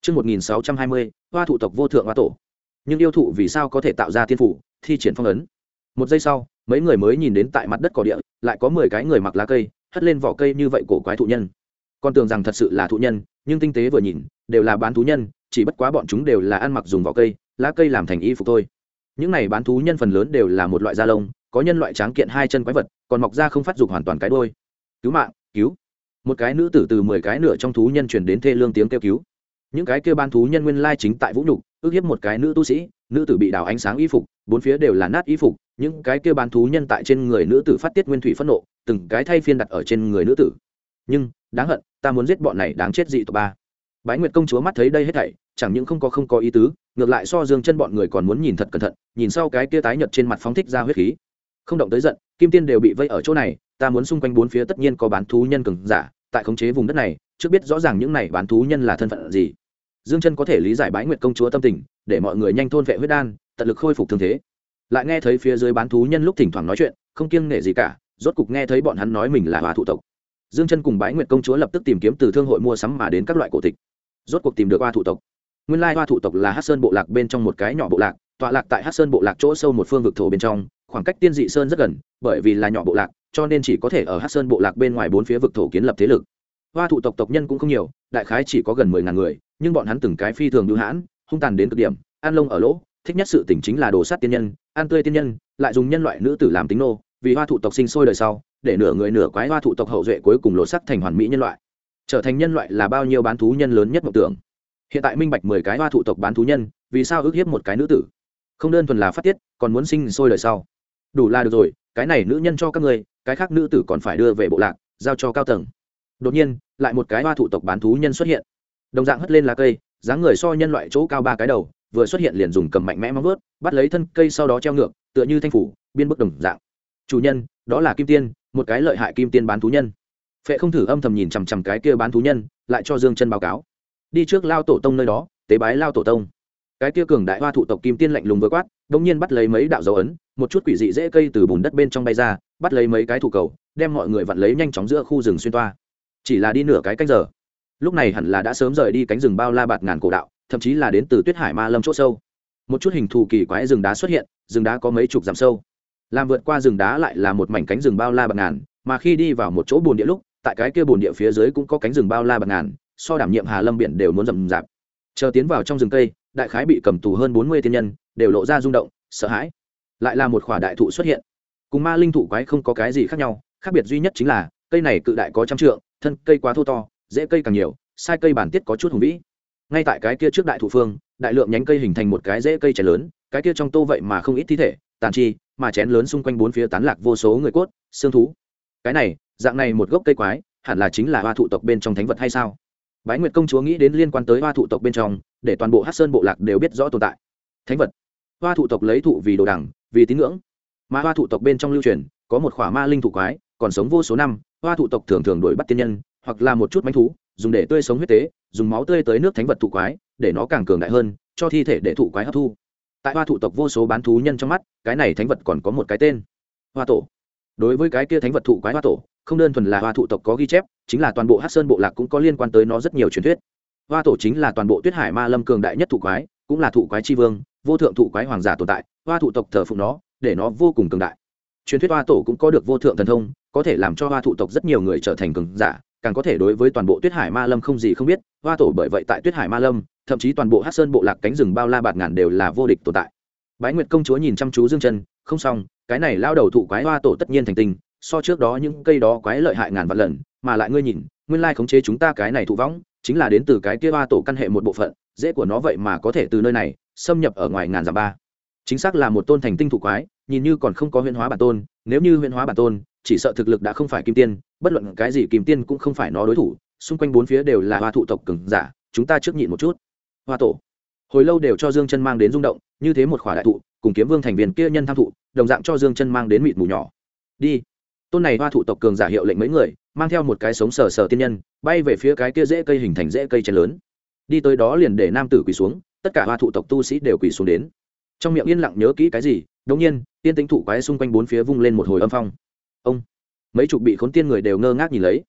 Chương 1620, hoa thụ tộc vô thượng hoa tổ. Nhưng yêu thụ vì sao có thể tạo ra tiên phủ, thi triển phong ấn? Một giây sau, mấy người mới nhìn đến tại mặt đất cỏ địa, lại có 10 cái người mặc lá cây, hất lên vỏ cây như vậy cổ quái thụ nhân. Con tưởng rằng thật sự là thụ nhân, nhưng tinh tế vừa nhìn, đều là bán thú nhân, chỉ bất quá bọn chúng đều là ăn mặc dùng vỏ cây, lá cây làm thành y phục thôi. Những này bán thú nhân phần lớn đều là một loại da lông, có nhân loại tráng kiện hai chân quái vật, còn mọc ra không phát dục hoàn toàn cái đuôi. Cứu mạng, cứu! Một cái nữ tử từ 10 cái nửa trong thú nhân truyền đến thê lương tiếng kêu cứu. Những cái kia ban thú nhân nguyên lai chính tại vũ nhục ước hiếp một cái nữ tu sĩ, nữ tử bị đào ánh sáng y phục, bốn phía đều là nát y phục. Những cái kia ban thú nhân tại trên người nữ tử phát tiết nguyên thủy phẫn nộ, từng cái thay phiên đặt ở trên người nữ tử. Nhưng đáng hận, ta muốn giết bọn này đáng chết dị tộc ba. Bái Nguyệt công chúa mắt thấy đây hết thảy, chẳng những không có ý tứ, ngược lại so Dương Chân bọn người còn muốn nhìn thật cẩn thận, nhìn sau cái kia tái nhợt trên mặt phóng thích ra huyết khí. Không động tới giận, Kim Tiên đều bị vây ở chỗ này, ta muốn xung quanh bốn phía tất nhiên có bán thú nhân cường giả, tại khống chế vùng đất này, trước biết rõ ràng những này bán thú nhân là thân phận gì. Dương Chân có thể lý giải Bái Nguyệt công chúa tâm tình, để mọi người nhanh thôn vệ huyết đan, tận lực khôi phục thương thế. Lại nghe thấy phía dưới bán thú nhân lúc thỉnh thoảng nói chuyện, không kiêng nể gì cả, rốt cục nghe thấy bọn hắn nói mình là Hoa thụ tộc. Dương Chân cùng Bái Nguyệt công chúa lập tức tìm kiếm từ thương hội mua sắm mà đến các loại cổ tịch. Rốt cuộc tìm được Hoa thụ tộc. Nguyên lai Hoa thụ tộc là Hắc Sơn bộ lạc bên trong một cái nhỏ bộ lạc, tọa lạc tại Hắc Sơn bộ lạc chỗ sâu một phương vực thổ bên trong, khoảng cách Tiên Dị Sơn rất gần, bởi vì là nhỏ bộ lạc, cho nên chỉ có thể ở Hắc Sơn bộ lạc bên ngoài bốn phía vực thổ kiến lập thế lực. Hoa thụ tộc tộc nhân cũng không nhiều, đại khái chỉ có gần 10.000 người, nhưng bọn hắn từng cái phi thường hung hãn, hung tàn đến cực điểm, ăn lông ở lỗ, thích nhất sự tình chính là đồ sát tiên nhân, ăn tươi tiên nhân, lại dùng nhân loại nữ tử làm tính nô, vì Hoa thụ tộc sinh sôi đời sau, để nửa người nửa quái Hoa thụ tộc hậu duệ cuối cùng lột xác thành hoàn mỹ nhân loại. Trở thành nhân loại là bao nhiêu bán thú nhân lớn nhất mộng tưởng. Hiện tại minh bạch 10 cái Hoa thụ tộc bán thú nhân, vì sao ức hiếp một cái nữ tử? Không đơn thuần là phát tiết, còn muốn sinh sôi đời sau. Đủ là được rồi, cái này nữ nhân cho các ngươi, cái khác nữ tử còn phải đưa về bộ lạc, giao cho cao tầng. Đột nhiên, lại một cái Hoa thụ tộc bán thú nhân xuất hiện. Đồng dạng hất lên lá cây, dáng người so nhân loại chỗ cao 3 cái đầu, vừa xuất hiện liền dùng cầm mạnh mẽ móng vuốt, bắt lấy thân cây sau đó treo ngược, tựa như thanh phủ, biên bức đồng dạng. Chủ nhân, đó là Kim Tiên, một cái lợi hại Kim Tiên bán thú nhân. Phệ Không Thử âm thầm nhìn chằm chằm cái kia bán thú nhân, lại cho Dương Chân báo cáo. Đi trước Lao tổ tông nơi đó, tế bái Lao tổ tông. Cái kia cường đại Hoa thụ tộc Kim Tiên lạnh lùng vừa quát, đống nhiên bắt lấy mấy đạo dấu ấn, một chút quỷ dị rễ cây từ bùn đất bên trong bay ra, bắt lấy mấy cái thủ cầu, đem mọi người vặn lấy nhanh chóng giữa khu rừng xuyên toa. Chỉ là đi nửa cái canh giờ, lúc này hẳn là đã sớm rời đi cánh rừng bao la bạt ngàn cổ đạo, thậm chí là đến từ Tuyết Hải Ma Lâm chỗ sâu. Một chút hình thù kỳ quái rừng đá xuất hiện, rừng đá có mấy chục dặm sâu. Làm vượt qua rừng đá lại là một mảnh cánh rừng bao la bạt ngàn, mà khi đi vào một chỗ bồn địa lúc, tại cái kia bồn địa phía dưới cũng có cánh rừng bao la bạt ngàn, so đảm nhiệm Hà Lâm biển đều muốn rậm rạp. Chờ tiến vào trong rừng cây, đại khái bị cầm tù hơn 40 tiên nhân, đều lộ ra rung động, sợ hãi. Lại là một khỏa đại thụ xuất hiện. Cùng ma linh thụ quái không có cái gì khác nhau, khác biệt duy nhất chính là cây này cự đại có trăm trượng, thân cây quá thô to, rễ cây càng nhiều, sai cây bản tiết có chút hùng vĩ. Ngay tại cái kia trước đại thụ phương, đại lượng nhánh cây hình thành một cái rễ cây chén lớn, cái kia trong tô vậy mà không ít thi thể, tàn chi, mà chén lớn xung quanh bốn phía tán lạc vô số người cốt, xương thú. Cái này, dạng này một gốc cây quái, hẳn là chính là Hoa thụ tộc bên trong thánh vật hay sao? Bái Nguyệt công chúa nghĩ đến liên quan tới Hoa thụ tộc bên trong, để toàn bộ Hắc Sơn bộ lạc đều biết rõ tồn tại. Thánh vật. Hoa thụ tộc lấy thụ vì đồ đẳng, vì tín ngưỡng. Mà Hoa thụ tộc bên trong lưu truyền, có một khỏa ma linh thụ quái, còn sống vô số năm, Hoa thụ tộc thường thường đuổi bắt tiên nhân, hoặc là một chút mãnh thú, dùng để tươi sống huyết tế, dùng máu tươi tới nước thánh vật thụ quái, để nó càng cường đại hơn, cho thi thể để thụ quái hấp thu. Tại Hoa thụ tộc vô số bán thú nhân trong mắt, cái này thánh vật còn có một cái tên, Hoa tổ. Đối với cái kia thánh vật thụ quái Hoa tổ, không đơn thuần là Hoa thụ tộc có ghi chép, chính là toàn bộ Hắc Sơn bộ lạc cũng có liên quan tới nó rất nhiều truyền thuyết. Hoa tổ chính là toàn bộ Tuyết Hải Ma Lâm cường đại nhất thụ quái, cũng là thụ quái chi vương, vô thượng thụ quái hoàng giả tồn tại. Hoa thụ tộc thờ phụng nó, để nó vô cùng cường đại. Truyền thuyết Hoa tổ cũng có được vô thượng thần thông, có thể làm cho Hoa thụ tộc rất nhiều người trở thành cường giả, càng có thể đối với toàn bộ Tuyết Hải Ma Lâm không gì không biết. Hoa tổ bởi vậy tại Tuyết Hải Ma Lâm, thậm chí toàn bộ Hắc Sơn bộ lạc cánh rừng bao la bạt ngàn đều là vô địch tồn tại. Bái Nguyệt công chúa nhìn chăm chú Dương Chân, không xong, cái này lao đầu thụ quái Hoa tổ tất nhiên thành tinh, so trước đó những cây đó quái lợi hại ngàn vạn lần, mà lại ngươi nhìn, nguyên lai khống chế chúng ta cái này thụ võng, chính là đến từ cái kia Hoa tổ căn hệ một bộ phận, rễ của nó vậy mà có thể từ nơi này xâm nhập ở ngoài ngàn dặm ba. Chính xác là một tôn thành tinh thụ quái, nhìn như còn không có huyễn hóa bản tôn, nếu như huyễn hóa bản tôn, chỉ sợ thực lực đã không phải Kim Tiên, bất luận cái gì Kim Tiên cũng không phải nó đối thủ, xung quanh bốn phía đều là Hoa thụ tộc cường giả, chúng ta trước nhịn một chút. Hoa tổ hồi lâu đều cho Dương Chân mang đến rung động, như thế một khỏa đại thụ, cùng Kiếm Vương thành viên kia nhân tham thụ, đồng dạng cho Dương Chân mang đến mịt mù nhỏ. Đi. Tôn này Hoa thụ tộc cường giả hiệu lệnh mấy người, mang theo một cái sống sờ sờ tiên nhân, bay về phía cái kia rễ cây hình thành rễ cây chén lớn. Đi tới đó liền để nam tử quỳ xuống, tất cả Hoa thụ tộc tu sĩ đều quỳ xuống đến. Trong miệng yên lặng nhớ kỹ cái gì, đột nhiên, tiên tính thụ quái xung quanh bốn phía vung lên một hồi âm phong. Ông, mấy chục bị khốn tiên người đều ngơ ngác nhìn lấy.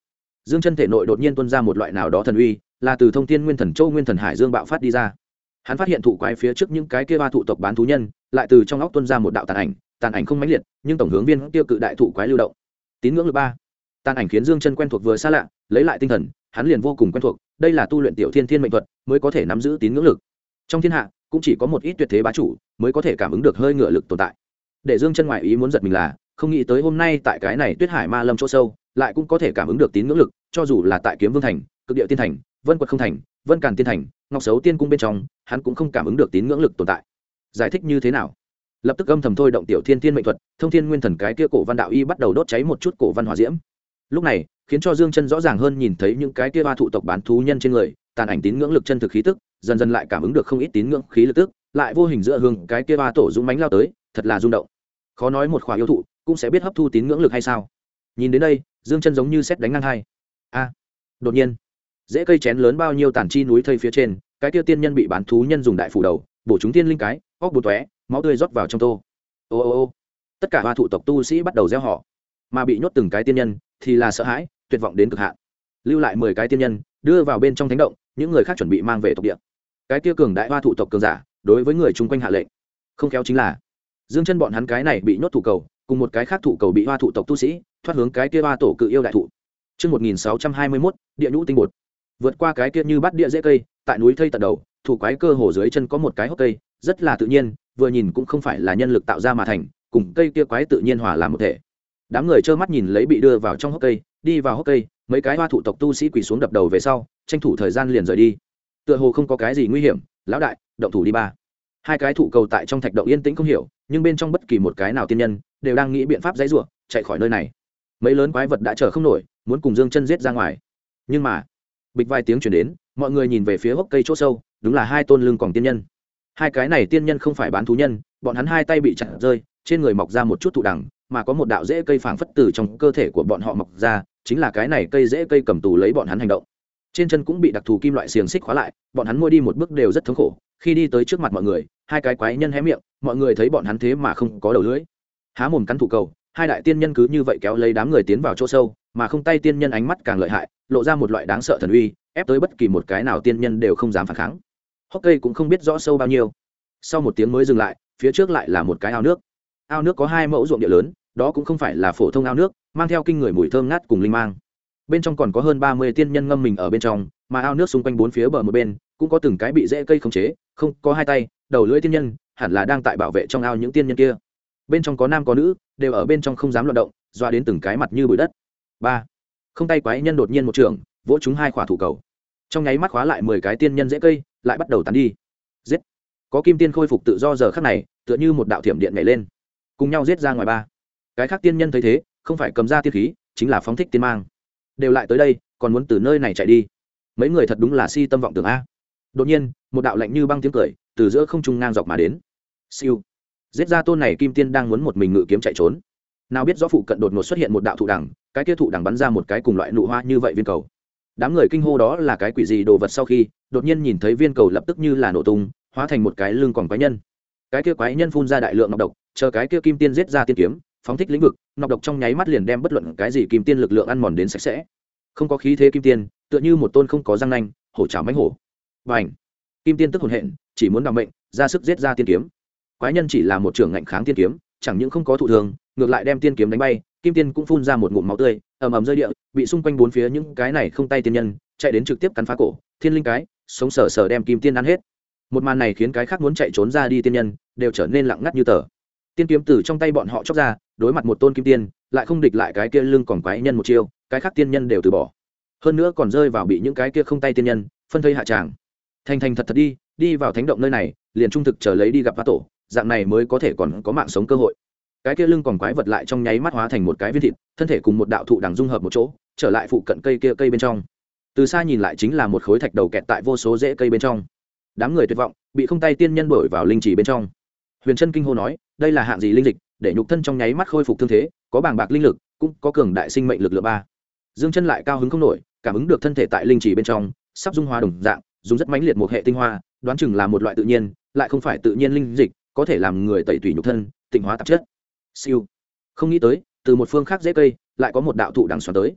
Dương Chân thể nội đột nhiên tuôn ra một loại nào đó thần uy, là từ Thông Thiên Nguyên Thần Châu Nguyên Thần Hải Dương bạo phát đi ra. Hắn phát hiện thụ quái phía trước những cái kia ba thụ tộc bán thú nhân, lại từ trong óc tuôn ra một đạo tàn ảnh không mãnh liệt, nhưng tổng hướng viên tiêu cự đại thụ quái lưu động. Tín ngưỡng lực 3. Tàn ảnh khiến Dương Chân quen thuộc vừa xa lạ, lấy lại tinh thần, hắn liền vô cùng quen thuộc, đây là tu luyện tiểu thiên thiên mệnh thuật, mới có thể nắm giữ tín ngưỡng lực. Trong thiên hạ, cũng chỉ có một ít tuyệt thế bá chủ mới có thể cảm ứng được hơi ngựa lực tồn tại. Để Dương Chân ngoại ý muốn giật mình là, không nghĩ tới hôm nay tại cái này Tuyết Hải Ma Lâm chỗ sâu, lại cũng có thể cảm ứng được tín ngưỡng lực, cho dù là tại Kiếm Vương thành, Cực Địa Tiên thành, Vân Quật không thành, Vân Càn Tiên thành, Ngọc Sấu Tiên cung bên trong, hắn cũng không cảm ứng được tín ngưỡng lực tồn tại. Giải thích như thế nào? Lập tức âm thầm thôi động tiểu thiên thiên mệnh thuật, Thông Thiên Nguyên Thần cái kia cổ văn đạo y bắt đầu đốt cháy một chút cổ văn hỏa diễm. Lúc này, khiến cho Dương Chân rõ ràng hơn nhìn thấy những cái kia ba thụ tộc bán thú nhân trên người, tàn ảnh tín ngưỡng lực chân thực khí tức, dần dần lại cảm ứng được không ít tín ngưỡng khí lực tức, lại vô hình giữa hương cái kia ba tổ dũng mãnh lao tới, thật là rung động. Khó nói một khỏa yêu thụ cũng sẽ biết hấp thu tín ngưỡng lực hay sao? Nhìn đến đây, Dương Chân giống như sét đánh ngang hai. Đột nhiên, rễ cây chén lớn bao nhiêu tàn chi núi thây phía trên, cái kia tiên nhân bị bán thú nhân dùng đại phủ đầu, bổ chúng tiên linh cái, óc bùn tóe, máu tươi rót vào trong tô. Ô. Tất cả hoa thụ tộc tu sĩ bắt đầu reo hò, mà bị nhốt từng cái tiên nhân thì là sợ hãi, tuyệt vọng đến cực hạn. Lưu lại 10 cái tiên nhân, đưa vào bên trong thánh động, những người khác chuẩn bị mang về tộc địa. Cái kia cường đại hoa thụ tộc cường giả, đối với người chung quanh hạ lệnh. Không khéo chính là Dương Chân bọn hắn cái này bị nhốt thủ cầu, cùng một cái khác thủ cầu bị hoa thụ tộc tu sĩ thoát hướng cái kia hoa tổ cự yêu đại thụ. Chương 1621, địa nhũ tinh bột. Vượt qua cái kia như bắt địa dễ cây, tại núi thây tận đầu, thủ quái cơ hồ dưới chân có một cái hốc cây, rất là tự nhiên, vừa nhìn cũng không phải là nhân lực tạo ra mà thành, cùng cây kia quái tự nhiên hòa làm một thể. Đám người trơ mắt nhìn lấy bị đưa vào trong hốc cây, đi vào hốc cây, mấy cái hoa thụ tộc tu sĩ quỳ xuống đập đầu về sau, tranh thủ thời gian liền rời đi. Tựa hồ không có cái gì nguy hiểm, lão đại, động thủ đi ba. Hai cái thụ cầu tại trong thạch động yên tĩnh không hiểu, nhưng bên trong bất kỳ một cái nào tiên nhân đều đang nghĩ biện pháp giãy giụa, chạy khỏi nơi này. Mấy lớn quái vật đã chờ không nổi, muốn cùng Dương Chân giết ra ngoài. Nhưng mà, bịch vài tiếng truyền đến, mọi người nhìn về phía hốc cây chỗ sâu, đúng là hai tôn lưng còng tiên nhân. Hai cái này tiên nhân không phải bán thú nhân, bọn hắn hai tay bị chặt rơi, trên người mọc ra một chút thụ đằng, mà có một đạo rễ cây phảng phất từ trong cơ thể của bọn họ mọc ra, chính là cái này cây rễ cây cầm tù lấy bọn hắn hành động. Trên chân cũng bị đặc thù kim loại xiềng xích khóa lại, bọn hắn mỗi đi một bước đều rất thống khổ. Khi đi tới trước mặt mọi người, hai cái quái nhân hé miệng, mọi người thấy bọn hắn thế mà không có đầu lưỡi, há mồm cắn thụ cầu. Hai đại tiên nhân cứ như vậy kéo lấy đám người tiến vào chỗ sâu, mà không tay tiên nhân ánh mắt càng lợi hại, lộ ra một loại đáng sợ thần uy, ép tới bất kỳ một cái nào tiên nhân đều không dám phản kháng. Hốc cây cũng không biết rõ sâu bao nhiêu. Sau một tiếng mới dừng lại, phía trước lại là một cái ao nước. Ao nước có 2 mẫu ruộng địa lớn, đó cũng không phải là phổ thông ao nước, mang theo kinh người mùi thơm ngát cùng linh mang. Bên trong còn có hơn 30 tiên nhân ngâm mình ở bên trong, mà ao nước xung quanh bốn phía bờ một bên cũng có từng cái bị rễ cây khống chế, không có hai tay, đầu lưỡi tiên nhân, hẳn là đang tại bảo vệ trong ao những tiên nhân kia. Bên trong có nam có nữ, đều ở bên trong không dám loạn động, doa đến từng cái mặt như bụi đất. 3. Không tay quái nhân đột nhiên một trường, vỗ chúng hai quả thủ cầu. Trong nháy mắt khóa lại 10 cái tiên nhân rễ cây, lại bắt đầu tán đi. Giết. Có kim tiên khôi phục tự do giờ khắc này, tựa như một đạo thiểm điện nhảy lên, cùng nhau giết ra ngoài 3. Cái khác tiên nhân thấy thế, không phải cầm ra tiên khí, chính là phóng thích tiên mang. Đều lại tới đây, còn muốn từ nơi này chạy đi. Mấy người thật đúng là si tâm vọng tưởng a. Đột nhiên, một đạo lạnh như băng tiếng cười từ giữa không trung ngang dọc mà đến. Siêu. Giết ra tôn này kim tiên đang muốn một mình ngự kiếm chạy trốn, nào biết rõ phụ cận đột ngột xuất hiện một đạo thụ đằng, cái kia thụ đằng bắn ra một cái cùng loại nụ hoa như vậy viên cầu. Đám người kinh hô đó là cái quỷ gì đồ vật, sau khi đột nhiên nhìn thấy viên cầu lập tức như là nổ tung, hóa thành một cái lưng còn quái nhân. Cái kia quái nhân phun ra đại lượng nọc độc, chờ cái kia kim tiên giết ra tiên kiếm, phóng thích lĩnh vực, nọc độc trong nháy mắt liền đem bất luận cái gì kim tiên lực lượng ăn mòn đến sạch sẽ. Không có khí thế kim tiên, tựa như một tôn không có răng nanh, hổ chảo mãnh hổ. Bành! Kim tiên tức hồn hện, chỉ muốn đảm mệnh, ra sức giết ra tiên kiếm. Quái nhân chỉ là một trưởng ngạnh kháng tiên kiếm, chẳng những không có thụ thường, ngược lại đem tiên kiếm đánh bay, kim tiên cũng phun ra một ngụm máu tươi, ầm ầm rơi địa, bị xung quanh bốn phía những cái này không tay tiên nhân chạy đến trực tiếp cắn phá cổ, thiên linh cái, sống sờ sờ đem kim tiên ăn hết. Một màn này khiến cái khác muốn chạy trốn ra đi tiên nhân đều trở nên lặng ngắt như tờ. Tiên kiếm từ trong tay bọn họ chóc ra, đối mặt một tôn kim tiên, lại không địch lại cái kia lưng còn quái nhân một chiêu, cái khác tiên nhân đều từ bỏ. Hơn nữa còn rơi vào bị những cái kia không tay tiên nhân phân thây hạ tràng. Thành thành thật thật đi vào thánh động nơi này, liền trung thực chờ lấy đi gặp phá tổ, dạng này mới có thể còn có mạng sống cơ hội. Cái kia lưng còn quái vật lại trong nháy mắt hóa thành một cái viên thịt, thân thể cùng một đạo thụ đằng dung hợp một chỗ, trở lại phụ cận cây kia cây bên trong. Từ xa nhìn lại chính là một khối thạch đầu kẹt tại vô số rễ cây bên trong. Đám người tuyệt vọng, bị không tay tiên nhân đổi vào linh trì bên trong. Huyền Trân kinh hô nói, đây là hạng gì linh dịch, để nhục thân trong nháy mắt khôi phục thương thế, có bàng bạc linh lực, cũng có cường đại sinh mệnh lực lượng 3. Dương Chân lại cao hứng không nổi, cảm ứng được thân thể tại linh trì bên trong sắp dung hóa đồng dạng, dùng rất mãnh liệt một hệ tinh hoa, đoán chừng là một loại tự nhiên, lại không phải tự nhiên linh dịch, có thể làm người tẩy tủy nhục thân, tịnh hóa tạp chất. Siêu. Không nghĩ tới, từ một phương khác dễ cây, lại có một đạo thụ đằng xoắn tới.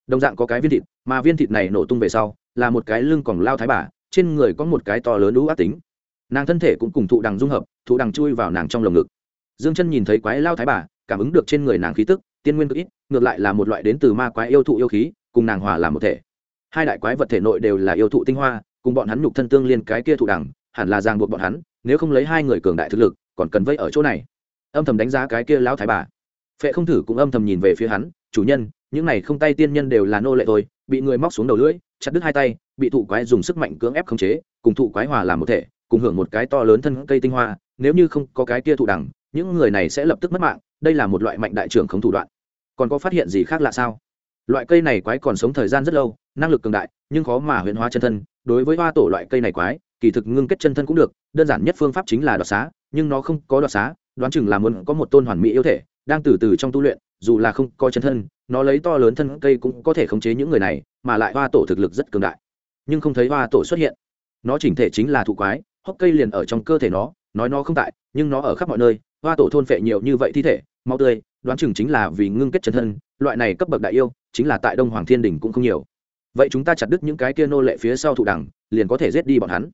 đồng dạng có cái viên thịt, mà viên thịt này nổ tung về sau là một cái lưng còng lao thái bà, trên người có một cái to lớn ú ác tính. Nàng thân thể cũng cùng thụ đằng dung hợp, thụ đằng chui vào nàng trong lồng ngực. Dương Chân nhìn thấy quái lao thái bà, cảm ứng được trên người nàng khí tức tiên nguyên cực ít, ngược lại là một loại đến từ ma quái yêu thụ yêu khí, cùng nàng hòa làm một thể. Hai đại quái vật thể nội đều là yêu thụ tinh hoa, cùng bọn hắn nhục thân tương liên, cái kia thụ đằng hẳn là ràng buộc bọn hắn, nếu không lấy hai người cường đại thực lực còn cần vây ở chỗ này. Âm thầm đánh giá cái kia lão thái bà. Phệ Không Thử cũng âm thầm nhìn về phía hắn, chủ nhân, những này không tay tiên nhân đều là nô lệ thôi, bị người móc xuống đầu lưỡi, chặt đứt hai tay, bị thụ quái dùng sức mạnh cưỡng ép khống chế, cùng thụ quái hòa làm một thể, cùng hưởng một cái to lớn thân cây tinh hoa, nếu như không có cái kia thụ đằng, những người này sẽ lập tức mất mạng, đây là một loại mạnh đại trưởng khống thủ đoạn. Còn có phát hiện gì khác lạ sao? Loại cây này quái còn sống thời gian rất lâu, năng lực cường đại, nhưng khó mà huyễn hóa chân thân, đối với hoa tổ loại cây này quái, kỳ thực ngưng kết chân thân cũng được, đơn giản nhất phương pháp chính là đoạt xá, nhưng nó không có đoạt xá, đoán chừng là muốn có một tôn hoàn mỹ yêu thể, đang từ từ trong tu luyện, dù là không có chân thân, nó lấy to lớn thân cây cũng có thể khống chế những người này, mà lại hoa tổ thực lực rất cường đại. Nhưng không thấy hoa tổ xuất hiện. Nó chỉnh thể chính là thụ quái, hốc cây liền ở trong cơ thể nó, nói nó không tại, nhưng nó ở khắp mọi nơi, hoa tổ thôn phệ nhiều như vậy thi thể, máu tươi, đoán chừng chính là vì ngưng kết chân thân, loại này cấp bậc đại yêu, chính là tại Đông Hoàng Thiên Đỉnh cũng không nhiều. Vậy chúng ta chặt đứt những cái kia nô lệ phía sau thụ đằng, liền có thể giết đi bọn hắn.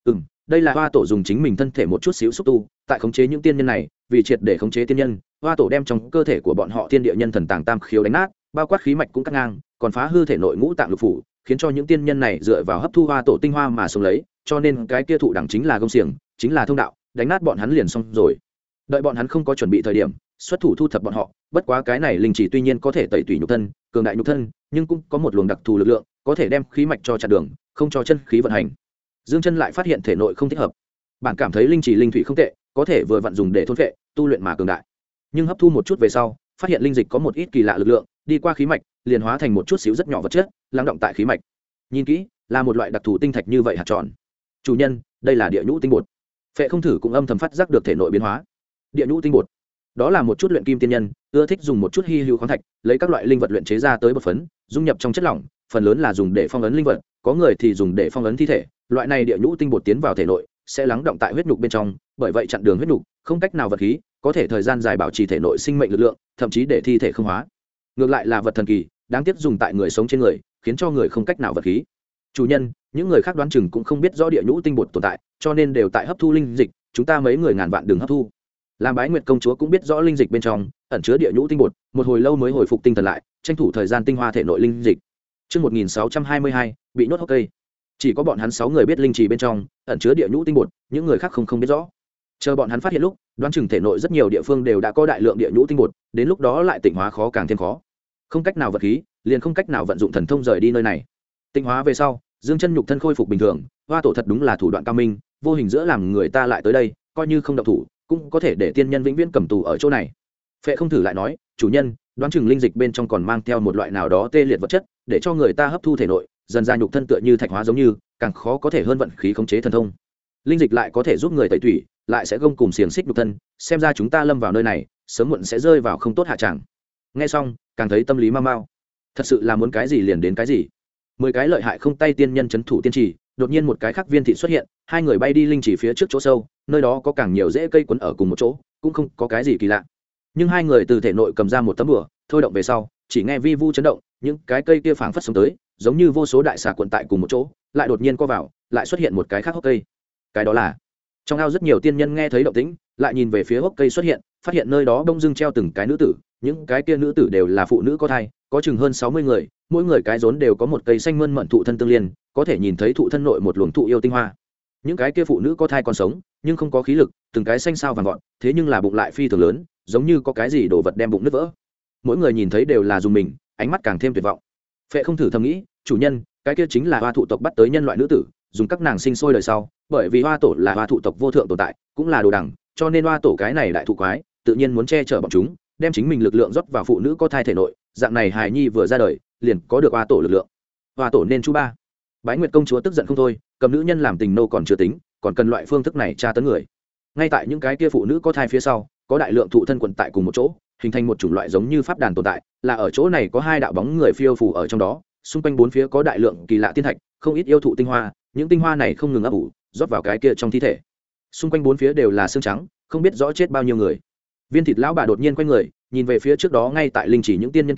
Đây là hoa tổ dùng chính mình thân thể một chút xíu xúc tu, tại khống chế những tiên nhân này, vì triệt để khống chế tiên nhân, hoa tổ đem trong cơ thể của bọn họ thiên địa nhân thần tàng tam khiếu đánh nát, bao quát khí mạch cũng cắt ngang, còn phá hư thể nội ngũ tạng lục phủ, khiến cho những tiên nhân này dựa vào hấp thu hoa tổ tinh hoa mà sống lấy, cho nên cái kia thụ đằng chính là công xiềng, chính là thông đạo, đánh nát bọn hắn liền xong rồi. Đợi bọn hắn không có chuẩn bị thời điểm, xuất thủ thu thập bọn họ, bất quá cái này linh chỉ tuy nhiên có thể tẩy tủy nhục thân, cường đại nhục thân, nhưng cũng có một luồng đặc thù lực lượng, có thể đem khí mạch cho chặn đường, không cho chân khí vận hành. Dương Chân lại phát hiện thể nội không thích hợp. Bạn cảm thấy linh chỉ linh thủy không tệ, có thể vừa vặn dùng để thôn phệ, tu luyện mà cường đại. Nhưng hấp thu một chút về sau, phát hiện linh dịch có một ít kỳ lạ lực lượng, đi qua khí mạch, liền hóa thành một chút xíu rất nhỏ vật chất, lắng động tại khí mạch. Nhìn kỹ, là một loại đặc thù tinh thạch như vậy hạt tròn. Chủ nhân, đây là địa nhũ tinh bột. Phệ Không Thử cũng âm thầm phát giác được thể nội biến hóa. Địa nhũ tinh bột, đó là một chút luyện kim tiên nhân ưa thích dùng một chút hy hữu khoáng thạch, lấy các loại linh vật luyện chế ra tới bột phấn, dung nhập trong chất lỏng, phần lớn là dùng để phong ấn linh vật, có người thì dùng để phong ấn thi thể. Loại này địa nhũ tinh bột tiến vào thể nội, sẽ lắng động tại huyết nhục bên trong, bởi vậy chặn đường huyết nhục, không cách nào vật khí, có thể thời gian dài bảo trì thể nội sinh mệnh lực lượng, thậm chí để thi thể không hóa. Ngược lại là vật thần kỳ, đáng tiếc dùng tại người sống trên người, khiến cho người không cách nào vật khí. Chủ nhân, những người khác đoán chừng cũng không biết rõ địa nhũ tinh bột tồn tại, cho nên đều tại hấp thu linh dịch, chúng ta mấy người ngàn vạn đừng hấp thu. Làm Bái Nguyệt công chúa cũng biết rõ linh dịch bên trong ẩn chứa địa nhũ tinh bột, một hồi lâu mới hồi phục tinh thần lại, tranh thủ thời gian tinh hoa thể nội linh dịch. Chương 1622, bị nhốt hốc cây. Chỉ có bọn hắn 6 người biết linh trì bên trong ẩn chứa địa nhũ tinh bột, những người khác không biết rõ. Chờ bọn hắn phát hiện lúc, đoán chừng thể nội rất nhiều địa phương đều đã có đại lượng địa nhũ tinh bột, đến lúc đó lại tịnh hóa khó càng thêm khó. Không cách nào vật khí, liền không cách nào vận dụng thần thông rời đi nơi này. Tịnh hóa về sau, Dương Chân nhục thân khôi phục bình thường, hoa tổ thật đúng là thủ đoạn cao minh, vô hình giữa làm người ta lại tới đây, coi như không động thủ, cũng có thể để tiên nhân vĩnh viễn cầm tù ở chỗ này. Phệ Không Thử lại nói, chủ nhân, đoán chừng linh dịch bên trong còn mang theo một loại nào đó tê liệt vật chất, để cho người ta hấp thu thể nội, dần ra nhục thân tựa như thạch hóa giống như, càng khó có thể hơn vận khí khống chế thần thông. Linh dịch lại có thể giúp người tẩy tủy, lại sẽ gông cùng xiềng xích nhục thân, xem ra chúng ta lâm vào nơi này, sớm muộn sẽ rơi vào không tốt hạ tràng. Nghe xong, càng thấy tâm lý mau mau. Thật sự là muốn cái gì liền đến cái gì. 10 cái lợi hại không tay tiên nhân trấn thủ tiên trì, đột nhiên một cái khác viên thị xuất hiện, hai người bay đi linh chỉ phía trước chỗ sâu, nơi đó có càng nhiều rễ cây quấn ở cùng một chỗ, cũng không có cái gì kỳ lạ. Nhưng hai người từ thể nội cầm ra một tấm bùa, thôi động về sau, chỉ nghe vi vu chấn động, những cái cây kia phảng phất sống tới, giống như vô số đại xà cuộn tại cùng một chỗ, lại đột nhiên co vào, lại xuất hiện một cái khác hốc cây. Cái đó là trong ao rất nhiều tiên nhân nghe thấy động tĩnh, lại nhìn về phía hốc cây xuất hiện, phát hiện nơi đó bông dưng treo từng cái nữ tử, những cái kia nữ tử đều là phụ nữ có thai, có chừng hơn 60 người, mỗi người cái rốn đều có một cây xanh mơn mận thụ thân tương liên, có thể nhìn thấy thụ thân nội một luồng thụ yêu tinh hoa. Những cái kia phụ nữ có thai còn sống, nhưng không có khí lực, từng cái xanh sao vàng vọt, thế nhưng là bụng lại phi thường lớn, giống như có cái gì đồ vật đem bụng nứt vỡ. Mỗi người nhìn thấy đều là dùng mình, ánh mắt càng thêm tuyệt vọng. Phệ Không Thử thầm nghĩ, chủ nhân, cái kia chính là hoa thụ tộc bắt tới nhân loại nữ tử, dùng các nàng sinh sôi đời sau, bởi vì hoa tổ là hoa thụ tộc vô thượng tồn tại, cũng là đồ đẳng, cho nên hoa tổ cái này đại thụ quái, tự nhiên muốn che chở bọn chúng, đem chính mình lực lượng rót vào phụ nữ có thai thể nội, dạng này hài nhi vừa ra đời, liền có được hoa tổ lực lượng. Hoa tổ nên chú ba. Bái Nguyệt công chúa tức giận không thôi, cầm nữ nhân làm tình nô còn chưa tính, còn cần loại phương thức này tra tấn người. Ngay tại những cái kia phụ nữ có thai phía sau, có đại lượng thụ thân quần tại cùng một chỗ, hình thành một chủng loại giống như pháp đàn tồn tại, là ở chỗ này có hai đạo bóng người phiêu phù ở trong đó, xung quanh bốn phía có đại lượng kỳ lạ tiên thạch, không ít yêu thụ tinh hoa, những tinh hoa này không ngừng ấp ủ, rót vào cái kia trong thi thể. Xung quanh bốn phía đều là xương trắng, không biết rõ chết bao nhiêu người. Viên thịt lão bà đột nhiên quay người, nhìn về phía trước đó ngay tại linh chỉ những tiên nhân kia,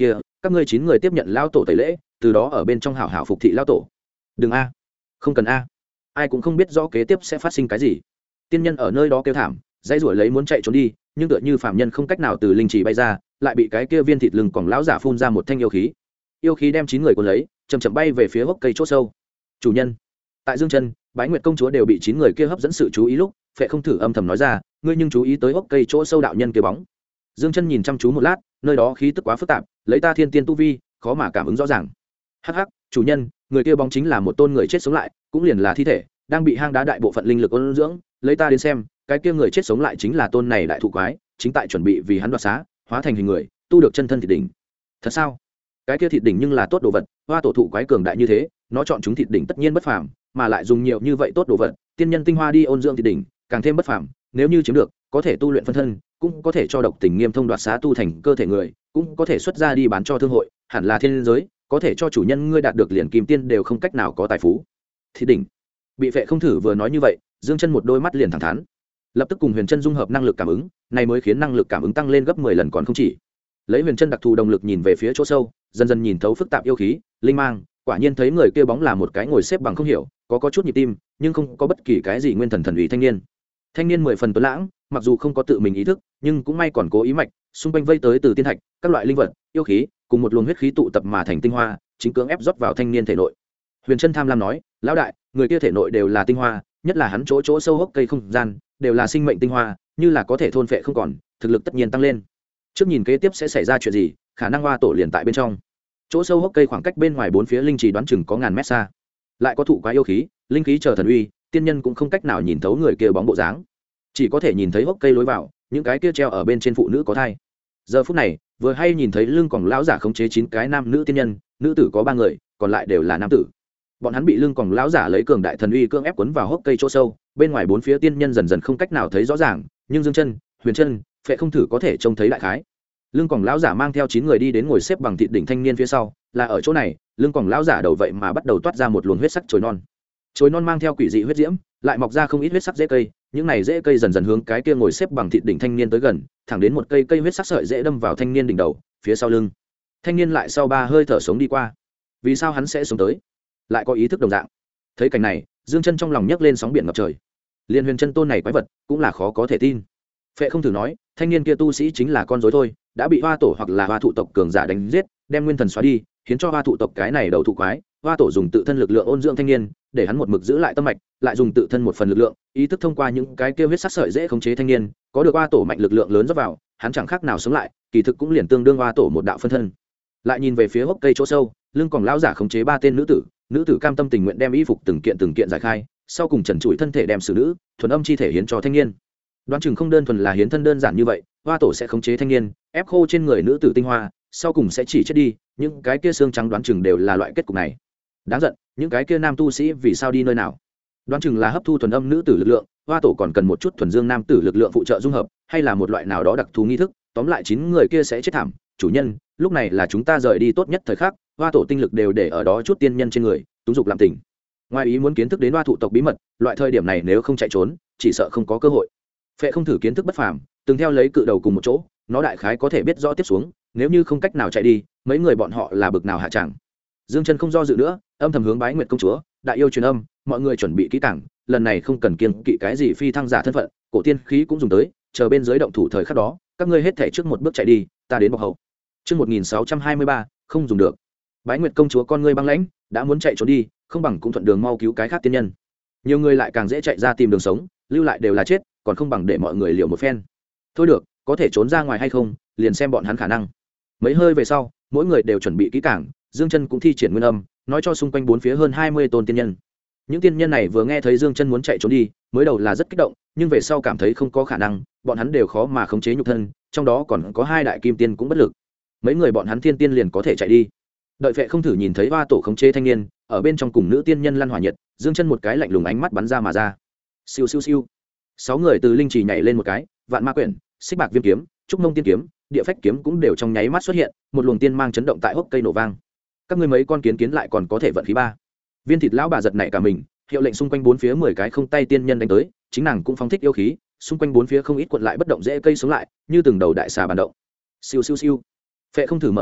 các ngươi 9 người tiếp nhận lao tổ tẩy lễ, từ đó ở bên trong hảo hảo phục thị lao tổ. Đừng a, không cần a. Ai cũng không biết rõ kế tiếp sẽ phát sinh cái gì. Tiên nhân ở nơi đó kêu thảm, dãy rủa lấy muốn chạy trốn đi, nhưng tựa như phàm nhân không cách nào từ linh trì bay ra, lại bị cái kia viên thịt lưng còng lão giả phun ra một thanh yêu khí. Yêu khí đem 9 người cuốn lấy, chậm chậm bay về phía hốc cây chỗ sâu. Chủ nhân, tại Dương Chân, Bái Nguyệt công chúa đều bị 9 người kia hấp dẫn sự chú ý lúc, Phệ Không Thử âm thầm nói ra, ngươi nhưng chú ý tới hốc cây chỗ sâu đạo nhân kia bóng. Dương Chân nhìn chăm chú một lát, nơi đó khí tức quá phức tạp, lấy ta thiên tiên tu vi, khó mà cảm ứng rõ ràng. Hắc hắc, chủ nhân, người kia bóng chính là một tôn người chết sống lại, cũng liền là thi thể, đang bị hang đá đại bộ phận linh lực ôn dưỡng, lấy ta đến xem, cái kia người chết sống lại chính là tôn này đại thụ quái, chính tại chuẩn bị vì hắn đoạt xá, hóa thành hình người, tu được chân thân thịt đỉnh. Thật sao? Cái kia thịt đỉnh nhưng là tốt đồ vật, hoa tổ thụ quái cường đại như thế, nó chọn chúng thịt đỉnh tất nhiên bất phàm, mà lại dùng nhiều như vậy tốt đồ vật, tiên nhân tinh hoa đi ôn dưỡng thịt đỉnh, càng thêm bất phàm, nếu như chiếm được, có thể tu luyện phân thân, cũng có thể cho độc tình nghiêm thông đoạt xá tu thành cơ thể người, cũng có thể xuất ra đi bán cho thương hội, hẳn là thiên giới, có thể cho chủ nhân ngươi đạt được liền kim tiên đều không cách nào có tài phú. Thịt đỉnh. Bị Phệ Không Thử vừa nói như vậy, Dương Chân một đôi mắt liền thẳng thắn, lập tức cùng Huyền Chân dung hợp năng lực cảm ứng, này mới khiến năng lực cảm ứng tăng lên gấp 10 lần còn không chỉ. Lấy Huyền Chân đặc thù động lực nhìn về phía chỗ sâu, dần dần nhìn thấu phức tạp yêu khí, linh mang, quả nhiên thấy người kia bóng là một cái ngồi xếp bằng không hiểu, có chút nhịp tim, nhưng không có bất kỳ cái gì nguyên thần thần ủy thanh niên. Thanh niên 10 phần tuấn lãng, mặc dù không có tự mình ý thức, nhưng cũng may còn cố ý mạch, xung quanh vây tới từ tiên thạch, các loại linh vật, yêu khí, cùng một luồng huyết khí tụ tập mà thành tinh hoa, chính cưỡng ép rót vào thanh niên thể nội. Huyền Chân tham lam nói, lão đại, người kia thể nội đều là tinh hoa, nhất là hắn chỗ sâu hốc cây không gian, đều là sinh mệnh tinh hoa, như là có thể thôn phệ không còn, thực lực tất nhiên tăng lên. Trước nhìn kế tiếp sẽ xảy ra chuyện gì, khả năng hoa tổ liền tại bên trong. Chỗ sâu hốc cây khoảng cách bên ngoài 4 phía linh trì đoán chừng có ngàn mét xa, lại có thụ quá yêu khí, linh khí chờ thần uy, tiên nhân cũng không cách nào nhìn thấu người kia bóng bộ dáng, chỉ có thể nhìn thấy hốc cây lối vào, những cái kia treo ở bên trên phụ nữ có thai. Giờ phút này, vừa hay nhìn thấy lưng còng lão giả khống chế 9 cái nam nữ tiên nhân, nữ tử có 3 người, còn lại đều là nam tử. Bọn hắn bị lưng còng lão giả lấy cường đại thần uy cưỡng ép cuốn vào hốc cây chỗ sâu, bên ngoài 4 phía tiên nhân dần dần không cách nào thấy rõ ràng, nhưng Dương Chân, Huyền Chân, Phệ Không Thử có thể trông thấy đại khái. Lưng còng lão giả mang theo 9 người đi đến ngồi xếp bằng thịt đỉnh thanh niên phía sau, là ở chỗ này, lưng còng lão giả đầu vậy mà bắt đầu toát ra một luồng huyết sắc chồi non. Chồi non mang theo quỷ dị huyết diễm, lại mọc ra không ít huyết sắc rễ cây, những này rễ cây dần dần hướng cái kia ngồi xếp bằng thịt đỉnh thanh niên tới gần, thẳng đến một cây huyết sắc sợi rễ đâm vào thanh niên đỉnh đầu, phía sau lưng. Thanh niên lại sau 3 hơi thở sống đi qua. Vì sao hắn sẽ sống tới? Lại có ý thức đồng dạng. Thấy cảnh này, Dương Chân trong lòng nhấc lên sóng biển ngập trời. Liên Huyền Chân tôn này quái vật, cũng là khó có thể tin. Phệ Không Thử nói, thanh niên kia tu sĩ chính là con rối thôi, đã bị hoa tổ hoặc là hoa thụ tộc cường giả đánh giết, đem nguyên thần xóa đi, khiến cho hoa thụ tộc cái này đầu thụ quái, hoa tổ dùng tự thân lực lượng ôn dưỡng thanh niên, để hắn một mực giữ lại tâm mạch, lại dùng tự thân một phần lực lượng, ý thức thông qua những cái kia huyết sắc sợi dễ khống chế thanh niên, có được hoa tổ mạnh lực lượng lớn rót vào, hắn chẳng khác nào sống lại, kỳ thực cũng liền tương đương hoa tổ một đạo phân thân. Lại nhìn về phía hốc cây chỗ sâu, lưng còn lão giả khống chế 3 tên nữ tử cam tâm tình nguyện đem y phục từng kiện giải khai, sau cùng trần trụi thân thể đem xử nữ, thuần âm chi thể hiến cho thanh niên. Đoán chừng không đơn thuần là hiến thân đơn giản như vậy, hoa tổ sẽ khống chế thanh niên, ép khô trên người nữ tử tinh hoa, sau cùng sẽ chỉ chết đi, những cái kia xương trắng đoán chừng đều là loại kết cục này. Đáng giận, những cái kia nam tu sĩ vì sao đi nơi nào? Đoán chừng là hấp thu thuần âm nữ tử lực lượng, hoa tổ còn cần một chút thuần dương nam tử lực lượng phụ trợ dung hợp, hay là một loại nào đó đặc thù nghi thức, tóm lại 9 người kia sẽ chết thảm. Chủ nhân, lúc này là chúng ta rời đi tốt nhất thời khắc, hoa tổ tinh lực đều để ở đó chút tiên nhân trên người, túng dục làm tình. Ngoài ý muốn kiến thức đến hoa thụ tộc bí mật, loại thời điểm này nếu không chạy trốn, chỉ sợ không có cơ hội. Phệ Không Thử kiến thức bất phàm, từng theo lấy cự đầu cùng một chỗ, nó đại khái có thể biết rõ tiếp xuống, nếu như không cách nào chạy đi, mấy người bọn họ là bực nào hạ chẳng. Dương Chân không do dự nữa, âm thầm hướng Bái Nguyệt công chúa, đại yêu truyền âm, mọi người chuẩn bị kỹ càng, lần này không cần kiêng kỵ cái gì phi thăng giả thân phận, cổ tiên khí cũng dùng tới, chờ bên dưới động thủ thời khắc đó, các ngươi hết thảy trước một bước chạy đi, ta đến bọc hậu. Chương 1623, không dùng được. Bái Nguyệt công chúa con ngươi băng lãnh, đã muốn chạy trốn đi, không bằng cũng thuận đường mau cứu cái khác tiên nhân. Nhiều người lại càng dễ chạy ra tìm đường sống, lưu lại đều là chết, còn không bằng để mọi người liều một phen. Thôi được, có thể trốn ra ngoài hay không, liền xem bọn hắn khả năng. Mấy hơi về sau, mỗi người đều chuẩn bị kỹ càng, Dương Chân cũng thi triển nguyên âm, nói cho xung quanh 4 phía hơn 20 tôn tiên nhân. Những tiên nhân này vừa nghe thấy Dương Chân muốn chạy trốn đi, mới đầu là rất kích động, nhưng về sau cảm thấy không có khả năng, bọn hắn đều khó mà khống chế nhục thân, trong đó còn có 2 đại kim tiên cũng bất lực. Mấy người bọn hắn thiên tiên liền có thể chạy đi. Đợi Phệ Không Thử nhìn thấy hoa tổ khống chế thanh niên, ở bên trong cùng nữ tiên nhân lăn hỏa nhiệt, Dương Chân một cái lạnh lùng ánh mắt bắn ra mà ra. Siêu siêu siêu. 6 người từ linh trì nhảy lên một cái, vạn ma quyển, xích bạc viêm kiếm, trúc mông tiên kiếm, địa phách kiếm cũng đều trong nháy mắt xuất hiện, một luồng tiên mang chấn động tại hốc cây nổ vang. Các ngươi mấy con kiến kiến lại còn có thể vận khí 3. Viên thịt lão bà giật nảy cả mình, hiệu lệnh xung quanh 4 phía 10 cái không tay tiên nhân đánh tới, chính nàng cũng phóng thích yêu khí, xung quanh 4 phía không ít cuộn lại bất động dễ cây sống lại, như từng đầu đại xà bàn động. Siêu siêu siêu. Phệ Không Thử mở đường,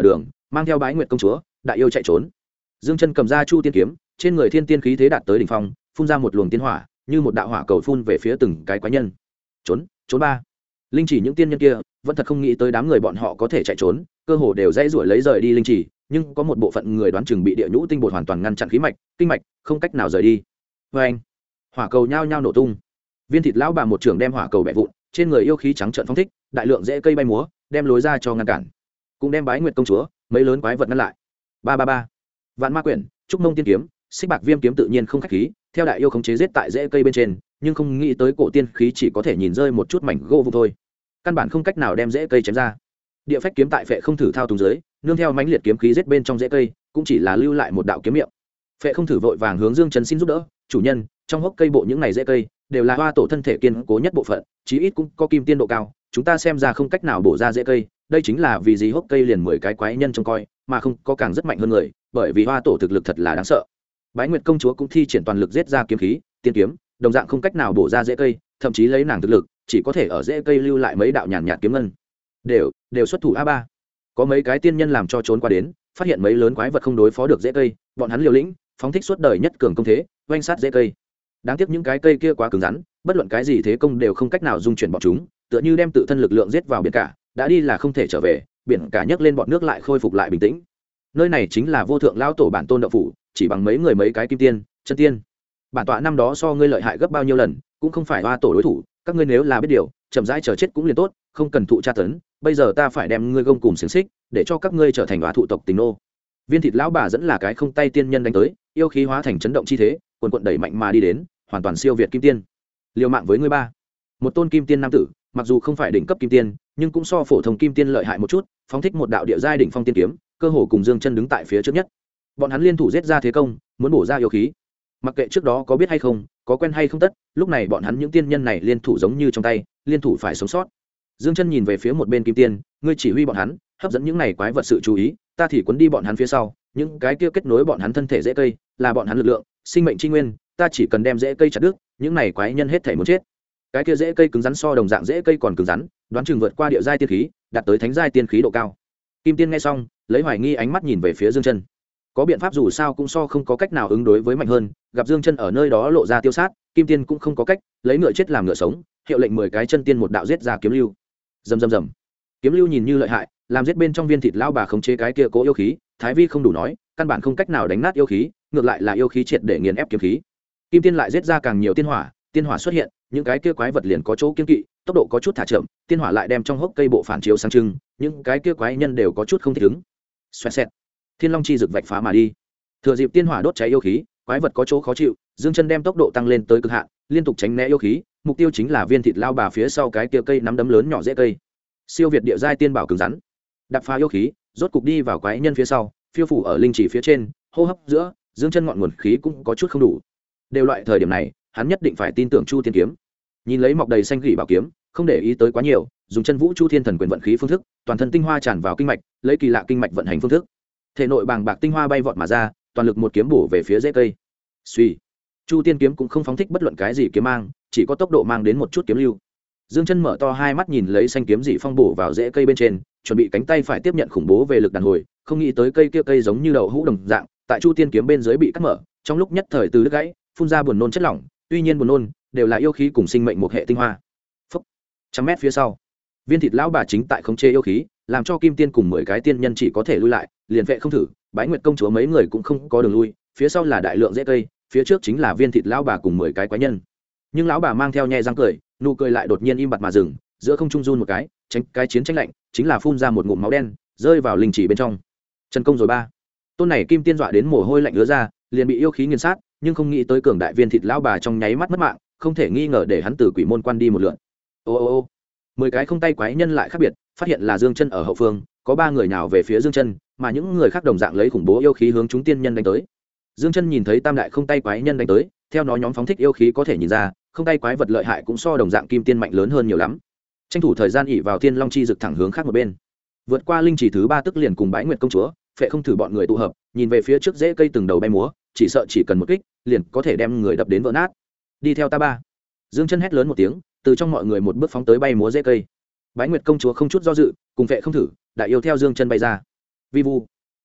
mang theo Bái Nguyệt công chúa đại yêu chạy trốn. Dương Chân cầm ra Chu tiên kiếm, trên người thiên tiên khí thế đạt tới đỉnh phong, phun ra một luồng tiên hỏa, như một đạo hỏa cầu phun về phía từng cái quái nhân. Trốn, trốn ba. Linh chỉ những tiên nhân kia vẫn thật không nghĩ tới đám người bọn họ có thể chạy trốn, cơ hồ đều dãy rủi lấy rời đi linh chỉ, nhưng có một bộ phận người đoán chừng bị địa nhũ tinh bột hoàn toàn ngăn chặn khí mạch, kinh mạch, không cách nào rời đi. Oeng! Hỏa cầu nhao nhao nổ tung. Viên Thịt lão bà một trường đem hỏa cầu bẻ vụn, trên người yêu khí trắng trợn phóng thích, đại lượng rễ cây bay múa, đem lối ra cho ngăn cản. Cũng đem Bái Nguyệt công chúa, mấy lớn quái vật ngăn lại. Ba ba ba. Vạn Ma quyển, Trúc Mông tiên kiếm, Xích Bạc Viêm kiếm tự nhiên không khách khí, theo đại yêu khống chế giết tại rễ cây bên trên, nhưng không nghĩ tới cổ tiên khí chỉ có thể nhìn rơi một chút mảnh gỗ vụn thôi, căn bản không cách nào đem rễ cây chém ra. Địa phách kiếm tại Phệ Không Thử thao túng dưới, nương theo mãnh liệt kiếm khí giết bên trong rễ cây, cũng chỉ là lưu lại một đạo kiếm miệng. Phệ Không Thử vội vàng hướng Dương Chân xin giúp đỡ, chủ nhân, trong hốc cây bộ những này rễ cây đều là hoa tổ thân thể kiên cố nhất bộ phận, chí ít cũng có kim tiên độ cao, chúng ta xem ra không cách nào bổ ra rễ cây, đây chính là vì gì hốc cây liền 10 cái quái nhân trông coi, mà không có càng rất mạnh hơn người, bởi vì hoa tổ thực lực thật là đáng sợ. Bái Nguyệt công chúa cũng thi triển toàn lực giết ra kiếm khí, tiên kiếm, đồng dạng không cách nào bổ ra rễ cây, thậm chí lấy nàng thực lực, chỉ có thể ở rễ cây lưu lại mấy đạo nhàn nhạt kiếm ngân. Đều xuất thủ A3. Có mấy cái tiên nhân làm cho trốn qua đến, phát hiện mấy lớn quái vật không đối phó được rễ cây, bọn hắn liều lĩnh, phóng thích suốt đời nhất cường công thế, oanh sát rễ cây. Đáng tiếc những cái cây kia quá cứng rắn, bất luận cái gì thế công đều không cách nào dung chuyển bọn chúng, tựa như đem tự thân lực lượng giết vào biển cả, đã đi là không thể trở về, biển cả nhấc lên bọn nước lại khôi phục lại bình tĩnh. Nơi này chính là vô thượng lão tổ bản tôn đạo phủ, chỉ bằng mấy người mấy cái kim tiên, chân tiên. Bản tọa năm đó so ngươi lợi hại gấp bao nhiêu lần, cũng không phải hoa tổ đối thủ, các ngươi nếu là biết điều, chậm rãi chờ chết cũng liền tốt, không cần thụ tra tấn, bây giờ ta phải đem ngươi gông cùng xiềng xích, để cho các ngươi trở thành hoa thụ tộc tình nô. Viên Thịt lão bà dẫn là cái không tay tiên nhân đánh tới, yêu khí hóa thành chấn động chi thế, quần quần đẩy mạnh mà đi đến, hoàn toàn siêu việt kim tiên. Liều mạng với ngươi ba. Một tôn kim tiên nam tử, mặc dù không phải đỉnh cấp kim tiên, nhưng cũng so phổ thông kim tiên lợi hại một chút, phóng thích một đạo địa giai đỉnh phong tiên kiếm, cơ hồ cùng Dương Chân đứng tại phía trước nhất. Bọn hắn liên thủ giết ra thế công, muốn bổ ra yêu khí. Mặc kệ trước đó có biết hay không, có quen hay không tất, lúc này bọn hắn những tiên nhân này liên thủ giống như trong tay, liên thủ phải sống sót. Dương Chân nhìn về phía một bên kim tiên, ngươi chỉ huy bọn hắn, hấp dẫn những này quái vật sự chú ý, ta thì cuốn đi bọn hắn phía sau, những cái kia kết nối bọn hắn thân thể rễ cây, là bọn hắn lực lượng, sinh mệnh chi nguyên, ta chỉ cần đem rễ cây chặt đứt, những này quái nhân hết thảy muốn chết. Cái kia rễ cây cứng rắn so đồng dạng rễ cây còn cứng rắn, đoán chừng vượt qua địa giai tiên khí, đạt tới thánh giai tiên khí độ cao. Kim tiên nghe xong, lấy hoài nghi ánh mắt nhìn về phía Dương Chân. Có biện pháp dù sao cũng so không có cách nào ứng đối với mạnh hơn, gặp Dương Chân ở nơi đó lộ ra tiêu sát, kim tiên cũng không có cách, lấy ngựa chết làm ngựa sống, hiệu lệnh 10 cái chân tiên một đạo giết ra kiếm lưu. Rầm rầm rầm. Kiếm lưu nhìn như lợi hại, làm giết bên trong Viên Thịt lão bà khống chế cái kia cố yêu khí, thái vi không đủ nói, căn bản không cách nào đánh nát yêu khí, ngược lại là yêu khí triệt để nghiền ép kiếm khí. Kim tiên lại giết ra càng nhiều tiên hỏa xuất hiện, những cái kia quái vật liền có chỗ kiên kỵ, tốc độ có chút thả chậm, tiên hỏa lại đem trong hốc cây bộ phản chiếu sáng trưng, những cái kia quái nhân đều có chút không thích ứng. Xoẹt xẹt. Thiên Long chi rực vạch phá mà đi. Thừa dịp tiên hỏa đốt cháy yêu khí, quái vật có chỗ khó chịu, Dương Chân đem tốc độ tăng lên tới cực hạn, liên tục tránh né yêu khí, mục tiêu chính là Viên Thịt lao bà phía sau cái kia cây nắm đấm lớn nhỏ rễ cây. Siêu việt địa giai tiên bảo cứng rắn, đạp phá yêu khí, rốt cục đi vào quái nhân phía sau, phiêu phủ ở linh chỉ phía trên, hô hấp giữa, Dương Chân ngọn nguồn khí cũng có chút không đủ. Đều loại thời điểm này, hắn nhất định phải tin tưởng Chu Tiên kiếm. Nhìn lấy mọc đầy xanh gỉ bảo kiếm, không để ý tới quá nhiều, dùng chân vũ Chu Thiên thần quyền vận khí phương thức, toàn thân tinh hoa tràn vào kinh mạch, lấy kỳ lạ kinh mạch vận hành phương thức. Thể nội bàng bạc tinh hoa bay vọt mà ra, toàn lực một kiếm bổ về phía rễ cây. Suy, Chu Tiên kiếm cũng không phóng thích bất luận cái gì kiếm mang, chỉ có tốc độ mang đến một chút kiếm lưu. Dương Chân mở to hai mắt nhìn lấy xanh kiếm dị phong bổ vào rễ cây bên trên, chuẩn bị cánh tay phải tiếp nhận khủng bố về lực đàn hồi, không nghĩ tới cây kia cây giống như đậu hũ đồng dạng, tại Chu Tiên kiếm bên dưới bị cắt mở, trong lúc nhất thời từ đứt gãy, phun ra buồn nôn chất lỏng, tuy nhiên buồn nôn đều là yêu khí cùng sinh mệnh một hệ tinh hoa. Phốc, trăm mét phía sau, Viên Thịt lão bà chính tại khống chế yêu khí, làm cho kim tiên cùng 10 cái tiên nhân chỉ có thể lui lại, liền Vệ Không Thử, Bái Nguyệt công chúa mấy người cũng không có đường lui, phía sau là đại lượng rễ cây, phía trước chính là Viên Thịt lão bà cùng 10 cái quái nhân. Nhưng lão bà mang theo nhe răng cười, nụ cười lại đột nhiên im bặt mà dừng, giữa không trung run một cái, tránh cái chiến tranh lạnh, chính là phun ra một ngụm máu đen, rơi vào linh chỉ bên trong. Chân công rồi ba. Tôn này kim tiên dọa đến mồ hôi lạnh ứa ra, liền bị yêu khí nghiền sát, nhưng không nghĩ tới cường đại Viên Thịt lão bà trong nháy mắt mất mạng, không thể nghi ngờ để hắn từ quỷ môn quan đi một lượt. Ô ô ô. 10 cái không tay quái nhân lại khác biệt, phát hiện là Dương Chân ở hậu phương, có 3 người nào về phía Dương Chân, mà những người khác đồng dạng lấy khủng bố yêu khí hướng chúng tiên nhân đánh tới. Dương Chân nhìn thấy tam đại không tay quái nhân đánh tới, theo nó nhóm phóng thích yêu khí có thể nhìn ra, không tay quái vật lợi hại cũng so đồng dạng kim tiên mạnh lớn hơn nhiều lắm. Tranh thủ thời gian ỷ vào Thiên Long chi rực thẳng hướng khác một bên. Vượt qua linh chỉ thứ 3 tức liền cùng Bái Nguyệt công chúa, Phệ Không Thử bọn người tụ hợp, nhìn về phía trước rễ cây từng đầu bay múa, chỉ sợ chỉ cần một kích, liền có thể đem người đập đến vỡ nát. Đi theo ta ba. Dương Chân hét lớn một tiếng, từ trong mọi người một bước phóng tới bay múa rễ cây. Bái Nguyệt công chúa không chút do dự, cùng Phệ Không Thử, đại yêu theo Dương Chân bay ra. Vi vu,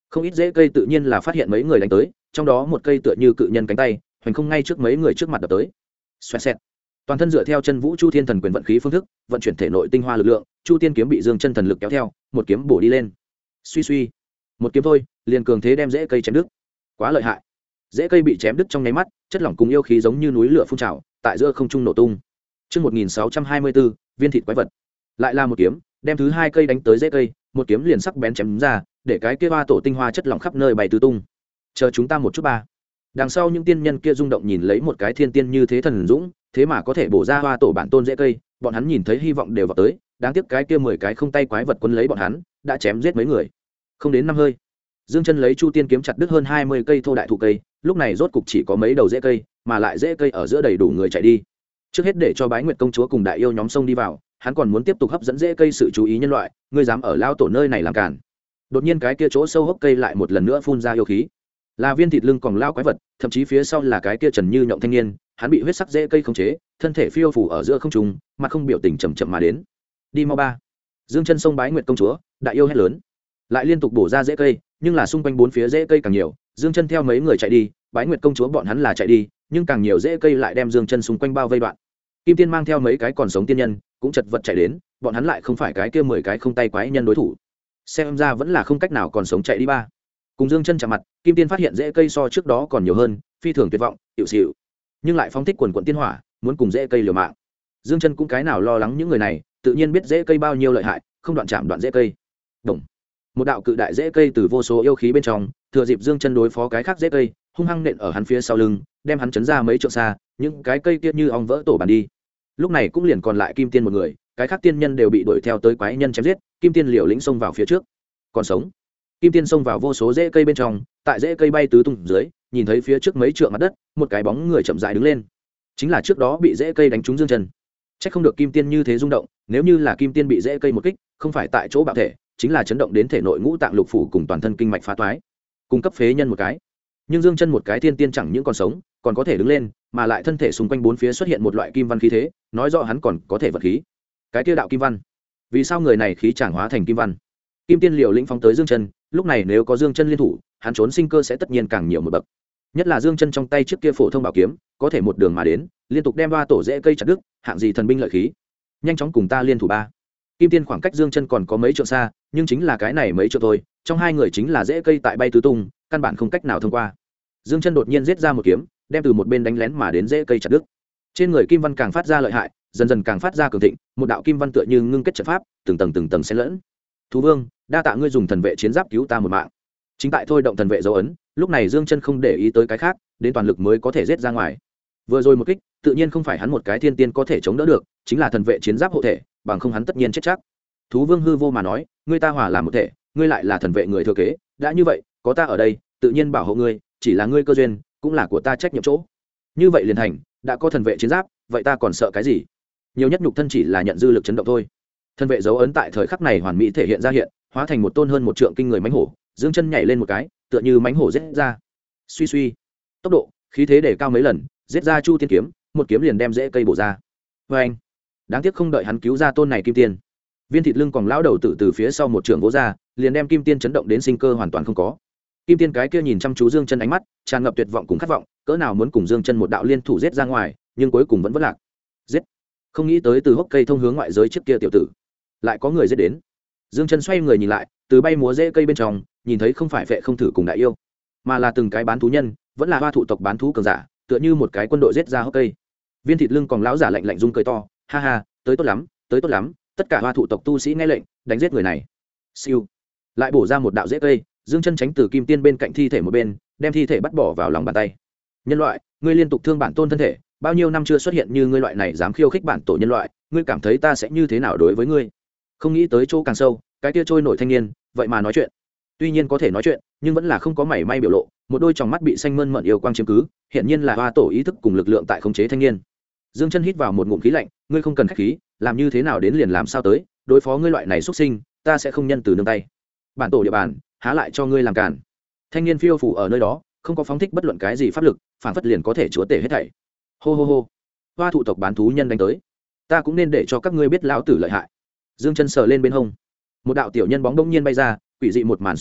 không ít rễ cây tự nhiên là phát hiện mấy người đánh tới, trong đó một cây tựa như cự nhân cánh tay hoành không ngay trước mấy người trước mặt đập tới. Xoẹt xẹt. Toàn thân dựa theo chân vũ chu thiên thần quyền vận khí phương thức vận chuyển thể nội tinh hoa lực lượng, chu tiên kiếm bị dương chân thần lực kéo theo, một kiếm bổ đi lên. Suy suy, một kiếm thôi liền cường thế đem rễ cây chém đứt. Quá lợi hại. Rễ cây bị chém đứt trong nháy mắt, chất lỏng cùng yêu khí giống như núi lửa phun trào tại giữa không trung nổ tung. Trước 1624, viên thịt quái vật. Lại là một kiếm, đem thứ hai cây đánh tới rễ cây, một kiếm liền sắc bén chém ra, để cái kia hoa tổ tinh hoa chất lỏng khắp nơi bay tứ tung. Chờ chúng ta một chút ba. Đằng sau những tiên nhân kia rung động nhìn lấy một cái thiên tiên như thế thần dũng, thế mà có thể bổ ra hoa tổ bản tôn rễ cây, bọn hắn nhìn thấy hy vọng đều vào tới, đáng tiếc cái kia 10 cái không tay quái vật quấn lấy bọn hắn, đã chém giết mấy người. Không đến 5 hơi, Dương Chân lấy chu tiên kiếm chặt đứt hơn 20 cây thô đại thụ cây, lúc này rốt cục chỉ có mấy đầu rễ cây, mà lại rễ cây ở giữa đầy đủ người chạy đi. Trước hết để cho Bái Nguyệt công chúa cùng đại yêu nhóm sông đi vào, hắn còn muốn tiếp tục hấp dẫn rễ cây sự chú ý nhân loại, ngươi dám ở lao tổ nơi này làm cản. Đột nhiên cái kia chỗ sâu hốc cây lại một lần nữa phun ra yêu khí, là viên thịt lưng còn lao quái vật, thậm chí phía sau là cái kia trần như nhộng thanh niên, hắn bị huyết sắc rễ cây khống chế, thân thể phiêu phù ở giữa không trung, mặt không biểu tình chậm chậm mà đến. Đi mau ba. Dương Chân sông Bái Nguyệt công chúa, đại yêu hét lớn, lại liên tục bổ ra rễ cây, nhưng là xung quanh bốn phía rễ cây càng nhiều, Dương Chân theo mấy người chạy đi, Bái Nguyệt công chúa bọn hắn là chạy đi, nhưng càng nhiều rễ cây lại đem Dương Chân xung quanh bao vây đoạn. Kim Tiên mang theo mấy cái còn sống tiên nhân, cũng chật vật chạy đến, bọn hắn lại không phải cái kia 10 cái không tay quái nhân đối thủ. Xem ra vẫn là không cách nào còn sống chạy đi ba. Cùng Dương Chân chạm mặt, Kim Tiên phát hiện rễ cây so trước đó còn nhiều hơn, phi thường tuyệt vọng, hiệu xịu, nhưng lại phóng thích quần quần tiên hỏa, muốn cùng rễ cây liều mạng. Dương Chân cũng cái nào lo lắng những người này, tự nhiên biết rễ cây bao nhiêu lợi hại, không đoạn chạm đoạn rễ cây. Đồng. Một đạo cự đại rễ cây từ vô số yêu khí bên trong, thừa dịp Dương Chân đối phó cái khác rễ cây, hung hăng nện ở hắn phía sau lưng, đem hắn chấn ra mấy trượng xa, những cái cây kia như ong vỡ tổ bàn đi. Lúc này cũng liền còn lại Kim Tiên một người, cái khác tiên nhân đều bị đuổi theo tới quái nhân chém giết, Kim Tiên liều lĩnh xông vào phía trước. Còn sống. Kim Tiên xông vào vô số rễ cây bên trong, tại rễ cây bay tứ tung dưới, nhìn thấy phía trước mấy trượng mặt đất, một cái bóng người chậm rãi đứng lên. Chính là trước đó bị rễ cây đánh trúng Dương Chân. Chắc không được Kim Tiên như thế rung động, nếu như là Kim Tiên bị rễ cây một kích, không phải tại chỗ bạo thể, chính là chấn động đến thể nội ngũ tạng lục phủ cùng toàn thân kinh mạch phá toái, cung cấp phế nhân một cái. Nhưng Dương Chân một cái thiên tiên chẳng những còn sống, còn có thể đứng lên, mà lại thân thể xung quanh bốn phía xuất hiện một loại kim văn khí thế, nói rõ hắn còn có thể vật khí. Cái kia đạo kim văn, vì sao người này khí chẳng hóa thành kim văn? Kim Tiên liều lĩnh phóng tới Dương Chân, lúc này nếu có Dương Chân liên thủ, hắn trốn sinh cơ sẽ tất nhiên càng nhiều một bậc. Nhất là Dương Chân trong tay trước kia phổ thông bảo kiếm, có thể một đường mà đến, liên tục đem ba tổ rễ cây chặt đứt, hạng gì thần binh lợi khí. Nhanh chóng cùng ta liên thủ ba. Kim Tiên khoảng cách Dương Chân còn có mấy trượng xa, nhưng chính là cái này mấy trượng thôi, trong hai người chính là rễ cây tại bay tứ tung, căn bản không cách nào thông qua. Dương Chân đột nhiên giết ra một kiếm, đem từ một bên đánh lén mà đến rễ cây chặt đứt. Trên người kim văn càng phát ra lợi hại, dần dần càng phát ra cường thịnh, một đạo kim văn tựa như ngưng kết trận pháp, từng tầng xen lẫn. Thú Vương, đa tạ ngươi dùng thần vệ chiến giáp cứu ta một mạng. Chính tại thôi động thần vệ dấu ấn, lúc này Dương Chân không để ý tới cái khác, đến toàn lực mới có thể giết ra ngoài. Vừa rồi một kích, tự nhiên không phải hắn một cái thiên tiên có thể chống đỡ được, chính là thần vệ chiến giáp hộ thể, bằng không hắn tất nhiên chết chắc. Thú Vương hư vô mà nói, ngươi ta hòa làm một thể, ngươi lại là thần vệ người thừa kế, đã như vậy, có ta ở đây, tự nhiên bảo hộ ngươi, chỉ là ngươi cơ duyên, cũng là của ta trách nhiệm chỗ. Như vậy liền thành, đã có thần vệ chiến giáp, vậy ta còn sợ cái gì? Nhiều nhất nhục thân chỉ là nhận dư lực chấn động thôi. Thần vệ dấu ấn tại thời khắc này hoàn mỹ thể hiện ra hiện, hóa thành một tôn hơn một trượng kinh người mãnh hổ, Dương Chân nhảy lên một cái, tựa như mãnh hổ giết ra. Suy suy, tốc độ, khí thế để cao mấy lần, giết ra Chu Tiên kiếm, một kiếm liền đem rễ cây bổ ra. Anh, đáng tiếc không đợi hắn cứu ra tôn này kim tiên, viên thịt lưng còn lão đầu tự từ phía sau một trường vỗ ra, liền đem kim tiên chấn động đến sinh cơ hoàn toàn không có. Kim tiên cái kia nhìn chăm chú Dương Chân ánh mắt tràn ngập tuyệt vọng cùng khát vọng, cỡ nào muốn cùng Dương Chân một đạo liên thủ giết ra ngoài, nhưng cuối cùng vẫn vất lạc. Giết! Không nghĩ tới từ hốc cây thông hướng ngoại giới trước kia tiểu tử, lại có người giết đến. Dương Chân xoay người nhìn lại, từ bay múa rễ cây bên trong, nhìn thấy không phải vệ không thử cùng đại yêu, mà là từng cái bán thú nhân, vẫn là hoa thụ tộc bán thú cường giả, tựa như một cái quân đội giết ra hốc cây. Viên thịt lưng còn lão giả lạnh lạnh rung cười to, ha ha, tới tốt lắm, tới tốt lắm, tất cả hoa thụ tộc tu sĩ nghe lệnh, đánh giết người này. Siêu, lại bổ ra một đạo rễ cây, Dương Chân tránh từ kim tiên bên cạnh thi thể một bên, đem thi thể bắt bỏ vào lòng bàn tay. Nhân loại, ngươi liên tục thương bản tôn thân thể, bao nhiêu năm chưa xuất hiện như ngươi loại này dám khiêu khích bản tổ nhân loại, ngươi cảm thấy ta sẽ như thế nào đối với ngươi? Không nghĩ tới chỗ càng sâu, cái kia trôi nổi thanh niên, vậy mà nói chuyện. Tuy nhiên có thể nói chuyện, nhưng vẫn là không có mảy may biểu lộ, một đôi tròng mắt bị xanh mơn mởn yêu quang chiếm cứ, hiện nhiên là hoa tổ ý thức cùng lực lượng tại khống chế thanh niên. Dương Chân hít vào một ngụm khí lạnh, ngươi không cần khách khí, làm như thế nào đến liền làm sao tới, đối phó ngươi loại này xuất sinh, ta sẽ không nhân từ nương tay. Bản tổ địa bàn, há lại cho ngươi làm cản. Thanh niên phiêu phù ở nơi đó, không có phóng thích bất luận cái gì pháp lực, phản phất liền có thể chúa tể hết thảy. Hô hô hô, hoa thụ tộc bán thú nhân đánh tới, ta cũng nên để cho các ngươi biết lão tử lợi hại. Dương Chân sờ lên bên hông, một đạo tiểu nhân bóng đông nhiên bay ra, quỷ dị một màn xuất hiện,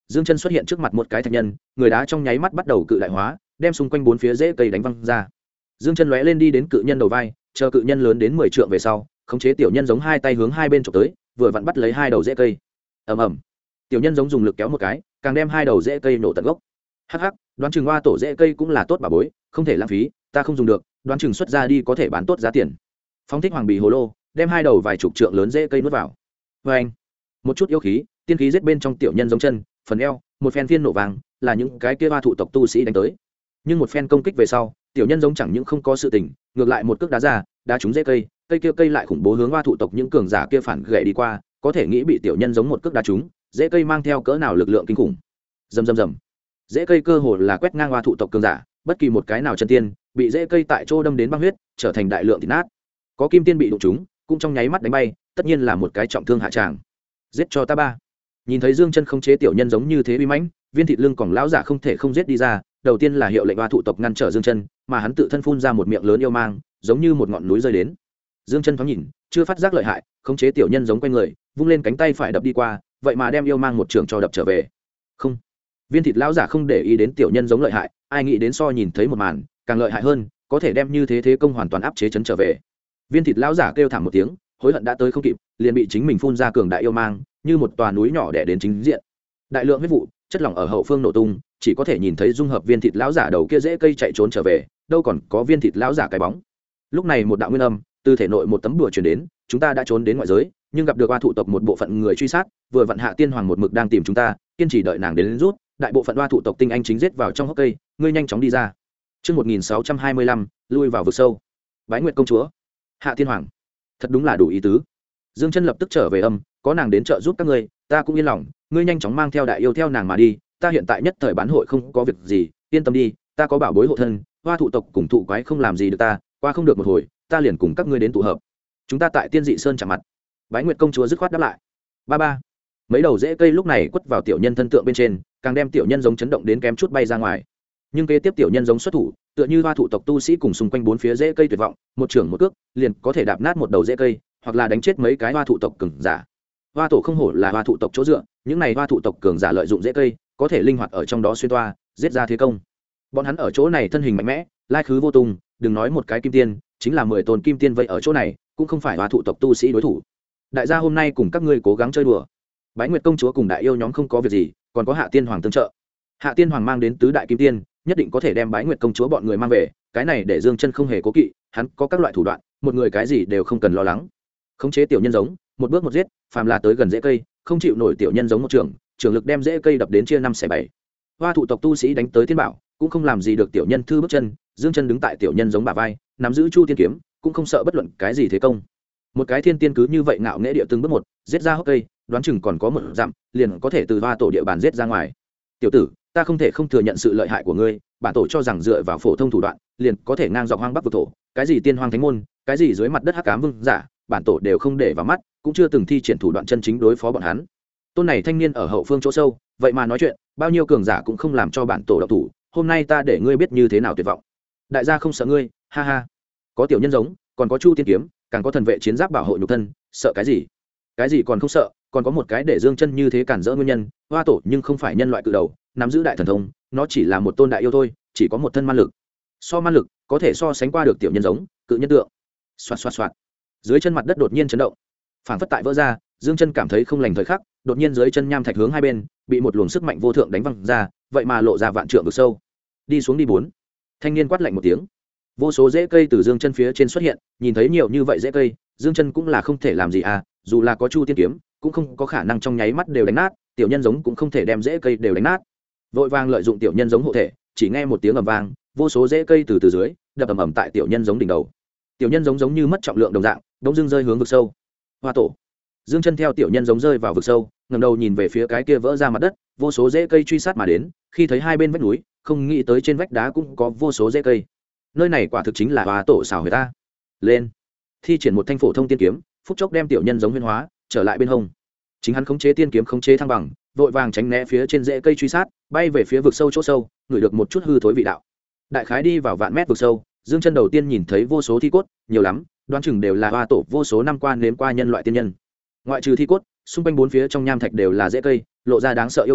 dương chân xuất hiện trước mặt một cái thạch nhân, người đá trong nháy mắt bắt đầu cự đại hóa, đem xung quanh 4 phía rễ cây đánh văng ra. Dương chân lóe lên đi đến cự nhân đầu vai, chờ cự nhân lớn đến 10 trượng về sau, khống chế tiểu nhân giống hai tay hướng hai bên chụp tới, vừa vặn bắt lấy hai đầu rễ cây. Ầm ầm. Tiểu nhân giống dùng lực kéo một cái, càng đem hai đầu rễ cây nổ tận gốc. Hắc hắc, đoán chừng hoa tổ rễ cây cũng là tốt bà bối, không thể lãng phí, ta không dùng được, đoán chừng xuất ra đi có thể bán tốt giá tiền. Phóng thích hoàng bì hồ lô, đem hai đầu vài chục trượng lớn rễ cây nuốt vào. Oeng. Một chút yêu khí, tiên khí giết bên trong tiểu nhân giống chân, phần eo, một phen phiên nổ vàng, là những cái kia hoa thụ tộc tu sĩ đánh tới. Nhưng một phen công kích về sau, tiểu nhân giống chẳng những không có sự tình, ngược lại một cước đá ra, đá trúng rễ cây, cây kia cây lại khủng bố hướng hoa thụ tộc những cường giả kia phản gậy đi qua, có thể nghĩ bị tiểu nhân giống một cước đá trúng, rễ cây mang theo cỡ nào lực lượng kinh khủng. Rầm rầm rầm. Rễ cây cơ hồ là quét ngang hoa thụ tộc cường giả, bất kỳ một cái nào chân tiên, bị rễ cây tại chỗ đâm đến băng huyết, trở thành đại lượng thịt nát. Có kim tiên bị đụng trúng, cũng trong nháy mắt đánh bay, tất nhiên là một cái trọng thương hạ tràng. Giết cho ta ba. Nhìn thấy Dương Chân không chế tiểu nhân giống như thế uy mãnh, viên thịt lưng còng lão giả không thể không giết đi ra, đầu tiên là hiệu lệnh hoa thụ tộc ngăn trở Dương Chân, mà hắn tự thân phun ra một miệng lớn yêu mang, giống như một ngọn núi rơi đến. Dương Chân thoáng nhìn, chưa phát giác lợi hại, khống chế tiểu nhân giống quanh người, vung lên cánh tay phải đập đi qua, vậy mà đem yêu mang một trường cho đập trở về. Không. Viên thịt lão giả không để ý đến tiểu nhân giống lợi hại, ai nghĩ đến so nhìn thấy một màn, càng lợi hại hơn, có thể đem như thế thế công hoàn toàn áp chế chấn trở về. Viên thịt lão giả kêu thảm một tiếng, hối hận đã tới không kịp, liền bị chính mình phun ra cường đại yêu mang, như một tòa núi nhỏ đè đến chính diện. Đại lượng huyết vụ, chất lỏng ở hậu phương nổ tung, chỉ có thể nhìn thấy dung hợp viên thịt lão giả đầu kia dễ cây chạy trốn trở về, đâu còn có viên thịt lão giả cái bóng. Lúc này một đạo nguyên âm từ thể nội một tấm đùa truyền đến, chúng ta đã trốn đến ngoại giới, nhưng gặp được oa thụ tộc một bộ phận người truy sát, vừa vặn Hạ Tiên Hoàng một mực đang tìm chúng ta, kiên trì đợi nàng đến rút, đại bộ phận oa thụ tộc tinh anh chính giết vào trong hốc cây, ngươi nhanh chóng đi ra. Chương 1625, lui vào vực sâu. Bái Nguyệt công chúa, Hạ Tiên Hoàng, thật đúng là đủ ý tứ. Dương Chân lập tức trở về âm, có nàng đến trợ giúp các ngươi, ta cũng yên lòng, ngươi nhanh chóng mang theo đại yêu theo nàng mà đi, ta hiện tại nhất thời bán hội không có việc gì, yên tâm đi, ta có bảo bối hộ thân, hoa thụ tộc cùng thụ quái không làm gì được ta, qua không được một hồi, ta liền cùng các ngươi đến tụ hợp. Chúng ta tại Tiên Dị Sơn chạm mặt. Bái Nguyệt công chúa dứt khoát đáp lại. Ba ba. Mấy đầu rễ cây lúc này quất vào tiểu nhân thân tượng bên trên, càng đem tiểu nhân giống chấn động đến kém chút bay ra ngoài. Nhưng kế tiếp tiểu nhân giống xuất thủ, tựa như hoa thụ tộc tu sĩ cùng xung quanh bốn phía rễ cây tuyệt vọng, một trưởng một cước, liền có thể đạp nát một đầu rễ cây, hoặc là đánh chết mấy cái hoa thụ tộc cường giả. Hoa tổ không hổ là hoa thụ tộc chỗ dựa, những này hoa thụ tộc cường giả lợi dụng rễ cây, có thể linh hoạt ở trong đó xuyên toa, giết ra thế công. Bọn hắn ở chỗ này thân hình mạnh mẽ, lai khứ vô tung, đừng nói một cái kim tiên, chính là 10 tôn kim tiên vậy ở chỗ này, cũng không phải hoa thụ tộc tu sĩ đối thủ. Đại gia hôm nay cùng các ngươi cố gắng chơi đùa. Bái Nguyệt công chúa cùng đại yêu nhóm không có việc gì, còn có Hạ Tiên Hoàng tương trợ. Hạ Tiên Hoàng mang đến tứ đại kim tiên, nhất định có thể đem Bái Nguyệt công chúa bọn người mang về, cái này để Dương Chân không hề cố kỵ, hắn có các loại thủ đoạn, một người cái gì đều không cần lo lắng. Khống chế tiểu nhân giống, một bước một giết, phàm là tới gần rễ cây, không chịu nổi tiểu nhân giống một trường lực đem rễ cây đập đến chia 5 xẻ 7. Hoa thụ tộc tu sĩ đánh tới thiên bảo, cũng không làm gì được tiểu nhân thư bước chân, Dương Chân đứng tại tiểu nhân giống bả vai, nắm giữ Chu Tiên kiếm, cũng không sợ bất luận cái gì thế công. Một cái thiên tiên cứ như vậy ngạo nghễ địa từng bước một, giết ra hốc cây, đoán chừng còn có một dặm, liền có thể từ hoa tổ địa bàn giết ra ngoài. Tiểu tử, ta không thể không thừa nhận sự lợi hại của ngươi, bản tổ cho rằng dựa vào phổ thông thủ đoạn, liền có thể ngang dọc hoang bắc vực thổ, cái gì tiên hoang thánh môn, cái gì dưới mặt đất hắc ám vương giả, bản tổ đều không để vào mắt, cũng chưa từng thi triển thủ đoạn chân chính đối phó bọn hắn. Tôn này thanh niên ở hậu phương chỗ sâu, vậy mà nói chuyện, bao nhiêu cường giả cũng không làm cho bản tổ độc thủ, hôm nay ta để ngươi biết như thế nào tuyệt vọng. Đại gia không sợ ngươi, ha ha. Có tiểu nhân giống, còn có Chu Tiên kiếm, càng có thần vệ chiến giáp bảo hộ nhục thân, sợ cái gì? Cái gì còn không sợ, còn có một cái để Dương Chân như thế cản rỡ nguyên nhân, hoa tổ nhưng không phải nhân loại cự đầu, nắm giữ đại thần thông, nó chỉ là một tôn đại yêu thôi, chỉ có một thân man lực. So man lực, có thể so sánh qua được tiểu nhân giống, cự nhân tượng. Soạt soạt soạt. Dưới chân mặt đất đột nhiên chấn động, phảng phất tại vỡ ra, Dương Chân cảm thấy không lành thời khắc, đột nhiên dưới chân nham thạch hướng hai bên, bị một luồng sức mạnh vô thượng đánh văng ra, vậy mà lộ ra vạn trượng vực sâu. Đi xuống đi 4. Thanh niên quát lạnh một tiếng. Vô số rễ cây từ Dương Chân phía trên xuất hiện, nhìn thấy nhiều như vậy rễ cây, Dương Chân cũng là không thể làm gì à, dù là có Chu Tiên kiếm, cũng không có khả năng trong nháy mắt đều đánh nát, tiểu nhân giống cũng không thể đem rễ cây đều đánh nát. Vội vàng lợi dụng tiểu nhân giống hộ thể, chỉ nghe một tiếng ầm vang, vô số rễ cây từ dưới đập ầm ầm tại tiểu nhân giống đỉnh đầu. Tiểu nhân giống như mất trọng lượng đồng dạng, bỗng dưng rơi hướng vực sâu. Hoa tổ. Dương Chân theo tiểu nhân giống rơi vào vực sâu, ngẩng đầu nhìn về phía cái kia vỡ ra mặt đất, vô số rễ cây truy sát mà đến, khi thấy hai bên vách núi, không nghĩ tới trên vách đá cũng có vô số rễ cây. Nơi này quả thực chính là Hoa tổ xảo huyệt ta. Lên. Thi triển một thanh phổ thông tiên kiếm, phút chốc đem tiểu nhân giống huyễn hóa, trở lại bên hông. Chính hắn khống chế tiên kiếm khống chế thăng bằng, vội vàng tránh né phía trên rễ cây truy sát, bay về phía vực sâu chỗ sâu, ngửi được một chút hư thối vị đạo. Đại khái đi vào vạn mét vực sâu, Dương Chân đầu tiên nhìn thấy vô số thi cốt, nhiều lắm, đoán chừng đều là hoa tổ vô số năm qua nếm qua nhân loại tiên nhân. Ngoại trừ thi cốt, xung quanh bốn phía trong nham thạch đều là rễ cây, lộ ra đáng sợ yêu khí,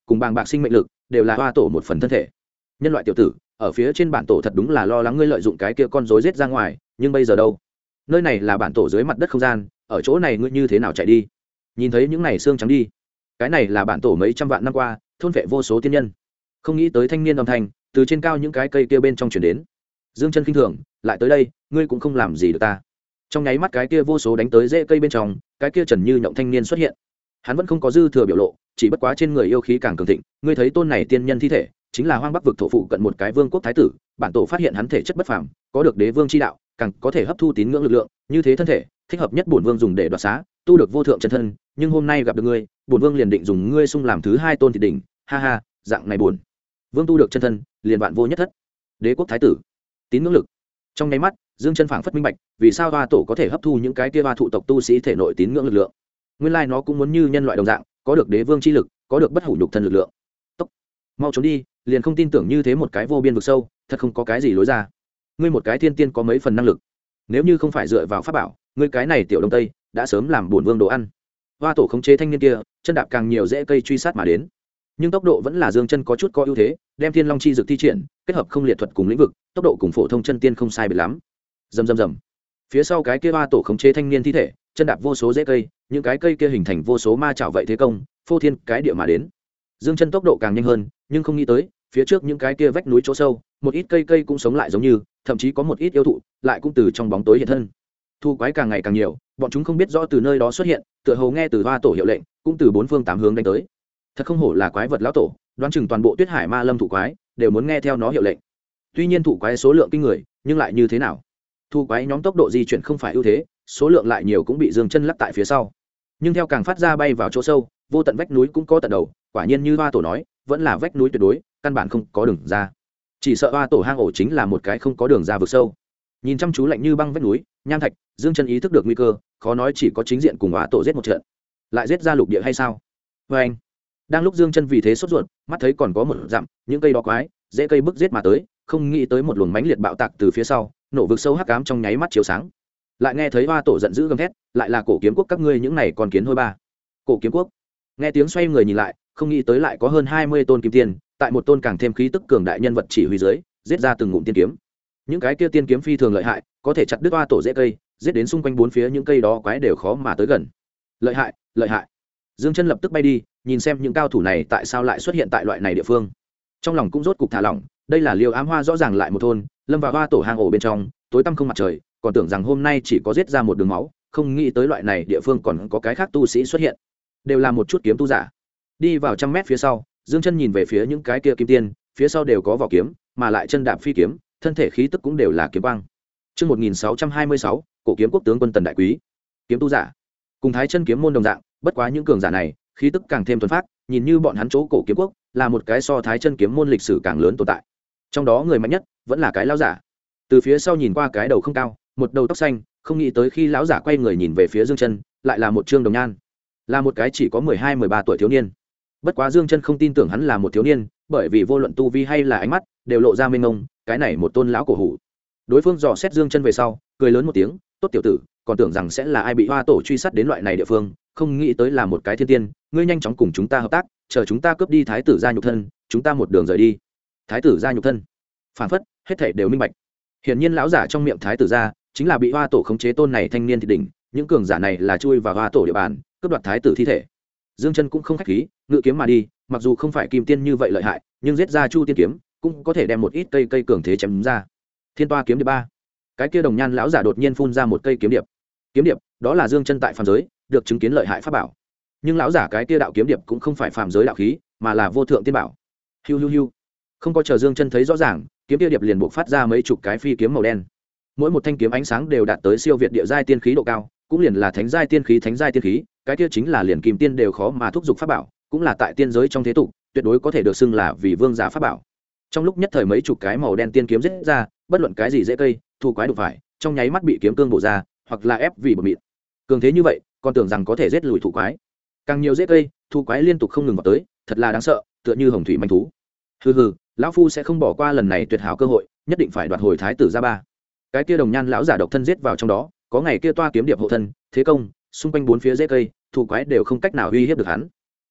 cùng bàng bạc sinh mệnh lực đều là hoa tổ một phần thân thể. Nhân loại tiểu tử, ở phía trên bản tổ thật đúng là lo lắng ngươi lợi dụng cái kia con rối giết ra ngoài, nhưng bây giờ đâu? Nơi này là bản tổ dưới mặt đất không gian, ở chỗ này ngươi như thế nào chạy đi? Nhìn thấy những này xương trắng đi, cái này là bản tổ mấy trăm vạn năm qua thôn vệ vô số tiên nhân. Không nghĩ tới thanh niên âm thanh từ trên cao những cái cây kia bên trong chuyển đến. Dương Chân khinh thường, lại tới đây, ngươi cũng không làm gì được ta. Trong nháy mắt cái kia vô số đánh tới rễ cây bên trong, cái kia trần như nhộng thanh niên xuất hiện. Hắn vẫn không có dư thừa biểu lộ, chỉ bất quá trên người yêu khí càng cường thịnh. Ngươi thấy tôn này tiên nhân thi thể, chính là Hoang Bắc vực thổ phụ cận một cái vương quốc thái tử. Bản tổ phát hiện hắn thể chất bất phàm, có được đế vương chi đạo, càng có thể hấp thu tín ngưỡng lực lượng. Như thế thân thể thích hợp nhất bổn vương dùng để đoạt xá, tu được vô thượng chân thân. Nhưng hôm nay gặp được ngươi, bổn vương liền định dùng ngươi xung làm thứ hai tôn thị đỉnh. Ha ha, dạng này buồn. Vương tu được chân thân, liền vạn vô nhất thất. Đế quốc thái tử, tín ngưỡng lực. Trong nháy mắt, Dương Chân phảng phất minh bạch, vì sao hoa tổ có thể hấp thu những cái kia hoa thụ tộc tu sĩ thể nội tín ngưỡng lực lượng. Nguyên lai nó cũng muốn như nhân loại đồng dạng, có được đế vương chi lực, có được bất hủ nhục thân lực lượng. Tốc, mau trốn đi, liền không tin tưởng như thế một cái vô biên vực sâu, thật không có cái gì lối ra. Ngươi một cái thiên tiên có mấy phần năng lực? Nếu như không phải dựa vào pháp bảo, ngươi cái này tiểu đông tây đã sớm làm bổn vương đồ ăn. Hoa tổ khống chế thanh niên kia, chân đạp càng nhiều rễ cây truy sát mà đến. Nhưng tốc độ vẫn là Dương Chân có chút có ưu thế, đem Thiên Long chi dược thi triển, kết hợp không liệt thuật cùng lĩnh vực, tốc độ cùng phổ thông chân tiên không sai biệt lắm. Rầm rầm rầm. Phía sau cái kia hoa tổ khống chế thanh niên thi thể, chân đạp vô số rễ cây, những cái cây kia hình thành vô số ma chảo vậy thế công, phô thiên cái địa mà đến. Dương Chân tốc độ càng nhanh hơn, nhưng không nghĩ tới, phía trước những cái kia vách núi chỗ sâu, một ít cây cũng sống lại giống như, thậm chí có một ít yêu thụ, lại cũng từ trong bóng tối hiện thân. Thu quái càng ngày càng nhiều, bọn chúng không biết rõ từ nơi đó xuất hiện, tựa hồ nghe từ hoa tổ hiệu lệnh, cũng từ bốn phương tám hướng đánh tới. Thật không hổ là quái vật lão tổ, đoán chừng toàn bộ Tuyết Hải Ma Lâm thụ quái đều muốn nghe theo nó hiệu lệnh. Tuy nhiên thụ quái số lượng kinh người, nhưng lại như thế nào? Thu quái nhóm tốc độ di chuyển không phải ưu thế, số lượng lại nhiều cũng bị Dương Chân lắc tại phía sau. Nhưng theo càng phát ra bay vào chỗ sâu, vô tận vách núi cũng có tận đầu, quả nhiên như hoa tổ nói, vẫn là vách núi tuyệt đối, căn bản không có đường ra. Chỉ sợ hoa tổ hang ổ chính là một cái không có đường ra vực sâu. Nhìn chăm chú lạnh như băng vách núi, nham thạch, Dương Chân ý thức được nguy cơ, khó nói chỉ có chính diện cùng hoa tổ giết một trận, lại giết ra lục địa hay sao? Và anh, đang lúc Dương Chân vì thế sốt ruột, mắt thấy còn có một dặm, những cây đó quái, dễ cây bức giết mà tới, không nghĩ tới một luồng mãnh liệt bạo tạc từ phía sau, nổ vực sâu hắc ám trong nháy mắt chiếu sáng. Lại nghe thấy hoa tổ giận dữ gầm thét, lại là Cổ Kiếm Quốc các ngươi những này còn kiến hôi ba. Cổ Kiếm Quốc. Nghe tiếng xoay người nhìn lại, không nghĩ tới lại có hơn 20 tôn kim tiên, tại một tôn càng thêm khí tức cường đại nhân vật chỉ huy dưới, giết ra từng ngụm tiên kiếm. Những cái kia tiên kiếm phi thường lợi hại, có thể chặt đứt hoa tổ rễ cây, giết đến xung quanh bốn phía những cây đó quái đều khó mà tới gần. Lợi hại, lợi hại. Dương Chân lập tức bay đi, nhìn xem những cao thủ này tại sao lại xuất hiện tại loại này địa phương. Trong lòng cũng rốt cục thả lỏng, đây là Liêu Ám Hoa rõ ràng lại một thôn, lâm vào hoa tổ hang ổ bên trong, tối tăm không mặt trời, còn tưởng rằng hôm nay chỉ có giết ra một đường máu, không nghĩ tới loại này địa phương còn có cái khác tu sĩ xuất hiện, đều là một chút kiếm tu giả. Đi vào 100 mét phía sau, Dương Chân nhìn về phía những cái kia kim tiên, phía sau đều có vỏ kiếm, mà lại chân đạp phi kiếm, thân thể khí tức cũng đều là kiếm quang. Chương 1626, Cổ Kiếm Quốc tướng quân Tần Đại Quý. Kiếm tu giả, cùng Thái Chân kiếm môn đồng dạng, bất quá những cường giả này, khí tức càng thêm thuần phát, nhìn như bọn hắn chỗ Cổ Kiếm Quốc là một cái so Thái Chân kiếm môn lịch sử càng lớn tồn tại. Trong đó người mạnh nhất vẫn là cái lão giả. Từ phía sau nhìn qua cái đầu không cao, một đầu tóc xanh, không nghĩ tới khi lão giả quay người nhìn về phía Dương Chân, lại là một trương đồng nhan, là một cái chỉ có 12-13 tuổi thiếu niên. Bất quá Dương Chân không tin tưởng hắn là một thiếu niên, bởi vì vô luận tu vi hay là ánh mắt, đều lộ ra mênh mông, cái này một tôn lão cổ hủ. Đối phương dò xét Dương Chân về sau, cười lớn một tiếng, "Tốt tiểu tử, còn tưởng rằng sẽ là ai bị hoa tổ truy sát đến loại này địa phương, không nghĩ tới là một cái thiên tiên, ngươi nhanh chóng cùng chúng ta hợp tác, chờ chúng ta cướp đi thái tử gia nhục thân, chúng ta một đường rời đi." Thái tử gia nhục thân? Phản phất, hết thảy đều minh bạch. Hiển nhiên lão giả trong miệng thái tử gia chính là bị hoa tổ khống chế tôn này thanh niên thị đỉnh, những cường giả này là chui vào hoa tổ địa bàn, cướp đoạt thái tử thi thể. Dương Chân cũng không khách khí, ngự kiếm mà đi, mặc dù không phải kim tiên như vậy lợi hại, nhưng giết ra chu tiên kiếm, cũng có thể đem một ít cây cường thế chém ra. Thiên toa kiếm điệp 3. Cái kia đồng nhan lão giả đột nhiên phun ra một cây kiếm điệp. Kiếm điệp, đó là Dương Chân tại phàm giới được chứng kiến lợi hại pháp bảo. Nhưng lão giả cái kia đạo kiếm điệp cũng không phải phàm giới đạo khí, mà là vô thượng tiên bảo. Hiu hiu hiu. Không có chờ Dương Chân thấy rõ ràng, kiếm kia điệp liền bộc phát ra mấy chục cái phi kiếm màu đen. Mỗi một thanh kiếm ánh sáng đều đạt tới siêu việt địa giai tiên khí độ cao, cũng liền là thánh giai tiên khí, cái kia chính là liền kim tiên đều khó mà thúc giục pháp bảo, cũng là tại tiên giới trong thế tục, tuyệt đối có thể được xưng là vì vương giả pháp bảo. Trong lúc nhất thời mấy chục cái màu đen tiên kiếm giết ra, bất luận cái gì dễ cây, thu quái đụng phải, trong nháy mắt bị kiếm cương bổ ra, hoặc là ép vì bột mịn. Cường thế như vậy, còn tưởng rằng có thể giết lùi thủ quái. Càng nhiều dễ cây, thu quái liên tục không ngừng vào tới, thật là đáng sợ, tựa như hồng thủy manh thú. Hừ hừ, lão phu sẽ không bỏ qua lần này tuyệt hảo cơ hội, nhất định phải đoạt hồi thái tử gia ba. Cái kia đồng nhan lão giả độc thân giết vào trong đó, có ngày kia toa kiếm điệp hộ thân, thế công, xung quanh bốn phía dễ cây, thủ quái đều không cách nào uy hiếp được hắn.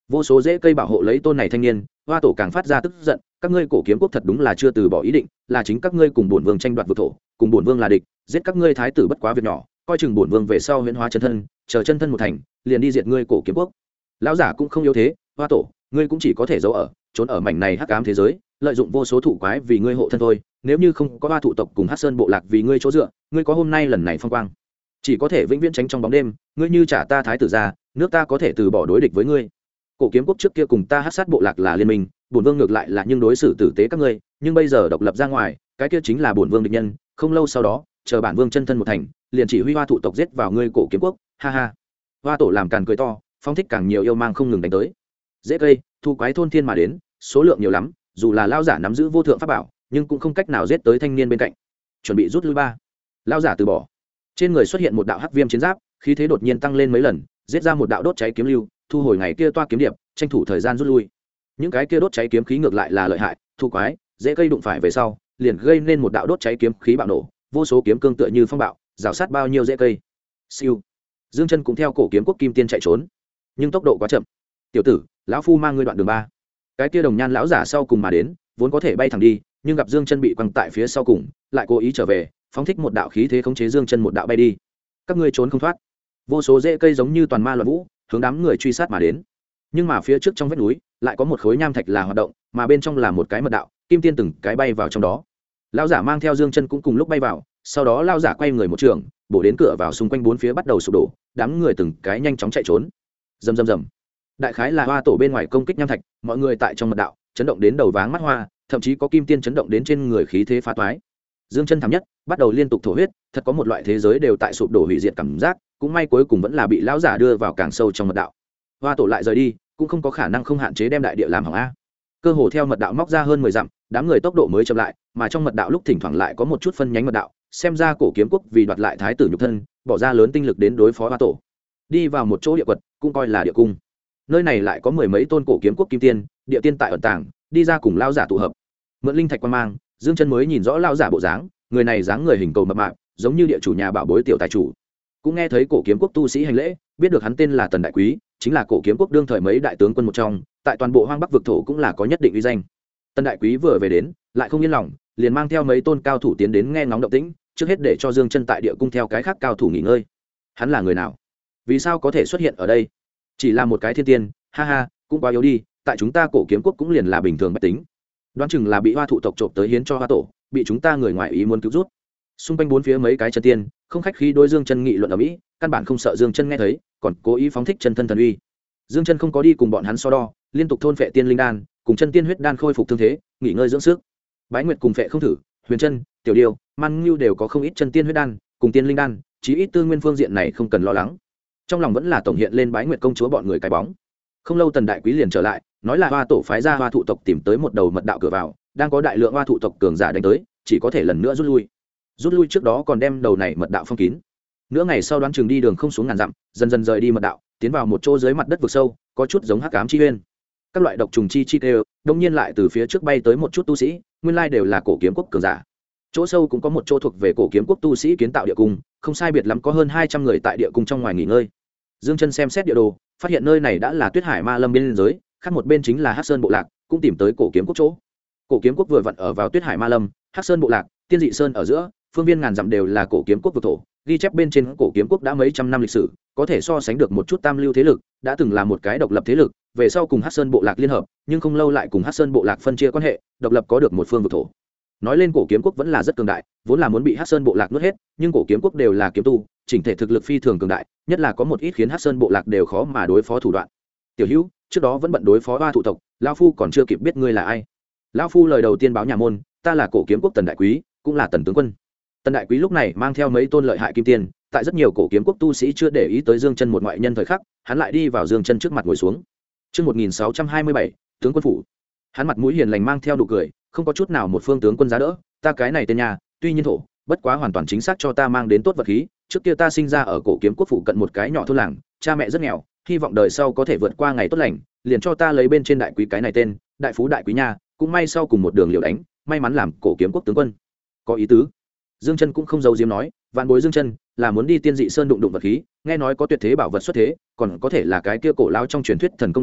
vô số rễ cây bảo hộ lấy tôn này thanh niên. Hoa tổ càng phát ra tức giận, các ngươi cổ kiếm quốc thật đúng là chưa từ bỏ ý định, là chính các ngươi cùng bổn vương tranh đoạt vực thổ, cùng bổn vương là địch, giết các ngươi thái tử bất quá việc nhỏ, coi chừng bổn vương về sau huyễn hóa chân thân, chờ chân thân một thành, liền đi diệt ngươi cổ kiếm quốc. Lão giả cũng không yếu thế, Hoa tổ, ngươi cũng chỉ có thể giấu ở, trốn ở mảnh này hắc ám thế giới, lợi dụng vô số thụ quái vì ngươi hộ thân thôi, nếu như không có Hoa thụ tộc cùng Hắc Sơn bộ lạc vì ngươi chỗ dựa, ngươi có hôm nay lần này phong quang, chỉ có thể vĩnh viễn tránh trong bóng đêm, ngươi như trả ta thái tử ra, nước ta có thể từ bỏ đối địch với ngươi. Cổ kiếm quốc trước kia cùng ta Hắc Sát bộ lạc là liên minh, bổn vương ngược lại là nhưng đối xử tử tế các ngươi, nhưng bây giờ độc lập ra ngoài, cái kia chính là bổn vương địch nhân, không lâu sau đó, chờ bản vương chân thân một thành, liền chỉ huy Hoa thụ tộc giết vào ngươi cổ kiếm quốc, ha ha. Hoa tổ làm càn cười to, phong thích càng nhiều yêu mang không ngừng đánh tới. Dễ cây, thu quái thôn thiên mà đến, số lượng nhiều lắm, dù là lao giả nắm giữ vô thượng pháp bảo, nhưng cũng không cách nào giết tới thanh niên bên cạnh. Chuẩn bị rút lui ba. Lao giả từ bỏ. Trên người xuất hiện một đạo hắc viêm chiến giáp, khí thế đột nhiên tăng lên mấy lần, giết ra một đạo đốt cháy kiếm lưu, thu hồi ngày kia toa kiếm điệp, tranh thủ thời gian rút lui. Những cái kia đốt cháy kiếm khí ngược lại là lợi hại, thu quái, dễ cây đụng phải về sau, liền gây nên một đạo đốt cháy kiếm khí bạo nổ, vô số kiếm cương tựa như phong bạo, rào sát bao nhiêu dễ cây. Siêu. Dương Chân cũng theo cổ kiếm quốc kim tiên chạy trốn, nhưng tốc độ quá chậm. Tiểu tử, lão phu mang ngươi đoạn đường ba. Cái kia đồng nhan lão giả sau cùng mà đến, vốn có thể bay thẳng đi, nhưng gặp Dương Chân bị quăng tại phía sau cùng, lại cố ý trở về, phóng thích một đạo khí thế khống chế Dương Chân một đạo bay đi. Các ngươi trốn không thoát. Vô số rễ cây giống như toàn ma loạn vũ, hướng đám người truy sát mà đến. Nhưng mà phía trước trong vách núi, lại có một khối nham thạch là hoạt động, mà bên trong là một cái mật đạo, kim tiên từng cái bay vào trong đó. Lão giả mang theo Dương Chân cũng cùng lúc bay vào, sau đó lão giả quay người một trường, bổ đến cửa vào xung quanh bốn phía bắt đầu sụp đổ, đám người từng cái nhanh chóng chạy trốn. Rầm rầm rầm. Đại khái là Hoa tổ bên ngoài công kích nham thạch, mọi người tại trong mật đạo chấn động đến đầu váng mắt hoa, thậm chí có kim tiên chấn động đến trên người khí thế phá toái. Dương Chân thảm nhất, bắt đầu liên tục thổ huyết, thật có một loại thế giới đều tại sụp đổ hủy diệt cảm giác, cũng may cuối cùng vẫn là bị lão giả đưa vào càng sâu trong mật đạo. Hoa tổ lại rời đi, cũng không có khả năng không hạn chế đem đại địa làm hỏng a. Cơ hồ theo mật đạo móc ra hơn 10 dặm, đám người tốc độ mới chậm lại, mà trong mật đạo lúc thỉnh thoảng lại có một chút phân nhánh mật đạo, xem ra cổ kiếm quốc vì đoạt lại thái tử nhục thân, bỏ ra lớn tinh lực đến đối phó Hoa tổ. Đi vào một chỗ địa quật, cũng coi là địa cung. Nơi này lại có mười mấy tôn cổ kiếm quốc kim tiên, địa tiên tại ẩn tàng, đi ra cùng lão giả tụ hợp. Mượn linh thạch quan mang, Dương Chân mới nhìn rõ lão giả bộ dáng, người này dáng người hình cầu mập mạp, giống như địa chủ nhà bảo bối tiểu tài chủ. Cũng nghe thấy cổ kiếm quốc tu sĩ hành lễ, biết được hắn tên là Tần Đại Quý, chính là cổ kiếm quốc đương thời mấy đại tướng quân một trong, tại toàn bộ Hoang Bắc vực thổ cũng là có nhất định uy danh. Tần Đại Quý vừa về đến, lại không yên lòng, liền mang theo mấy tôn cao thủ tiến đến nghe ngóng động tĩnh, trước hết để cho Dương Chân tại địa cung theo cái khác cao thủ nghỉ ngơi. Hắn là người nào? Vì sao có thể xuất hiện ở đây? Chỉ là một cái thiên tiên, ha ha, cũng quá yếu đi, tại chúng ta cổ kiếm quốc cũng liền là bình thường bách tính. Đoán chừng là bị Hoa thụ tộc trộm tới hiến cho Hoa tổ, bị chúng ta người ngoài ý muốn cứu rút. Xung quanh bốn phía mấy cái chân tiên, không khách khí đối Dương Chân nghị luận ở mỹ, căn bản không sợ Dương Chân nghe thấy, còn cố ý phóng thích chân thân thần uy. Dương Chân không có đi cùng bọn hắn so đo, liên tục thôn phệ tiên linh đan, cùng chân tiên huyết đan khôi phục thương thế, nghỉ ngơi dưỡng sức. Bái Nguyệt cùng phệ không thử, Huyền Chân, Tiểu Điêu, Man Ngưu đều có không ít chân tiên huyết đan, cùng tiên linh đan, chí ít tư nguyên phương diện này không cần lo lắng. Trong lòng vẫn là tổng hiện lên Bái Nguyệt công chúa bọn người cái bóng. Không lâu Tần Đại Quý liền trở lại, nói là Hoa tổ phái ra Hoa thụ tộc tìm tới một đầu mật đạo cửa vào, đang có đại lượng Hoa thụ tộc cường giả đánh tới, chỉ có thể lần nữa rút lui. Rút lui trước đó còn đem đầu này mật đạo phong kín. Nửa ngày sau đoán chừng đi đường không xuống ngàn dặm, dần dần rời đi mật đạo, tiến vào một chỗ dưới mặt đất vực sâu, có chút giống hắc ám chi uyên. Các loại độc trùng chi kêu, đột nhiên lại từ phía trước bay tới một chút tu sĩ, nguyên lai đều là cổ kiếm quốc cường giả. Chỗ sâu cũng có một chỗ thuộc về cổ kiếm quốc tu sĩ kiến tạo địa cung, không sai biệt lắm có hơn 200 người tại địa cung trong ngoài nghỉ ngơi. Dương Chân xem xét địa đồ, phát hiện nơi này đã là Tuyết Hải Ma Lâm biên giới, khác một bên chính là Hắc Sơn bộ lạc, cũng tìm tới cổ kiếm quốc chỗ. Cổ kiếm quốc vừa vặn ở vào Tuyết Hải Ma Lâm, Hắc Sơn bộ lạc, Tiên Dị Sơn ở giữa, phương viên ngàn dặm đều là cổ kiếm quốc vực thổ, ghi chép bên trên cổ kiếm quốc đã mấy trăm năm lịch sử, có thể so sánh được một chút tam lưu thế lực, đã từng là một cái độc lập thế lực, về sau cùng Hắc Sơn bộ lạc liên hợp, nhưng không lâu lại cùng Hắc Sơn bộ lạc phân chia quan hệ, độc lập có được một phương vực thổ. Nói lên cổ kiếm quốc vẫn là rất cường đại, vốn là muốn bị Hắc Sơn bộ lạc nuốt hết, nhưng cổ kiếm quốc đều là kiếm tu, chỉnh thể thực lực phi thường cường đại, nhất là có một ít khiến Hắc Sơn bộ lạc đều khó mà đối phó thủ đoạn. Tiểu Hữu, trước đó vẫn bận đối phó Hoa thụ tộc, lão phu còn chưa kịp biết ngươi là ai. Lão phu lời đầu tiên báo nhà môn, ta là cổ kiếm quốc Tần Đại Quý, cũng là Tần tướng quân. Tần Đại Quý lúc này mang theo mấy tôn lợi hại kim tiên, tại rất nhiều cổ kiếm quốc tu sĩ chưa để ý tới Dương Chân một ngoại nhân thời khắc, hắn lại đi vào Dương Chân trước mặt ngồi xuống. Chương 1627, tướng quân phủ. Hắn mặt mũi hiền lành mang theo nụ cười, không có chút nào một phương tướng quân giá đỡ, ta cái này tên nhà, tuy nhiên thổ, bất quá hoàn toàn chính xác cho ta mang đến tốt vật khí, trước kia ta sinh ra ở cổ kiếm quốc phụ cận một cái nhỏ thôn làng, cha mẹ rất nghèo, hy vọng đời sau có thể vượt qua ngày tốt lành, liền cho ta lấy bên trên Đại Quý cái này tên, đại phú đại quý nha, cũng may sau cùng một đường liều đánh, may mắn làm cổ kiếm quốc tướng quân. Có ý tứ. Dương Chân cũng không giấu giếm nói, vạn bối Dương Chân là muốn đi Tiên Dị Sơn đụng đụng vật khí, nghe nói có tuyệt thế bảo vật xuất thế, còn có thể là cái kia cổ lao trong truyền thuyết thần công đồ,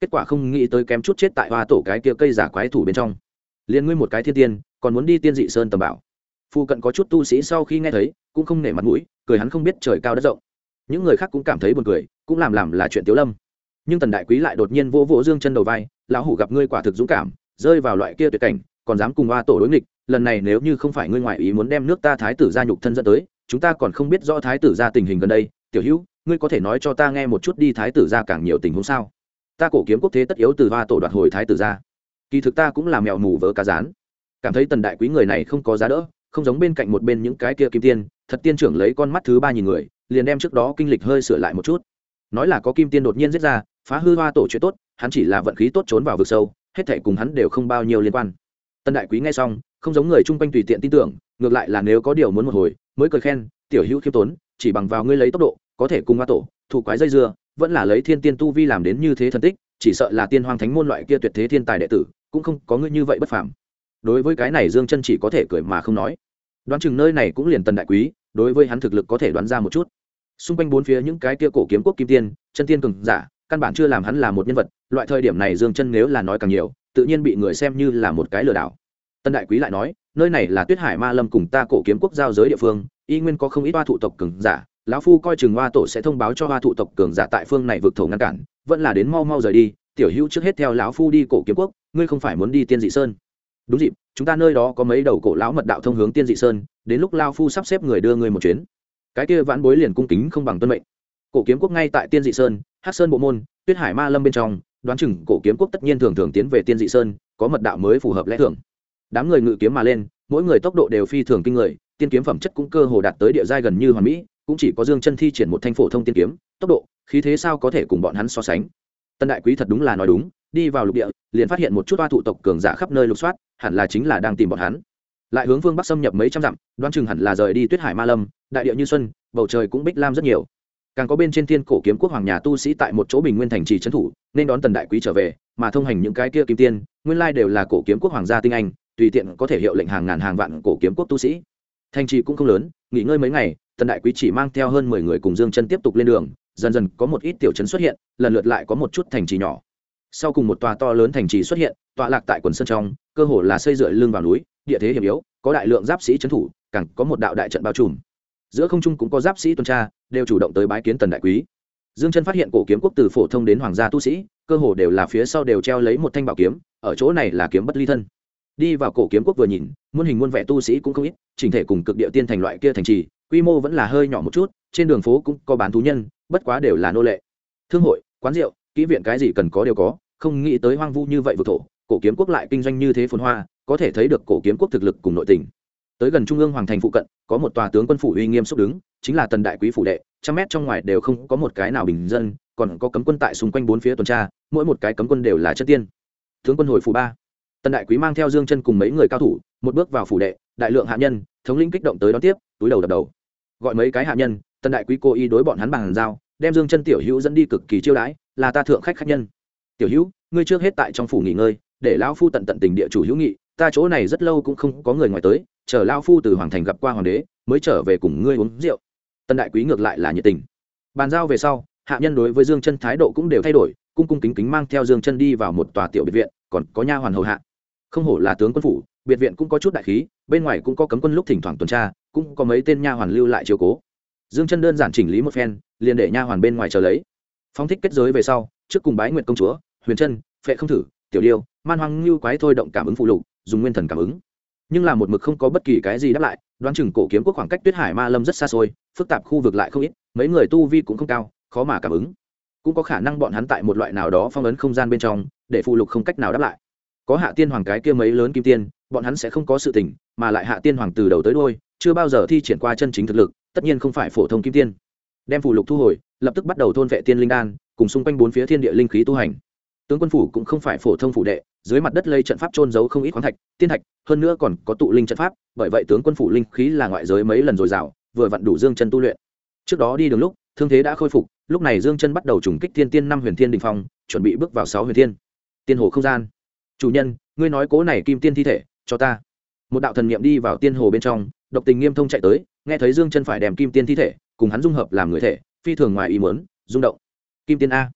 kết quả không nghĩ tới kém chút chết tại hoa tổ cái kia cây giả quái thủ bên trong. Liên ngươi một cái thiên tiên còn muốn đi tiên dị sơn tầm bảo. Phu cận có chút tu sĩ sau khi nghe thấy cũng không nể mặt mũi, cười hắn không biết trời cao đất rộng. Những người khác cũng cảm thấy buồn cười, cũng làm là chuyện tiếu lâm. Nhưng Tần Đại Quý lại đột nhiên vỗ vỗ Dương Chân đầu vai, lão hủ gặp ngươi quả thực dũng cảm, rơi vào loại kia tuyệt cảnh còn dám cùng hoa tổ đối nghịch, lần này nếu như không phải ngươi ngoại ý muốn đem nước ta thái tử gia nhục thân dẫn tới, chúng ta còn không biết rõ thái tử gia tình hình gần đây. Tiểu hữu, ngươi có thể nói cho ta nghe một chút đi, thái tử gia càng nhiều tình huống sao? Ta Cổ Kiếm Quốc thế tất yếu từ hoa tổ đoạt hồi thái tử gia. Kỳ thực ta cũng là mèo mù vớ cá rán, cảm thấy Tần Đại Quý người này không có giá đỡ, không giống bên cạnh một bên những cái kia kim tiên, thật tiên trưởng lấy con mắt thứ ba nhìn người, liền đem trước đó kinh lịch hơi sửa lại một chút. Nói là có kim tiên đột nhiên giết ra, phá hư hoa tổ chuyện tốt, hắn chỉ là vận khí tốt trốn vào vực sâu, hết thảy cùng hắn đều không bao nhiêu liên quan. Tần Đại Quý nghe xong, không giống người chung quanh tùy tiện tin tưởng, ngược lại là nếu có điều muốn một hồi, mới cười khen, tiểu hữu khiêm tốn, chỉ bằng vào ngươi lấy tốc độ, có thể cùng hoa tổ, thủ quái dây dưa, vẫn là lấy thiên tiên tu vi làm đến như thế thần tích, chỉ sợ là tiên hoang thánh môn loại kia tuyệt thế thiên tài đệ tử, cũng không có ngươi như vậy bất phàm. Đối với cái này Dương Chân chỉ có thể cười mà không nói. Đoán chừng nơi này cũng liền Tần Đại Quý, đối với hắn thực lực có thể đoán ra một chút. Xung quanh bốn phía những cái kia Cổ Kiếm Quốc kim tiên, chân tiên cường giả, căn bản chưa làm hắn là một nhân vật, loại thời điểm này Dương Chân nếu là nói càng nhiều, tự nhiên bị người xem như là một cái lừa đảo. Tần Đại Quý lại nói, nơi này là Tuyết Hải Ma Lâm cùng ta Cổ Kiếm Quốc giao giới địa phương, y nguyên có không ít hoa thụ tộc cường giả, lão phu coi chừng hoa tổ sẽ thông báo cho hoa thụ tộc cường giả tại phương này vực thổ ngăn cản, vẫn là đến mau mau rời đi, tiểu hữu trước hết theo lão phu đi Cổ Kiếm Quốc, ngươi không phải muốn đi Tiên Dị Sơn? Đúng dịp, chúng ta nơi đó có mấy đầu cổ lão mật đạo thông hướng Tiên Dị Sơn, đến lúc lão phu sắp xếp người đưa ngươi một chuyến. Cái kia vãn bối liền cung kính không bằng tuân mệnh. Cổ Kiếm Quốc ngay tại Tiên Dị Sơn, Hắc Sơn bộ môn, Tuyết Hải Ma Lâm bên trong, đoán chừng Cổ Kiếm Quốc tất nhiên thường thường tiến về Tiên Dị Sơn, có mật đạo mới phù hợp lẽ thường. Đám người ngự kiếm mà lên, mỗi người tốc độ đều phi thường kinh người, tiên kiếm phẩm chất cũng cơ hồ đạt tới địa giai gần như hoàn mỹ, cũng chỉ có Dương Chân thi triển một thanh phổ thông tiên kiếm, tốc độ, khí thế sao có thể cùng bọn hắn so sánh. Tần Đại Quý thật đúng là nói đúng, đi vào lục địa, liền phát hiện một chút hoa thụ tộc cường giả khắp nơi lục soát, hẳn là chính là đang tìm bọn hắn. Lại hướng phương bắc xâm nhập mấy trăm dặm, đoán chừng hẳn là rời đi Tuyết Hải Ma Lâm, đại địa như xuân, bầu trời cũng bích lam rất nhiều. Càng có bên trên Thiên Cổ Kiếm Quốc hoàng nhà tu sĩ tại một chỗ bình nguyên thành trì trấn thủ, nên đón Tần Đại Quý trở về, mà thông hành những cái kia kim tiên, nguyên lai đều là Cổ Kiếm Quốc hoàng gia tinh anh, tùy tiện có thể hiệu lệnh hàng ngàn hàng vạn Cổ Kiếm Quốc tu sĩ. Thành trì cũng không lớn, nghỉ ngơi mấy ngày, Tần Đại Quý chỉ mang theo hơn 10 người cùng Dương Chân tiếp tục lên đường, dần dần có một ít tiểu trấn xuất hiện, lần lượt lại có một chút thành trì nhỏ. Sau cùng một tòa to lớn thành trì xuất hiện, tọa lạc tại quần sơn trong, cơ hồ là xây dựa lưng vào núi, địa thế hiểm yếu, có đại lượng giáp sĩ trấn thủ, càng có một đạo đại trận bao trùm. Giữa không trung cũng có giáp sĩ tuần tra, đều chủ động tới bái kiến Tần Đại Quý. Dương Chân phát hiện Cổ Kiếm Quốc từ phổ thông đến hoàng gia tu sĩ, cơ hồ đều là phía sau đều treo lấy một thanh bảo kiếm, ở chỗ này là kiếm bất ly thân. Đi vào Cổ Kiếm Quốc vừa nhìn, muôn hình muôn vẻ tu sĩ cũng không ít, chỉnh thể cùng cực địa tiên thành loại kia thành trì, quy mô vẫn là hơi nhỏ một chút, trên đường phố cũng có bán thú nhân, bất quá đều là nô lệ. Thương hội, quán rượu, kỹ viện cái gì cần có đều có, không nghĩ tới hoang vu như vậy vực thổ, Cổ Kiếm Quốc lại kinh doanh như thế phồn hoa, có thể thấy được Cổ Kiếm Quốc thực lực cùng nội tình. Tới gần trung ương hoàng thành phụ cận, có một tòa tướng quân phủ uy nghiêm xúc đứng, chính là Tần Đại Quý phủ đệ, trăm mét trong ngoài đều không có một cái nào bình dân, còn có cấm quân tại xung quanh bốn phía tuần tra, mỗi một cái cấm quân đều là chất tiên. Tướng quân hồi phủ ba. Tần Đại Quý mang theo Dương Chân cùng mấy người cao thủ, một bước vào phủ đệ, đại lượng hạ nhân, thống lĩnh kích động tới đón tiếp, túi đầu đập đầu. Gọi mấy cái hạ nhân, Tần Đại Quý cố ý đối bọn hắn bằng giao, đem Dương Chân tiểu hữu dẫn đi cực kỳ chiêu đãi, là ta thượng khách nhân. Tiểu hữu, ngươi trước hết tại trong phủ nghỉ ngơi, để lão phu tận tận tình địa chủ hữu nghị, ta chỗ này rất lâu cũng không có người ngoài tới, chờ lão phu từ hoàng thành gặp qua hoàng đế, mới trở về cùng ngươi uống rượu. Tần Đại Quý ngược lại là nhiệt tình. Bàn giao về sau, hạ nhân đối với Dương Chân thái độ cũng đều thay đổi, cung cung kính kính mang theo Dương Chân đi vào một tòa tiểu biệt viện, còn có nha hoàn hầu hạ. Không hổ là tướng quân phủ, biệt viện cũng có chút đại khí, bên ngoài cũng có cấm quân lúc thỉnh thoảng tuần tra, cũng có mấy tên nha hoàn lưu lại chiếu cố. Dương Chân đơn giản chỉnh lý một phen, liền để nha hoàn bên ngoài chờ lấy. Phóng thích kết giới về sau, trước cùng bái nguyệt công chúa, Huyền Chân, Phệ Không Thử, Tiểu Điêu, Man Hoang Lưu quái thôi động cảm ứng phụ lục, dùng nguyên thần cảm ứng. Nhưng là một mực không có bất kỳ cái gì đáp lại, đoán chừng Cổ Kiếm Quốc khoảng cách Tuyết Hải Ma Lâm rất xa xôi, phức tạp khu vực lại không ít, mấy người tu vi cũng không cao, khó mà cảm ứng. Cũng có khả năng bọn hắn tại một loại nào đó phong ấn không gian bên trong, để phụ lục không cách nào đáp lại. Có Hạ Tiên Hoàng cái kia mấy lớn kim tiên, bọn hắn sẽ không có sự tình, mà lại Hạ Tiên Hoàng từ đầu tới đuôi chưa bao giờ thi triển qua chân chính thực lực, tất nhiên không phải phổ thông kim tiên. Đem phụ lục thu hồi, lập tức bắt đầu thôn vệ tiên linh đan, cùng xung quanh bốn phía thiên địa linh khí tu hành. Tướng quân phủ cũng không phải phổ thông phủ đệ, dưới mặt đất lây trận pháp trôn giấu không ít khoáng thạch, tiên thạch, hơn nữa còn có tụ linh trận pháp, bởi vậy tướng quân phủ linh khí là ngoại giới mấy lần dồi dào, vừa vặn đủ Dương Chân tu luyện. Trước đó đi đường lúc, thương thế đã khôi phục, lúc này Dương Chân bắt đầu trùng kích thiên tiên năm huyền thiên đỉnh phong, chuẩn bị bước vào 6 huyền thiên. Tiên hồ không gian. Chủ nhân, ngươi nói cố này kim tiên thi thể cho ta. Một đạo thần niệm đi vào tiên hồ bên trong, Độc Tình Nghiêm Thông chạy tới, nghe thấy Dương Chân phải đem kim tiên thi thể cùng hắn dung hợp làm người thể, phi thường ngoài ý muốn, rung động. Kim tiên a.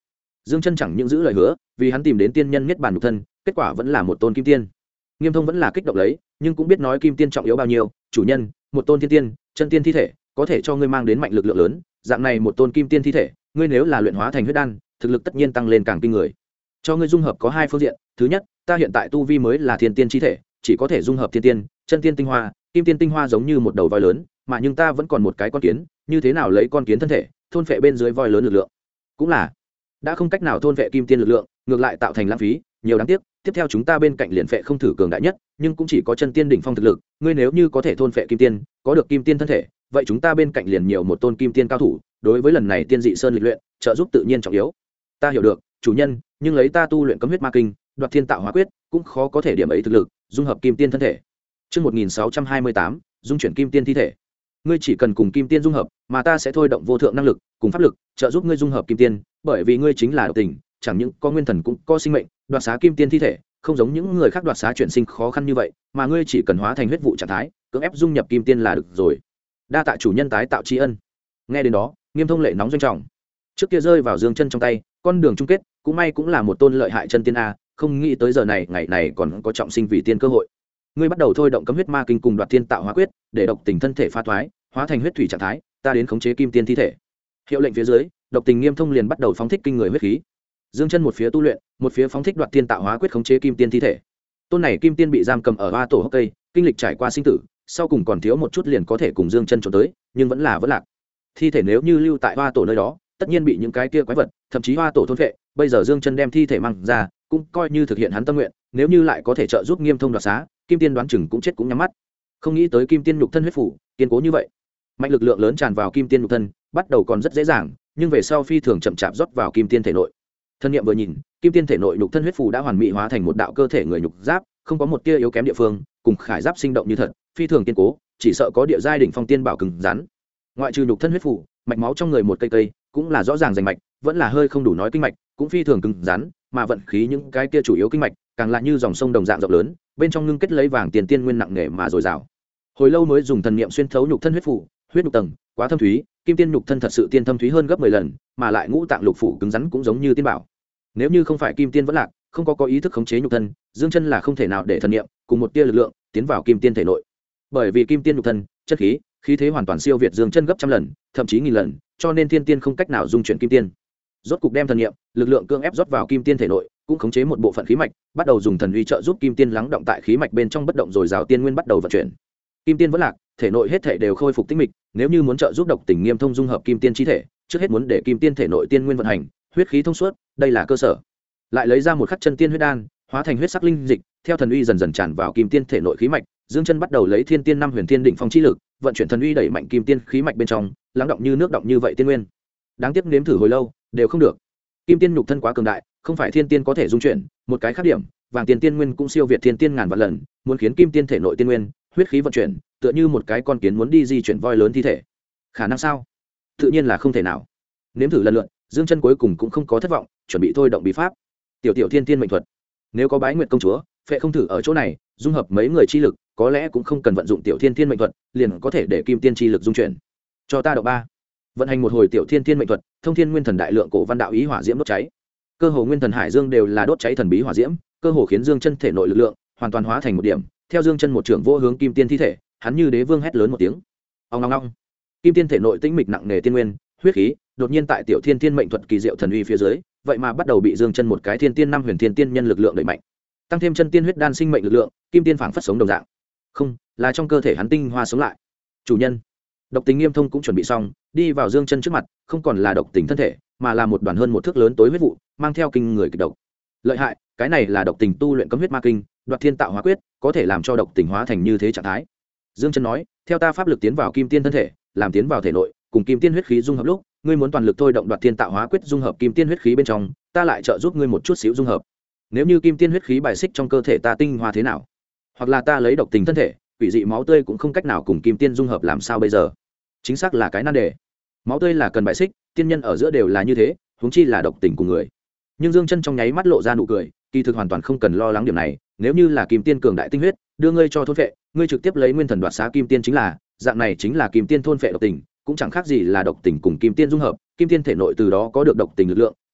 Dương Chân chẳng những giữ lời hứa, vì hắn tìm đến tiên nhân niết bàn nhục thân, kết quả vẫn là một tôn kim tiên. Nghiêm Thông vẫn là kích động lấy, nhưng cũng biết nói kim tiên trọng yếu bao nhiêu, chủ nhân, một tôn thiên tiên, chân tiên thi thể, có thể cho ngươi mang đến mạnh lực lượng lớn, dạng này một tôn kim tiên thi thể, ngươi nếu là luyện hóa thành huyết đan, thực lực tất nhiên tăng lên càng kinh người. Cho ngươi dung hợp có hai phương diện, thứ nhất, ta hiện tại tu vi mới là thiên tiên chi thể, chỉ có thể dung hợp thiên tiên, chân tiên tinh hoa, kim tiên tinh hoa giống như một đầu voi lớn, mà nhưng ta vẫn còn một cái con kiến, như thế nào lấy con kiến thân thể thôn phệ bên dưới voi lớn lực lượng? Cũng là đã không cách nào thôn phệ kim tiên lực lượng, ngược lại tạo thành lãng phí, nhiều đáng tiếc. Tiếp theo chúng ta bên cạnh liền phệ không thử cường đại nhất, nhưng cũng chỉ có chân tiên đỉnh phong thực lực, ngươi nếu như có thể thôn phệ kim tiên, có được kim tiên thân thể, vậy chúng ta bên cạnh liền nhiều một tôn kim tiên cao thủ, đối với lần này tiên dị sơn lịch luyện, trợ giúp tự nhiên trọng yếu. Ta hiểu được, chủ nhân, nhưng lấy ta tu luyện cấm huyết ma kinh, đoạt thiên tạo hóa quyết, cũng khó có thể điểm ấy thực lực, dung hợp kim tiên thân thể. Chương 1628, dung chuyển kim tiên thi thể. Ngươi chỉ cần cùng kim tiên dung hợp, mà ta sẽ thôi động vô thượng năng lực, cùng pháp lực, trợ giúp ngươi dung hợp kim tiên, bởi vì ngươi chính là độc tình, chẳng những có nguyên thần cũng có sinh mệnh, đoạt xá kim tiên thi thể, không giống những người khác đoạt xá chuyển sinh khó khăn như vậy, mà ngươi chỉ cần hóa thành huyết vụ trạng thái, cưỡng ép dung nhập kim tiên là được rồi. Đa tạ chủ nhân tái tạo tri ân. Nghe đến đó, Nghiêm Thông lệ nóng doanh trọng. Trước kia rơi vào Dương Chân trong tay, con đường chung kết, cũng may cũng là một tôn lợi hại chân tiên a, không nghĩ tới giờ này ngày này còn có trọng sinh vì tiên cơ hội. Ngươi bắt đầu thôi động cấm huyết ma kinh cùng đoạt thiên tạo hóa quyết, để độc tình thân thể pha thoái, hóa thành huyết thủy trạng thái, ta đến khống chế kim tiên thi thể. Hiệu lệnh phía dưới, độc tình Nghiêm Thông liền bắt đầu phóng thích kinh người huyết khí. Dương Chân một phía tu luyện, một phía phóng thích đoạt thiên tạo hóa quyết khống chế kim tiên thi thể. Tôn này kim tiên bị giam cầm ở hoa tổ hốc cây, kinh lịch trải qua sinh tử, sau cùng còn thiếu một chút liền có thể cùng Dương Chân trốn tới, nhưng vẫn lạc. Thi thể nếu như lưu tại hoa tổ nơi đó, tất nhiên bị những cái kia quái vật, thậm chí hoa tổ thôn phệ. Bây giờ Dương Chân đem thi thể mang ra, cũng coi như thực hiện hắn tâm nguyện, nếu như lại có thể trợ giúp Nghiêm Thông đoạt xá, kim tiên đoán chừng cũng chết cũng nhắm mắt. Không nghĩ tới kim tiên nhục thân huyết phủ, kiên cố như vậy. Mạnh lực lượng lớn tràn vào kim tiên nhục thân, bắt đầu còn rất dễ dàng, nhưng về sau phi thường chậm chạp rót vào kim tiên thể nội. Thân niệm vừa nhìn, kim tiên thể nội nhục thân huyết phù đã hoàn mỹ hóa thành một đạo cơ thể người nhục giáp, không có một tia yếu kém địa phương, cùng khải giáp sinh động như thật, phi thường kiên cố, chỉ sợ có địa giai đỉnh phong tiên bảo cứng rắn. Ngoại trừ nhục thân huyết phù, mạch máu trong người một cây cây, cũng là rõ ràng rành mạch, vẫn là hơi không đủ nói kinh mạch, cũng phi thường cứng rắn, mà vận khí những cái kia chủ yếu kinh mạch, càng là như dòng sông đồng dạng rộng lớn, bên trong ngưng kết lấy vàng tiền tiên nguyên nặng nề mà dồi dào. Hồi lâu mới dùng thần niệm xuyên thấu nhục thân huyết phù, huyết nhục tầng, quá thâm thúy, kim tiên nhục thân thật sự tiên thâm thúy hơn gấp 10 lần, mà lại ngũ tạng lục phủ cứng rắn cũng giống như tiên bảo. Nếu như không phải kim tiên vẫn lạc, không có ý thức khống chế nhục thân, Dương Chân là không thể nào để thần niệm cùng một tia lực lượng tiến vào kim tiên thể nội. Bởi vì kim tiên nhục thân, chất khí, khí thế hoàn toàn siêu việt Dương Chân gấp trăm lần, thậm chí nghìn lần, cho nên thiên tiên không cách nào dung chuyển kim tiên. Rốt cục đem thần niệm, lực lượng cưỡng ép rót vào kim tiên thể nội, cũng khống chế một bộ phận khí mạch, bắt đầu dùng thần uy trợ giúp kim tiên lắng động tại khí mạch bên trong bất động rồi rào tiên nguyên bắt đầu vận chuyển. Kim tiên vẫn lạc, thể nội hết thể đều khôi phục tĩnh mịch, nếu như muốn trợ giúp độc tình Nghiêm Thông dung hợp kim tiên chi thể, trước hết muốn để kim tiên thể nội tiên nguyên vận hành, huyết khí thông suốt, đây là cơ sở. Lại lấy ra một khắc chân tiên huyết đan, hóa thành huyết sắc linh dịch, theo thần uy dần dần tràn vào kim tiên thể nội khí mạch, Dương Chân bắt đầu lấy thiên tiên năm huyền thiên đỉnh phong chi lực, vận chuyển thần uy đẩy mạnh kim tiên khí mạch bên trong, lắng động như nước động như vậy tiên nguyên. Đáng tiếc nếm thử hồi lâu, đều không được. Kim tiên nhục thân quá cường đại, không phải thiên tiên có thể dung chuyển, một cái khác điểm, vàng tiền tiên nguyên cũng siêu việt thiên tiên ngàn vạn lần, muốn khiến kim tiên thể nội tiên nguyên, huyết khí vận chuyển, tựa như một cái con kiến muốn đi di chuyển voi lớn thi thể. Khả năng sao? Tự nhiên là không thể nào. Nếm thử lần lượt, Dương Chân cuối cùng cũng không có thất vọng, chuẩn bị thôi động bí pháp. Tiểu thiên tiên mệnh thuật. Nếu có Bái Nguyệt công chúa, phệ không thử ở chỗ này, dung hợp mấy người chi lực, có lẽ cũng không cần vận dụng tiểu thiên tiên mệnh thuật, liền có thể để kim tiên chi lực dung chuyển. Cho ta độ 3. Vận hành một hồi tiểu thiên tiên mệnh thuật, thông thiên nguyên thần đại lượng cổ văn đạo ý hỏa diễm đốt cháy. Cơ hồ nguyên thần hải dương đều là đốt cháy thần bí hỏa diễm, cơ hồ khiến Dương Chân thể nội lực lượng hoàn toàn hóa thành một điểm, theo Dương Chân một trường vô hướng kim tiên thi thể, hắn như đế vương hét lớn một tiếng. Ong ong ong. Kim tiên thể nội tĩnh mịch nặng nề tiên nguyên, huyết khí, đột nhiên tại tiểu thiên tiên mệnh thuật kỳ diệu thần uy phía dưới, vậy mà bắt đầu bị Dương Chân một cái thiên tiên năm huyền thiên tiên nhân lực lượng đẩy mạnh. Tăng thêm chân tiên huyết đan sinh mệnh lực lượng, kim tiên phảng phất sống đồng dạng. Không, là trong cơ thể hắn tinh hoa sống lại. Chủ nhân. Độc Tình Nghiêm Thông cũng chuẩn bị xong, đi vào Dương Chân trước mặt, không còn là độc tình thân thể, mà là một đoàn hơn một thước lớn tối huyết vụ, mang theo kinh người kịch độc. Lợi hại, cái này là độc tình tu luyện cấm huyết ma kinh, đoạt thiên tạo hóa quyết, có thể làm cho độc tình hóa thành như thế trạng thái. Dương Chân nói, theo ta pháp lực tiến vào kim tiên thân thể, làm tiến vào thể nội, cùng kim tiên huyết khí dung hợp lúc, ngươi muốn toàn lực thôi động đoạt thiên tạo hóa quyết dung hợp kim tiên huyết khí bên trong, ta lại trợ giúp ngươi một chút xíu dung hợp. Nếu như kim tiên huyết khí bài xích trong cơ thể ta tinh hoa thế nào, hoặc là ta lấy độc tình thân thể, quỷ dị máu tươi cũng không cách nào cùng kim tiên dung hợp làm sao bây giờ? Chính xác là cái nan đề. Máu tươi là cần bài xích, tiên nhân ở giữa đều là như thế, huống chi là độc tình của người. Nhưng Dương Chân trong nháy mắt lộ ra nụ cười, kỳ thực hoàn toàn không cần lo lắng điểm này, nếu như là kim tiên cường đại tinh huyết, đưa ngươi cho thôn phệ, ngươi trực tiếp lấy nguyên thần đoạt xá kim tiên chính là, dạng này chính là kim tiên thôn phệ độc tình, cũng chẳng khác gì là độc tình cùng kim tiên dung hợp, kim tiên thể nội từ đó có được độc tình lực lượng, trái lại,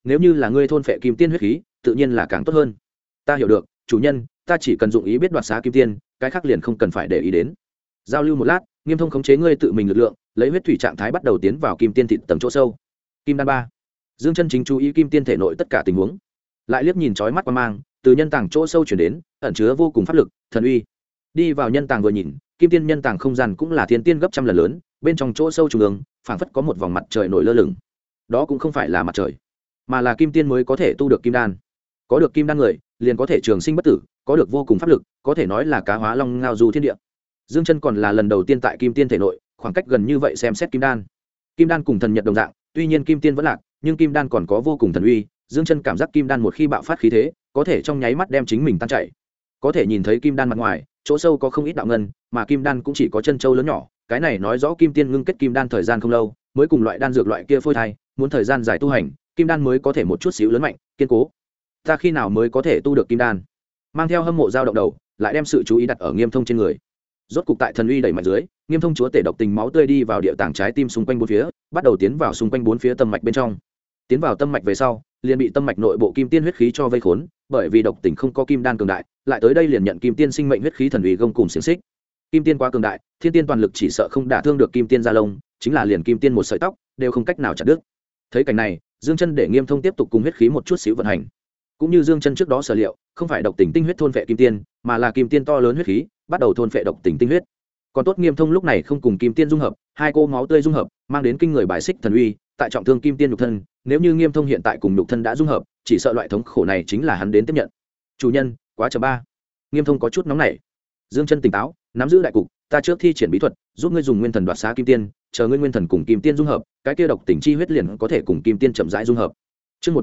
nếu như là ngươi thôn phệ kim tiên huyết khí tự nhiên là càng tốt hơn. Ta hiểu được chủ nhân, ta chỉ cần dụng ý biết đoạt xá kim tiên, cái khác liền không cần phải để ý đến. Giao lưu một lát, Nghiêm Thông khống chế ngươi tự mình lực lượng, lấy huyết thủy trạng thái bắt đầu tiến vào kim tiên thịt tầng chỗ sâu. Kim đan 3. Dương Chân chính chú ý kim tiên thể nội tất cả tình huống, lại liếc nhìn chói mắt qua mang từ nhân tàng chỗ sâu chuyển đến, ẩn chứa vô cùng pháp lực, thần uy. Đi vào nhân tàng vừa nhìn, kim tiên nhân tàng không gian cũng là thiên tiên gấp trăm lần lớn, bên trong chỗ sâu trung ương phảng phất có một vòng mặt trời nổi lơ lửng. Đó cũng không phải là mặt trời, mà là kim tiên mới có thể tu được kim đan. Có được kim đan người liền có thể trường sinh bất tử, có được vô cùng pháp lực, có thể nói là cá hóa long ngao du thiên địa. Dương Chân còn là lần đầu tiên tại kim tiên thể nội khoảng cách gần như vậy xem xét kim đan. Kim đan cùng thần nhật đồng dạng, tuy nhiên kim tiên vẫn lạc, nhưng kim đan còn có vô cùng thần uy. Dương Chân cảm giác kim đan một khi bạo phát khí thế, có thể trong nháy mắt đem chính mình tan chảy. Có thể nhìn thấy kim đan mặt ngoài, chỗ sâu có không ít đạo ngân, mà kim đan cũng chỉ có chân châu lớn nhỏ, cái này nói rõ kim tiên ngưng kết kim đan thời gian không lâu, mới cùng loại đan dược loại kia phôi thai, muốn thời gian dài tu hành, kim đan mới có thể một chút xíu lớn mạnh, kiên cố. Ta khi nào mới có thể tu được kim đan? Mang theo hâm mộ dao động đầu, lại đem sự chú ý đặt ở Nghiêm Thông trên người. Rốt cục tại thần uy đẩy mạnh dưới, Nghiêm Thông chúa tể độc tình máu tươi đi vào địa tạng trái tim xung quanh bốn phía, bắt đầu tiến vào xung quanh bốn phía tâm mạch bên trong. Tiến vào tâm mạch về sau, liền bị tâm mạch nội bộ kim tiên huyết khí cho vây khốn, bởi vì độc tình không có kim đan cường đại, lại tới đây liền nhận kim tiên sinh mệnh huyết khí thần uy gông cùng xiềng xích. Kim tiên quá cường đại, thiên tiên toàn lực chỉ sợ không đả thương được kim tiên gia lông, chính là liền kim tiên một sợi tóc đều không cách nào chặt đứt. Thấy cảnh này, Dương Chân để Nghiêm Thông tiếp tục cùng huyết khí một chút xíu vận hành. Cũng như Dương Chân trước đó sở liệu, không phải độc tình tinh huyết thôn phệ kim tiên, mà là kim tiên to lớn huyết khí bắt đầu thôn phệ độc tình tinh huyết. Còn tốt Nghiêm Thông lúc này không cùng kim tiên dung hợp, hai cô máu tươi dung hợp, mang đến kinh người bài xích thần uy, tại trọng thương kim tiên nhục thân, nếu như Nghiêm Thông hiện tại cùng nhục thân đã dung hợp, chỉ sợ loại thống khổ này chính là hắn đến tiếp nhận. Chủ nhân, quá chậm ba. Nghiêm Thông có chút nóng nảy. Dương Chân tỉnh táo, nắm giữ đại cục, ta trước thi triển bí thuật, giúp ngươi dùng nguyên thần đoạt xá kim tiên, chờ ngươi nguyên thần cùng kim tiên dung hợp, cái kia độc tình chi huyết liền có thể cùng kim tiên chậm rãi dung hợp. Chương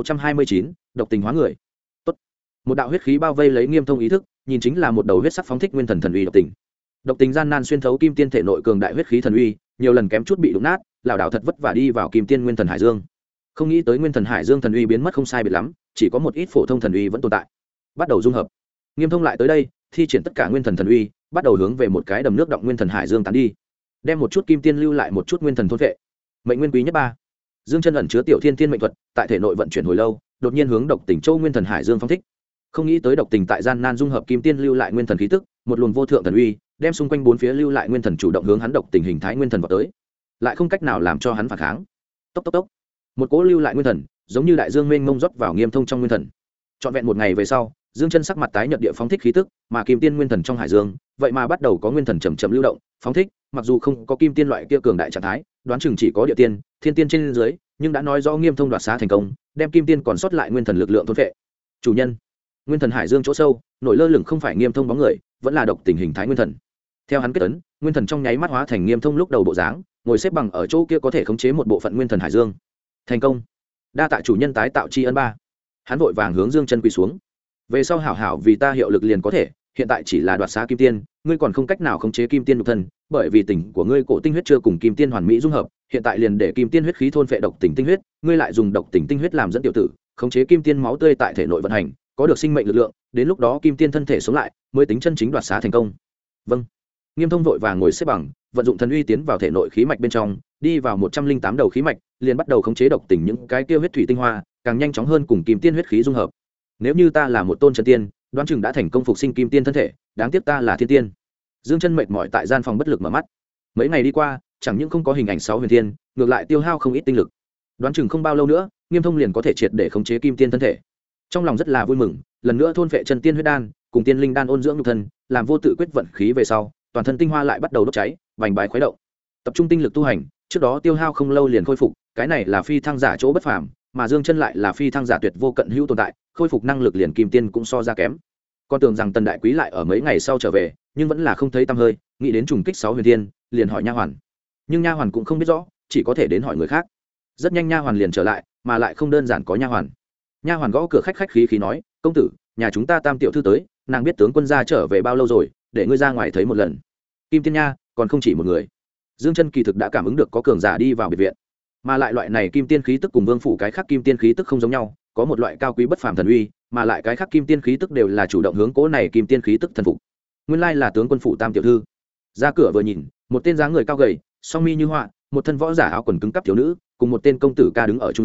1629, độc tình hóa người. Tốt. Một đạo huyết khí bao vây lấy Nghiêm Thông ý thức, nhìn chính là một đầu huyết sắc phóng thích nguyên thần thần uy độc tình. Độc tình gian nan xuyên thấu kim tiên thể nội cường đại huyết khí thần uy, nhiều lần kém chút bị đụng nát, lảo đảo thật vất vả đi vào kim tiên nguyên thần hải dương. Không nghĩ tới nguyên thần hải dương thần uy biến mất không sai biệt lắm, chỉ có một ít phổ thông thần uy vẫn tồn tại. Bắt đầu dung hợp. Nghiêm Thông lại tới đây, thi triển tất cả nguyên thần thần uy, bắt đầu hướng về một cái đầm nước động nguyên thần hải dương tán đi, đem một chút kim tiên lưu lại một chút nguyên thần thôn vệ. Mệnh nguyên quý nhất ba. Dương Chân ẩn chứa tiểu thiên tiên mệnh thuật, tại thể nội vận chuyển hồi lâu, đột nhiên hướng độc tình châu nguyên thần hải dương phóng thích. Không nghĩ tới độc tình tại gian nan dung hợp kim tiên lưu lại nguyên thần khí tức, một luồng vô thượng thần uy, đem xung quanh bốn phía lưu lại nguyên thần chủ động hướng hắn độc tình hình thái nguyên thần vào tới, lại không cách nào làm cho hắn phản kháng. Tốc tốc tốc, một cỗ lưu lại nguyên thần, giống như đại dương mênh mông rót vào Nghiêm Thông trong nguyên thần. Trọn vẹn một ngày về sau, Dương Chân sắc mặt tái nhợt địa phóng thích khí tức, mà kim tiên nguyên thần trong hải dương, vậy mà bắt đầu có nguyên thần chậm chậm lưu động, phóng thích, mặc dù không có kim tiên loại kia cường đại trạng thái, đoán chừng chỉ có địa tiên, thiên tiên trên dưới, nhưng đã nói rõ Nghiêm Thông đoạt xá thành công, đem kim tiên còn sót lại nguyên thần lực lượng thôn phệ. Chủ nhân, nguyên thần hải dương chỗ sâu, nổi lơ lửng không phải Nghiêm Thông bóng người, vẫn là độc tình hình thái nguyên thần. Theo hắn kết ấn, nguyên thần trong nháy mắt hóa thành Nghiêm Thông lúc đầu bộ dáng, ngồi xếp bằng ở chỗ kia có thể khống chế một bộ phận nguyên thần hải dương. Thành công. Đa tạ chủ nhân tái tạo tri ân ba. Hắn vội vàng hướng Dương Chân quỳ xuống. Về sau hảo hảo vì ta hiệu lực liền có thể, hiện tại chỉ là đoạt xá kim tiên, ngươi còn không cách nào khống chế kim tiên nhục thân, bởi vì tình của ngươi cổ tinh huyết chưa cùng kim tiên hoàn mỹ dung hợp, hiện tại liền để kim tiên huyết khí thôn phệ độc tình tinh huyết, ngươi lại dùng độc tình tinh huyết làm dẫn tiểu tử, khống chế kim tiên máu tươi tại thể nội vận hành, có được sinh mệnh lực lượng, đến lúc đó kim tiên thân thể sống lại, mới tính chân chính đoạt xá thành công. Vâng. Nghiêm Thông vội vàng ngồi xếp bằng, vận dụng thần uy tiến vào thể nội khí mạch bên trong, đi vào 108 đầu khí mạch, liền bắt đầu khống chế độc tình những cái kia huyết thủy tinh hoa, càng nhanh chóng hơn cùng kim tiên huyết khí dung hợp. Nếu như ta là một tôn chân tiên, đoán chừng đã thành công phục sinh kim tiên thân thể, đáng tiếc ta là thiên tiên. Dương Chân mệt mỏi tại gian phòng bất lực mở mắt. Mấy ngày đi qua, chẳng những không có hình ảnh 6 huyền thiên, ngược lại tiêu hao không ít tinh lực. Đoán chừng không bao lâu nữa, Nghiêm Thông liền có thể triệt để khống chế kim tiên thân thể. Trong lòng rất là vui mừng, lần nữa thôn phệ chân tiên huyết đan, cùng tiên linh đan ôn dưỡng nhục thân, làm vô tự quyết vận khí về sau, toàn thân tinh hoa lại bắt đầu đốt cháy, vành bài khuấy động. Tập trung tinh lực tu hành, trước đó tiêu hao không lâu liền khôi phục, cái này là phi thăng giả chỗ bất phàm, mà Dương Chân lại là phi thăng giả tuyệt vô cận hữu tồn tại, khôi phục năng lực liền kim tiên cũng so ra kém. Con tưởng rằng Tần Đại Quý lại ở mấy ngày sau trở về, nhưng vẫn là không thấy tăm hơi, nghĩ đến trùng kích 6 huyền thiên, liền hỏi nha hoàn. Nhưng nha hoàn cũng không biết rõ, chỉ có thể đến hỏi người khác. Rất nhanh nha hoàn liền trở lại, mà lại không đơn giản có nha hoàn. Nha hoàn gõ cửa khách khách khí khí nói, "Công tử, nhà chúng ta Tam tiểu thư tới, nàng biết tướng quân gia trở về bao lâu rồi, để ngươi ra ngoài thấy một lần." Kim tiên nha, còn không chỉ một người. Dương Chân kỳ thực đã cảm ứng được có cường giả đi vào biệt viện, mà lại loại này kim tiên khí tức cùng vương phủ cái khác kim tiên khí tức không giống nhau, có một loại cao quý bất phàm thần uy, mà lại cái khác kim tiên khí tức đều là chủ động hướng cố này kim tiên khí tức thần phục. Nguyên lai là tướng quân phủ Tam tiểu thư. Ra cửa vừa nhìn, một tên dáng người cao gầy, song mi như họa, một thân võ giả áo quần cứng cắp thiếu nữ, cùng một tên công tử ca đứng ở trung ương,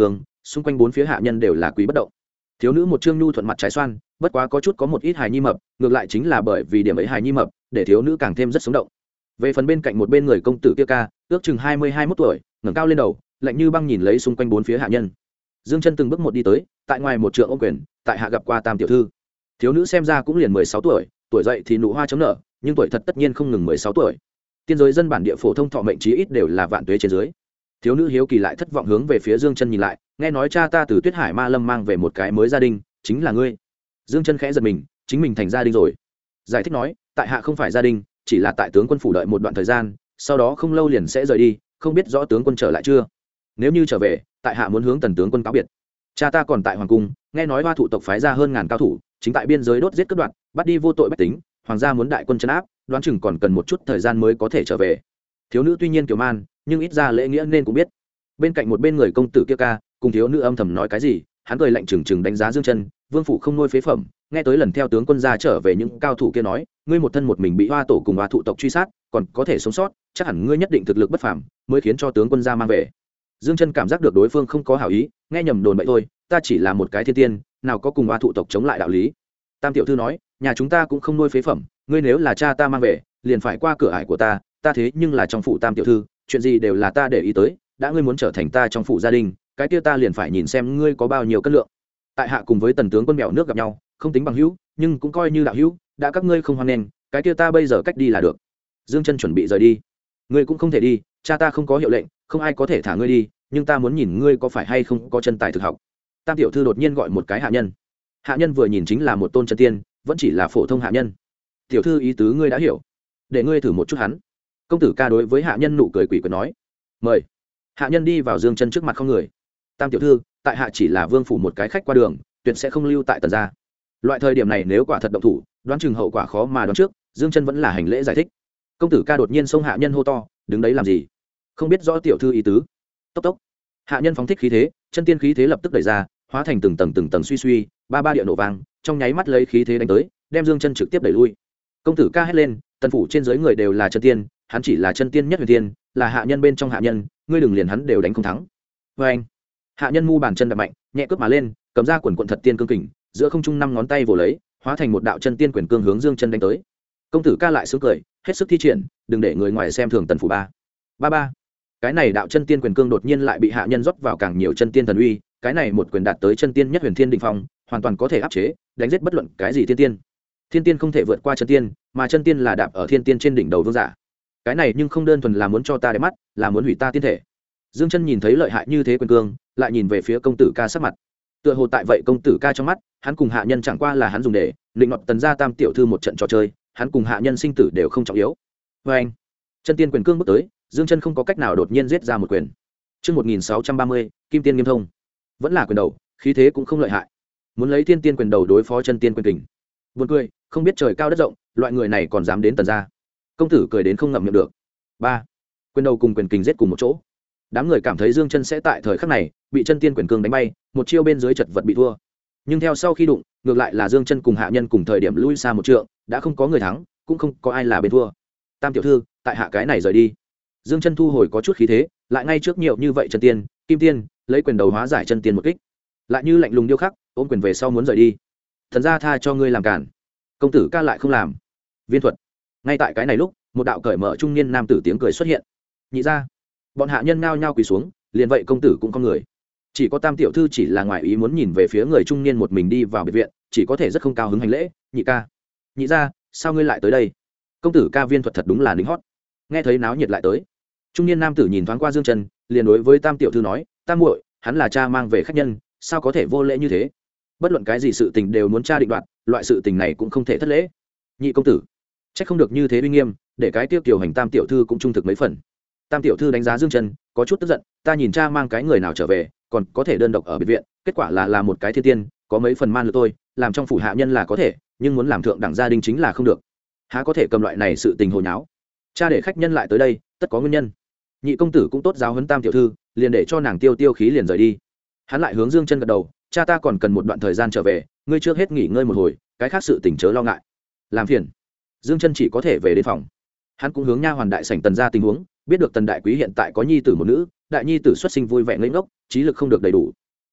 xung quanh bốn phía hạ nhân đều là quý bất động. Thiếu nữ một trương nhu thuận mặt trái xoan, bất quá có một ít hài nhi mập, ngược lại chính là bởi vì điểm ấy hài nhi mập để thiếu nữ càng thêm rất sống động. Về phần bên cạnh một bên người công tử kia ca, ước chừng 20-21 tuổi, ngẩng cao lên đầu, lạnh như băng nhìn lấy xung quanh bốn phía hạ nhân. Dương Chân từng bước một đi tới, tại ngoài một trượng ôm quyền, tại hạ gặp qua Tam tiểu thư. Thiếu nữ xem ra cũng liền 16 tuổi, tuổi dậy thì nụ hoa chấm nở, nhưng tuổi thật tất nhiên không ngừng 16 tuổi. Tiên giới dân bản địa phổ thông thọ mệnh chí ít đều là vạn tuế trên dưới. Thiếu nữ hiếu kỳ lại thất vọng hướng về phía Dương Chân nhìn lại, nghe nói cha ta từ Tuyết Hải Ma Lâm mang về một cái mới gia đình, chính là ngươi. Dương Chân khẽ giật mình, chính mình thành gia đình rồi. Giải thích nói, tại hạ không phải gia đình, chỉ là tại tướng quân phủ đợi một đoạn thời gian, sau đó không lâu liền sẽ rời đi, không biết rõ tướng quân trở lại chưa. Nếu như trở về, tại hạ muốn hướng Tần tướng quân cáo biệt. Cha ta còn tại hoàng cung, nghe nói Hoa Thụ tộc phái ra hơn ngàn cao thủ, chính tại biên giới đốt giết cướp đoạt, bắt đi vô tội bách tính, hoàng gia muốn đại quân trấn áp, đoán chừng còn cần một chút thời gian mới có thể trở về. Thiếu nữ tuy nhiên kiều man, nhưng ít ra lễ nghĩa nên cũng biết. Bên cạnh một bên người công tử kia ca, cùng thiếu nữ âm thầm nói cái gì, hắn cười lạnh trừng trừng đánh giá Dương Chân, vương phủ không nuôi phế phẩm, nghe tới lần theo tướng quân ra trở về những cao thủ kia nói, ngươi một thân một mình bị Hoa tổ cùng Hoa Thụ tộc truy sát, còn có thể sống sót, chắc hẳn ngươi nhất định thực lực bất phàm, mới khiến cho tướng quân ra mang về. Dương Chân cảm giác được đối phương không có hảo ý, nghe nhầm đồn bậy thôi, ta chỉ là một cái thiên tiên, nào có cùng Hoa Thụ tộc chống lại đạo lý. Tam tiểu thư nói, nhà chúng ta cũng không nuôi phế phẩm, ngươi nếu là cha ta mang về, liền phải qua cửa ải của ta, ta thế nhưng là trong phủ Tam tiểu thư, chuyện gì đều là ta để ý tới, đã ngươi muốn trở thành ta trong phủ gia đình, cái kia ta liền phải nhìn xem ngươi có bao nhiêu cân lượng. Tại hạ cùng với Tần tướng quân mèo nước gặp nhau, không tính bằng hữu, nhưng cũng coi như đạo hữu, đã các ngươi không hoan nghênh, cái kia ta bây giờ cách đi là được. Dương Chân chuẩn bị rời đi. Ngươi cũng không thể đi, cha ta không có hiệu lệnh, không ai có thể thả ngươi đi, nhưng ta muốn nhìn ngươi có phải hay không có chân tài thực học. Tam tiểu thư đột nhiên gọi một cái hạ nhân. Hạ nhân vừa nhìn chính là một tôn chân tiên, vẫn chỉ là phổ thông hạ nhân. Tiểu thư ý tứ ngươi đã hiểu, để ngươi thử một chút hắn. Công tử ca đối với hạ nhân nụ cười quỷ quyệt nói, mời. Hạ nhân đi vào Dương Chân trước mặt không người. Tam tiểu thư, tại hạ chỉ là vương phủ một cái khách qua đường, tuyệt sẽ không lưu tại Tần gia. Loại thời điểm này nếu quả thật động thủ, đoán chừng hậu quả khó mà đoán trước. Dương Chân vẫn là hành lễ giải thích. Công tử ca đột nhiên xông hạ nhân hô to, đứng đấy làm gì? Không biết rõ tiểu thư ý tứ. Tốc tốc. Hạ nhân phóng thích khí thế, chân tiên khí thế lập tức đẩy ra, hóa thành từng tầng suy suy, ba địa nổ vang, trong nháy mắt lấy khí thế đánh tới, đem Dương Chân trực tiếp đẩy lui. Công tử ca hét lên, Tần phủ trên dưới người đều là chân tiên, hắn chỉ là chân tiên nhất huyền tiên, là hạ nhân bên trong hạ nhân, ngươi đừng liền hắn đều đánh không thắng. Với anh, hạ nhân mu bàn chân đạp mạnh, nhẹ cướp mà lên, cầm ra quần quần thật tiên cương kình, giữa không trung 5 ngón tay vồ lấy, hóa thành một đạo chân tiên quyền cương hướng Dương Chân đánh tới. Công tử ca lại sướng cười, hết sức thi triển, đừng để người ngoài xem thường Tần phủ ba. Cái này đạo chân tiên quyền cương đột nhiên lại bị hạ nhân rót vào càng nhiều chân tiên thần uy, cái này một quyền đạt tới chân tiên nhất huyền thiên đỉnh phong, hoàn toàn có thể áp chế, đánh giết bất luận cái gì thiên tiên. Thiên tiên không thể vượt qua chân tiên, mà chân tiên là đạp ở thiên tiên trên đỉnh đầu vương giả. Cái này nhưng không đơn thuần là muốn cho ta đẹp mắt, là muốn hủy ta tiên thể. Dương Chân nhìn thấy lợi hại như thế quyền cương, lại nhìn về phía công tử ca sắc mặt. Tựa hồ tại vậy công tử ca trong mắt, hắn cùng hạ nhân chẳng qua là hắn dùng để định ngọt Tần gia Tam tiểu thư một trận trò chơi, hắn cùng hạ nhân sinh tử đều không trọng yếu. Với anh, chân tiên quyền cương bước tới, Dương Chân không có cách nào đột nhiên giết ra một quyền. Chương 1630, Kim Tiên Nghiêm Thông. Vẫn là quyền đầu, khí thế cũng không lợi hại. Muốn lấy tiên tiên quyền đầu đối phó chân tiên quyền kình. Buồn cười, không biết trời cao đất rộng, loại người này còn dám đến Tần gia. Công tử cười đến không ngậm miệng được. Ba, quyền đầu cùng quyền kình giết cùng một chỗ. Đám người cảm thấy Dương Chân sẽ tại thời khắc này bị chân tiên quyền cương đánh bay, một chiêu bên dưới chật vật bị thua. Nhưng theo sau khi đụng, ngược lại là Dương Chân cùng hạ nhân cùng thời điểm lui xa một trượng, đã không có người thắng, cũng không có ai là bên thua. Tam tiểu thư, tại hạ cái này rời đi. Dương Chân thu hồi có chút khí thế, lại ngay trước nhiều như vậy chân tiên, kim tiên, lấy quyền đầu hóa giải chân tiên một kích. Lại như lạnh lùng điêu khắc, ôm quyền về sau muốn rời đi. Thần gia tha cho ngươi làm cản. Công tử ca lại không làm. Viên thuật. Ngay tại cái này lúc, một đạo cởi mở trung niên nam tử tiếng cười xuất hiện. Nhị gia. Bọn hạ nhân nao nhao quỳ xuống, liền vậy công tử cũng có người. Chỉ có Tam tiểu thư chỉ là ngoại ý muốn nhìn về phía người trung niên một mình đi vào biệt viện, chỉ có thể rất không cao hứng hành lễ. Nhị ca. Nhị gia, sao ngươi lại tới đây? Công tử ca Viên thuật thật đúng là lính hót. Nghe thấy náo nhiệt lại tới. Trung niên nam tử nhìn thoáng qua Dương Chân, liền đối với Tam tiểu thư nói, Tam muội, hắn là cha mang về khách nhân, sao có thể vô lễ như thế? Bất luận cái gì sự tình đều muốn cha định đoạt, loại sự tình này cũng không thể thất lễ. Nhị công tử, trách không được như thế uy nghiêm, để cái tiêu tiểu hành Tam tiểu thư cũng trung thực mấy phần. Tam tiểu thư đánh giá Dương Chân, có chút tức giận, ta nhìn cha mang cái người nào trở về, còn có thể đơn độc ở biệt viện, kết quả là một cái thiên tiên, có mấy phần man lực tôi, làm trong phủ hạ nhân là có thể, nhưng muốn làm thượng đẳng gia đình chính là không được. Há có thể cầm loại này sự tình hồ nháo? Cha để khách nhân lại tới đây, tất có nguyên nhân. Nhị công tử cũng tốt giáo huấn Tam tiểu thư, liền để cho nàng tiêu khí liền rời đi. Hắn lại hướng Dương Chân gật đầu, cha ta còn cần một đoạn thời gian trở về, ngươi trước hết nghỉ ngơi một hồi, cái khác sự tình chớ lo ngại. Làm phiền. Dương Chân chỉ có thể về đến phòng. Hắn cũng hướng nha hoàn đại sảnh Tần gia tình huống, biết được Tần đại quý hiện tại có nhi tử một nữ, đại nhi tử xuất sinh vui vẻ ngây ngốc, trí lực không được đầy đủ.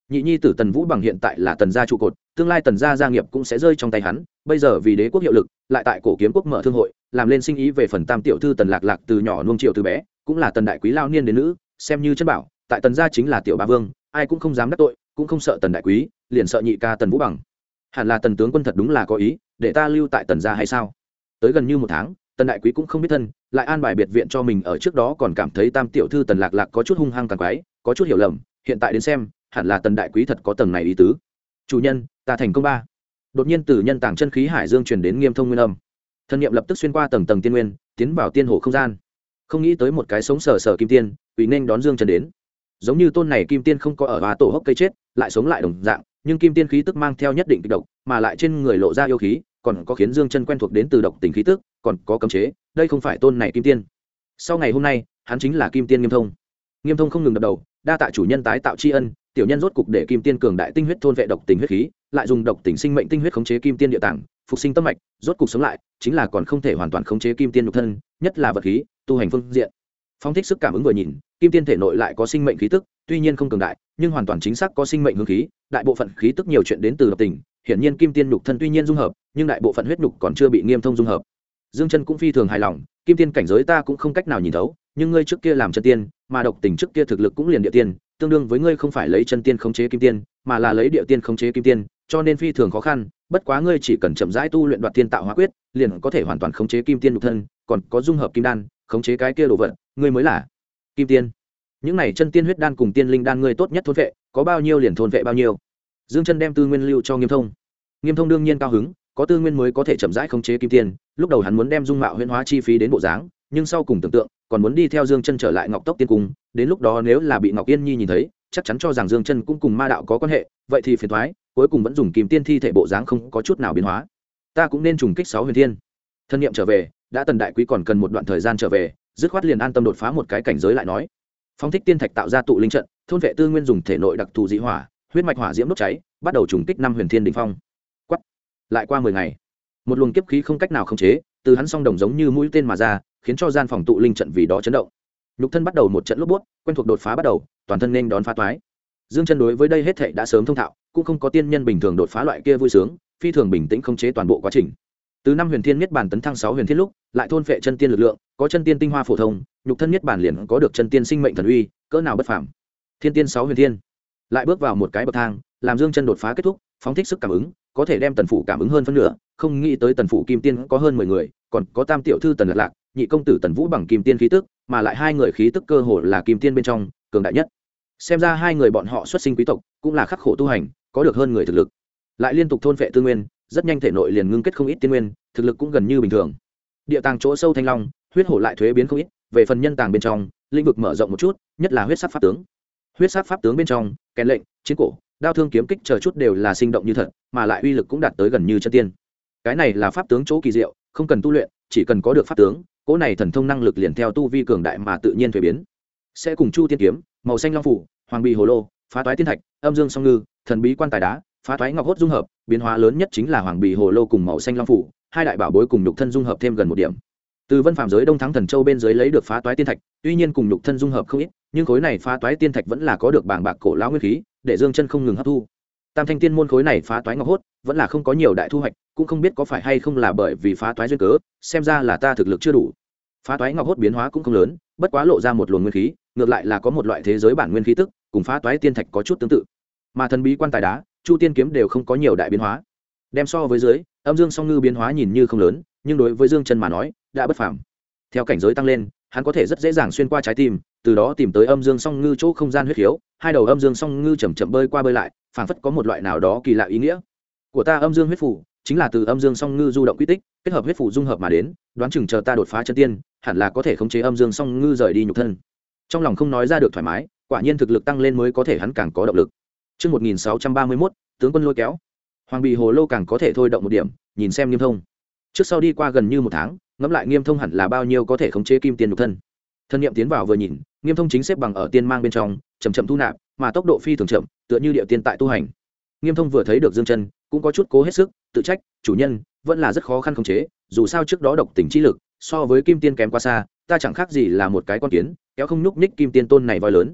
nhị nhi tử Tần Vũ Bằng hiện tại là Tần gia trụ cột, tương lai Tần gia gia nghiệp cũng sẽ rơi trong tay hắn, bây giờ vì đế quốc hiệu lực, lại tại cổ kiếm quốc mở thương hội, làm lên sinh ý về phần tam tiểu thư Tần Lạc Lạc từ nhỏ nuông chiều từ bé, cũng là Tần đại quý lao niên đến nữ, xem như chân bảo, tại Tần gia chính là tiểu ba vương, ai cũng không dám đắc tội, cũng không sợ Tần đại quý, liền sợ nhị ca Tần Vũ Bằng. Hẳn là Tần tướng quân thật đúng là có ý, để ta lưu tại Tần gia hay sao? Tới gần như một tháng, Tần đại quý cũng không biết thân, lại an bài biệt viện cho mình, ở trước đó còn cảm thấy tam tiểu thư Tần Lạc Lạc có chút hung hăng càng quái, có chút hiểu lầm, hiện tại đến xem, hẳn là Tần đại quý thật có tầng này ý tứ. Chủ nhân, ta thành công ba. Đột nhiên từ nhân tàng chân khí hải dương truyền đến Nghiêm Thông nguyên âm. Thân niệm lập tức xuyên qua tầng tầng tiên nguyên, tiến vào tiên hồ không gian. Không nghĩ tới một cái sống sờ sờ kim tiên, quỳ nên đón Dương Chân đến. Giống như tôn này kim tiên không có ở hóa tổ hốc cây chết, lại sống lại đồng dạng, nhưng kim tiên khí tức mang theo nhất định kịch độc, mà lại trên người lộ ra yêu khí, còn có khiến Dương Chân quen thuộc đến từ độc tình khí tức, còn có cấm chế, đây không phải tôn này kim tiên. Sau ngày hôm nay, hắn chính là kim tiên Nghiêm Thông. Nghiêm Thông không ngừng đập đầu, đa tạ chủ nhân tái tạo tri ân, tiểu nhân rốt cục để kim tiên cường đại tinh huyết thôn vệ độc tình huyết khí, lại dùng độc tình sinh mệnh tinh huyết khống chế kim tiên địa tạng, phục sinh tâm mạch, rốt cục sống lại, chính là còn không thể hoàn toàn khống chế kim tiên nhục thân, nhất là vật khí, tu hành phương diện. Phóng thích sức cảm ứng vừa nhìn, kim tiên thể nội lại có sinh mệnh khí tức, tuy nhiên không cường đại, nhưng hoàn toàn chính xác có sinh mệnh hương khí, đại bộ phận khí tức nhiều chuyện đến từ độc tình, hiển nhiên kim tiên nhục thân tuy nhiên dung hợp, nhưng đại bộ phận huyết nhục còn chưa bị Nghiêm Thông dung hợp. Dương Chân cũng phi thường hài lòng, kim tiên cảnh giới ta cũng không cách nào nhìn thấu, nhưng ngươi trước kia làm chân tiên, mà độc tình trước kia thực lực cũng liền địa tiên, tương đương với ngươi không phải lấy chân tiên khống chế kim tiên, mà là lấy địa tiên khống chế kim tiên, cho nên phi thường khó khăn, bất quá ngươi chỉ cần chậm rãi tu luyện Đoạt Tiên Tạo Hóa Quyết, liền có thể hoàn toàn khống chế kim tiên nhục thân, còn có dung hợp kim đan, khống chế cái kia đồ vật, ngươi mới là kim tiên. Những này chân tiên huyết đan cùng tiên linh đan ngươi tốt nhất thôn vệ, có bao nhiêu liền thôn vệ bao nhiêu. Dương Chân đem tư nguyên lưu cho Nghiêm Thông. Nghiêm Thông đương nhiên cao hứng, có tư nguyên mới có thể chậm rãi khống chế kim tiên, lúc đầu hắn muốn đem dung mạo huyễn hóa chi phí đến bộ dáng, nhưng sau cùng tưởng tượng, còn muốn đi theo Dương Chân trở lại Ngọc Tốc Tiên Cung, đến lúc đó nếu là bị Ngọc Yên Nhi nhìn thấy, chắc chắn cho rằng Dương Chân cũng cùng ma đạo có quan hệ, vậy thì phiền toái, cuối cùng vẫn dùng kim tiên thi thể bộ dáng không có chút nào biến hóa. Ta cũng nên trùng kích 6 huyền thiên. Thân niệm trở về, đã Tần đại quý còn cần một đoạn thời gian trở về, dứt khoát liền an tâm đột phá một cái cảnh giới lại nói. Phóng thích tiên thạch tạo ra tụ linh trận, thôn vệ tư nguyên dùng thể nội đặc thù dị hỏa, huyết mạch hỏa diễm đốt cháy, bắt đầu trùng kích 5 huyền thiên đỉnh phong. Quát. Lại qua 10 ngày, một luồng kiếp khí không cách nào khống chế, từ hắn song đồng giống như mũi tên mà ra, khiến cho gian phòng tụ linh trận vì đó chấn động. Nhục thân bắt đầu một trận lốp buốt, quen thuộc đột phá bắt đầu, toàn thân nên đón phá toái. Dương Chân đối với đây hết thảy đã sớm thông thạo, cũng không có tiên nhân bình thường đột phá loại kia vui sướng, phi thường bình tĩnh khống chế toàn bộ quá trình. Từ 5 huyền thiên niết bàn tấn thăng 6 huyền thiên lúc, lại thôn phệ chân tiên lực lượng, có chân tiên tinh hoa phổ thông, nhục thân niết bàn liền có được chân tiên sinh mệnh thần uy, cỡ nào bất phàm. Thiên tiên 6 huyền thiên, lại bước vào một cái bậc thang, làm Dương Chân đột phá kết thúc, phóng thích sức cảm ứng, có thể đem tần phủ cảm ứng hơn phân nửa, không nghĩ tới tần phủ kim tiên có hơn 10 người, còn có tam tiểu thư Tần Lạc Lạc, nhị công tử Tần Vũ Bằng kim tiên khí tức, mà lại hai người khí tức cơ hồ là kim tiên bên trong cường đại nhất. Xem ra hai người bọn họ xuất sinh quý tộc, cũng là khắc khổ tu hành, có được hơn người thực lực. Lại liên tục thôn phệ tư nguyên, rất nhanh thể nội liền ngưng kết không ít tiên nguyên, thực lực cũng gần như bình thường. Địa tàng chỗ sâu thanh long, huyết hổ lại thuế biến không ít, về phần nhân tàng bên trong, lĩnh vực mở rộng một chút, nhất là huyết sắc pháp tướng. Huyết sắc pháp tướng bên trong, kèn lệnh, chiến cổ, đao thương kiếm kích chờ chút đều là sinh động như thật, mà lại uy lực cũng đạt tới gần như chân tiên. Cái này là pháp tướng chỗ kỳ diệu, không cần tu luyện, chỉ cần có được pháp tướng, cỗ này thần thông năng lực liền theo tu vi cường đại mà tự nhiên thuế biến. Sẽ cùng Chu Tiên kiếm, màu xanh long phủ, hoàng bì hồ lô, phá toái tiên thạch, âm dương song ngư, thần bí quan tài đá, phá toái ngọc hốt dung hợp, biến hóa lớn nhất chính là hoàng bì hồ lô cùng màu xanh long phủ, hai đại bảo bối cùng nhục thân dung hợp thêm gần một điểm. Từ Vân Phàm giới Đông Thắng Thần Châu bên dưới lấy được phá toái tiên thạch, tuy nhiên cùng nhục thân dung hợp không ít, nhưng khối này phá toái tiên thạch vẫn là có được bảng bạc cổ lão nguyên khí, để Dương Chân không ngừng hấp thu. Tam Thanh Tiên môn khối này phá toái ngọc hốt, vẫn là không có nhiều đại thu hoạch, cũng không biết có phải hay không là bởi vì phá toái duyên cớ, xem ra là ta thực lực chưa đủ. Phá toái ngọc hốt biến hóa cũng không lớn, bất quá lộ ra một luồng nguyên khí, ngược lại là có một loại thế giới bản nguyên khí tức, cùng phá toái tiên thạch có chút tương tự. Mà thần bí quan tài đá, Chu Tiên kiếm đều không có nhiều đại biến hóa. Đem so với dưới, âm dương song ngư biến hóa nhìn như không lớn, nhưng đối với Dương Chân mà nói, đã bất phàm. Theo cảnh giới tăng lên, hắn có thể rất dễ dàng xuyên qua trái tim, từ đó tìm tới âm dương song ngư chỗ không gian huyết khiếu, hai đầu âm dương song ngư chậm chậm bơi qua bơi lại, phảng phất có một loại nào đó kỳ lạ ý nghĩa. Của ta âm dương huyết phủ, chính là từ âm dương song ngư du động quy tích, kết hợp huyết phủ dung hợp mà đến, đoán chừng chờ ta đột phá chân tiên, hẳn là có thể khống chế âm dương song ngư rời đi nhục thân. Trong lòng không nói ra được thoải mái, quả nhiên thực lực tăng lên mới có thể hắn càng có động lực. Chương 1631, tướng quân lôi kéo. Hoàng bì hồ lô càng có thể thôi động một điểm, nhìn xem Nghiêm Thông. Trước sau đi qua gần như một tháng, ngẫm lại Nghiêm Thông hẳn là bao nhiêu có thể khống chế kim tiên nhục thân. Thân niệm tiến vào vừa nhìn, Nghiêm Thông chính xếp bằng ở tiên mang bên trong, chậm chậm thu nạp, mà tốc độ phi thường chậm, tựa như điệu tiên tại tu hành. Nghiêm Thông vừa thấy được Dương Chân, cũng có chút cố hết sức, tự trách, chủ nhân, vẫn là rất khó khăn khống chế, dù sao trước đó độc tình chi lực, so với kim tiên kém quá xa, ta chẳng khác gì là một cái con kiến, kéo không nhúc nhích kim tiên tôn này voi lớn.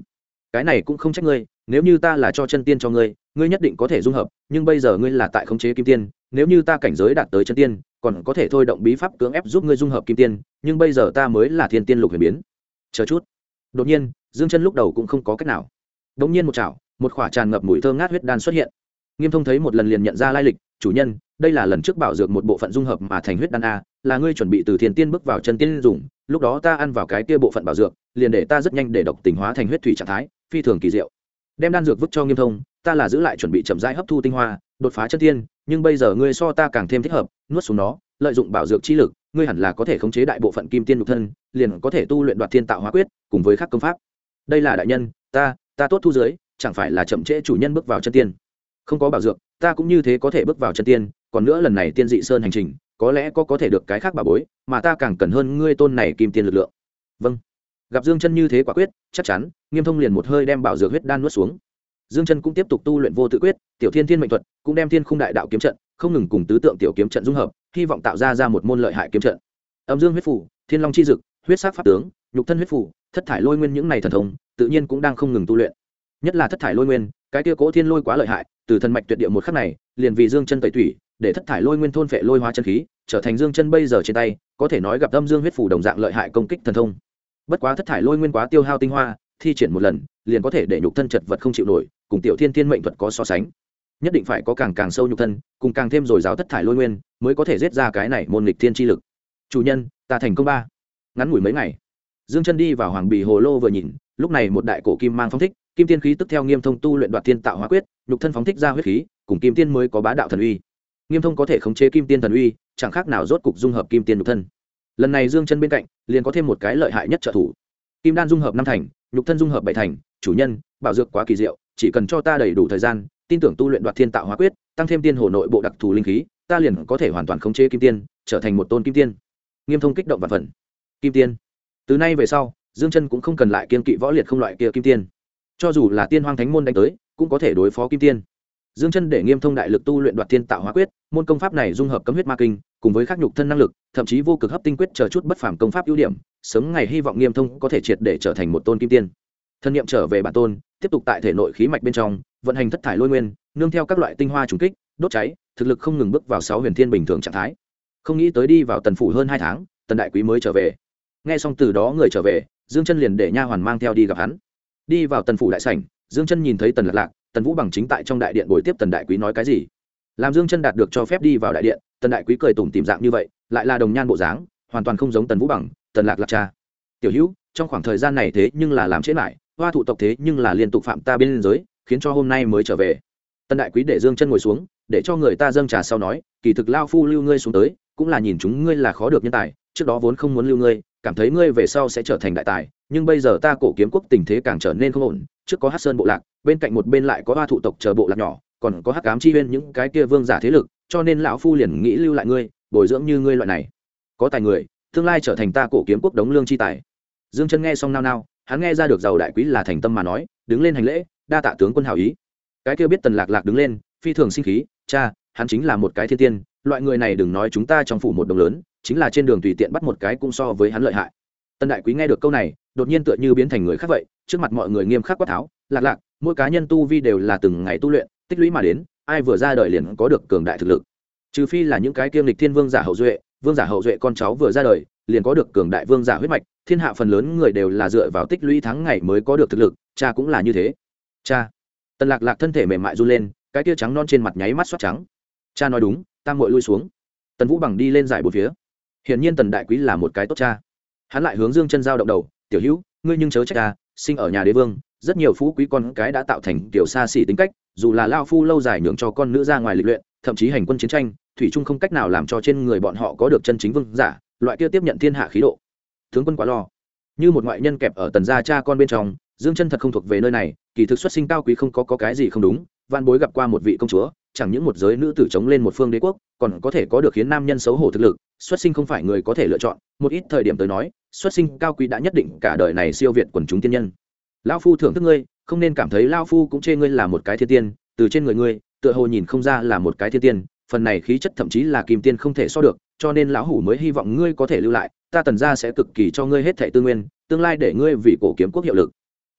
cái này cũng không trách ngươi, nếu như ta là cho chân tiên cho ngươi, ngươi nhất định có thể dung hợp, nhưng bây giờ ngươi là tại khống chế kim tiên, nếu như ta cảnh giới đạt tới chân tiên, còn có thể thôi động bí pháp cưỡng ép giúp ngươi dung hợp kim tiên, nhưng bây giờ ta mới là thiên tiên lục huyền biến. Chờ chút. Đột nhiên, Dương Chân lúc đầu cũng không có cách nào. Đống nhiên một chảo, một khỏa tràn ngập mùi thơm ngát huyết đan xuất hiện. Nghiêm Thông thấy một lần liền nhận ra lai lịch, chủ nhân, đây là lần trước bảo dược một bộ phận dung hợp mà thành huyết đan a, là ngươi chuẩn bị từ thiên tiên bước vào chân tiên dùng, lúc đó ta ăn vào cái kia bộ phận bảo dược, liền để ta rất nhanh để độc tình hóa thành huyết thủy trạng thái, phi thường kỳ diệu. Đem đan dược vứt cho Nghiêm Thông, ta là giữ lại chuẩn bị chậm rãi hấp thu tinh hoa, đột phá chân tiên, nhưng bây giờ ngươi so ta càng thêm thích hợp, nuốt xuống nó, lợi dụng bảo dược chi lực, ngươi hẳn là có thể khống chế đại bộ phận kim tiên nhục thân, liền có thể tu luyện Đoạt Thiên Tạo Hóa Quyết, cùng với các công pháp. Đây là đại nhân, ta tốt thu dưới, chẳng phải là chậm trễ chủ nhân bước vào chân tiên. Không có bảo dược, ta cũng như thế có thể bước vào chân tiên, còn nữa lần này tiên dị sơn hành trình, có lẽ có thể được cái khác bảo bối, mà ta càng cần hơn ngươi tôn này kim tiên lực lượng. Vâng. Gặp Dương Chân như thế quả quyết, chắc chắn, Nghiêm Thông liền một hơi đem bảo dược huyết đan nuốt xuống. Dương Chân cũng tiếp tục tu luyện vô tự quyết, tiểu thiên thiên mệnh thuật, cũng đem thiên khung đại đạo kiếm trận, không ngừng cùng tứ tượng tiểu kiếm trận dung hợp, hy vọng tạo ra một môn lợi hại kiếm trận. Âm dương huyết phủ, thiên long chi dực, huyết sắc pháp tướng, nhục thân huyết phủ, thất thải lôi nguyên những này thần thông, tự nhiên cũng đang không ngừng tu luyện. Nhất là thất thải lôi nguyên, cái kia cỗ thiên lôi quá lợi hại, từ thần mạch tuyệt địa một khắc này, liền vì Dương Chân tẩy thủy, để thất thải lôi nguyên thôn phệ lôi hóa chân khí, trở thành Dương Chân bây giờ trên tay, có thể nói gặp âm dương huyết phủ đồng dạng lợi hại công kích thần thông. Bất quá thất thải lôi nguyên quá tiêu hao tinh hoa, thi triển một lần, liền có thể để nhục thân chật vật không chịu nổi, cùng tiểu thiên thiên mệnh thuật có so sánh. Nhất định phải có càng sâu nhục thân, cùng càng thêm dồi dào thất thải lôi nguyên, mới có thể giết ra cái này môn nghịch thiên chi lực. Chủ nhân, ta thành công ba. Ngắn ngủi mấy ngày, Dương Chân đi vào Hoàng Bì Hồ Lô vừa nhìn, lúc này một đại cổ kim mang phóng thích, kim tiên khí tức theo Nghiêm Thông tu luyện Đoạt Thiên Tạo Hóa Quyết, nhục thân phóng thích ra huyết khí, cùng kim tiên mới có bá đạo thần uy. Nghiêm Thông có thể khống chế kim tiên thần uy, chẳng khác nào rốt cục dung hợp kim tiên nhục thân. Lần này Dương Chân bên cạnh, liền có thêm một cái lợi hại nhất trợ thủ. Kim đan dung hợp 5 thành, nhục thân dung hợp 7 thành, chủ nhân, bảo dược quá kỳ diệu, chỉ cần cho ta đầy đủ thời gian, tin tưởng tu luyện Đoạt Thiên Tạo Hóa Quyết, tăng thêm tiên hồ nội bộ đặc thù linh khí, ta liền có thể hoàn toàn khống chế kim tiên, trở thành một tôn kim tiên. Nghiêm Thông kích động vạn phần. Kim tiên. Từ nay về sau, Dương Chân cũng không cần lại kiêng kỵ võ liệt không loại kia kim tiên. Cho dù là tiên hoang thánh môn đánh tới, cũng có thể đối phó kim tiên. Dương Chân để Nghiêm Thông đại lực tu luyện Đoạt Thiên Tạo Hóa Quyết, môn công pháp này dung hợp cấm huyết ma kinh, cùng với khắc nhục thân năng lực, thậm chí vô cực hấp tinh quyết chờ chút bất phàm công pháp ưu điểm, sớm ngày hy vọng Nghiêm Thông có thể triệt để trở thành một tôn kim tiên. Thân niệm trở về bản tôn, tiếp tục tại thể nội khí mạch bên trong, vận hành thất thải lôi nguyên, nương theo các loại tinh hoa trùng kích, đốt cháy, thực lực không ngừng bước vào 6 huyền thiên bình thường trạng thái. Không nghĩ tới đi vào Tần phủ hơn 2 tháng, Tần đại quý mới trở về. Nghe xong từ đó người trở về, Dương Chân liền để nha hoàn mang theo đi gặp hắn. Đi vào Tần phủ đại sảnh, Dương Chân nhìn thấy Tần Lạc Lạc, Tần Vũ Bằng chính tại trong đại điện buổi tiếp Tần đại quý nói cái gì. Làm Dương Chân đạt được cho phép đi vào đại điện, Tần đại quý cười tủm tỉm dạng như vậy, lại là đồng nhan bộ dáng, hoàn toàn không giống Tần Vũ Bằng, Tần Lạc Lạc cha. Tiểu Hữu, trong khoảng thời gian này thế nhưng là làm trễ lại, Hoa thụ tộc thế nhưng là liên tục phạm ta bên giới, khiến cho hôm nay mới trở về. Tần đại quý để Dương Chân ngồi xuống, để cho người ta dâng trà sau nói, kỳ thực lao phu lưu ngươi xuống tới, cũng là nhìn chúng ngươi là khó được nhân tài, trước đó vốn không muốn lưu ngươi, cảm thấy ngươi về sau sẽ trở thành đại tài, nhưng bây giờ ta Cổ Kiếm quốc tình thế càng trở nên không ổn, trước có Hắc Sơn bộ lạc, bên cạnh một bên lại có Hoa thụ tộc chờ bộ lạc nhỏ, còn có Hắc Ám chi huyên những cái kia vương giả thế lực, cho nên lão phu liền nghĩ lưu lại ngươi, bồi dưỡng như ngươi loại này có tài người, tương lai trở thành ta Cổ Kiếm quốc đống lương chi tài. Dương Chân nghe xong nao nao, hắn nghe ra được giàu đại quý là thành tâm mà nói, đứng lên hành lễ, đa tạ tướng quân hảo ý. Cái kia biết Tần Lạc Lạc đứng lên, phi thường sinh khí, cha, hắn chính là một cái thiên tiên, loại người này đừng nói chúng ta trong phủ một đồng lớn, chính là trên đường tùy tiện bắt một cái cũng so với hắn lợi hại. Tần đại quý nghe được câu này, đột nhiên tựa như biến thành người khác vậy, trước mặt mọi người nghiêm khắc quát tháo, Lạc Lạc, mỗi cá nhân tu vi đều là từng ngày tu luyện, tích lũy mà đến, ai vừa ra đời liền có được cường đại thực lực. Trừ phi là những cái kiêm lịch thiên vương giả hậu duệ, vương giả hậu duệ con cháu vừa ra đời, liền có được cường đại vương giả huyết mạch, thiên hạ phần lớn người đều là dựa vào tích lũy tháng ngày mới có được thực lực, cha cũng là như thế. Cha. Tần Lạc Lạc thân thể mềm mại run lên, cái kia trắng non trên mặt nháy mắt xoát trắng. Cha nói đúng, tam muội lui xuống. Tần Vũ Bằng đi lên giải bốn phía. Hiển nhiên Tần đại quý là một cái tốt cha. Hắn lại hướng Dương Chân giao động đầu, tiểu hữu, ngươi nhưng chớ trách ta, sinh ở nhà đế vương, rất nhiều phú quý con cái đã tạo thành kiểu xa xỉ tính cách, dù là lao phu lâu dài nhường cho con nữ ra ngoài lịch luyện, thậm chí hành quân chiến tranh, thủy chung không cách nào làm cho trên người bọn họ có được chân chính vương giả, loại kia tiếp nhận thiên hạ khí độ. Tướng quân quá lo. Như một ngoại nhân kẹp ở Tần gia cha con bên trong, Dương Chân thật không thuộc về nơi này, kỳ thực xuất sinh cao quý không có cái gì không đúng, van bối gặp qua một vị công chúa, chẳng những một giới nữ tử chống lên một phương đế quốc, còn có thể có được khiến nam nhân xấu hổ thực lực, xuất sinh không phải người có thể lựa chọn, một ít thời điểm tới nói, xuất sinh cao quý đã nhất định cả đời này siêu việt quần chúng tiên nhân. Lão phu thưởng thức ngươi, không nên cảm thấy lão phu cũng chê ngươi là một cái thiên tiên, từ trên người ngươi, tựa hồ nhìn không ra là một cái thiên tiên, phần này khí chất thậm chí là kim tiên không thể so được, cho nên lão hủ mới hy vọng ngươi có thể lưu lại, ta Tần gia sẽ cực kỳ cho ngươi hết thảy tư nguyên, tương lai để ngươi vì Cổ Kiếm quốc hiệu lực.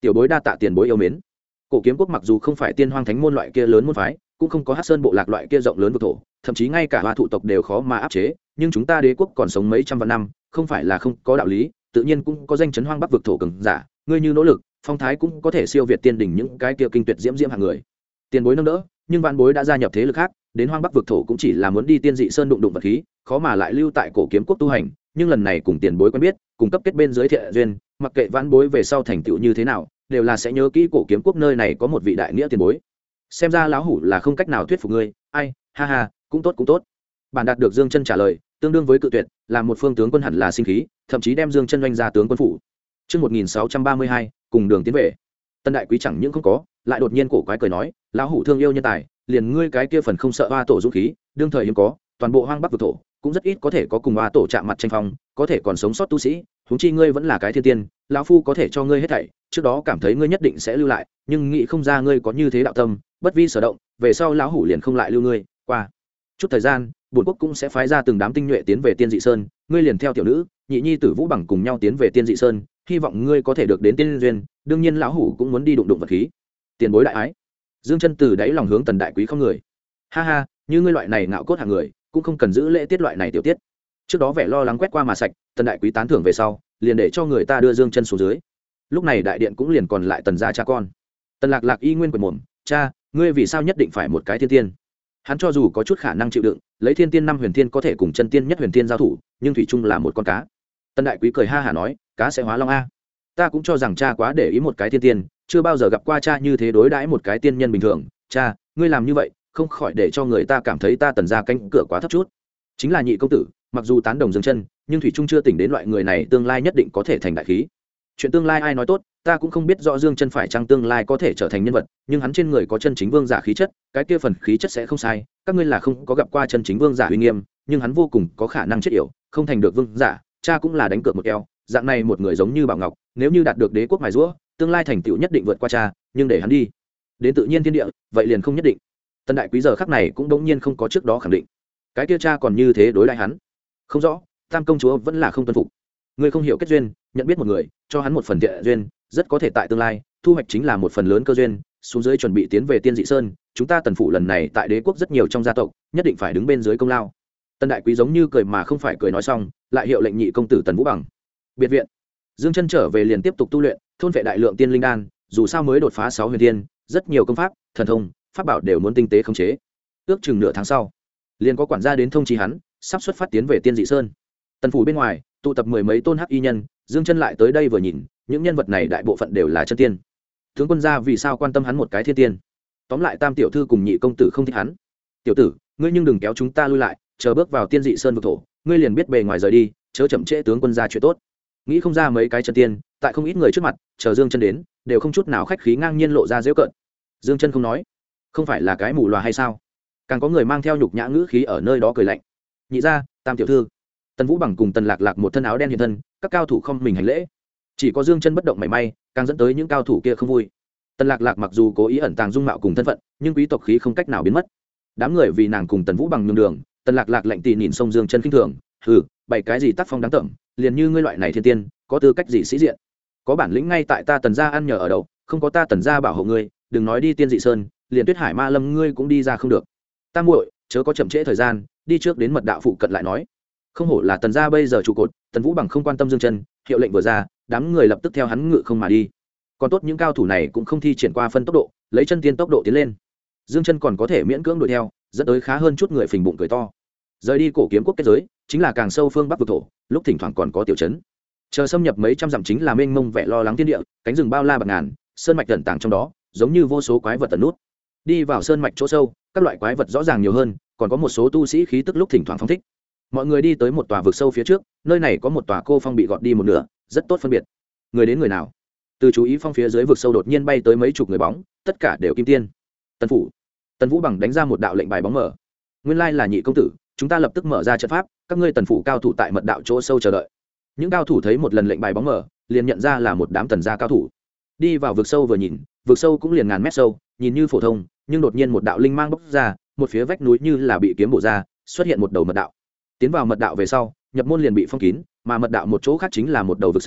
tiểu bối đa tạ tiền bối yêu mến. Cổ Kiếm Quốc mặc dù không phải Tiên Hoang Thánh môn loại kia lớn môn phái, cũng không có Hắc Sơn bộ lạc loại kia rộng lớn vực thổ, thậm chí ngay cả Hoa thụ tộc đều khó mà áp chế, nhưng chúng ta đế quốc còn sống mấy trăm vạn năm, không phải là không có đạo lý, tự nhiên cũng có danh chấn Hoang Bắc vực thổ cường giả, ngươi như nỗ lực, phong thái cũng có thể siêu việt tiên đỉnh những cái kia kinh tuyệt diễm diễm hạng người. Tiền bối nâng đỡ, nhưng vạn bối đã gia nhập thế lực khác, đến Hoang Bắc vực thổ cũng chỉ là muốn đi Tiên Dị Sơn đụng đụng vật khí, khó mà lại lưu tại Cổ Kiếm Quốc tu hành, nhưng lần này cùng tiền bối quen biết, cùng cấp kết bên dưới thiện duyên, mặc kệ vạn bối về sau thành tựu như thế nào, đều là sẽ nhớ kỹ Cổ Kiếm Quốc nơi này có một vị đại nghĩa tiền bối. Xem ra lão hủ là không cách nào thuyết phục ngươi, ai, ha ha, cũng tốt cũng tốt. Bản đạt được Dương Chân trả lời, tương đương với cự tuyệt, là một phương tướng quân hẳn là sinh khí, thậm chí đem Dương Chân doanh ra tướng quân phủ. Chương 1632, cùng đường tiến về. Tân đại quý chẳng những không có, lại đột nhiên cổ quái cười nói, lão hủ thương yêu nhân tài, liền ngươi cái kia phần không sợ hoa tổ dũng khí, đương thời hiếm có, toàn bộ Hoang Bắc vực thổ cũng rất ít có thể có cùng hoa tổ chạm mặt tranh phong, có thể còn sống sót tu sĩ, huống chi ngươi vẫn là cái thiên tiên, lão phu có thể cho ngươi hết thảy, trước đó cảm thấy ngươi nhất định sẽ lưu lại, nhưng nghĩ không ra ngươi có như thế đạo tâm, bất vi sở động, về sau lão hủ liền không lại lưu ngươi, qua chút thời gian, bổn quốc cũng sẽ phái ra từng đám tinh nhuệ tiến về Tiên Dị Sơn, ngươi liền theo tiểu nữ, nhị nhi tử Vũ Bằng cùng nhau tiến về Tiên Dị Sơn, hy vọng ngươi có thể được đến tiên duyên, đương nhiên lão hủ cũng muốn đi đụng đụng vật khí. Tiền bối đại ái. Dương Chân từ đáy lòng hướng Tần đại quý không người. Ha ha, như ngươi loại này ngạo cốt hạng người, cũng không cần giữ lễ tiết loại này tiểu tiết. Trước đó vẻ lo lắng quét qua mà sạch, Tần đại quý tán thưởng về sau, liền để cho người ta đưa Dương Chân xuống dưới. Lúc này đại điện cũng liền còn lại Tần gia cha con. Tần Lạc Lạc y nguyên quệt mồm, cha, ngươi vì sao nhất định phải một cái thiên tiên? Hắn cho dù có chút khả năng chịu đựng, lấy thiên tiên năm huyền thiên có thể cùng chân tiên nhất huyền thiên giao thủ, nhưng thủy chung là một con cá. Tần đại quý cười ha hả nói, cá sẽ hóa long a. Ta cũng cho rằng cha quá để ý một cái thiên tiên, chưa bao giờ gặp qua cha như thế đối đãi một cái tiên nhân bình thường. Cha, ngươi làm như vậy, không khỏi để cho người ta cảm thấy ta Tần gia cánh cửa quá thấp chút. Chính là nhị công tử, mặc dù tán đồng Dương Chân, nhưng thủy trung chưa tỉnh đến loại người này tương lai nhất định có thể thành đại khí. Chuyện tương lai ai nói tốt, ta cũng không biết rõ Dương Chân phải chăng tương lai có thể trở thành nhân vật, nhưng hắn trên người có chân chính vương giả khí chất, cái kia phần khí chất sẽ không sai. Các ngươi là không có gặp qua chân chính vương giả uy nghiêm, nhưng hắn vô cùng có khả năng chết yểu, không thành được vương giả, cha cũng là đánh cược một eo. Dạng này một người giống như Bảo Ngọc, nếu như đạt được đế quốc mài giũa, tương lai thành tựu nhất định vượt qua cha, nhưng để hắn đi đến tự nhiên thiên địa, vậy liền không nhất định. Tân đại quý giờ khắc này cũng đống nhiên không có trước đó khẳng định, cái kia cha còn như thế đối đãi hắn, không rõ. Tam công chúa vẫn là không tuân phục. Ngươi không hiểu kết duyên, nhận biết một người, cho hắn một phần thiện duyên, rất có thể tại tương lai thu hoạch chính là một phần lớn cơ duyên. Xuống dưới chuẩn bị tiến về Tiên Dị Sơn, chúng ta Tần phủ lần này tại đế quốc rất nhiều trong gia tộc, nhất định phải đứng bên dưới công lao. Tân đại quý giống như cười mà không phải cười nói xong, lại hiệu lệnh nhị công tử Tần Vũ Bằng biệt viện. Dương Chân trở về liền tiếp tục tu luyện, thôn vệ đại lượng tiên linh đan, dù sao mới đột phá 6 huyền tiên, rất nhiều công pháp, thần thông, pháp bảo đều muốn tinh tế khống chế. Ước chừng nửa tháng sau, liền có quản gia đến thông chi hắn, sắp xuất phát tiến về Tiên Dị Sơn. Tần phủ bên ngoài, tụ tập mười mấy tôn hắc y nhân, Dương Chân lại tới đây vừa nhìn, những nhân vật này đại bộ phận đều là chân tiên. Tướng quân gia vì sao quan tâm hắn một cái thiên tiên? Tóm lại Tam tiểu thư cùng nhị công tử không thích hắn. Tiểu tử, ngươi nhưng đừng kéo chúng ta lui lại, chờ bước vào Tiên Dị Sơn vực thổ, ngươi liền biết bề ngoài rời đi, chớ chậm trễ tướng quân gia chuyện tốt. Nghĩ không ra mấy cái chân tiên, tại không ít người trước mặt, chờ Dương Chân đến, đều không chút nào khách khí ngang nhiên lộ ra giễu cợt. Dương Chân không nói, không phải là cái mù loà hay sao? Càng có người mang theo nhục nhã ngữ khí ở nơi đó cười lạnh. Nhị gia, Tam tiểu thư. Tần Vũ Bằng cùng Tần Lạc Lạc một thân áo đen hiện thân, các cao thủ không mình hành lễ. Chỉ có Dương Chân bất động mảy may, càng dẫn tới những cao thủ kia không vui. Tần Lạc Lạc mặc dù cố ý ẩn tàng dung mạo cùng thân phận, nhưng quý tộc khí không cách nào biến mất. Đám người vì nàng cùng Tần Vũ Bằng nhường đường, Tần Lạc Lạc lạnh tì nhìn sông Dương Chân khinh thường, hừ, bày cái gì tác phong đáng tởm, liền như ngươi loại này thiên tiên, có tư cách gì sĩ diện? Có bản lĩnh ngay tại ta Tần gia ăn nhờ ở đậu, không có ta Tần gia bảo hộ ngươi, đừng nói đi Tiên Dị Sơn, liền Tuyết Hải Ma Lâm ngươi cũng đi ra không được. Ta muội, chớ có chậm trễ thời gian, đi trước đến mật đạo phụ cận lại nói. Không hổ là Tần gia bây giờ trụ cột. Tần Vũ Bằng không quan tâm Dương Chân, hiệu lệnh vừa ra, đám người lập tức theo hắn ngự không mà đi. Còn tốt những cao thủ này cũng không thi triển qua phân tốc độ, lấy chân tiên tốc độ tiến lên. Dương Chân còn có thể miễn cưỡng đuổi theo, dẫn tới khá hơn chút người phình bụng cười to. Rời đi Cổ Kiếm Quốc kết giới, chính là càng sâu phương bắc vực thổ, lúc thỉnh thoảng còn có tiểu trấn. Chờ xâm nhập mấy trăm dặm chính là mênh mông vẻ lo lắng thiên địa, cánh rừng bao la bạt ngàn, sơn mạch tận tàng trong đó, giống như vô số quái vật tận nút. Đi vào sơn mạch chỗ sâu, các loại quái vật rõ ràng nhiều hơn, còn có một số tu sĩ khí tức lúc thỉnh thoảng phóng thích. Mọi người đi tới một tòa vực sâu phía trước, nơi này có một tòa cô phong bị gọt đi một nửa, rất tốt phân biệt. Người đến người nào? Từ chú ý phong phía dưới vực sâu đột nhiên bay tới mấy chục người bóng, tất cả đều kim tiên. Tần phủ. Tần Vũ Bằng đánh ra một đạo lệnh bài bóng mở. Nguyên lai là nhị công tử, chúng ta lập tức mở ra trận pháp, các ngươi Tần phủ cao thủ tại mật đạo chỗ sâu chờ đợi. Những cao thủ thấy một lần lệnh bài bóng mở, liền nhận ra là một đám Tần gia cao thủ. Đi vào vực sâu vừa nhìn, vực sâu cũng liền ngàn mét sâu, nhìn như phổ thông, nhưng đột nhiên một đạo linh mang bốc ra, một phía vách núi như là bị kiếm bổ ra, xuất hiện một đầu mật đạo. Tiến vào mật đạo về sau, nhập môn liền bị phong kín, mà mật đạo một chỗ khác chính là một đầu vực sâu,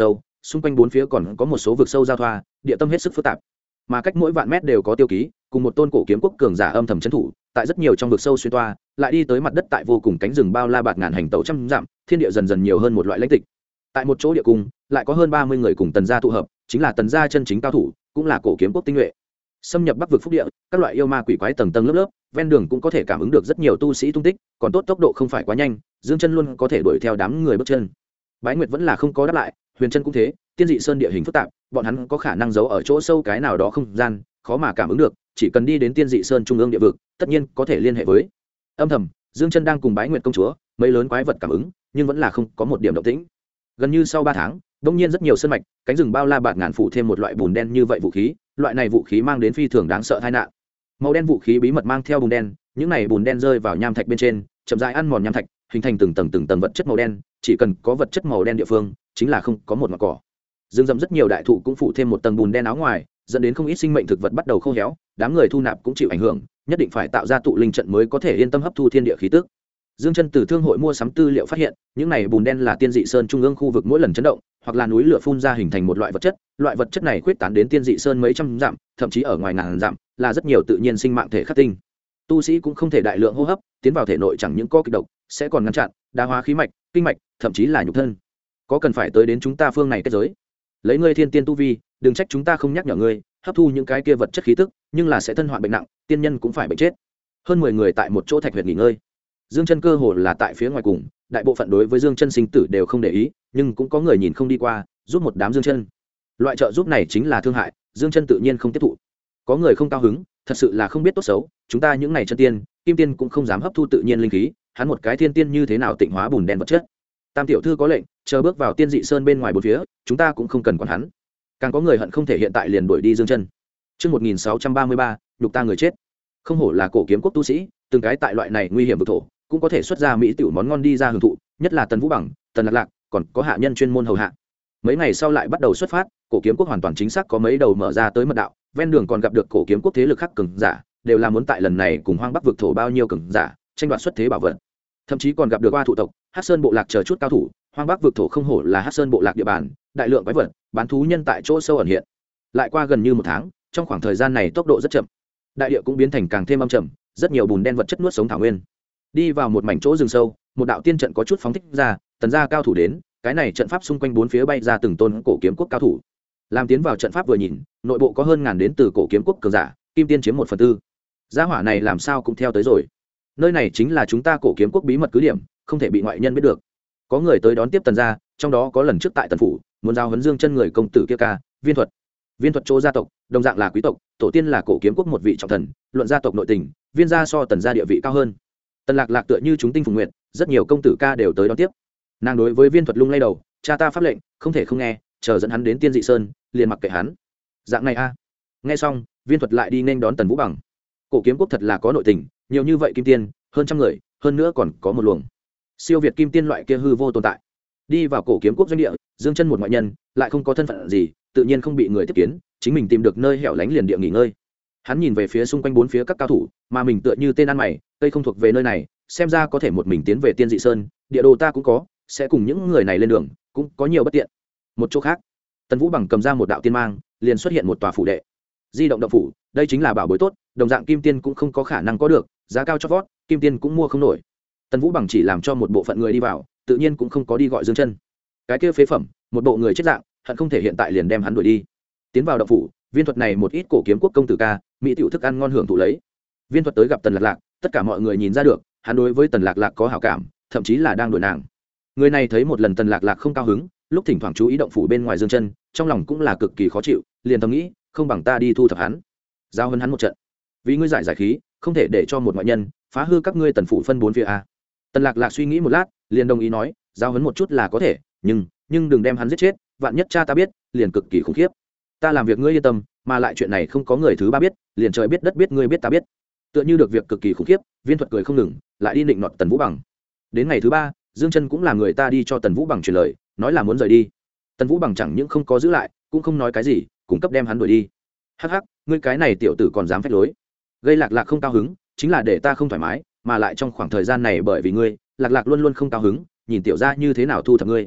xung quanh bốn phía còn có một số vực sâu giao thoa, địa tâm hết sức phức tạp, mà cách mỗi vạn mét đều có tiêu ký, cùng một tôn cổ kiếm quốc cường giả âm thầm trấn thủ, tại rất nhiều trong vực sâu xuyên toa, lại đi tới mặt đất tại vô cùng cánh rừng bao la bạt ngàn hành tẩu trăm dặm, thiên địa dần dần nhiều hơn một loại lãnh tịch. Tại một chỗ địa cung, lại có hơn 30 người cùng tần gia tụ hợp, chính là tần gia chân chính cao thủ, cũng là cổ kiếm quốc tinh nhuệ. Xâm nhập Bắc vực phúc địa, các loại yêu ma quỷ quái tầng tầng lớp lớp, ven đường cũng có thể cảm ứng được rất nhiều tu sĩ tung tích, còn tốt tốc độ không phải quá nhanh, Dương Chân luôn có thể đuổi theo đám người bước chân. Bái Nguyệt vẫn là không có đáp lại, Huyền Chân cũng thế, Tiên dị sơn địa hình phức tạp, bọn hắn có khả năng giấu ở chỗ sâu cái nào đó không gian, khó mà cảm ứng được, chỉ cần đi đến Tiên dị sơn trung ương địa vực, tất nhiên có thể liên hệ với. Âm thầm, Dương Chân đang cùng Bái Nguyệt công chúa, mấy lớn quái vật cảm ứng, nhưng vẫn là không có một điểm động tĩnh. Gần như sau 3 tháng, đông nhiên rất nhiều sơn mạch, cánh rừng bao la bạt ngàn phủ thêm một loại bùn đen như vậy vũ khí, loại này vũ khí mang đến phi thường đáng sợ tai nạn. Màu đen vũ khí bí mật mang theo bùn đen, những này bùn đen rơi vào nham thạch bên trên, chậm rãi ăn mòn nham thạch, hình thành từng tầng vật chất màu đen, chỉ cần có vật chất màu đen địa phương, chính là không có một ngọn cỏ. Dương rậm rất nhiều đại thụ cũng phủ thêm một tầng bùn đen áo ngoài, dẫn đến không ít sinh mệnh thực vật bắt đầu khô héo, đám người thu nạp cũng chịu ảnh hưởng, nhất định phải tạo ra tụ linh trận mới có thể yên tâm hấp thu thiên địa khí tức. Dương Chân từ thương hội mua sắm tư liệu phát hiện, những này bùn đen là Tiên dị sơn trung ương khu vực mỗi lần chấn động, hoặc là núi lửa phun ra hình thành một loại vật chất này khuyết tán đến Tiên dị sơn mấy trăm dặm, thậm chí ở ngoài ngàn dặm, là rất nhiều tự nhiên sinh mạng thể khắc tinh. Tu sĩ cũng không thể đại lượng hô hấp, tiến vào thể nội chẳng những có kịch độc, sẽ còn ngăn chặn đa hóa khí mạch, kinh mạch, thậm chí là nhục thân. Có cần phải tới đến chúng ta phương này kết giới. Lấy ngươi thiên tiên tu vi, đừng trách chúng ta không nhắc nhở ngươi, hấp thu những cái kia vật chất khí tức, nhưng là sẽ thân hoạn bệnh nặng, tiên nhân cũng phải bệnh chết. Hơn 10 người tại một chỗ thạch huyệt nghỉ ngơi. Dương Chân cơ hồ là tại phía ngoài cùng, đại bộ phận đối với Dương Chân sinh tử đều không để ý, nhưng cũng có người nhìn không đi qua, giúp một đám Dương Chân. Loại trợ giúp này chính là thương hại, Dương Chân tự nhiên không tiếp thụ. Có người không cao hứng, thật sự là không biết tốt xấu, chúng ta những này chân tiên, kim tiên cũng không dám hấp thu tự nhiên linh khí, hắn một cái thiên tiên như thế nào tịnh hóa bùn đen vật chất. Tam tiểu thư có lệnh, chờ bước vào Tiên dị sơn bên ngoài bốn phía, chúng ta cũng không cần quản hắn. Càng có người hận không thể hiện tại liền đuổi đi Dương Chân. Chương 1633, nhục ta người chết. Không hổ là cổ kiếm quốc tu sĩ, từng cái tại loại này nguy hiểm vực thổ, cũng có thể xuất ra mỹ tiểu món ngon đi ra hưởng thụ, nhất là Tần Vũ Bằng, Tần Lạc Lạc, còn có hạ nhân chuyên môn hầu hạ. Mấy ngày sau lại bắt đầu xuất phát, cổ kiếm quốc hoàn toàn chính xác có mấy đầu mở ra tới mật đạo, ven đường còn gặp được cổ kiếm quốc thế lực khác cường giả, đều là muốn tại lần này cùng Hoang Bắc vực thổ bao nhiêu cường giả, tranh đoạt xuất thế bảo vật. Thậm chí còn gặp được Oa thủ tộc, Hắc Sơn bộ lạc chờ chút cao thủ, Hoang Bắc vực thổ không hổ là Hắc Sơn bộ lạc địa bàn, đại lượng quái vật, bán thú nhân tại chỗ sâu ẩn hiện. Lại qua gần như 1 tháng, trong khoảng thời gian này tốc độ rất chậm. Đại địa cũng biến thành càng thêm âm trầm, rất nhiều bùn đen vật chất nuốt sống thảo nguyên. Đi vào một mảnh chỗ rừng sâu, một đạo tiên trận có chút phóng thích ra, Tần gia cao thủ đến, cái này trận pháp xung quanh bốn phía bay ra từng tôn cổ kiếm quốc cao thủ. Làm tiến vào trận pháp vừa nhìn, nội bộ có hơn ngàn đến từ cổ kiếm quốc cường giả, kim tiên chiếm 1/4. Gia hỏa này làm sao cũng theo tới rồi. Nơi này chính là chúng ta cổ kiếm quốc bí mật cứ điểm, không thể bị ngoại nhân biết được. Có người tới đón tiếp Tần gia, trong đó có lần trước tại Tần phủ, muốn giao huấn Dương Chân người công tử kia ca, Viên Thuật. Viên Thuật chỗ gia tộc, đồng dạng là quý tộc, tổ tiên là cổ kiếm quốc một vị trọng thần, luận gia tộc nội tình, Viên gia so Tần gia địa vị cao hơn. Tần Lạc Lạc tựa như chúng tinh phùng nguyệt, rất nhiều công tử ca đều tới đón tiếp. Nàng đối với Viên Thuật lung lay đầu, cha ta pháp lệnh, không thể không nghe, chờ dẫn hắn đến Tiên dị sơn, liền mặc kệ hắn. Dạng này a. Nghe xong, Viên Thuật lại đi nên đón Tần Vũ Bằng. Cổ kiếm quốc thật là có nội tình, nhiều như vậy kim tiên, hơn trăm người, hơn nữa còn có một luồng siêu việt kim tiên loại kia hư vô tồn tại. Đi vào cổ kiếm quốc doanh địa, Dương Chân một ngoại nhân, lại không có thân phận gì, tự nhiên không bị người tiếp kiến, chính mình tìm được nơi hẻo lánh liền địa nghỉ ngơi. Hắn nhìn về phía xung quanh bốn phía các cao thủ, mà mình tựa như tên ăn mày, cây không thuộc về nơi này, xem ra có thể một mình tiến về Tiên dị sơn, địa đồ ta cũng có, sẽ cùng những người này lên đường, cũng có nhiều bất tiện. Một chỗ khác, Tần Vũ Bằng cầm ra một đạo tiên mang, liền xuất hiện một tòa phủ đệ. Di động động phủ, đây chính là bảo bối tốt, đồng dạng kim tiên cũng không có khả năng có được, giá cao chót vót, kim tiên cũng mua không nổi. Tần Vũ Bằng chỉ làm cho một bộ phận người đi vào, tự nhiên cũng không có đi gọi Dương Chân. Cái kia phế phẩm, một bộ người chết dạng, hận không thể hiện tại liền đem hắn đuổi đi. Tiến vào động phủ, Viên Thuật này một ít cổ kiếm quốc công tử ca, mỹ tiểu thức ăn ngon hưởng thụ lấy. Viên Thuật tới gặp Tần Lạc Lạc, tất cả mọi người nhìn ra được, hắn đối với Tần Lạc Lạc có hảo cảm, thậm chí là đang đuổi nàng. Người này thấy một lần Tần Lạc Lạc không cao hứng, lúc thỉnh thoảng chú ý động phủ bên ngoài Dương Chân, trong lòng cũng là cực kỳ khó chịu, liền thầm nghĩ, không bằng ta đi thu thập hắn, giao hơn hắn một trận. Vì ngươi giải khí, không thể để cho một ngoại nhân phá hư các ngươi Tần phủ phân bốn phía a. Tần Lạc Lạc suy nghĩ một lát, liền đồng ý nói, giao hấn một chút là có thể, nhưng đừng đem hắn giết chết, vạn nhất cha ta biết, liền cực kỳ khủng khiếp. Ta làm việc ngươi yên tâm, mà lại chuyện này không có người thứ ba biết, liền trời biết đất biết ngươi biết ta biết. Tựa như được việc cực kỳ khủng khiếp, Viên Thuật cười không ngừng, lại đi định nọt Tần Vũ Bằng. Đến ngày thứ 3, Dương Chân cũng là người ta đi cho Tần Vũ Bằng truyền lời, nói là muốn rời đi. Tần Vũ Bằng chẳng những không có giữ lại, cũng không nói cái gì, cung cấp đem hắn đuổi đi. Hắc hắc, ngươi cái này tiểu tử còn dám phách lối. Gây Lạc Lạc không cao hứng, chính là để ta không thoải mái, mà lại trong khoảng thời gian này bởi vì ngươi, Lạc Lạc luôn luôn không cao hứng, nhìn tiểu gia như thế nào thu thập ngươi.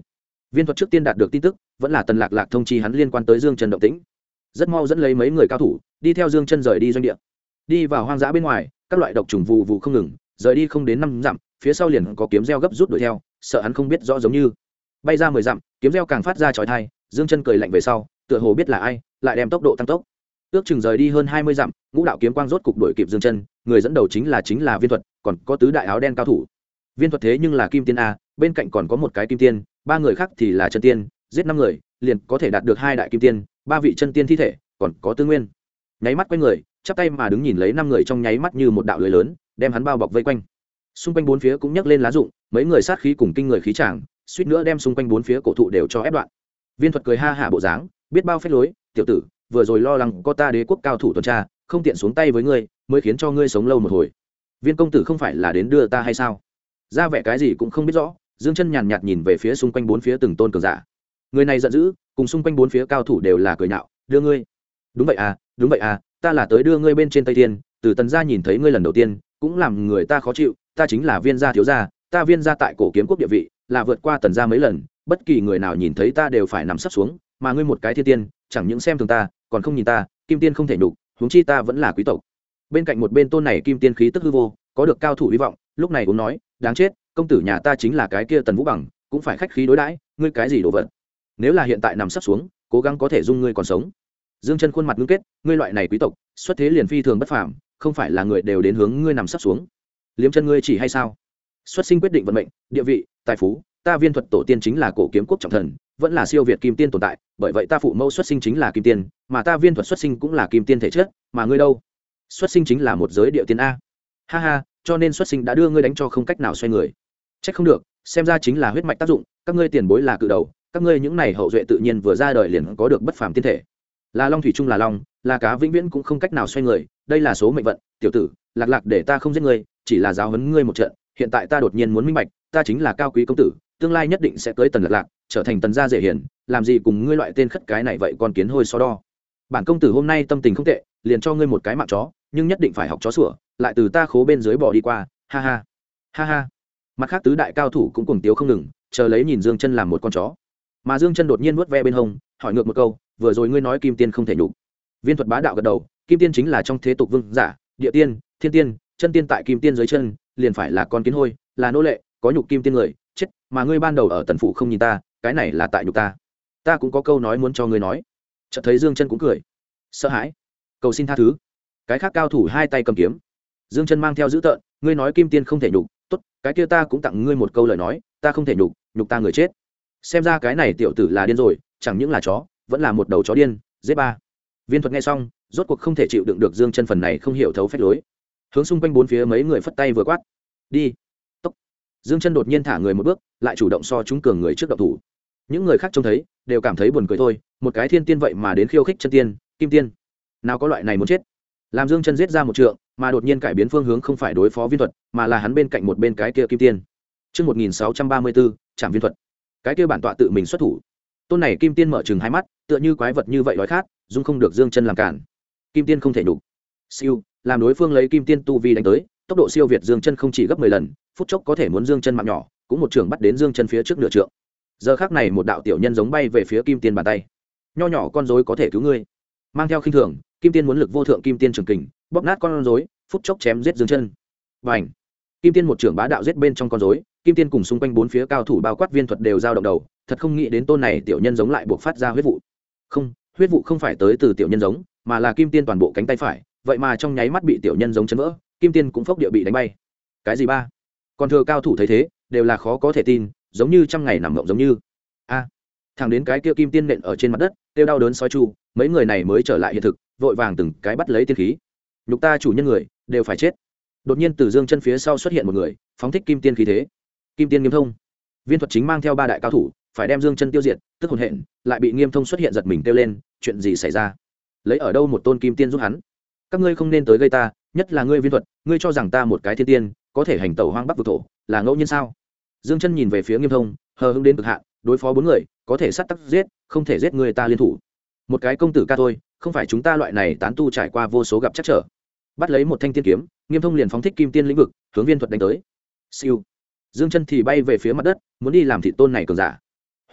Viên thuật trước tiên đạt được tin tức vẫn là Tần Lạc Lạc thông chi hắn liên quan tới Dương Chân động tĩnh, rất mau dẫn lấy mấy người cao thủ đi theo Dương Chân rời đi doanh địa. Đi vào hoang dã bên ngoài, các loại độc trùng vụ vụ không ngừng, rời đi không đến 5 dặm, phía sau liền có kiếm reo gấp rút đuổi theo, sợ hắn không biết rõ giống như bay ra 10 dặm, kiếm reo càng phát ra chói tai. Dương Chân cười lạnh về sau, tựa hồ biết là ai, lại đem tốc độ tăng tốc. Ước chừng rời đi hơn 20 dặm, ngũ đạo kiếm quang rốt cục đuổi kịp Dương Chân, người dẫn đầu chính là Viên thuật, còn có tứ đại áo đen cao thủ. Viên thuật thế nhưng là kim tiên a, bên cạnh còn có một cái kim tiên, ba người khác thì là chân tiên, giết 5 người, liền có thể đạt được 2 đại kim tiên, 3 vị chân tiên thi thể, còn có Tư Nguyên. Nháy mắt quay người, chắp tay mà đứng nhìn lấy 5 người trong nháy mắt như một đạo lưới lớn, đem hắn bao bọc vây quanh. Xung quanh bốn phía cũng nhấc lên lá rụng, mấy người sát khí cùng kinh người khí tràng, suýt nữa đem xung quanh bốn phía cổ thụ đều cho ép đoạn. Viên thuật cười ha hả bộ dáng, biết bao phép lối, tiểu tử, vừa rồi lo lắng có ta đế quốc cao thủ tuần tra, không tiện xuống tay với ngươi, mới khiến cho ngươi sống lâu một hồi. Viên công tử không phải là đến đưa ta hay sao? Ra vẻ cái gì cũng không biết rõ. Dương Chân nhàn nhạt nhìn về phía xung quanh bốn phía từng tôn cường giả. Người này giận dữ, cùng xung quanh bốn phía cao thủ đều là cười nhạo, đưa ngươi. Đúng vậy à, ta là tới đưa ngươi bên trên Tây Thiên, từ Tần gia nhìn thấy ngươi lần đầu tiên, cũng làm người ta khó chịu, ta chính là Viên gia thiếu gia, ta Viên gia tại cổ kiếm quốc địa vị, là vượt qua Tần gia mấy lần, bất kỳ người nào nhìn thấy ta đều phải nằm sấp xuống, mà ngươi một cái thiên tiên, chẳng những xem thường ta, còn không nhìn ta, kim tiên không thể nhục, huống chi ta vẫn là quý tộc. Bên cạnh một bên tôn này kim tiên khí tức hư vô, có được cao thủ hy vọng, lúc này cũng nói, đáng chết, công tử nhà ta chính là cái kia Tần Vũ Bằng, cũng phải khách khí đối đãi, ngươi cái gì đồ vật? Nếu là hiện tại nằm sấp xuống, cố gắng có thể dung ngươi còn sống. Dương Chân khuôn mặt ngưng kết, ngươi loại này quý tộc, xuất thế liền phi thường bất phàm, không phải là người đều đến hướng ngươi nằm sấp xuống. Liếm chân ngươi chỉ hay sao? Xuất sinh quyết định vận mệnh, địa vị, tài phú, ta Viên thuật tổ tiên chính là cổ kiếm quốc trọng thần, vẫn là siêu việt kim tiên tồn tại, bởi vậy ta phụ mẫu xuất sinh chính là kim tiên, mà ta Viên thuật xuất sinh cũng là kim tiên thể chất, mà ngươi đâu? Xuất sinh chính là một giới địa tiên a. Ha ha, cho nên xuất sinh đã đưa ngươi đánh cho không cách nào xoay người. Trách không được, xem ra chính là huyết mạch tác dụng, các ngươi tiền bối là cự đầu, các ngươi những này hậu duệ tự nhiên vừa ra đời liền có được bất phàm tiên thể. Là long thủy chung là long, là cá vĩnh viễn cũng không cách nào xoay người, đây là số mệnh vận, tiểu tử, Lạc Lạc để ta không giết ngươi, chỉ là giáo huấn ngươi một trận, hiện tại ta đột nhiên muốn minh bạch, ta chính là cao quý công tử, tương lai nhất định sẽ cưới Tần Lạc Lạc, trở thành Tần gia dễ hiển, làm gì cùng ngươi loại tên khất cái này vậy con kiến hôi so đo. Bản công tử hôm nay tâm tình không tệ, liền cho ngươi một cái mạng chó, nhưng nhất định phải học chó sủa, lại từ ta khố bên dưới bỏ đi qua, ha ha. Ha ha. Mặt khác tứ đại cao thủ cũng cùng tiếu không ngừng, chờ lấy nhìn Dương Chân làm một con chó. Mà Dương Chân đột nhiên vuốt ve bên hông, hỏi ngược một câu, vừa rồi ngươi nói kim tiên không thể nhục. Viên thuật bá đạo gật đầu, kim tiên chính là trong thế tục vương giả, địa tiên, thiên tiên, chân tiên tại kim tiên dưới chân, liền phải là con kiến hôi, là nô lệ, có nhục kim tiên người, chết, mà ngươi ban đầu ở Tần phủ không nhìn ta, cái này là tại nhục ta. Ta cũng có câu nói muốn cho ngươi nói. Chợt thấy Dương Chân cũng cười. Sợ hãi, cầu xin tha thứ. Cái khác cao thủ hai tay cầm kiếm. Dương Chân mang theo dữ tợn, ngươi nói kim tiên không thể nhục, tốt, cái kia ta cũng tặng ngươi một câu lời nói, ta không thể nhục, nhục ta người chết. Xem ra cái này tiểu tử là điên rồi, chẳng những là chó, vẫn là một đầu chó điên, giết ba. Viên thuật nghe xong, rốt cuộc không thể chịu đựng được Dương Chân phần này không hiểu thấu phép lối, hướng xung quanh bốn phía mấy người phất tay vừa quát, đi. Tốc. Dương Chân đột nhiên thả người một bước, lại chủ động so chúng cường người trước động thủ. Những người khác trông thấy, đều cảm thấy buồn cười thôi, một cái thiên tiên vậy mà đến khiêu khích chân tiên, kim tiên, nào có loại này muốn chết. Làm Dương Chân giết ra một trượng, mà đột nhiên cải biến phương hướng không phải đối phó Viên thuật, mà là hắn bên cạnh một bên cái kia kim tiên. Chương 1634, Trảm Viên thuật. Cái kia bản tọa tự mình xuất thủ. Tôn này kim tiên mở trừng hai mắt, tựa như quái vật như vậy đói khát, dung không được Dương Chân làm cản. Kim tiên không thể đủ. Siêu, làm đối phương lấy kim tiên tu vi đánh tới, tốc độ siêu việt Dương Chân không chỉ gấp 10 lần, phút chốc có thể muốn Dương Chân mạng nhỏ, cũng một trường bắt đến Dương Chân phía trước nửa trượng. Giờ khắc này một đạo tiểu nhân giống bay về phía kim tiên bàn tay. Nho nhỏ con rối có thể cứu ngươi. Mang theo khinh thường, kim tiên muốn lực vô thượng kim tiên trường kình, bóp nát con rối, phút chốc chém giết Dương Chân. Bành! Kim tiên một trưởng bá đạo giết bên trong con rối, kim tiên cùng xung quanh bốn phía cao thủ bao quát Viên thuật đều dao động đầu, thật không nghĩ đến tôn này tiểu nhân giống lại buộc phát ra huyết vụ. Không, huyết vụ không phải tới từ tiểu nhân giống, mà là kim tiên toàn bộ cánh tay phải, vậy mà trong nháy mắt bị tiểu nhân giống chấn vỡ, kim tiên cũng phốc địa bị đánh bay. Cái gì ba? Còn thừa cao thủ thấy thế, đều là khó có thể tin, giống như trăm ngày nằm mộng giống như. A! Thằng đến cái kia kim tiên nện ở trên mặt đất, kêu đau đớn sói chu, mấy người này mới trở lại hiện thực, vội vàng từng cái bắt lấy tiên khí. Nhục ta chủ nhân người, đều phải chết. Đột nhiên từ Dương Chân phía sau xuất hiện một người, phóng thích kim tiên khí thế. Kim tiên Nghiêm Thông. Viên thuật chính mang theo ba đại cao thủ, phải đem Dương Chân tiêu diệt, tức hồn hện, lại bị Nghiêm Thông xuất hiện giật mình kêu lên, chuyện gì xảy ra? Lấy ở đâu một tôn kim tiên giúp hắn? Các ngươi không nên tới gây ta, nhất là ngươi Viên thuật, ngươi cho rằng ta một cái thiên tiên, có thể hành tẩu hoang bắc vực thổ, là ngẫu nhiên sao? Dương Chân nhìn về phía Nghiêm Thông, hờ hững đến cực hạn, đối phó bốn người, có thể sát tắc giết, không thể giết người ta liên thủ. Một cái công tử ca thôi, không phải chúng ta loại này tán tu trải qua vô số gặp chắc trở. Bắt lấy một thanh tiên kiếm, Nghiêm Thông liền phóng thích kim tiên lĩnh vực, hướng Viên thuật đánh tới. Siêu. Dương Chân thì bay về phía mặt đất, muốn đi làm thịt tôn này cường giả. Hủy,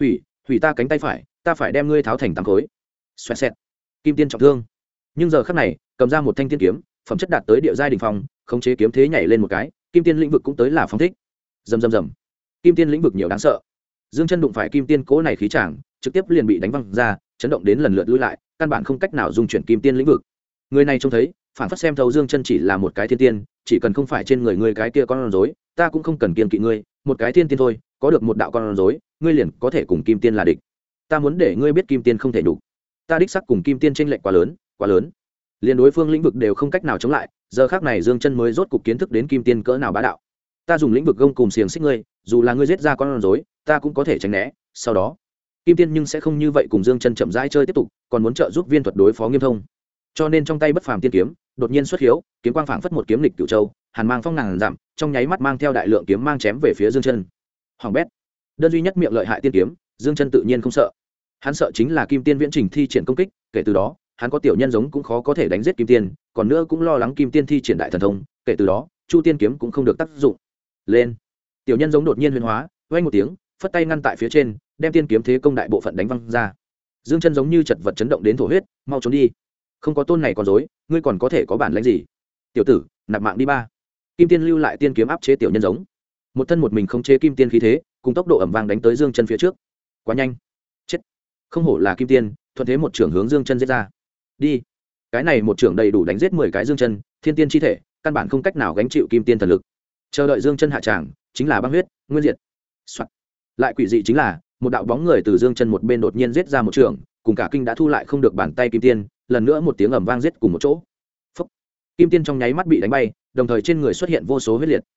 hủy ta cánh tay phải, ta phải đem ngươi tháo thành tám khối. Xoẹt xẹt. Kim Tiên trọng thương, nhưng giờ khắc này cầm ra một thanh tiên kiếm, phẩm chất đạt tới địa giai đỉnh phong, khống chế kiếm thế nhảy lên một cái, Kim Tiên lĩnh vực cũng tới là phong thích. Rầm rầm rầm. Kim Tiên lĩnh vực nhiều đáng sợ. Dương Chân đụng phải Kim Tiên cố này khí tràng, trực tiếp liền bị đánh văng ra, chấn động đến lần lượt lùi lại, căn bản không cách nào dung chuyển Kim Tiên lĩnh vực. Người này trông thấy, phản phất xem thấu Dương Chân chỉ là một cái thiên tiên, chỉ cần không phải trên người ngươi cái kia con rối, ta cũng không cần kiêng kỵ ngươi, một cái thiên tiên thôi, có được một đạo con rối, ngươi liền có thể cùng Kim Tiên là địch. Ta muốn để ngươi biết Kim Tiên không thể đủ. Ta đích xác cùng Kim Tiên chênh lệch quá lớn, quá lớn. Liên đối phương lĩnh vực đều không cách nào chống lại, giờ khắc này Dương Chân mới rốt cục kiến thức đến Kim Tiên cỡ nào bá đạo. Ta dùng lĩnh vực gông cùng xiềng xích ngươi, dù là ngươi giết ra con rối, ta cũng có thể tránh né. Sau đó, Kim Tiên nhưng sẽ không như vậy cùng Dương Chân chậm rãi chơi tiếp tục, còn muốn trợ giúp Viên Thuật đối phó Nghiêm Thông. Cho nên trong tay bất phàm tiên kiếm đột nhiên xuất hiếu, kiếm quang phảng phất một kiếm lịch cửu châu, hàn mang phong ngàn dặm, trong nháy mắt mang theo đại lượng kiếm mang chém về phía Dương Chân. Hoàng bét, đơn duy nhất miệng lợi hại tiên kiếm, Dương Chân tự nhiên không sợ. Hắn sợ chính là Kim Tiên viễn trình thi triển công kích, kể từ đó, hắn có tiểu nhân giống cũng khó có thể đánh giết Kim Tiên, còn nữa cũng lo lắng Kim Tiên thi triển đại thần thông, kể từ đó, Chu Tiên kiếm cũng không được tác dụng. Lên, tiểu nhân giống đột nhiên huyền hóa, vang một tiếng, phất tay ngăn tại phía trên, đem tiên kiếm thế công đại bộ phận đánh văng ra. Dương Chân giống như chật vật chấn động đến thổ huyết, mau trốn đi. Không có tôn này còn dối, ngươi còn có thể có bản lĩnh gì? Tiểu tử, nạp mạng đi ba. Kim Tiên lưu lại tiên kiếm áp chế tiểu nhân giống, một thân một mình không chế Kim Tiên khí thế, cùng tốc độ ầm vang đánh tới Dương Chân phía trước. Quá nhanh, chết. Không hổ là Kim Tiên, thuận thế một trưởng hướng Dương Chân giết ra. Đi. Cái này một trưởng đầy đủ đánh giết 10 cái Dương Chân, thiên tiên chi thể, căn bản không cách nào gánh chịu Kim Tiên thần lực. Chờ đợi Dương Chân hạ tràng, chính là băng huyết, nguyên diệt. Soạt. Lại quỷ dị chính là, một đạo bóng người từ Dương Chân một bên đột nhiên giết ra một trường, cùng cả kinh đã thu lại không được bàn tay Kim Tiên, lần nữa một tiếng ầm vang giết cùng một chỗ. Phúc. Kim Tiên trong nháy mắt bị đánh bay, đồng thời trên người xuất hiện vô số huyết liệt.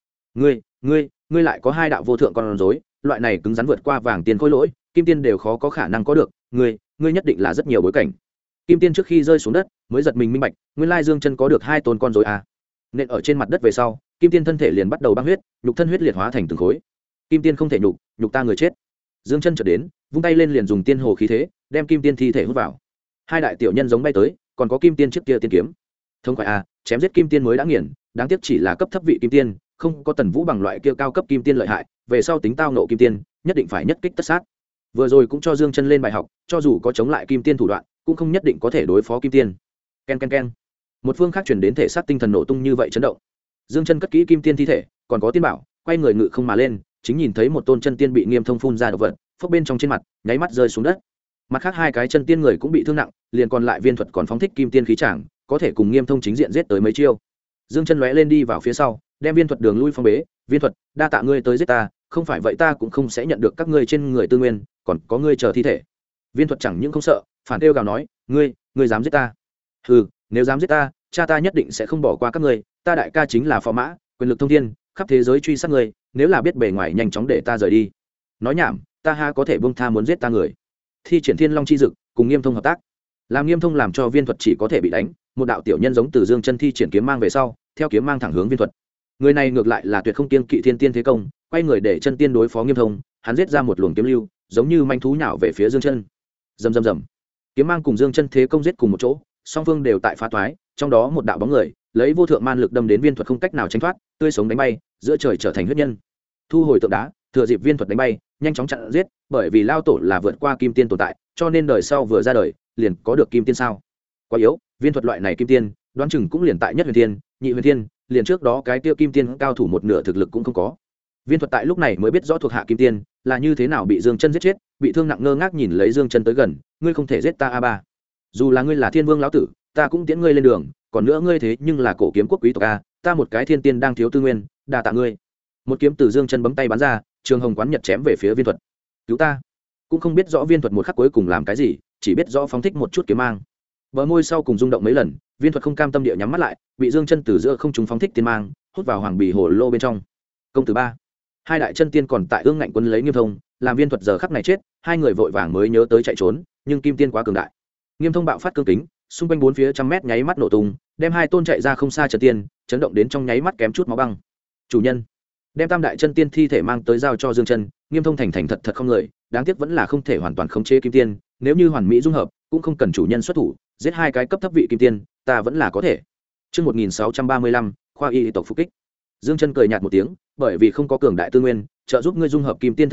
Ngươi lại có hai đạo vô thượng con rối, loại này cứng rắn vượt qua vàng tiền khối lỗi, Kim Tiên đều khó có khả năng có được, ngươi nhất định là rất nhiều bối cảnh. Kim Tiên trước khi rơi xuống đất, mới giật mình minh bạch, nguyên lai Dương Chân có được hai tôn con rối à. Nên ở trên mặt đất về sau, Kim Tiên thân thể liền bắt đầu băng huyết, nhục thân huyết liệt hóa thành từng khối. Kim Tiên không thể nhục ta người chết. Dương Chân chợt đến, vung tay lên liền dùng tiên hồ khí thế, đem Kim Tiên thi thể hút vào. Hai đại tiểu nhân giống bay tới, còn có Kim Tiên trước kia tiên kiếm. Thông khoái à, chém giết Kim Tiên mới đã nghiền, đáng tiếc chỉ là cấp thấp vị Kim Tiên, không có Tần Vũ bằng loại kia cao cấp Kim Tiên lợi hại, về sau tính tao nộ Kim Tiên, nhất định phải nhất kích tất sát. Vừa rồi cũng cho Dương Chân lên bài học, cho dù có chống lại Kim Tiên thủ đoạn, cũng không nhất định có thể đối phó Kim Tiên. Ken ken ken. Một phương khác truyền đến thể xác tinh thần nổ tung như vậy chấn động. Dương Chân cất kỹ Kim Tiên thi thể, còn có tiên bảo, quay người ngự không mà lên, chính nhìn thấy một tôn chân tiên bị Nghiêm Thông phun ra độc vật, phốc bên trong trên mặt, nháy mắt rơi xuống đất. Mặt khác hai cái chân tiên người cũng bị thương nặng, liền còn lại Viên Thuật còn phóng thích Kim Tiên khí tràng, có thể cùng Nghiêm Thông chính diện giết tới mấy chiêu. Dương Chân lóe lên đi vào phía sau, đem Viên Thuật đường lui phong bế. Viên Thuật, đa tạ ngươi tới giết ta, không phải vậy ta cũng không sẽ nhận được các ngươi trên người tư nguyên, còn có ngươi chờ thi thể. Viên Thuật chẳng những không sợ, phản kêu gào nói, ngươi dám giết ta? Hừ, nếu dám giết ta, cha ta nhất định sẽ không bỏ qua các ngươi, ta đại ca chính là phò mã, quyền lực thông thiên, khắp thế giới truy sát ngươi, nếu là biết bề ngoài nhanh chóng để ta rời đi. Nói nhảm, ta ha có thể buông tha muốn giết ta người. Thi triển Thiên Long chi dực, cùng Nghiêm Thông hợp tác. Làm Nghiêm Thông làm cho Viên Thuật chỉ có thể bị đánh, một đạo tiểu nhân giống từ Dương Chân thi triển kiếm mang về sau, theo kiếm mang thẳng hướng Viên Thuật. Người này ngược lại là tuyệt không kiêng kỵ thiên tiên thế công, quay người để chân tiên đối phó Nghiêm Thông, hắn giết ra một luồng kiếm lưu, giống như manh thú nhào về phía Dương Chân. Rầm rầm rầm. Kiếm mang cùng Dương Chân thế công giết cùng một chỗ, song phương đều tại phá toái, trong đó một đạo bóng người lấy vô thượng man lực đâm đến Viên Thuật không cách nào tránh thoát, tươi sống đánh bay, giữa trời trở thành huyết nhân. Thu hồi tượng đá, thừa dịp Viên Thuật đánh bay, nhanh chóng chặn giết, bởi vì lao tổ là vượt qua Kim Tiên tồn tại, cho nên đời sau vừa ra đời, liền có được Kim Tiên sao? Quá yếu, Viên Thuật loại này Kim Tiên, đoán chừng cũng liền tại nhất huyền thiên, nhị huyền thiên, liền trước đó cái tiêu Kim Tiên cao thủ một nửa thực lực cũng không có. Viên Thuật tại lúc này mới biết rõ thuộc hạ Kim Tiên là như thế nào bị Dương Chân giết chết, bị thương nặng ngơ ngác nhìn lấy Dương Chân tới gần, ngươi không thể giết ta a ba. Dù là ngươi là Thiên Vương lão tử, ta cũng tiễn ngươi lên đường, còn nữa ngươi thế nhưng là cổ kiếm quốc quý tộc a, ta một cái thiên tiên đang thiếu tư nguyên, đa tạ ngươi. Một kiếm từ Dương Chân bấm tay bắn ra, Trường Hồng Quán Nhật chém về phía Viên Thuật. Cứu ta. Cũng không biết rõ Viên Thuật một khắc cuối cùng làm cái gì, chỉ biết rõ phóng thích một chút kiếm mang. Bờ môi sau cùng rung động mấy lần, Viên Thuật không cam tâm địa nhắm mắt lại, bị Dương Chân từ giữa không trung phóng thích tiên mang, hút vào hoàng bì hồ lô bên trong. Công tử ba, hai đại chân tiên còn tại ương ngạnh quân lấy Nghiêm Thông, làm Viên Thuật giờ khắc này chết, hai người vội vàng mới nhớ tới chạy trốn, nhưng Kim Tiên quá cường đại. Nghiêm Thông bạo phát cương kính, xung quanh bốn phía trăm mét nháy mắt nổ tung, đem hai tôn chạy ra không xa chân tiên, chấn động đến trong nháy mắt kém chút máu băng. Chủ nhân, đem tam đại chân tiên thi thể mang tới giao cho Dương Chân. Nghiêm Thông thành thật thật không người, đáng tiếc vẫn là không thể hoàn toàn khống chế Kim Tiên, nếu như hoàn mỹ dung hợp, cũng không cần chủ nhân xuất thủ, giết hai cái cấp thấp vị Kim Tiên, ta vẫn là có thể. Chương 1635, khoa y tộc phục kích. Dương Chân cười nhạt một tiếng, bởi vì không có cường đại tư nguyên, trợ giúp ngươi dung hợp Kim Tiên thân thể,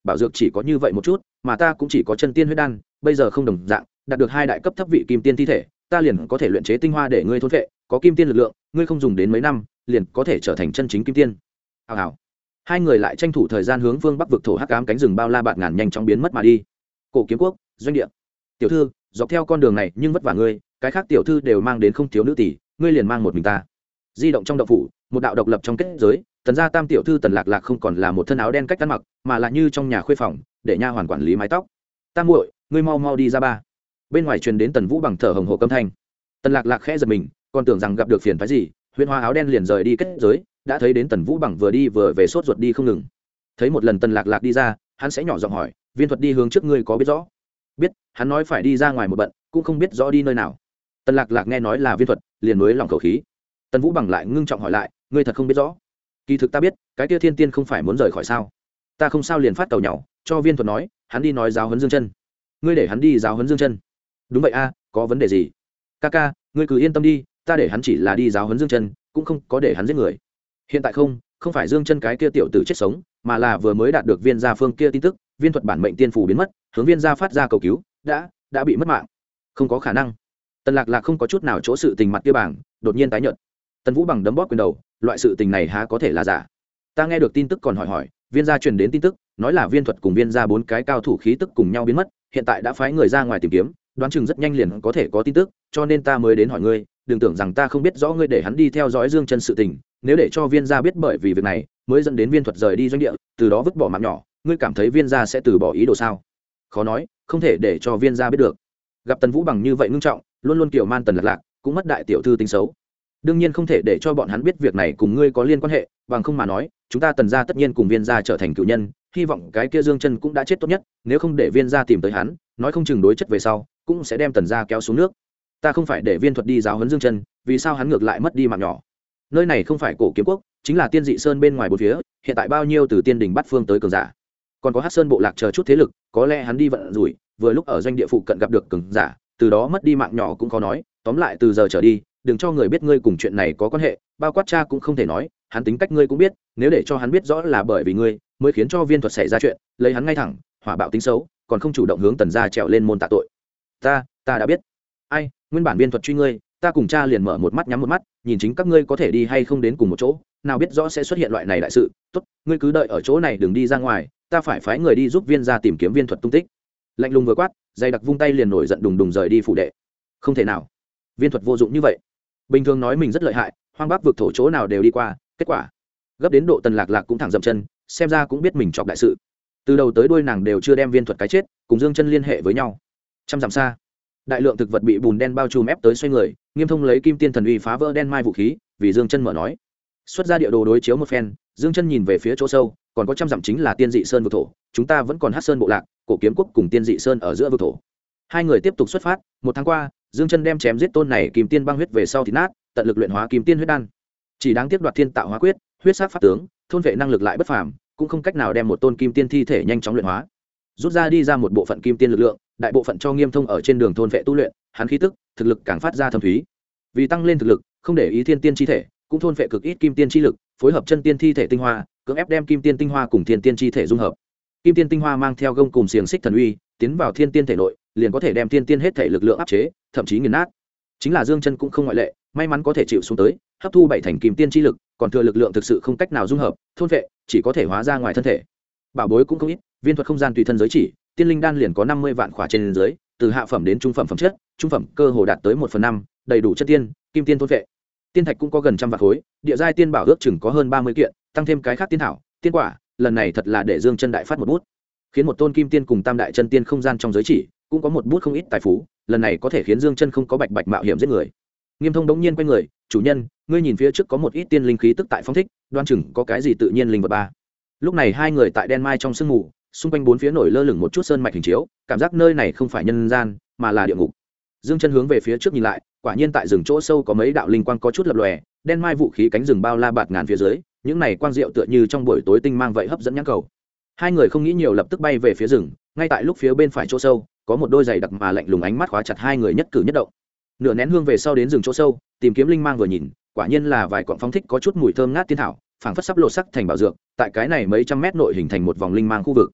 bảo dược chỉ có như vậy một chút mà ta cũng chỉ có chân tiên huyết đan bây giờ không đồng dạng đạt được 2 đại cấp thấp vị kim tiên thi thể ta liền có thể luyện chế tinh hoa để ngươi thôn vệ có kim tiên lực lượng ngươi không dùng đến mấy năm liền có thể trở thành chân chính kim tiên hào hào hai người lại tranh thủ thời gian hướng phương bắc vực thổ hắc ám cánh rừng bao la bạt ngàn nhanh chóng biến mất mà đi cổ kiếm quốc doanh địa tiểu thư dọc theo con đường này nhưng vất vả ngươi cái khác tiểu thư đều mang đến không thiếu nữ tỷ ngươi liền mang một mình ta di động trong động phủ một đạo độc lập trong kết giới tần gia tam tiểu thư tần lạc lạc không còn là một thân áo đen cách ăn mặc mà là như trong nhà khuê phòng để nha hoàn quản lý mái tóc tam muội ngươi mau mau đi ra ba bên ngoài truyền đến tần vũ bằng thở hồng hộc âm thanh tần lạc lạc khẽ giật mình còn tưởng rằng gặp được phiền phái gì huyễn hoa áo đen liền rời đi kết giới đã thấy đến tần vũ bằng vừa đi vừa về sốt ruột đi không ngừng thấy một lần tần lạc lạc đi ra hắn sẽ nhỏ giọng hỏi viên thuật đi hướng trước ngươi có biết rõ biết hắn nói phải đi ra ngoài một bận cũng không biết rõ đi nơi nào tần lạc lạc nghe nói là viên thuật liền nối lòng khẩu khí tần vũ bằng lại ngưng trọng hỏi lại ngươi thật không biết rõ kỳ thực ta biết cái kia thiên tiên không phải muốn rời khỏi sao ta không sao liền phát tàu nhau cho viên thuật nói hắn đi nói giáo huấn dương chân ngươi để hắn đi giáo huấn dương chân đúng vậy a có vấn đề gì ca ca ngươi cứ yên tâm đi ta để hắn chỉ là đi giáo huấn dương chân cũng không có để hắn giết người hiện tại không phải dương chân cái kia tiểu tử chết sống mà là vừa mới đạt được viên gia phương kia tin tức viên thuật bản mệnh tiên phù biến mất hướng viên gia phát ra cầu cứu đã bị mất mạng không có khả năng tần lạc lạc không có chút nào chỗ sự tình mặt kia bảng đột nhiên tái nhợt tần vũ bằng đấm bóp quyền đầu loại sự tình này há có thể là giả ta nghe được tin tức còn hỏi viên gia truyền đến tin tức nói là viên thuật cùng viên gia 4 cái cao thủ khí tức cùng nhau biến mất hiện tại đã phái người ra ngoài tìm kiếm đoán chừng rất nhanh liền có thể có tin tức cho nên ta mới đến hỏi ngươi đừng tưởng rằng ta không biết rõ ngươi để hắn đi theo dõi dương chân sự tình nếu để cho viên gia biết bởi vì việc này mới dẫn đến viên thuật rời đi doanh địa từ đó vứt bỏ mạng nhỏ ngươi cảm thấy viên gia sẽ từ bỏ ý đồ sao khó nói không thể để cho viên gia biết được gặp tần vũ bằng như vậy ngưng trọng luôn luôn kiểu man tần lạc lạc cũng mất đại tiểu thư tính xấu đương nhiên không thể để cho bọn hắn biết việc này cùng ngươi có liên quan hệ bằng không mà nói chúng ta tần gia tất nhiên cùng viên gia trở thành cựu nhân hy vọng cái kia dương chân cũng đã chết tốt nhất nếu không để viên gia tìm tới hắn nói không chừng đối chất về sau cũng sẽ đem tần gia kéo xuống nước ta không phải để viên thuật đi giáo huấn dương chân vì sao hắn ngược lại mất đi mạng nhỏ nơi này không phải cổ kiếm quốc chính là tiên dị sơn bên ngoài bốn phía hiện tại bao nhiêu từ tiên đình bắt phương tới cường giả còn có hát sơn bộ lạc chờ chút thế lực có lẽ hắn đi vận rủi vừa lúc ở doanh địa phụ cận gặp được cường giả từ đó mất đi mạng nhỏ cũng khó nói tóm lại từ giờ trở đi đừng cho người biết ngươi cùng chuyện này có quan hệ bao quát cha cũng không thể nói hắn tính cách ngươi cũng biết nếu để cho hắn biết rõ là bởi vì ngươi mới khiến cho viên thuật xảy ra chuyện lấy hắn ngay thẳng hỏa bạo tính xấu còn không chủ động hướng tần gia trèo lên môn tạ tội ta đã biết ai nguyên bản viên thuật truy ngươi ta cùng cha liền mở một mắt nhắm một mắt nhìn chính các ngươi có thể đi hay không đến cùng một chỗ nào biết rõ sẽ xuất hiện loại này đại sự tốt ngươi cứ đợi ở chỗ này đừng đi ra ngoài ta phải phái người đi giúp viên gia tìm kiếm viên thuật tung tích lạnh lùng vừa quát dày đặc vung tay liền nổi giận đùng đùng rời đi phủ đệ không thể nào viên thuật vô dụng như vậy bình thường nói mình rất lợi hại hoang bắc vượt thổ chỗ nào đều đi qua kết quả gấp đến độ tần lạc lạc cũng thẳng dậm chân xem ra cũng biết mình chọc đại sự từ đầu tới đuôi nàng đều chưa đem viên thuật cái chết cùng dương chân liên hệ với nhau trăm dặm xa đại lượng thực vật bị bùn đen bao trùm ép tới xoay người nghiêm thông lấy kim tiên thần uy phá vỡ đen mai vũ khí vì dương chân mở nói xuất ra địa đồ đối chiếu một phen dương chân nhìn về phía chỗ sâu còn có trăm dặm chính là tiên dị sơn vực thổ chúng ta vẫn còn hát sơn bộ lạc cổ kiếm quốc cùng tiên dị sơn ở giữa vực thổ hai người tiếp tục xuất phát 1 tháng qua dương chân đem chém giết tôn này kim tiên băng huyết về sau thì nát tận lực luyện hóa kim tiên huyết đan chỉ đáng tiếc đoạt thiên tạo hóa quyết huyết sát pháp tướng thôn vệ năng lực lại bất phàm cũng không cách nào đem một tôn kim tiên thi thể nhanh chóng luyện hóa rút ra đi ra một bộ phận kim tiên lực lượng đại bộ phận cho nghiêm thông ở trên đường thôn vệ tu luyện hắn khí tức thực lực càng phát ra thâm thúy vì tăng lên thực lực không để ý thiên tiên chi thể cũng thôn vệ cực ít kim tiên chi lực phối hợp chân tiên thi thể tinh hoa cưỡng ép đem kim tiên tinh hoa cùng thiên tiên chi thể dung hợp kim tiên tinh hoa mang theo gông cùng xiềng xích thần uy tiến vào thiên tiên thể nội liền có thể đem thiên tiên hết thể lực lượng áp chế thậm chí nghiền nát chính là dương chân cũng không ngoại lệ may mắn có thể chịu xuống tới hấp thu 7 thành kim tiên chi lực còn thừa lực lượng thực sự không cách nào dung hợp thôn vệ chỉ có thể hóa ra ngoài thân thể bảo bối cũng không ít viên thuật không gian tùy thân giới chỉ tiên linh đan liền có 50 vạn khỏa trên dưới từ hạ phẩm đến trung phẩm phẩm chất trung phẩm cơ hồ đạt tới 1/5 đầy đủ chất tiên kim tiên thôn vệ tiên thạch cũng có gần 100 vạn khối địa giai tiên bảo ước chừng có hơn 30 kiện tăng thêm cái khác tiên thảo tiên quả lần này thật là để dương chân đại phát một bút khiến một tôn kim tiên cùng tam đại chân tiên không gian trong giới chỉ cũng có một bút không ít tài phú lần này có thể khiến dương chân không có bạch bạch mạo hiểm giết người nghiêm thông đống nhiên quay người chủ nhân ngươi nhìn phía trước có một ít tiên linh khí tức tại phong thích đoan chừng có cái gì tự nhiên linh vật ba lúc này hai người tại đen mai trong sương mù xung quanh bốn phía nổi lơ lửng một chút sơn mạch hình chiếu cảm giác nơi này không phải nhân gian mà là địa ngục dương chân hướng về phía trước nhìn lại quả nhiên tại rừng chỗ sâu có mấy đạo linh quang có chút lập lòe đen mai vũ khí cánh rừng bao la bạt ngàn phía dưới những này quang diệu tựa như trong buổi tối tinh mang vậy hấp dẫn nhãn cầu hai người không nghĩ nhiều lập tức bay về phía rừng ngay tại lúc phía bên phải chỗ sâu có một đôi giày đặc mà lạnh lùng ánh mắt khóa chặt hai người nhất cử nhất động nửa nén hương về sau đến rừng chỗ sâu tìm kiếm linh mang vừa nhìn quả nhiên là vài cọng phóng thích có chút mùi thơm ngát tiên thảo phảng phất sắp lột sắc thành bảo dược tại cái này mấy trăm mét nội hình thành một vòng linh mang khu vực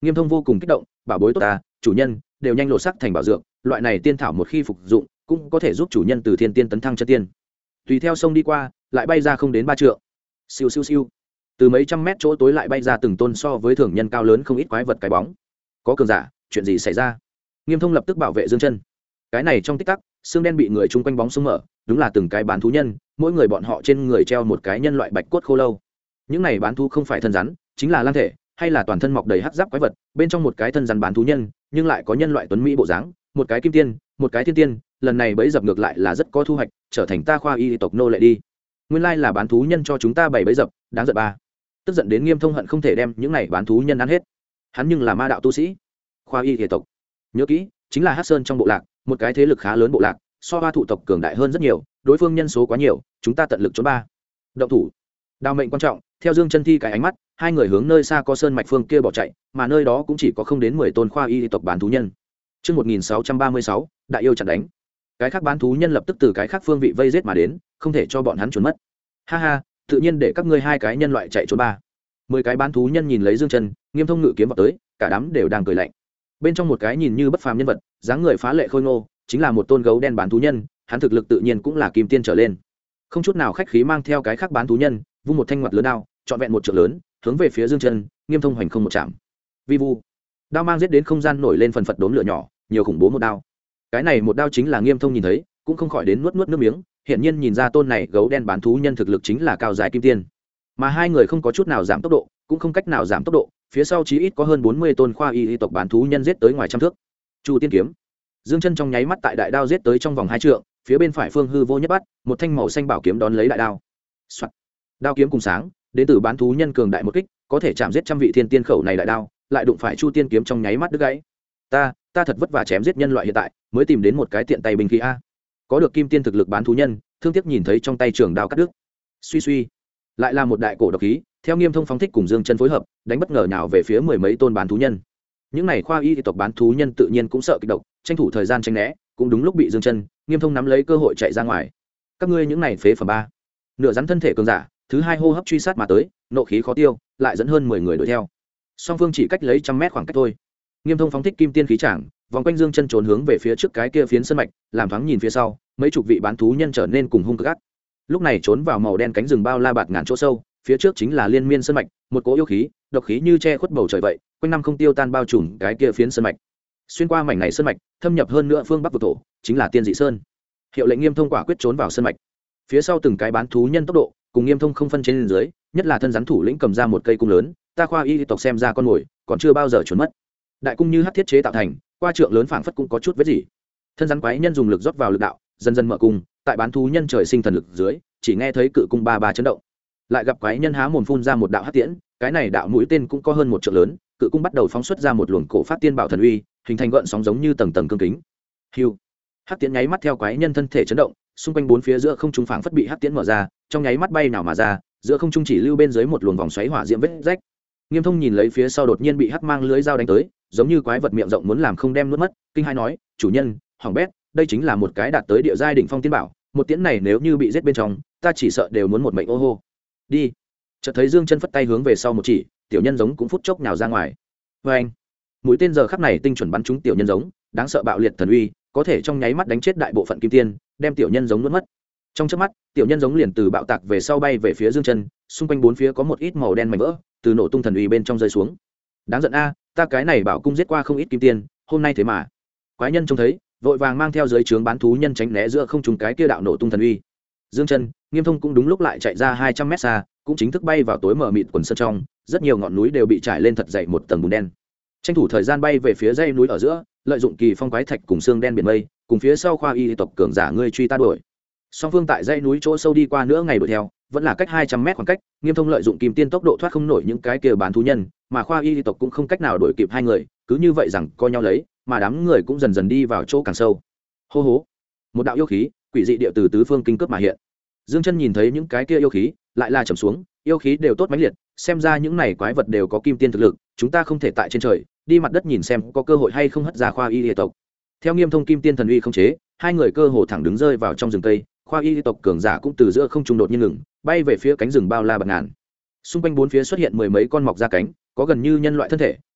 Nghiêm Thông vô cùng kích động, bảo bối tốt ta, chủ nhân đều nhanh lộ sắc thành bảo dược, loại này tiên thảo một khi phục dụng cũng có thể giúp chủ nhân từ thiên tiên tấn thăng chân tiên. Tùy theo sông đi qua, lại bay ra không đến 3 trượng. Siêu siêu siêu. Từ mấy trăm mét chỗ tối lại bay ra từng tôn so với thường nhân cao lớn không ít quái vật cái bóng. Có cường giả, chuyện gì xảy ra? Nghiêm Thông lập tức bảo vệ Dương Chân. Cái này trong tích tắc, xương đen bị người chung quanh bóng xung mở, đúng là từng cái bán thú nhân, mỗi người bọn họ trên người treo một cái nhân loại bạch cốt khô lâu. Những này bán thú không phải thân rắn, chính là lang thể, hay là toàn thân mọc đầy hắc giáp quái vật, bên trong một cái thân rắn bán thú nhân, nhưng lại có nhân loại tuấn mỹ bộ dáng, một cái kim tiên, một cái thiên tiên, lần này bẫy dập ngược lại là rất có thu hoạch, trở thành ta khoa y tộc nô lệ đi. Nguyên lai là bán thú nhân cho chúng ta bày bẫy dập, đáng giận ba. Tức giận đến Nghiêm Thông hận không thể đem những này bán thú nhân ăn hết. Hắn nhưng là ma đạo tu sĩ, khoa y tộc. Nhớ kỹ, chính là Hắc Sơn trong bộ lạc, một cái thế lực khá lớn bộ lạc, so Hoa Thụ tộc cường đại hơn rất nhiều, đối phương nhân số quá nhiều, chúng ta tận lực trốn ba. Động thủ. Đao mệnh quan trọng, theo Dương Chân Thi cái ánh mắt, hai người hướng nơi xa có sơn mạch phương kia bỏ chạy, mà nơi đó cũng chỉ có không đến 10 tôn khoa y tộc bán thú nhân. Chương 1636, đại yêu chặn đánh. Cái khác bán thú nhân lập tức từ cái khác phương vị vây giết mà đến, không thể cho bọn hắn trốn mất. Ha ha, tự nhiên để các ngươi hai cái nhân loại chạy trốn ba. 10 cái bán thú nhân nhìn lấy Dương Chân, Nghiêm Thông ngự kiếm vào tới, cả đám đều đang cười lạnh. Bên trong một cái nhìn như bất phàm nhân vật, dáng người phá lệ khôi ngô, chính là một tôn gấu đen bán thú nhân, hắn thực lực tự nhiên cũng là kim tiên trở lên. Không chút nào khách khí mang theo cái khác bán thú nhân, vung một thanh ngoặt lớn đao, trọn vẹn một trượng lớn, hướng về phía Dương Chân, Nghiêm Thông hoành không một chạm. Vi vu, đao mang giết đến không gian nổi lên phần phật đốm lửa nhỏ, nhiều khủng bố một đao. Cái này một đao chính là Nghiêm Thông nhìn thấy, cũng không khỏi đến nuốt nuốt nước miếng, hiện nhiên nhìn ra tôn này gấu đen bán thú nhân thực lực chính là cao dài kim tiên. Mà hai người không có chút nào giảm tốc độ, cũng không cách nào giảm tốc độ, phía sau chí ít có hơn 40 tôn khoa y tộc bán thú nhân giết tới ngoài trăm thước. Chu tiên kiếm. Dương Chân trong nháy mắt tại đại đao giết tới trong vòng 2 trượng, phía bên phải phương hư vô nhất bắt, một thanh màu xanh bảo kiếm đón lấy đại đao. Soạt. Đao kiếm cùng sáng, đến từ bán thú nhân cường đại một kích, có thể chạm giết trăm vị thiên tiên khẩu này đại đao, lại đụng phải Chu tiên kiếm trong nháy mắt đứt gãy. Ta thật vất vả chém giết nhân loại hiện tại, mới tìm đến một cái tiện tay binh khí a. Có được kim tiên thực lực bán thú nhân, thương tiếc nhìn thấy trong tay trường đao cắt đứt. Suy suy, lại là một đại cổ độc khí, theo Nghiêm Thông phóng thích cùng Dương Chân phối hợp, đánh bất ngờ nào về phía mười mấy tôn bán thú nhân. Những này khoa y tộc bán thú nhân tự nhiên cũng sợ kịch độc, tranh thủ thời gian tránh né, cũng đúng lúc bị Dương Chân, Nghiêm Thông nắm lấy cơ hội chạy ra ngoài. Các ngươi những này phế phẩm ba. Nửa rắn thân thể cường giả, thứ hai hô hấp truy sát mà tới, nộ khí khó tiêu, lại dẫn hơn 10 người đuổi theo. Song phương chỉ cách lấy trăm mét khoảng cách thôi. Nghiêm Thông phóng thích kim tiên khí trảng, vòng quanh Dương Chân trốn hướng về phía trước cái kia phiến sơn mạch, làm thoáng nhìn phía sau, mấy chục vị bán thú nhân trở nên cùng hung cực ác. Lúc này trốn vào màu đen cánh rừng bao la bạt ngàn chỗ sâu, phía trước chính là liên miên sơn mạch, một cỗ yêu khí, độc khí như che khuất bầu trời vậy, quanh năm không tiêu tan bao trùm cái kia phiến sơn mạch. Xuyên qua mảnh này sơn mạch, thâm nhập hơn nữa phương bắc vực thổ, chính là Tiên Dị Sơn. Hiệu lệnh Nghiêm Thông quả quyết trốn vào sơn mạch. Phía sau từng cái bán thú nhân tốc độ, cùng Nghiêm Thông không phân trên dưới, nhất là thân rắn thủ lĩnh cầm ra một cây cung lớn, ta khoa y tộc xem ra con mồi, còn chưa bao giờ trốn mất. Đại cung như hắc thiết chế tạo thành, qua trượng lớn phảng phất cũng có chút vết gì. Thân rắn quái nhân dùng lực rót vào lực đạo, dần dần mở cung, tại bán thú nhân trời sinh thần lực dưới, chỉ nghe thấy cự cung ba ba chấn động. Lại gặp quái nhân há mồm phun ra một đạo hắc tiễn, cái này đạo mũi tên cũng có hơn một trượng lớn, cự cung bắt đầu phóng xuất ra một luồng cổ phát tiên bảo thần uy, hình thành gợn sóng giống như tầng tầng cương kính. Hưu. Hắc tiễn nháy mắt theo quái nhân thân thể chấn động, xung quanh bốn phía giữa không trung phảng phất bị hắc tiễn mở ra, trong nháy mắt bay nào mà ra, giữa không trung chỉ lưu bên dưới một luồng vòng xoáy hỏa diễm vết rách. Nghiêm Thông nhìn lấy phía sau đột nhiên bị hắc mang lưới dao đánh tới, giống như quái vật miệng rộng muốn làm không đem nuốt mất, kinh hai nói, chủ nhân, hỏng bét, đây chính là một cái đạt tới địa giai đỉnh phong tiên bảo, một tiễn này nếu như bị giết bên trong, ta chỉ sợ đều muốn một mệnh ô hô. Đi. Chợt thấy Dương Chân phất tay hướng về sau một chỉ, tiểu nhân giống cũng phút chốc nhào ra ngoài. Oeng. Mũi tên giờ khắc này tinh chuẩn bắn trúng tiểu nhân giống, đáng sợ bạo liệt thần uy, có thể trong nháy mắt đánh chết đại bộ phận kim tiên, đem tiểu nhân giống nuốt mất. Trong chớp mắt, tiểu nhân giống liền từ bạo tạc về sau bay về phía Dương Chân, xung quanh bốn phía có một ít màu đen mảnh vỡ, từ nổ tung thần uy bên trong rơi xuống. Đáng giận a, ta cái này bảo cung giết qua không ít kim tiên, hôm nay thế mà. Quái nhân trông thấy, vội vàng mang theo dưới trướng bán thú nhân tránh né giữa không trung cái kia đạo nổ tung thần uy. Dương Chân, Nghiêm Thông cũng đúng lúc lại chạy ra 200 mét xa, cũng chính thức bay vào tối mờ mịt quần sơn trong, rất nhiều ngọn núi đều bị trải lên thật dày một tầng bùn đen. Tranh thủ thời gian bay về phía dãy núi ở giữa, lợi dụng kỳ phong quái thạch cùng xương đen biển mây, cùng phía sau khoa y tộc cường giả ngươi truy ta đuổi. Song phương tại dãy núi chỗ sâu đi qua nữa ngày đuổi theo, vẫn là cách 200 mét khoảng cách, Nghiêm Thông lợi dụng kim tiên tốc độ thoát không nổi những cái kia bán thú nhân, mà khoa y tộc cũng không cách nào đuổi kịp hai người, cứ như vậy rằng co nhau lấy, mà đám người cũng dần dần đi vào chỗ càng sâu. Hô hố, một đạo yêu khí, quỷ dị địa từ tứ phương kinh cướp mà hiện. Dương Chân nhìn thấy những cái kia yêu khí, lại là trầm xuống, yêu khí đều tốt mãnh liệt, xem ra những này quái vật đều có kim tiên thực lực, chúng ta không thể tại trên trời, đi mặt đất nhìn xem có cơ hội hay không hất ra khoa y tộc. Theo Nghiêm Thông kim tiên thần uy không chế, hai người cơ hồ thẳng đứng rơi vào trong rừng cây, khoa y tộc cường giả cũng từ giữa không trung đột nhiên ngừng, bay về phía cánh rừng bao la bạt ngàn. Xung quanh bốn phía xuất hiện mười mấy con mọc ra cánh, có gần như nhân loại thân thể,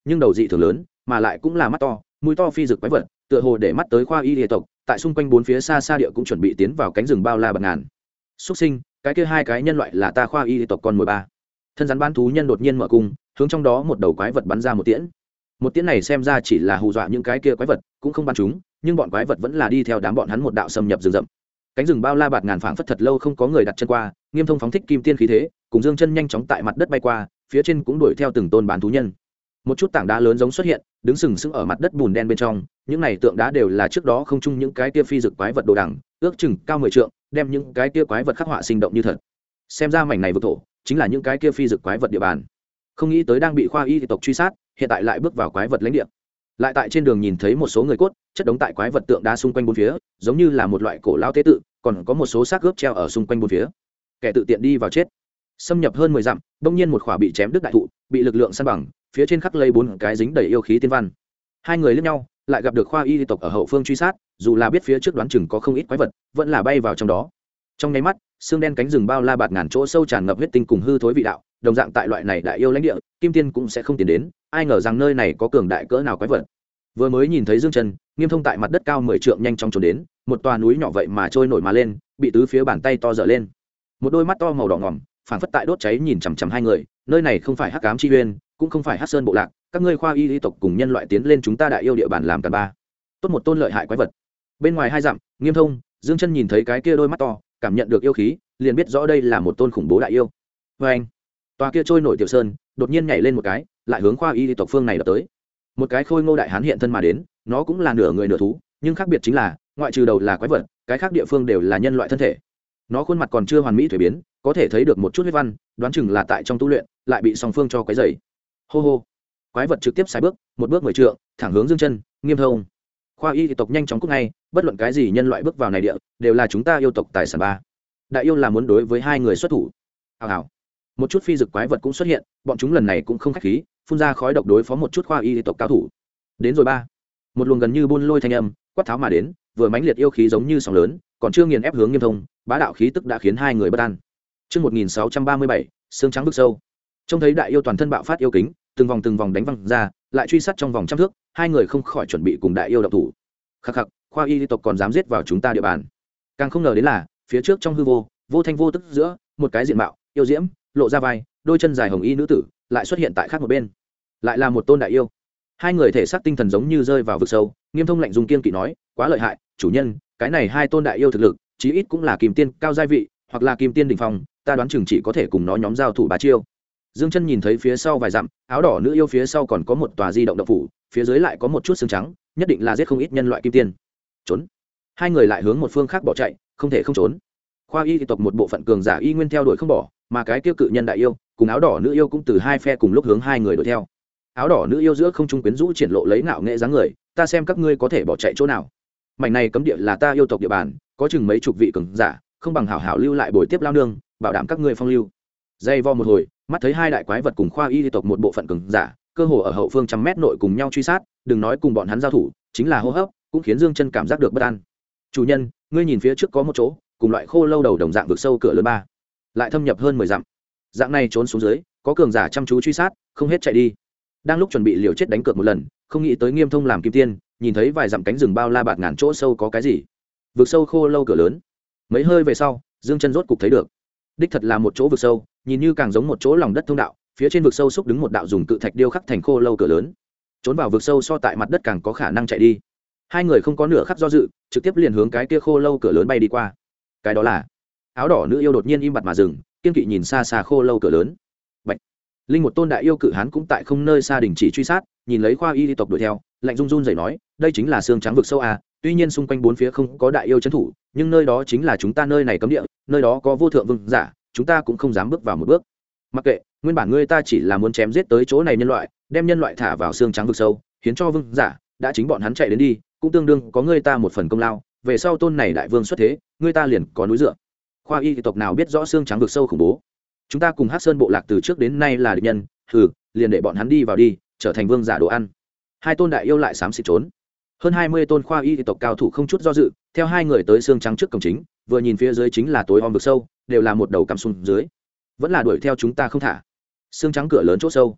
nhưng đầu dị thường lớn mà lại cũng là mắt to mũi to phi rực quái vật, tựa hồ để mắt tới khoa y địa tộc. Tại xung quanh bốn phía xa xa địa cũng chuẩn bị tiến vào cánh rừng bao la bạt ngàn. Xuất sinh, cái kia hai cái nhân loại là ta khoa y địa tộc con mồi ba. Thân rắn bán thú nhân đột nhiên mở cung, hướng trong đó một đầu quái vật bắn ra một tiễn. Một tiễn này xem ra chỉ là hù dọa những cái kia quái vật, cũng không bắn chúng, nhưng bọn quái vật vẫn là đi theo đám bọn hắn một đạo xâm nhập rừng rậm. Cánh rừng bao la bạt ngàn phảng phất thật lâu không có người đặt chân qua, Nghiêm Thông phóng thích kim tiên khí thế, cùng Dương Chân nhanh chóng tại mặt đất bay qua, phía trên cũng đuổi theo từng tôn bán thú nhân. Một chút tảng đá lớn giống xuất hiện, đứng sừng sững ở mặt đất bùn đen bên trong, những này tượng đá đều là trước đó không chung những cái kia phi dực quái vật đồ đằng, ước chừng cao 10 trượng, đem những cái kia quái vật khắc họa sinh động như thật. Xem ra mảnh này vực thổ chính là những cái kia phi dực quái vật địa bàn. Không nghĩ tới đang bị khoa y tộc truy sát, hiện tại lại bước vào quái vật lãnh địa. Lại tại trên đường nhìn thấy một số người cốt chất đống tại quái vật tượng đá xung quanh bốn phía, giống như là một loại cổ lao tế tự, còn có một số xác gớp treo ở xung quanh bốn phía. Kẻ tự tiện đi vào chết. Xâm nhập hơn 10 dặm, bỗng nhiên một khỏa bị chém đứt đại thụ, bị lực lượng săn bằng, phía trên khắc lây 4 cái dính đầy yêu khí tiên văn. Hai người liếc nhau, lại gặp được khoa y tộc ở hậu phương truy sát, dù là biết phía trước đoán chừng có không ít quái vật, vẫn là bay vào trong đó. Trong nháy mắt, xương đen cánh rừng bao la bạt ngàn chỗ sâu tràn ngập huyết tinh cùng hư thối vị đạo, đồng dạng tại loại này đại yêu lãnh địa, kim tiên cũng sẽ không tiến đến, ai ngờ rằng nơi này có cường đại cỡ nào quái vật. Vừa mới nhìn thấy Dương Chân, Nghiêm Thông tại mặt đất cao 10 trượng nhanh chóng trốn đến, một tòa núi nhỏ vậy mà trôi nổi mà lên, bị tứ phía bàn tay to dở lên. Một đôi mắt to màu đỏ ngòm, phảng phất tại đốt cháy nhìn chằm chằm hai người, nơi này không phải Hắc Ám Chi Uyên, cũng không phải Hắc Sơn bộ lạc, các ngươi khoa y tộc cùng nhân loại tiến lên chúng ta đại yêu địa bàn làm càn ba. Tốt một tôn lợi hại quái vật. Bên ngoài 2 dặm, Nghiêm Thông, Dương Chân nhìn thấy cái kia đôi mắt to, cảm nhận được yêu khí, liền biết rõ đây là một tôn khủng bố đại yêu. Oeng! Tòa kia trôi nổi tiểu sơn, đột nhiên nhảy lên một cái, lại hướng khoa y tộc phương này đập tới. Một cái khôi ngô đại hán hiện thân mà đến, nó cũng là nửa người nửa thú, nhưng khác biệt chính là, ngoại trừ đầu là quái vật, cái khác địa phương đều là nhân loại thân thể. Nó khuôn mặt còn chưa hoàn mỹ thủy biến, có thể thấy được một chút huyết văn, đoán chừng là tại trong tu luyện, lại bị song phương cho quấy rầy. Hô hô! Quái vật trực tiếp xài bước, một bước 10 trượng, thẳng hướng Dương Chân, Nghiêm Thông. Khoa y tộc nhanh chóng cút ngay, bất luận cái gì nhân loại bước vào này địa, đều là chúng ta yêu tộc tài sản ba. Đại yêu là muốn đối với hai người xuất thủ. Hào hào. Một chút phi dực quái vật cũng xuất hiện, bọn chúng lần này cũng không khách khí, phun ra khói độc đối phó một chút khoa y tộc cao thủ. Đến rồi ba. Một luồng gần như buôn lôi thanh âm, quát tháo mà đến, vừa mãnh liệt yêu khí giống như sóng lớn, còn chưa nghiền ép hướng Nghiêm Thông, bá đạo khí tức đã khiến hai người bất an. Chương 1637, xương trắng vực sâu. Trông thấy đại yêu toàn thân bạo phát yêu kính, từng vòng đánh văng ra, lại truy sát trong vòng trăm thước, hai người không khỏi chuẩn bị cùng đại yêu động thủ. Khắc khắc, khoa y tộc còn dám giết vào chúng ta địa bàn. Càng không ngờ đến là, phía trước trong hư vô, vô thanh vô tức giữa, một cái diện mạo yêu diễm, lộ ra vai, đôi chân dài hồng y nữ tử, lại xuất hiện tại khác một bên. Lại là một tôn đại yêu. Hai người thể xác tinh thần giống như rơi vào vực sâu, Nghiêm Thông lạnh dùng kiên kỵ nói, quá lợi hại, chủ nhân, cái này hai tôn đại yêu thực lực, chí ít cũng là kim tiên cao giai vị, hoặc là kim tiên đỉnh phong, ta đoán chừng chỉ có thể cùng nó nhóm giao thủ 3 chiêu. Dương Chân nhìn thấy phía sau vài dặm, áo đỏ nữ yêu phía sau còn có một tòa di động động phủ, phía dưới lại có một chút xương trắng, nhất định là giết không ít nhân loại kim tiên. Trốn. Hai người lại hướng một phương khác bỏ chạy, không thể không trốn. Khoa y tộc một bộ phận cường giả y nguyên theo đuổi không bỏ, mà cái tiêu cự nhân đại yêu cùng áo đỏ nữ yêu cũng từ hai phe cùng lúc hướng hai người đuổi theo. Áo đỏ nữ yêu giữa không trung quyến rũ triển lộ lấy ngạo nghệ dáng người, ta xem các ngươi có thể bỏ chạy chỗ nào. Mảnh này cấm địa là ta yêu tộc địa bàn, có chừng mấy chục vị cường giả, không bằng hảo hảo lưu lại bồi tiếp lao nương, bảo đảm các ngươi phong lưu. Dây vo một hồi, mắt thấy hai đại quái vật cùng khoa y tộc một bộ phận cường giả, cơ hồ ở hậu phương trăm mét nội cùng nhau truy sát, đừng nói cùng bọn hắn giao thủ, chính là hô hấp cũng khiến Dương Chân cảm giác được bất an. Chủ nhân, ngươi nhìn phía trước có một chỗ, cùng loại khô lâu đầu đồng dạng vực sâu cửa lớn ba, lại thâm nhập hơn 10 dặm. Dạng này trốn xuống dưới, có cường giả chăm chú truy sát, không hết chạy đi. Đang lúc chuẩn bị liều chết đánh cược một lần, không nghĩ tới Nghiêm Thông làm kim tiên, nhìn thấy vài dặm cánh rừng bao la bạt ngàn chỗ sâu có cái gì. Vực sâu khô lâu cửa lớn. Mấy hơi về sau, Dương Chân rốt cục thấy được. Đích thật là một chỗ vực sâu, nhìn như càng giống một chỗ lòng đất thông đạo, phía trên vực sâu xúc đứng một đạo dùng cự thạch điêu khắc thành khô lâu cửa lớn. Trốn vào vực sâu so tại mặt đất càng có khả năng chạy đi. Hai người không có nửa khắc do dự, trực tiếp liền hướng cái kia khô lâu cửa lớn bay đi qua. Cái đó là áo đỏ nữ yêu đột nhiên im bặt mà dừng, kiên kỵ nhìn xa xa khô lâu cửa lớn. Bạch. Linh một tôn đại yêu cự hán cũng tại không nơi xa đình chỉ truy sát, nhìn lấy khoa y tộc đuổi theo, lạnh run run rẩy nói, đây chính là xương trắng vực sâu à, tuy nhiên xung quanh bốn phía không có đại yêu trấn thủ, nhưng nơi đó chính là chúng ta nơi này cấm địa, nơi đó có vô thượng vương giả, chúng ta cũng không dám bước vào một bước. Mặc kệ, nguyên bản ngươi ta chỉ là muốn chém giết tới chỗ này nhân loại, đem nhân loại thả vào xương trắng vực sâu, khiến cho vương giả, đã chính bọn hắn chạy đến đi, cũng tương đương có ngươi ta một phần công lao, về sau tôn này đại vương xuất thế, ngươi ta liền có núi dựa. Khoa y tộc nào biết rõ xương trắng vực sâu khủng bố, chúng ta cùng Hắc Sơn bộ lạc từ trước đến nay là địch nhân, liền để bọn hắn đi vào đi, trở thành vương giả đồ ăn. Hai tôn đại yêu lại xám xịt trốn. Hơn 20 tôn khoa y tộc cao thủ không chút do dự, theo hai người tới xương trắng trước cổng chính, vừa nhìn phía dưới chính là tối om vực sâu, đều là một đầu cắm xuống dưới. Vẫn là đuổi theo chúng ta không thả. Xương trắng cửa lớn chỗ sâu.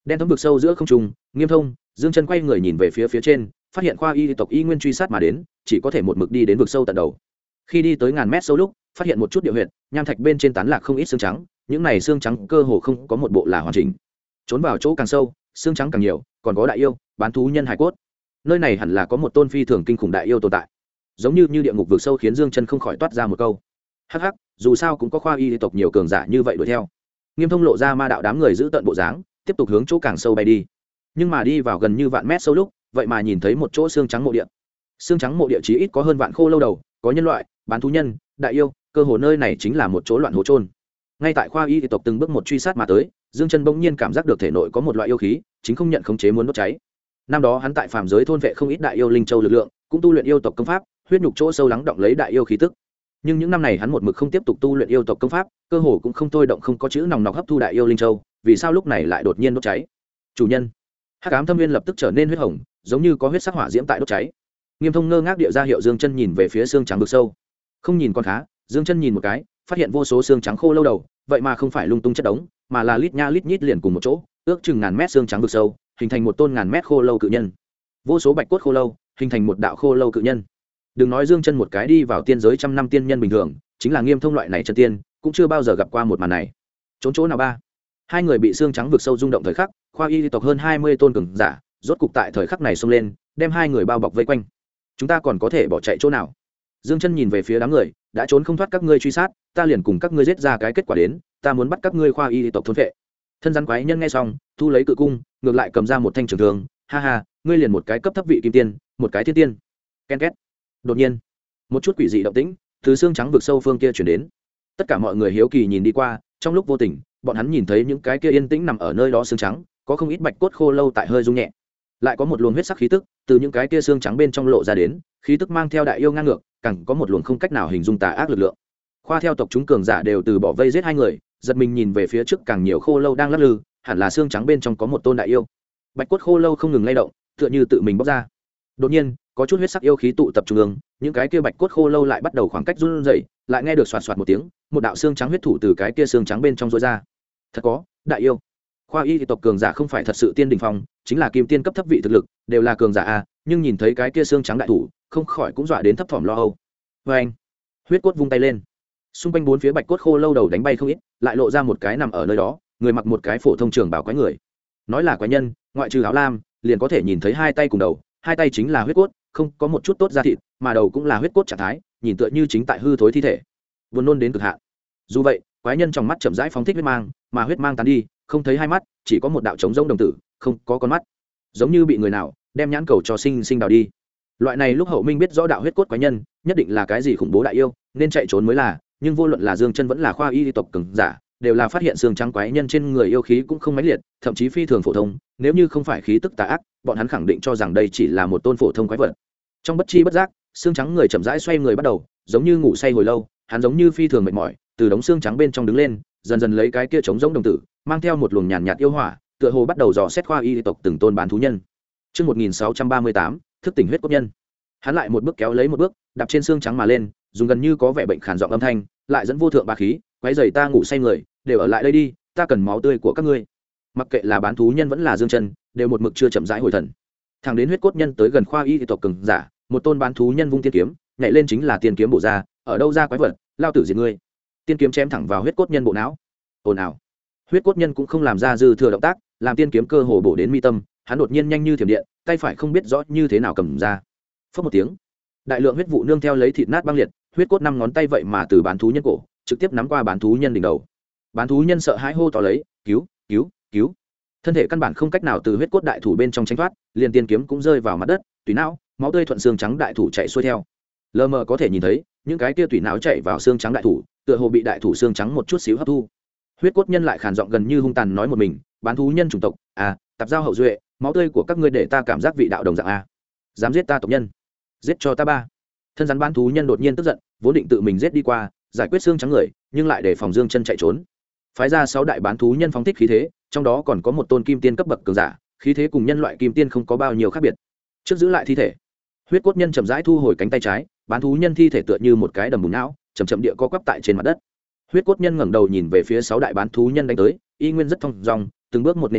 đen thấm vực sâu giữa không trung, Nghiêm Thông, Dương Chân quay người nhìn về phía trên, phát hiện Khoa Y tộc y nguyên truy sát mà đến, chỉ có thể một mực đi đến vực sâu tận đầu. Khi đi tới ngàn mét sâu lúc, phát hiện một chút địa huyệt, nham thạch bên trên tán lạc không ít xương trắng, những này xương trắng cơ hồ không có một bộ là hoàn chỉnh. Trốn vào chỗ càng sâu, xương trắng càng nhiều, còn có đại yêu, bán thú nhân hải cốt. Nơi này hẳn là có một tôn phi thường kinh khủng đại yêu tồn tại. Giống như địa ngục vực sâu khiến Dương Chân không khỏi toát ra một câu: hắc hắc, dù sao cũng có Khoa Y tộc nhiều cường giả như vậy đuổi theo. Nghiêm Thông lộ ra ma đạo đám người giữ tận bộ dáng, tiếp tục hướng chỗ càng sâu bay đi. Nhưng mà đi vào gần như vạn mét sâu lúc, vậy mà nhìn thấy một chỗ xương trắng mộ địa. Xương trắng mộ địa chí ít có hơn vạn khô lâu đầu, có nhân loại, bán thú nhân, đại yêu, cơ hồ nơi này chính là một chỗ loạn hố trôn. Ngay tại Khoa Y tộc từng bước một truy sát mà tới, Dương Chân bỗng nhiên cảm giác được thể nội có một loại yêu khí, chính không nhận khống chế muốn đốt cháy. Năm đó hắn tại phàm giới thôn vệ không ít đại yêu linh châu lực lượng, cũng tu luyện yêu tộc công pháp, huyết nhục chỗ sâu lắng động lấy đại yêu khí tức. Nhưng những năm này hắn một mực không tiếp tục tu luyện yêu tộc công pháp, cơ hồ cũng không thôi động không có chữ nòng nọc hấp thu đại yêu linh châu, vì sao lúc này lại đột nhiên đốt cháy? Chủ nhân. Hắc ám thâm nguyên lập tức trở nên huyết hồng, giống như có huyết sắc hỏa diễm tại đốt cháy. Nghiêm Thông ngơ ngác địa ra hiệu Dương Chân nhìn về phía xương trắng vực sâu. Không nhìn còn khá, Dương Chân nhìn một cái, phát hiện vô số xương trắng khô lâu đầu, vậy mà không phải lung tung chất đống, mà là lít nha lít nhít liền cùng một chỗ, ước chừng ngàn mét xương trắng vực sâu, hình thành một tôn ngàn mét khô lâu cự nhân. Vô số bạch cốt khô lâu, hình thành một đạo khô lâu cự nhân. Đừng nói Dương Chân một cái đi vào tiên giới trăm năm tiên nhân bình thường, chính là Nghiêm Thông loại này chân tiên, cũng chưa bao giờ gặp qua một màn này. Trốn chỗ nào ba? Hai người bị xương trắng vực sâu rung động thời khắc, Khoa Y tộc hơn 20 tôn cường giả, rốt cục tại thời khắc này xông lên, đem hai người bao bọc vây quanh. Chúng ta còn có thể bỏ chạy chỗ nào? Dương Chân nhìn về phía đám người, đã trốn không thoát các ngươi truy sát, ta liền cùng các ngươi giết ra cái kết quả đến, ta muốn bắt các ngươi Khoa Y tộc thôn phệ. Thân rắn quái nhân nghe xong, thu lấy cự cung, ngược lại cầm ra một thanh trường thương, ha ha, ngươi liền một cái cấp thấp vị kim tiên, một cái thiên tiên. Ken két. Đột nhiên, một chút quỷ dị động tĩnh từ xương trắng vực sâu phương kia chuyển đến. Tất cả mọi người hiếu kỳ nhìn đi qua, trong lúc vô tình, bọn hắn nhìn thấy những cái kia yên tĩnh nằm ở nơi đó xương trắng, có không ít bạch cốt khô lâu tại hơi rung nhẹ, lại có một luồng huyết sắc khí tức từ những cái kia xương trắng bên trong lộ ra đến, khí tức mang theo đại yêu ngang ngược, càng có một luồng không cách nào hình dung tà ác lực lượng. Khoa theo tộc chúng cường giả đều từ bỏ vây giết hai người, giật mình nhìn về phía trước càng nhiều khô lâu đang lắc lư, hẳn là xương trắng bên trong có một tôn đại yêu. Bạch cốt khô lâu không ngừng lay động, tựa như tự mình bóc ra. Đột nhiên, có chút huyết sắc yêu khí tụ tập trung ương, những cái kia bạch cốt khô lâu lại bắt đầu khoảng cách run rẩy, lại nghe được xoạt xoạt một tiếng, một đạo xương trắng huyết thủ từ cái kia xương trắng bên trong rối ra. Thật có, đại yêu. Khoa Y tộc cường giả không phải thật sự tiên đỉnh phong, chính là kim tiên cấp thấp vị thực lực, đều là cường giả a, nhưng nhìn thấy cái kia xương trắng đại thủ, không khỏi cũng dọa đến thấp thỏm lo âu. Oeng! Huyết cốt vung tay lên. Xung quanh bốn phía bạch cốt khô lâu đầu đánh bay không ít, lại lộ ra một cái nằm ở nơi đó, người mặc một cái phổ thông trường bảo quái người. Nói là quái nhân, ngoại trừ áo lam, liền có thể nhìn thấy hai tay cùng đầu, hai tay chính là huyết cốt, không có một chút tốt da thịt, mà đầu cũng là huyết cốt trạng thái, nhìn tựa như chính tại hư thối thi thể, buồn nôn đến cực hạn. Dù vậy, quái nhân trong mắt chậm rãi phóng thích huyết mang, mà huyết mang tán đi, không thấy hai mắt, chỉ có một đạo trống rỗng đồng tử, không có con mắt, giống như bị người nào đem nhãn cầu cho sinh sinh đào đi. Loại này lúc Hậu Minh biết rõ đạo huyết cốt quái nhân nhất định là cái gì khủng bố đại yêu, nên chạy trốn mới là, nhưng vô luận là Dương Chân vẫn là Khoa Y tộc cường giả, đều là phát hiện xương trắng quái nhân trên người yêu khí cũng không mãnh liệt, thậm chí phi thường phổ thông, nếu như không phải khí tức tà ác, bọn hắn khẳng định cho rằng đây chỉ là một tôn phổ thông quái vật. Trong bất chi bất giác, xương trắng người chậm rãi xoay người bắt đầu, giống như ngủ say hồi lâu, hắn giống như phi thường mệt mỏi, từ đống xương trắng bên trong đứng lên, dần dần lấy cái kia trống rỗng đồng tử, mang theo một luồng nhàn nhạt yêu hỏa, tựa hồ bắt đầu dò xét Khoa Y tộc từng tôn bán thú nhân. Chương 1638, thức tỉnh huyết cốt nhân. Hắn lại một bước kéo lấy một bước, đạp trên xương trắng mà lên, dùng gần như có vẻ bệnh khàn giọng âm thanh, lại dẫn vô thượng bá khí, quấy rầy ta ngủ say người, đều ở lại đây đi, ta cần máu tươi của các ngươi. Mặc kệ là bán thú nhân vẫn là Dương Chân, đều một mực chưa chậm rãi hồi thần. Thẳng đến huyết cốt nhân tới gần Khoa Y tộc cường giả, một tôn bán thú nhân vung tiên kiếm, nhảy lên chính là tiên kiếm bổ ra, ở đâu ra quái vật, lao tử diệt ngươi. Tiên kiếm chém thẳng vào huyết cốt nhân bộ não. Ồn ào. Huyết cốt nhân cũng không làm ra dư thừa động tác, làm tiên kiếm cơ hồ bổ đến mi tâm, hắn đột nhiên nhanh như thiểm điện, tay phải không biết rõ như thế nào cầm ra. Phất một tiếng, đại lượng huyết vụ nương theo lấy thịt nát băng liệt, huyết cốt năm ngón tay vậy mà từ bán thú nhân cổ trực tiếp nắm qua bán thú nhân đỉnh đầu. Bán thú nhân sợ hãi hô to lấy, cứu, cứu, cứu. Thân thể căn bản không cách nào từ huyết cốt đại thủ bên trong tránh thoát, liền tiên kiếm cũng rơi vào mặt đất, tùy não, máu tươi thuận xương trắng đại thủ chạy xuôi theo. Lờ mờ có thể nhìn thấy những cái kia tùy não chạy vào xương trắng đại thủ, tựa hồ bị đại thủ xương trắng một chút xíu hấp thu. Huyết cốt nhân lại khàn giọng gần như hung tàn nói một mình, bán thú nhân chủng tộc, à, tạp giao hậu duệ, máu tươi của các ngươi để ta cảm giác vị đạo đồng dạng a, dám giết ta tộc nhân, giết cho ta ba. Thân rắn bán thú nhân đột nhiên tức giận, vốn định tự mình giết đi qua giải quyết xương trắng người, nhưng lại để phòng Dương Chân chạy trốn, phái ra 6 đại bán thú nhân phóng thích khí thế, trong đó còn có một tôn kim tiên cấp bậc cường giả, khí thế cùng nhân loại kim tiên không có bao nhiêu khác biệt. Trước giữ lại thi thể, huyết cốt nhân chậm rãi thu hồi cánh tay trái, bán thú nhân thi thể tựa như một cái đầm bùn não, chậm chậm địa co quắp tại trên mặt đất. Huyết cốt nhân ngẩng đầu nhìn về phía 6 đại bán thú nhân đánh tới, y nguyên rất thông dong, từng bước một nên đón,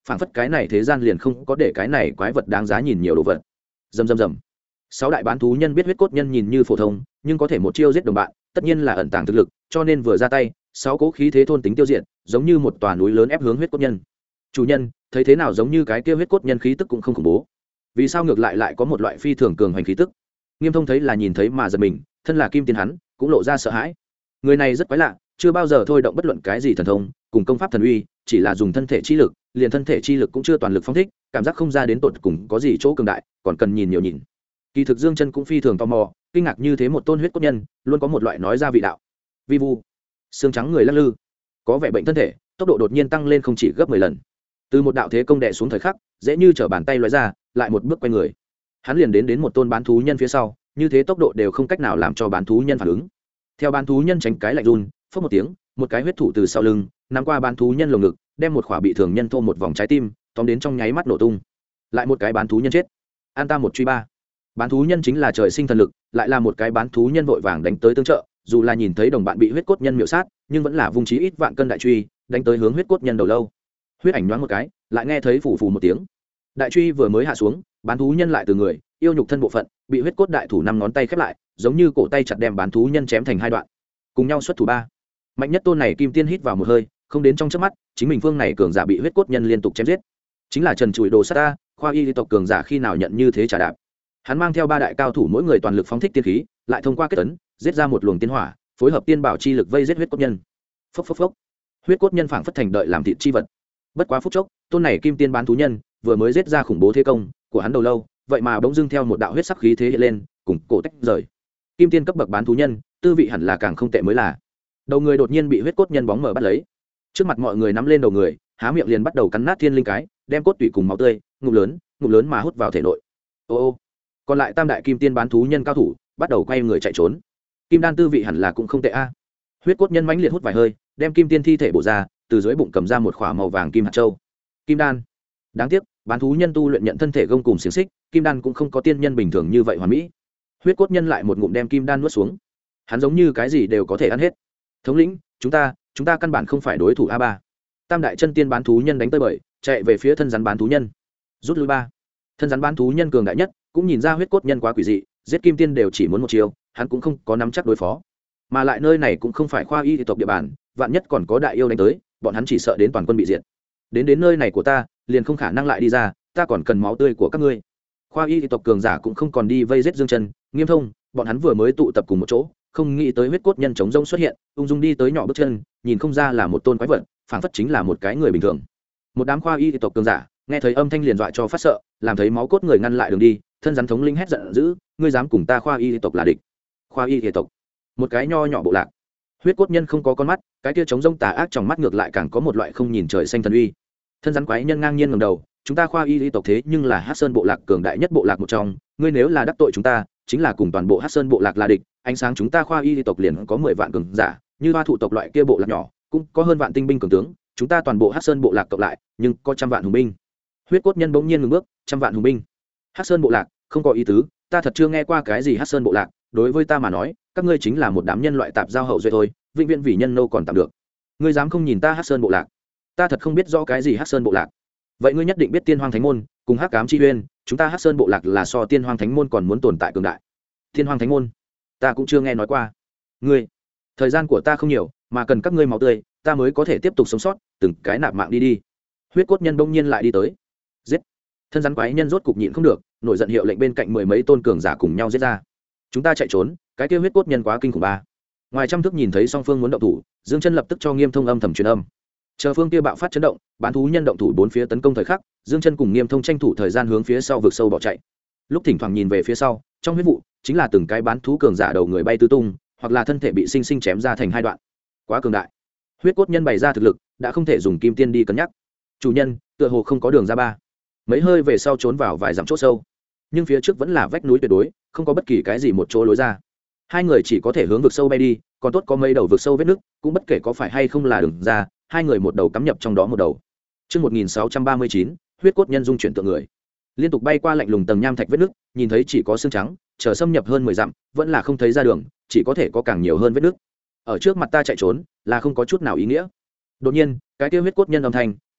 phảng phất cái này thế gian liền không có để cái này quái vật đáng giá nhìn nhiều đồ vật. Rầm rầm rầm. 6 đại bán thú nhân biết huyết cốt nhân nhìn như phổ thông, nhưng có thể một chiêu giết đồng bạn, tất nhiên là ẩn tàng thực lực, cho nên vừa ra tay, 6 cỗ khí thế thôn tính tiêu diệt, giống như một tòa núi lớn ép hướng huyết cốt nhân. Chủ nhân, thấy thế nào giống như cái kia huyết cốt nhân khí tức cũng không khủng bố. Vì sao ngược lại có một loại phi thường cường hành khí tức? Nghiêm Thông thấy là nhìn thấy mà giật mình, thân là kim tiên hắn, cũng lộ ra sợ hãi. Người này rất quái lạ, chưa bao giờ thôi động bất luận cái gì thần thông, cùng công pháp thần uy, chỉ là dùng thân thể chi lực, liền thân thể chi lực cũng chưa toàn lực phóng thích, cảm giác không ra đến tột cùng có gì chỗ cường đại, còn cần nhìn nhiều nhìn. Kỳ thực Dương Chân cũng phi thường tò mò, kinh ngạc như thế một tôn huyết cốt nhân, luôn có một loại nói ra vị đạo. Vi vu, xương trắng người lắc lư, có vẻ bệnh thân thể, tốc độ đột nhiên tăng lên không chỉ gấp 10 lần. Từ một đạo thế công đè xuống thời khắc, dễ như trở bàn tay lóe ra, lại một bước quay người. Hắn liền đến một tôn bán thú nhân phía sau, như thế tốc độ đều không cách nào làm cho bán thú nhân phản ứng. Theo bán thú nhân tránh cái lạnh run, phất một tiếng, một cái huyết thủ từ sau lưng nắm qua bán thú nhân lồng ngực, đem một khỏa bị thường nhân thô một vòng trái tim tóm đến trong nháy mắt nổ tung. Lại một cái bán thú nhân chết. An ta một truy ba. Bán thú nhân chính là trời sinh thần lực, lại là một cái bán thú nhân vội vàng đánh tới tương trợ, dù là nhìn thấy đồng bạn bị huyết cốt nhân miểu sát, nhưng vẫn là vùng chí ít vạn cân đại truy đánh tới hướng huyết cốt nhân đầu lâu. Huyết ảnh nhoáng một cái, lại nghe thấy phù phù một tiếng. Đại truy vừa mới hạ xuống, bán thú nhân lại từ người yêu nhục thân bộ phận bị huyết cốt đại thủ 5 ngón tay khép lại, giống như cổ tay chặt đem bán thú nhân chém thành 2 đoạn. Cùng nhau xuất thủ 3. Mạnh nhất tôn này kim tiên hít vào một hơi, không đến trong chớp mắt, chính mình phương này cường giả bị huyết cốt nhân liên tục chém giết. Chính là Trần Trụi Đồ Sát ta, khoa y tộc cường giả khi nào nhận như thế trả đạp. Hắn mang theo 3 đại cao thủ mỗi người toàn lực phóng thích tiên khí, lại thông qua kết tấn, giết ra một luồng tiên hỏa, phối hợp tiên bảo chi lực vây giết huyết cốt nhân. Phốc phốc phốc. Huyết cốt nhân phảng phất thành đợi làm thịt chi vật. Bất quá phút chốc, tôn này kim tiên bán thú nhân vừa mới giết ra khủng bố thế công của hắn đầu lâu, vậy mà bỗng dưng theo một đạo huyết sắc khí thế hiện lên, cùng cổ tách rời. Kim tiên cấp bậc bán thú nhân, tư vị hẳn là càng không tệ mới là. Đầu người đột nhiên bị huyết cốt nhân bóng mở bắt lấy. Trước mặt mọi người nắm lên đầu người, há miệng liền bắt đầu cắn nát thiên linh cái, đem cốt tủy cùng máu tươi, ngụm lớn mà hút vào thể nội. Ô ô. Còn lại tam đại kim tiên bán thú nhân cao thủ, bắt đầu quay người chạy trốn. Kim đan tư vị hẳn là cũng không tệ a. Huyết cốt nhân mãnh liệt hút vài hơi, đem kim tiên thi thể bổ ra, từ dưới bụng cầm ra một khỏa màu vàng kim hạt châu. Kim đan. Đáng tiếc, bán thú nhân tu luyện nhận thân thể gông cùng xiềng xích, kim đan cũng không có tiên nhân bình thường như vậy hoàn mỹ. Huyết cốt nhân lại một ngụm đem kim đan nuốt xuống. Hắn giống như cái gì đều có thể ăn hết. Thống lĩnh, chúng ta căn bản không phải đối thủ A3. Tam đại chân tiên bán thú nhân đánh tới bời, chạy về phía thân rắn bán thú nhân. Rút lui 3. Thân rắn bán thú nhân cường đại nhất, cũng nhìn ra huyết cốt nhân quá quỷ dị, giết kim tiên đều chỉ muốn một chiêu, hắn cũng không có nắm chắc đối phó. Mà lại nơi này cũng không phải khoa y tộc địa bàn, vạn nhất còn có đại yêu đánh tới, bọn hắn chỉ sợ đến toàn quân bị diệt. Đến nơi này của ta, liền không khả năng lại đi ra, ta còn cần máu tươi của các ngươi. Khoa y tộc cường giả cũng không còn đi vây giết Dương Chân, Nghiêm Thông, bọn hắn vừa mới tụ tập cùng một chỗ, không nghĩ tới huyết cốt nhân chống rông xuất hiện, ung dung đi tới nhỏ bước chân, nhìn không ra là một tôn quái vật, phảng phất chính là một cái người bình thường. Một đám khoa y tộc cường giả, nghe thấy âm thanh liền dọa cho phát sợ, làm thấy máu cốt người ngăn lại đường đi, thân rắn thống linh hét giận dữ, ngươi dám cùng ta khoa y tộc là địch? Khoa y tộc, một cái nho nhỏ bộ lạc. Huyết cốt nhân không có con mắt, cái kia chống rông tà ác trong mắt ngược lại càng có một loại không nhìn trời xanh thần uy. Thân rắn quái nhân ngang nhiên ngẩng đầu, chúng ta khoa y tộc thế nhưng là Hắc Sơn bộ lạc cường đại nhất bộ lạc một trong, ngươi nếu là đắc tội chúng ta, chính là cùng toàn bộ Hắc Sơn bộ lạc là địch. Ánh sáng chúng ta khoa y tộc liền có 10 vạn cường giả, như Hoa thụ tộc loại kia bộ lạc nhỏ, cũng có hơn vạn tinh binh cường tướng, chúng ta toàn bộ Hắc Sơn bộ lạc cộng lại, nhưng có trăm vạn hùng binh. Huyết cốt nhân bỗng nhiên ngừng bước, trăm vạn hùng binh. Hắc Sơn bộ lạc, không có ý tứ, ta thật chưa nghe qua cái gì Hắc Sơn bộ lạc, đối với ta mà nói, các ngươi chính là một đám nhân loại tạp giao hậu duệ thôi, vĩnh viễn vì nhân nô còn tạm được. Ngươi dám không nhìn ta Hắc Sơn bộ lạc? Ta thật không biết rõ cái gì Hắc Sơn bộ lạc. Vậy ngươi nhất định biết Tiên Hoang Thánh môn cùng Hắc Ám Chi Uyên, chúng ta Hắc Sơn bộ lạc là so Tiên Hoang Thánh môn còn muốn tồn tại cường đại. Tiên Hoang Thánh môn, ta cũng chưa nghe nói qua. Ngươi, thời gian của ta không nhiều, mà cần các ngươi máu tươi, ta mới có thể tiếp tục sống sót, từng cái nạp mạng đi. Huyết cốt nhân bỗng nhiên lại đi tới. Giết. Thân rắn quái nhân rốt cục nhịn không được, nổi giận hiệu lệnh bên cạnh 10 mấy tôn cường giả cùng nhau giết ra. Chúng ta chạy trốn, cái kia huyết cốt nhân quá kinh khủng ba. Ngoài trăm thước nhìn thấy song phương muốn động thủ, Dương Chân lập tức cho Nghiêm Thông âm thầm truyền âm. Chờ phương kia bạo phát chấn động, bán thú nhân động thủ bốn phía tấn công thời khắc, Dương Chân cùng Nghiêm Thông tranh thủ thời gian hướng phía sau vực sâu bỏ chạy. Lúc thỉnh thoảng nhìn về phía sau, trong huyết vụ chính là từng cái bán thú cường giả đầu người bay tứ tung, hoặc là thân thể bị sinh sinh chém ra thành 2 đoạn. Quá cường đại. Huyết cốt nhân bày ra thực lực, đã không thể dùng kim tiên đi cân nhắc. Chủ nhân, tựa hồ không có đường ra ba. Mấy hơi về sau trốn vào vài dặm chỗ sâu, nhưng phía trước vẫn là vách núi tuyệt đối, không có bất kỳ cái gì một chỗ lối ra. Hai người chỉ có thể hướng vực sâu bay đi, còn tốt có mấy đầu vực sâu vết nước, cũng bất kể có phải hay không là đường ra, hai người một đầu cắm nhập trong đó một đầu. Chương 1639, huyết cốt nhân dung chuyển tượng người. Liên tục bay qua lạnh lùng tầng nham thạch vết nước, nhìn thấy chỉ có xương trắng, chờ xâm nhập hơn 10 dặm, vẫn là không thấy ra đường, chỉ có thể có càng nhiều hơn vết nước. Ở trước mặt ta chạy trốn, là không có chút nào ý nghĩa. Đột nhiên, cái kia huyết cốt nhân âm thanh,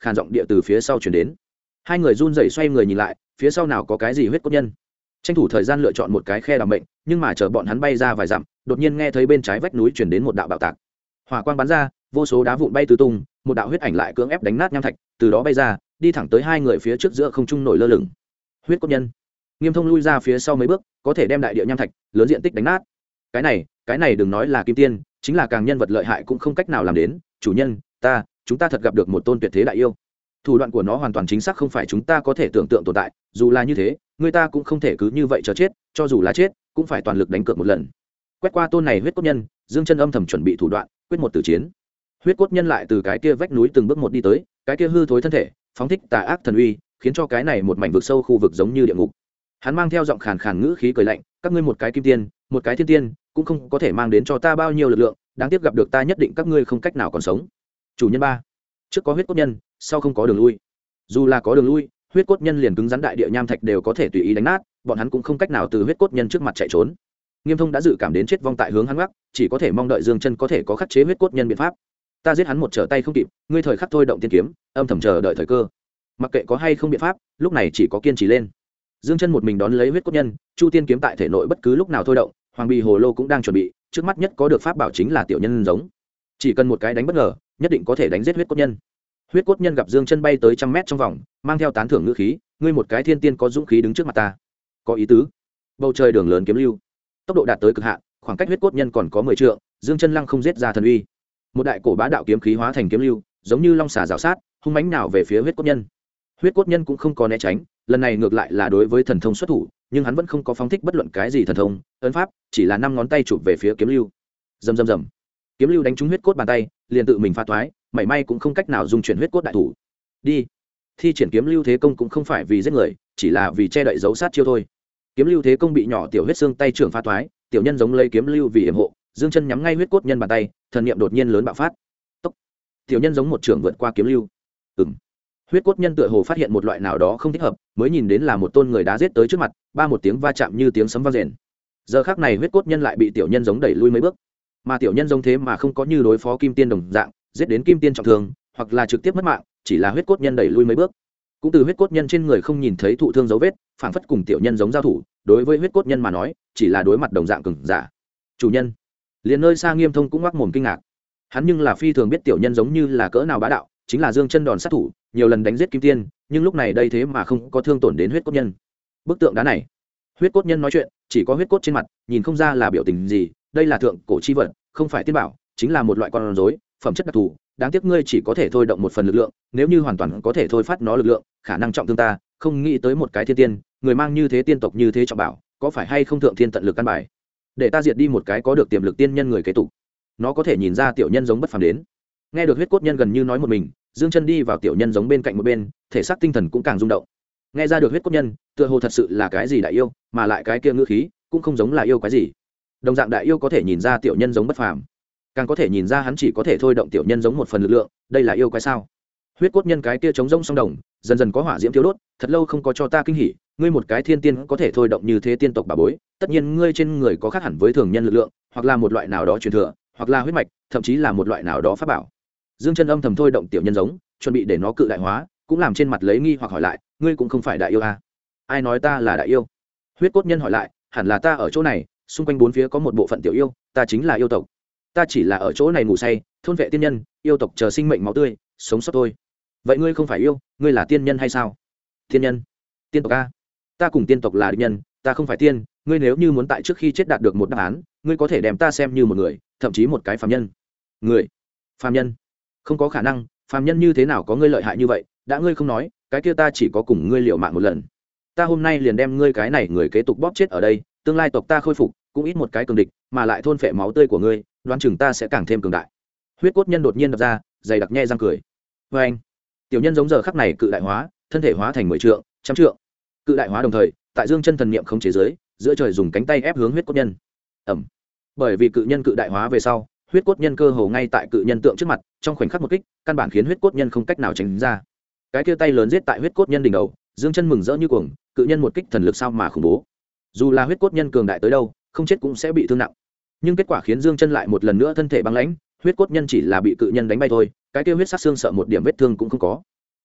khàn giọng địa từ phía sau chuyển đến. Hai người run rẩy xoay người nhìn lại, phía sau nào có cái gì huyết cốt nhân. Tranh thủ thời gian lựa chọn một cái khe đảm mệnh, nhưng mà chờ bọn hắn bay ra vài dặm, đột nhiên nghe thấy bên trái vách núi chuyển đến một đạo bạo tạc. Hỏa quang bắn ra, vô số đá vụn bay tứ tung, một đạo huyết ảnh lại cưỡng ép đánh nát nham thạch, từ đó bay ra, đi thẳng tới hai người phía trước giữa không trung nổi lơ lửng. Huyết cốt nhân. Nghiêm Thông lui ra phía sau mấy bước, có thể đem đại địa nham thạch lớn diện tích đánh nát. Cái này đừng nói là kim tiên, chính là càng nhân vật lợi hại cũng không cách nào làm đến. Chủ nhân, chúng ta thật gặp được một tôn tuyệt thế đại yêu. Thủ đoạn của nó hoàn toàn chính xác không phải chúng ta có thể tưởng tượng tồn tại, dù là như thế, người ta cũng không thể cứ như vậy chờ chết, cho dù là chết, cũng phải toàn lực đánh cược một lần. Quét qua tôn này huyết cốt nhân, Dương Chân âm thầm chuẩn bị thủ đoạn, quyết một tử chiến. Huyết cốt nhân lại từ cái kia vách núi từng bước một đi tới, cái kia hư thối thân thể, phóng thích tà ác thần uy, khiến cho cái này một mảnh vực sâu khu vực giống như địa ngục. Hắn mang theo giọng khàn khàn ngữ khí cười lạnh, các ngươi một cái kim tiên, một cái thiên tiên, cũng không có thể mang đến cho ta bao nhiêu lực lượng, đáng tiếc gặp được ta nhất định các ngươi không cách nào còn sống. Chủ nhân ba, trước có huyết cốt nhân, sau không có đường lui. Dù là có đường lui, huyết cốt nhân liền cứng rắn đại địa nham thạch đều có thể tùy ý đánh nát, bọn hắn cũng không cách nào từ huyết cốt nhân trước mặt chạy trốn. Nghiêm Thông đã dự cảm đến chết vong tại hướng hắn gác, chỉ có thể mong đợi Dương Chân có thể có khắc chế huyết cốt nhân biện pháp. Ta giết hắn một trở tay không kịp, ngươi thời khắc thôi động tiên kiếm, âm thầm chờ đợi thời cơ. Mặc kệ có hay không biện pháp, lúc này chỉ có kiên trì lên. Dương Chân một mình đón lấy huyết cốt nhân, Chu Tiên kiếm tại thể nội bất cứ lúc nào thôi động, Hoàng Bì Hồ Lô cũng đang chuẩn bị, trước mắt nhất có được pháp bảo chính là tiểu nhân giống. Chỉ cần một cái đánh bất ngờ, nhất định có thể đánh giết huyết cốt nhân. Huyết cốt nhân gặp Dương Chân bay tới trăm mét trong vòng, mang theo tán thưởng ngữ khí, ngươi một cái thiên tiên có dũng khí đứng trước mặt ta, có ý tứ. Bầu trời đường lớn kiếm lưu, tốc độ đạt tới cực hạn, khoảng cách huyết cốt nhân còn có 10 trượng, Dương Chân lăng không giết ra thần uy. Một đại cổ bá đạo kiếm khí hóa thành kiếm lưu, giống như long xà rào sát, hung mãnh nào về phía huyết cốt nhân. Huyết cốt nhân cũng không có né tránh, lần này ngược lại là đối với thần thông xuất thủ, nhưng hắn vẫn không có phóng thích bất luận cái gì thần thông, ấn pháp, chỉ là 5 ngón tay chụp về phía kiếm lưu. Rầm rầm rầm. Kiếm lưu đánh trúng huyết cốt bàn tay, liền tự mình phá thoái, mảy may cũng không cách nào dung chuyển huyết cốt đại thủ. Đi. Thi triển kiếm lưu thế công cũng không phải vì giết người, chỉ là vì che đậy dấu sát chiêu thôi. Kiếm lưu thế công bị nhỏ tiểu huyết xương tay trưởng phá thoái, tiểu nhân giống lấy kiếm lưu vì yểm hộ, Dương Chân nhắm ngay huyết cốt nhân bàn tay, thần niệm đột nhiên lớn bạo phát. Tốc. Tiểu nhân giống một trường vượt qua kiếm lưu. Huyết cốt nhân tựa hồ phát hiện một loại nào đó không thích hợp, mới nhìn đến là một tôn người đá giết tới trước mặt, ba một tiếng va chạm như tiếng sấm vang rền. Giờ khắc này huyết cốt nhân lại bị tiểu nhân giống đẩy lui mấy bước, mà tiểu nhân giống thế mà không có như đối phó kim tiên đồng dạng, giết đến kim tiên trọng thương, hoặc là trực tiếp mất mạng, chỉ là huyết cốt nhân đẩy lui mấy bước. Cũng từ huyết cốt nhân trên người không nhìn thấy thụ thương dấu vết, phản phất cùng tiểu nhân giống giao thủ, đối với huyết cốt nhân mà nói, chỉ là đối mặt đồng dạng cường giả. Chủ nhân. Liền nơi xa Nghiêm Thông cũng ngoác mồm kinh ngạc. Hắn nhưng là phi thường biết tiểu nhân giống như là cỡ nào bá đạo, chính là Dương Chân đòn sát thủ, nhiều lần đánh giết kim tiên, nhưng lúc này đây thế mà không có thương tổn đến huyết cốt nhân. Bức tượng đá này, huyết cốt nhân nói chuyện, chỉ có huyết cốt trên mặt, nhìn không ra là biểu tình gì, đây là thượng cổ chi vật, không phải tiên bảo, chính là một loại con rối, phẩm chất đặc thù, đáng tiếc ngươi chỉ có thể thôi động một phần lực lượng, nếu như hoàn toàn có thể thôi phát nó lực lượng, khả năng trọng thương ta, không nghĩ tới một cái thiên tiên, người mang như thế tiên tộc như thế trọng bảo, có phải hay không thượng thiên tận lực căn bài, để ta diệt đi một cái có được tiềm lực tiên nhân người kế tục. Nó có thể nhìn ra tiểu nhân giống bất phàm đến. Nghe được huyết cốt nhân gần như nói một mình, Dương Chân đi vào tiểu nhân giống bên cạnh một bên, thể xác tinh thần cũng càng rung động. Nghe ra được huyết cốt nhân, tựa hồ thật sự là cái gì đại yêu, mà lại cái kia ngữ khí cũng không giống là yêu cái gì. Đồng dạng đại yêu có thể nhìn ra tiểu nhân giống bất phàm, càng có thể nhìn ra hắn chỉ có thể thôi động tiểu nhân giống một phần lực lượng, đây là yêu quái sao? Huyết cốt nhân cái kia trống rỗng song đồng, dần dần có hỏa diễm thiêu đốt, thật lâu không có cho ta kinh hỉ, ngươi một cái thiên tiên có thể thôi động như thế tiên tộc bà bối, tất nhiên ngươi trên người có khác hẳn với thường nhân lực lượng, hoặc là một loại nào đó truyền thừa, hoặc là huyết mạch, thậm chí là một loại nào đó pháp bảo. Dương Chân âm thầm thôi động tiểu nhân giống, chuẩn bị để nó cự đại hóa, cũng làm trên mặt lấy nghi hoặc hỏi lại, ngươi cũng không phải đại yêu à? Ai nói ta là đại yêu? Huyết cốt nhân hỏi lại, hẳn là ta ở chỗ này, xung quanh bốn phía có một bộ phận tiểu yêu, ta chính là yêu tộc. Ta chỉ là ở chỗ này ngủ say, thôn vệ tiên nhân, yêu tộc chờ sinh mệnh máu tươi, sống sót thôi. Vậy ngươi không phải yêu, ngươi là tiên nhân hay sao? Tiên nhân, tiên tộc a? Ta cùng tiên tộc là địch nhân, ta không phải tiên, ngươi nếu như muốn tại trước khi chết đạt được một đáp án, ngươi có thể đem ta xem như một người, thậm chí một cái phàm nhân. Người? Phàm nhân? Không có khả năng, phàm nhân như thế nào có ngươi lợi hại như vậy, đã ngươi không nói, cái kia ta chỉ có cùng ngươi liều mạng một lần. Ta hôm nay liền đem ngươi cái này người kế tục bóp chết ở đây, tương lai tộc ta khôi phục, cũng ít một cái cường địch, mà lại thôn phệ máu tươi của ngươi, đoán chừng ta sẽ càng thêm cường đại. Huyết cốt nhân đột nhiên đập ra, dày đặc nhe răng cười. Và anh, tiểu nhân giống giờ khắc này cự đại hóa, thân thể hóa thành 10 trượng, trăm trượng. Cự đại hóa đồng thời, tại Dương Chân thần niệm không chế giới, giữa trời dùng cánh tay ép hướng huyết cốt nhân. Ầm. Bởi vì cự nhân cự đại hóa về sau, huyết cốt nhân cơ hồ ngay tại cự nhân tượng trước mặt, trong khoảnh khắc một kích, căn bản khiến huyết cốt nhân không cách nào tránh ra. Cái kia tay lớn giết tại huyết cốt nhân đỉnh đầu, Dương Chân mừng rỡ như cuồng, cự nhân một kích thần lực sao mà khủng bố. Dù là huyết cốt nhân cường đại tới đâu, không chết cũng sẽ bị thương nặng. Nhưng kết quả khiến Dương Chân lại một lần nữa thân thể băng lãnh, huyết cốt nhân chỉ là bị cự nhân đánh bay thôi, cái kia huyết sắc xương sợ một điểm vết thương cũng không có.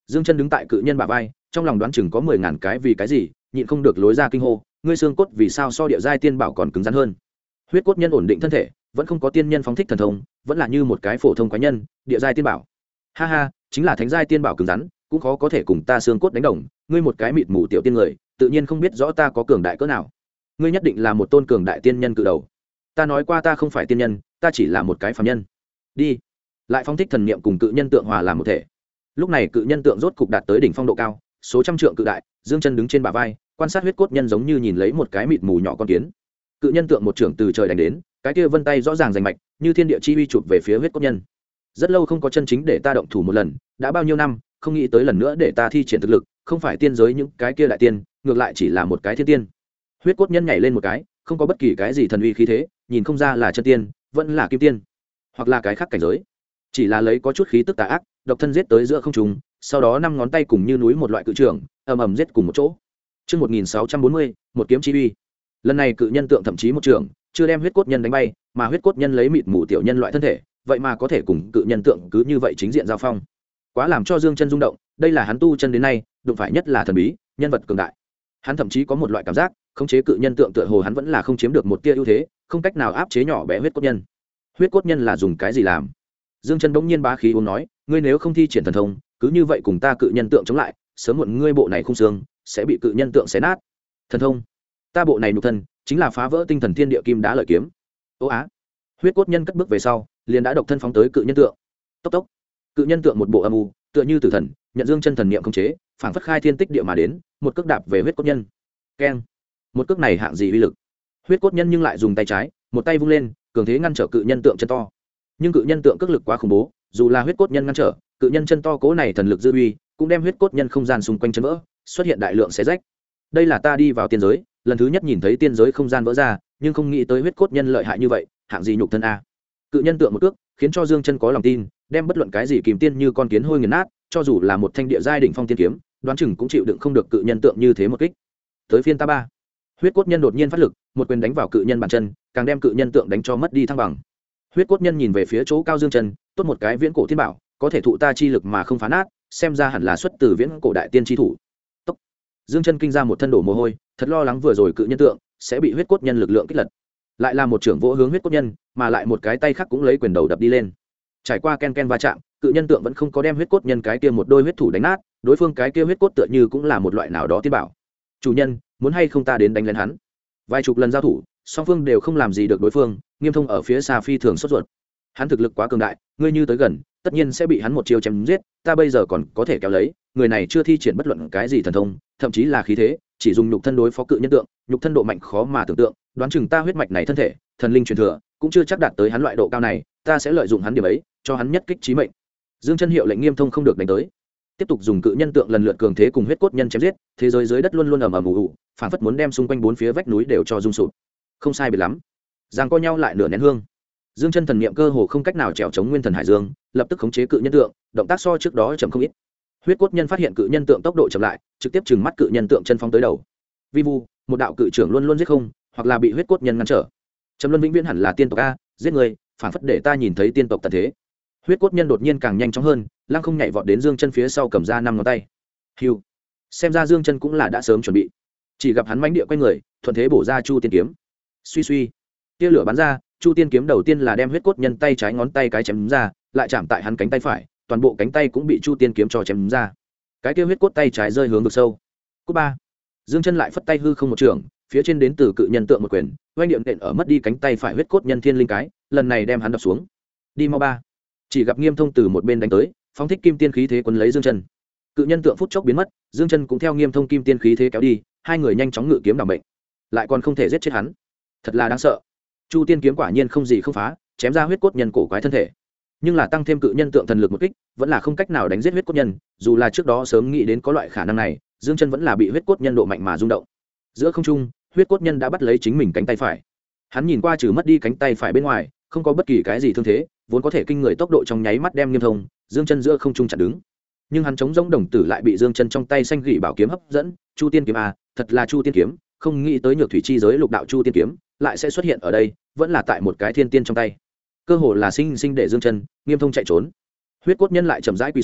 Dương Chân đứng tại cự nhân bả vai, trong lòng đoán chừng có 10.000 cái vì cái gì, nhịn không được lối ra kinh hô, ngươi xương cốt vì sao so địa giai tiên bảo còn cứng rắn hơn? Huyết cốt nhân ổn định thân thể, vẫn không có tiên nhân phóng thích thần thông, vẫn là như một cái phổ thông quái nhân, địa giai tiên bảo. Ha ha, chính là thánh giai tiên bảo cứng rắn, cũng khó có thể cùng ta xương cốt đánh đồng, ngươi một cái mịt mù tiểu tiên người, tự nhiên không biết rõ ta có cường đại cỡ nào. Ngươi nhất định là một tôn cường đại tiên nhân cự đầu. Ta nói qua ta không phải tiên nhân, ta chỉ là một cái phàm nhân. Đi. Lại phóng thích thần niệm cùng cự nhân tượng hòa làm một thể. Lúc này cự nhân tượng rốt cục đạt tới đỉnh phong độ cao, số trăm trượng cự đại, Dương Chân đứng trên bả vai, quan sát huyết cốt nhân giống như nhìn lấy một cái mịt mù nhỏ con kiến. Cự nhân tượng một trưởng từ trời đánh đến, cái kia vân tay rõ ràng rành mạch, như thiên địa chi uy chụp về phía huyết cốt nhân. Rất lâu không có chân chính để ta động thủ một lần, đã bao nhiêu năm, không nghĩ tới lần nữa để ta thi triển thực lực, không phải tiên giới những cái kia đại tiên, ngược lại chỉ là một cái thiên tiên. Huyết cốt nhân nhảy lên một cái, không có bất kỳ cái gì thần uy khí thế, nhìn không ra là chân tiên, vẫn là kim tiên, hoặc là cái khác cảnh giới. Chỉ là lấy có chút khí tức tà ác, độc thân giết tới giữa không trung, sau đó năm ngón tay cùng như núi một loại cự trường, ầm ầm giết cùng một chỗ. Chương 1640, một kiếm chi uy. Lần này cự nhân tượng thậm chí một trường, chưa đem huyết cốt nhân đánh bay, mà huyết cốt nhân lấy mịt mù tiểu nhân loại thân thể, vậy mà có thể cùng cự nhân tượng cứ như vậy chính diện giao phong. Quá làm cho Dương Chân rung động, đây là hắn tu chân đến nay, đụng phải nhất là thần bí, nhân vật cường đại. Hắn thậm chí có một loại cảm giác, khống chế cự nhân tượng tựa hồ hắn vẫn là không chiếm được một tia ưu thế, không cách nào áp chế nhỏ bé huyết cốt nhân. Huyết cốt nhân là dùng cái gì làm? Dương Chân bỗng nhiên bá khí uống nói, ngươi nếu không thi triển thần thông, cứ như vậy cùng ta cự nhân tượng chống lại, sớm muộn ngươi bộ này không xương sẽ bị cự nhân tượng xé nát. Thần thông? Ta bộ này nhục thân chính là phá vỡ tinh thần thiên địa kim đá lợi kiếm. Ô á. Huyết cốt nhân cất bước về sau, liền đã độc thân phóng tới cự nhân tượng. Tốc tốc. Cự nhân tượng một bộ âm u, tựa như tử thần, nhận Dương Chân thần niệm khống chế, phảng phất khai thiên tích địa mà đến, một cước đạp về huyết cốt nhân. Keng. Một cước này hạng gì uy lực? Huyết cốt nhân nhưng lại dùng tay trái, một tay vung lên, cường thế ngăn trở cự nhân tượng chân to. Nhưng cự nhân tượng cước lực quá khủng bố, dù là huyết cốt nhân ngăn trở, cự nhân chân to cố này thần lực dư uy, cũng đem huyết cốt nhân không gian xung quanh chấn vỡ, xuất hiện đại lượng xé rách. Đây là ta đi vào tiên giới, lần thứ nhất nhìn thấy tiên giới không gian vỡ ra, nhưng không nghĩ tới huyết cốt nhân lợi hại như vậy, hạng gì nhục thân a. Cự nhân tượng một cước, khiến cho Dương Chân có lòng tin, đem bất luận cái gì kìm tiên như con kiến hôi nghiền nát, cho dù là một thanh địa giai đỉnh phong tiên kiếm, đoán chừng cũng chịu đựng không được cự nhân tượng như thế một kích. Tới phiên ta ba. Huyết cốt nhân đột nhiên phát lực, một quyền đánh vào cự nhân bàn chân, càng đem cự nhân tượng đánh cho mất đi thăng bằng. Huyết cốt nhân nhìn về phía chỗ cao Dương Chân, tốt một cái viễn cổ thiên bảo, có thể thụ ta chi lực mà không phá nát, xem ra hẳn là xuất từ viễn cổ đại tiên chi thủ. Tốc. Dương Chân kinh ra một thân đổ mồ hôi, thật lo lắng vừa rồi cự nhân tượng sẽ bị huyết cốt nhân lực lượng kích lật. Lại là một trưởng vỗ hướng huyết cốt nhân, mà lại một cái tay khác cũng lấy quyền đầu đập đi lên. Trải qua ken ken va chạm, cự nhân tượng vẫn không có đem huyết cốt nhân cái kia một đôi huyết thủ đánh nát, đối phương cái kia huyết cốt tựa như cũng là một loại nào đó tiên bảo. Chủ nhân, muốn hay không ta đến đánh lên hắn? Vài chục lần giao thủ, song phương đều không làm gì được đối phương, Nghiêm Thông ở phía xa phi thường sốt ruột. Hắn thực lực quá cường đại, ngươi như tới gần, tất nhiên sẽ bị hắn một chiêu chém giết, ta bây giờ còn có thể kéo lấy, người này chưa thi triển bất luận cái gì thần thông, thậm chí là khí thế, chỉ dùng nhục thân đối phó cự nhân tượng, nhục thân độ mạnh khó mà tưởng tượng, đoán chừng ta huyết mạch này thân thể, thần linh truyền thừa, cũng chưa chắc đạt tới hắn loại độ cao này, ta sẽ lợi dụng hắn điểm ấy, cho hắn nhất kích chí mệnh. Dương Chân hiệu lệnh Nghiêm Thông không được đánh tới, tiếp tục dùng cự nhân tượng lần lượt cường thế cùng huyết cốt nhân chém giết, thế giới dưới đất luôn luôn ầm ầm ù ù, phảng phất muốn đem xung quanh bốn phía vách núi đều cho rung sụp. Không sai biệt lắm, giằng co nhau lại nửa nén hương. Dương Chân thần niệm cơ hồ không cách nào trèo chống nguyên thần hải dương, lập tức khống chế cự nhân tượng, động tác so trước đó chậm không ít. Huyết cốt nhân phát hiện cự nhân tượng tốc độ chậm lại, trực tiếp trừng mắt cự nhân tượng chân phóng tới đầu. Vi vu, một đạo cự trưởng luôn luôn giết không, hoặc là bị huyết cốt nhân ngăn trở. Trầm Luân vĩnh viễn hẳn là tiên tộc a, giết người, phảng phất để ta nhìn thấy tiên tộc tận thế. Huyết cốt nhân đột nhiên càng nhanh chóng hơn, lăng không nhảy vọt đến Dương Chân phía sau cầm ra 5 ngón tay. Hưu. Xem ra Dương Chân cũng là đã sớm chuẩn bị. Chỉ gặp hắn mãnh địa quay người, thuận thế bổ ra Chu Tiên kiếm. Suy suy, tia lửa bắn ra, Chu Tiên kiếm đầu tiên là đem huyết cốt nhân tay trái ngón tay cái chém ra, lại chạm tại hắn cánh tay phải, toàn bộ cánh tay cũng bị Chu Tiên kiếm cho chém ra. Cái kia huyết cốt tay trái rơi hướng vực sâu. Cú ba. Dương Chân lại phất tay hư không một trường, phía trên đến từ cự nhân tượng một quyền, oanh niệm nện ở mất đi cánh tay phải huyết cốt nhân thiên linh cái, lần này đem hắn đập xuống. Đi mau ba. Chỉ gặp Nghiêm Thông từ một bên đánh tới, phóng thích kim tiên khí thế quấn lấy Dương Chân. Cự nhân tượng phút chốc biến mất, Dương Chân cũng theo Nghiêm Thông kim tiên khí thế kéo đi, hai người nhanh chóng ngự kiếm đảm mệnh, lại còn không thể giết chết hắn, thật là đáng sợ. Chu Tiên kiếm quả nhiên không gì không phá, chém ra huyết cốt nhân cổ quái thân thể, nhưng là tăng thêm cự nhân tượng thần lực một kích, vẫn là không cách nào đánh giết huyết cốt nhân. Dù là trước đó sớm nghĩ đến có loại khả năng này, Dương Chân vẫn là bị huyết cốt nhân độ mạnh mà rung động. Giữa không trung, huyết cốt nhân đã bắt lấy chính mình cánh tay phải. Hắn nhìn qua trừ mất đi cánh tay phải bên ngoài, không có bất kỳ cái gì thương thế, vốn có thể kinh người tốc độ trong nháy mắt đem Nghiêm Thông, Dương Chân giữa không trung chặn đứng. Nhưng hắn chống giống đồng tử lại bị Dương Chân trong tay xanh gỉ bảo kiếm hấp dẫn, Chu Tiên kiếm a, thật là Chu Tiên kiếm, không nghĩ tới nhược thủy chi giới lục đạo Chu Tiên kiếm lại sẽ xuất hiện ở đây, vẫn là tại một cái thiên tiên trong tay. Cơ hồ là sinh sinh để Dương Chân, Nghiêm Thông chạy trốn. Huyết cốt nhân lại chậm rãi quỳ xuống,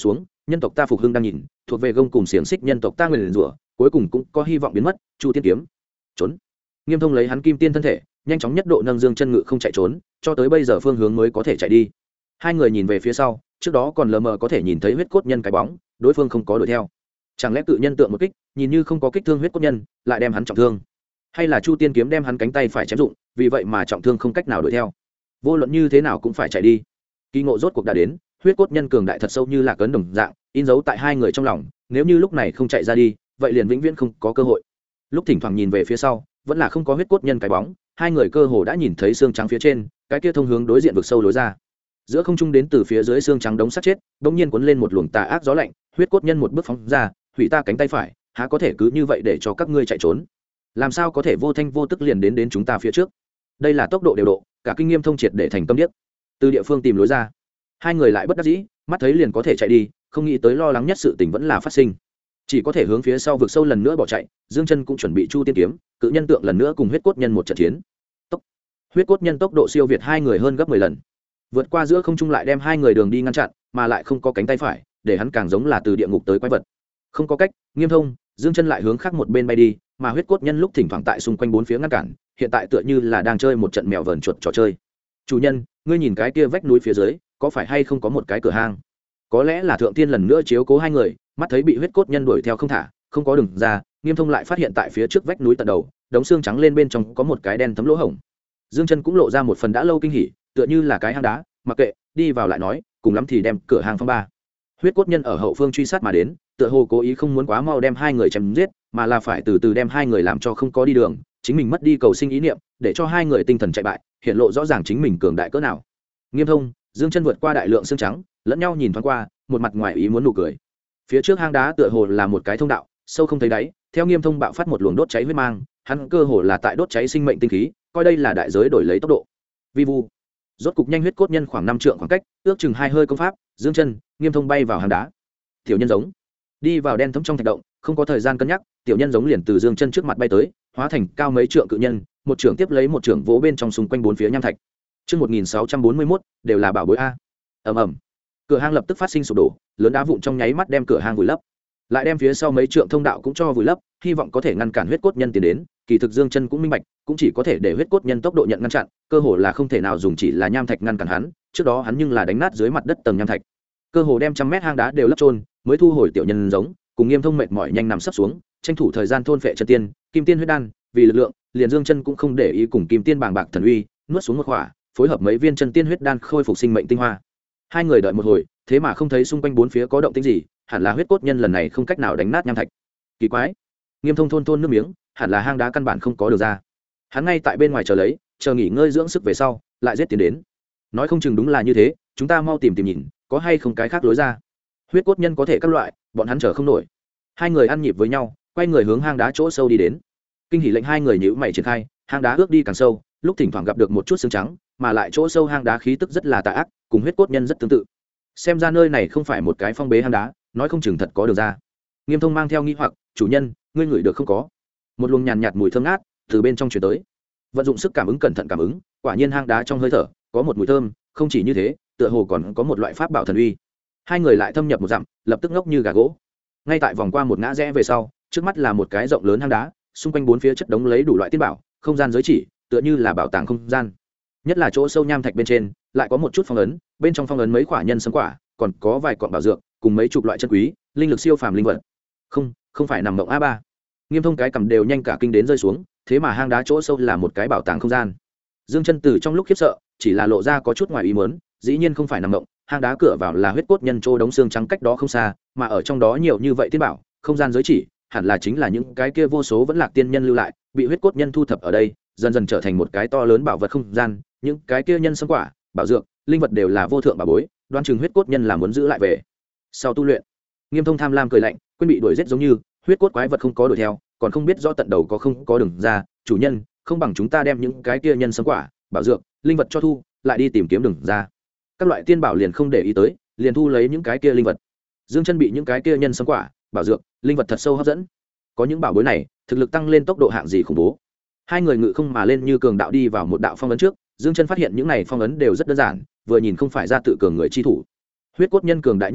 nhân tộc ta phục hưng đang nhìn, thuộc về gông cùng xiềng xích nhân tộc ta nguyền rủa, cuối cùng cũng có hy vọng biến mất. Chu tiên kiếm trốn. Nghiêm Thông lấy hắn kim tiên thân thể nhanh chóng nhất độ nâng dương chân ngự không chạy trốn, cho tới bây giờ phương hướng mới có thể chạy đi. Hai người nhìn về phía sau, trước đó còn lờ mờ có thể nhìn thấy huyết cốt nhân cái bóng, đối phương không có đuổi theo. Chẳng lẽ cự nhân tượng một kích, nhìn như không có kích thương huyết cốt nhân, lại đem hắn trọng thương? Hay là Chu tiên kiếm đem hắn cánh tay phải chém dụng, vì vậy mà trọng thương không cách nào đuổi theo? Vô luận như thế nào cũng phải chạy đi. Kỳ ngộ rốt cuộc đã đến, huyết cốt nhân cường đại thật sâu như là cấn đồng dạng, in dấu tại hai người trong lòng, nếu như lúc này không chạy ra đi, vậy liền vĩnh viễn không có cơ hội. Lúc thỉnh thoảng nhìn về phía sau, vẫn là không có huyết cốt nhân cái bóng, hai người cơ hồ đã nhìn thấy xương trắng phía trên, cái kia thông hướng đối diện vực sâu lối ra. Giữa không trung đến từ phía dưới xương trắng đống xác chết, bỗng nhiên cuốn lên một luồng tà ác gió lạnh, huyết cốt nhân một bước phóng ra, hủy ta cánh tay phải, há có thể cứ như vậy để cho các ngươi chạy trốn? Làm sao có thể vô thanh vô tức liền đến chúng ta phía trước? Đây là tốc độ điều độ, cả kinh Nghiêm Thông triệt để thành tâm điếc. Từ địa phương tìm lối ra, hai người lại bất đắc dĩ, mắt thấy liền có thể chạy đi, không nghĩ tới lo lắng nhất sự tình vẫn là phát sinh, chỉ có thể hướng phía sau vực sâu lần nữa bỏ chạy. Dương Chân cũng chuẩn bị chu tiên kiếm, cự nhân tượng lần nữa cùng huyết cốt nhân một trận chiến. Huyết cốt nhân tốc độ siêu việt hai người hơn gấp 10 lần, vượt qua giữa không trung lại đem hai người đường đi ngăn chặn, mà lại không có cánh tay phải, để hắn càng giống là từ địa ngục tới quái vật. Không có cách, Nghiêm Thông, Dương Chân lại hướng khác một bên bay đi, mà huyết cốt nhân lúc thỉnh thoảng tại xung quanh bốn phía ngăn cản, hiện tại tựa như là đang chơi một trận mèo vờn chuột trò chơi. Chủ nhân, ngươi nhìn cái kia vách núi phía dưới, có phải hay không có một cái cửa hang? Có lẽ là thượng tiên lần nữa chiếu cố hai người, mắt thấy bị huyết cốt nhân đuổi theo không thả, không có đường ra, Nghiêm Thông lại phát hiện tại phía trước vách núi tận đầu, đống xương trắng lên bên trong có một cái đen thấm lỗ hổng. Dương Chân cũng lộ ra một phần đã lâu kinh hỉ, tựa như là cái hang đá, mặc kệ, đi vào lại nói, cùng lắm thì đem cửa hang phong ba. Huyết cốt nhân ở hậu phương truy sát mà đến, tựa hồ cố ý không muốn quá mau đem hai người chém giết, mà là phải từ từ đem hai người làm cho không có đi đường, chính mình mất đi cầu sinh ý niệm, để cho hai người tinh thần chạy bại, hiện lộ rõ ràng chính mình cường đại cỡ nào. Nghiêm Thông, Dương Chân vượt qua đại lượng xương trắng, lẫn nhau nhìn thoáng qua, một mặt ngoài ý muốn nụ cười. Phía trước hang đá tựa hồ là một cái thông đạo, sâu không thấy đáy, theo Nghiêm Thông bạo phát một luồng đốt cháy huyết mang, hắn cơ hồ là tại đốt cháy sinh mệnh tinh khí, coi đây là đại giới đổi lấy tốc độ. Vi vu. Rốt cục nhanh huyết cốt nhân khoảng 5 trượng khoảng cách, ước chừng hai hơi công pháp, Dương Chân, Nghiêm Thông bay vào hang đá. Tiểu nhân giống đi vào đen thấm trong thạch động, không có thời gian cân nhắc, tiểu nhân giống liền từ Dương Chân trước mặt bay tới, hóa thành cao mấy trượng cự nhân, một trưởng tiếp lấy một trưởng vỗ bên trong xung quanh bốn phía nham thạch. Chương 1641, đều là bảo bối a. Ầm ầm. Cửa hang lập tức phát sinh sụp đổ, lớn đá vụn trong nháy mắt đem cửa hang vùi lấp, lại đem phía sau mấy trượng thông đạo cũng cho vùi lấp, hy vọng có thể ngăn cản huyết cốt nhân tiến đến. Kỳ thực Dương Chân cũng minh bạch, cũng chỉ có thể để huyết cốt nhân tốc độ nhận ngăn chặn, cơ hồ là không thể nào dùng chỉ là nham thạch ngăn cản hắn, trước đó hắn nhưng là đánh nát dưới mặt đất tầng nham thạch, cơ hồ đem trăm mét hang đá đều lấp trôn, mới thu hồi tiểu nhân giống, cùng Nghiêm Thông mệt mỏi nhanh nằm sấp xuống, tranh thủ thời gian thôn phệ chân tiên, kim tiên huyết đan, vì lực lượng, liền Dương Chân cũng không để ý cùng kim tiên bàng bạc thần uy, nuốt xuống một khỏa, phối hợp mấy viên chân tiên huyết đan khôi phục sinh mệnh tinh hoa. Hai người đợi một hồi, thế mà không thấy xung quanh bốn phía có động tĩnh gì, hẳn là huyết cốt nhân lần này không cách nào đánh nát nham thạch. Kỳ quái. Nghiêm Thông thôn nước miếng, hẳn là hang đá căn bản không có đường ra. Hắn ngay tại bên ngoài chờ lấy, chờ nghỉ ngơi dưỡng sức về sau, lại giết tiến đến. Nói không chừng đúng là như thế, chúng ta mau tìm nhìn, có hay không cái khác lối ra. Huyết cốt nhân có thể các loại, bọn hắn chờ không nổi. Hai người ăn nhịp với nhau, quay người hướng hang đá chỗ sâu đi đến. Kinh hỉ lệnh hai người nhíu mày triển khai, hang đá ước đi càng sâu, lúc thỉnh thoảng gặp được một chút xương trắng, mà lại chỗ sâu hang đá khí tức rất là tà ác, cùng huyết cốt nhân rất tương tự. Xem ra nơi này không phải một cái phong bế hang đá, nói không chừng thật có đường ra. Nghiêm Thông mang theo nghi hoặc, chủ nhân, ngươi ngửi được không có? Một luồng nhàn nhạt mùi thơm ngát từ bên trong truyền tới. Vận dụng sức cảm ứng cẩn thận cảm ứng, quả nhiên hang đá trong hơi thở có một mùi thơm, không chỉ như thế, tựa hồ còn có một loại pháp bảo thần uy. Hai người lại thâm nhập một dặm, lập tức ngốc như gà gỗ. Ngay tại vòng qua một ngã rẽ về sau, trước mắt là một cái rộng lớn hang đá, xung quanh bốn phía chất đống lấy đủ loại tiên bảo, không gian giới chỉ, tựa như là bảo tàng không gian. Nhất là chỗ sâu nham thạch bên trên, lại có một chút phong ấn, bên trong phong ấn mấy quả nhân sâm quả, còn có vài cọng bảo dược, cùng mấy chục loại chân quý, linh lực siêu phàm linh vật. Không phải nằm mộng A3. Nghiêm Thông cái cầm đều nhanh cả kinh đến rơi xuống, thế mà hang đá chỗ sâu là một cái bảo tàng không gian. Dương Chân từ trong lúc khiếp sợ, chỉ là lộ ra có chút ngoài ý muốn, dĩ nhiên không phải nằm mộng, hang đá cửa vào là huyết cốt nhân trô đống xương trắng cách đó không xa, mà ở trong đó nhiều như vậy tiên bảo, không gian giới chỉ, hẳn là chính là những cái kia vô số vẫn lạc tiên nhân lưu lại, bị huyết cốt nhân thu thập ở đây, dần dần trở thành một cái to lớn bảo vật không gian, những cái kia nhân sâm quả, bảo dược, linh vật đều là vô thượng bảo bối, đoan chừng huyết cốt nhân là muốn giữ lại về sau tu luyện. Nghiêm Thông tham lam cười lạnh, quên bị đuổi giết giống như, huyết cốt quái vật không có đuổi theo, còn không biết rõ tận đầu có không có đường ra, chủ nhân, không bằng chúng ta đem những cái kia nhân sâm quả, bảo dược, linh vật cho thu, lại đi tìm kiếm đường ra. Các loại tiên bảo liền không để ý tới, liền thu lấy những cái kia linh vật. Dương Chân bị những cái kia nhân sâm quả, bảo dược, linh vật thật sâu hấp dẫn. Có những bảo bối này, thực lực tăng lên tốc độ hạng gì khủng bố. Hai người ngự không mà lên như cường đạo đi vào một đạo phong ấn trước, Dương Chân phát hiện những này phong ấn đều rất đơn giản, vừa nhìn không phải ra tự cường người chi thủ. Huyết cốt nhân cường đại như vậy,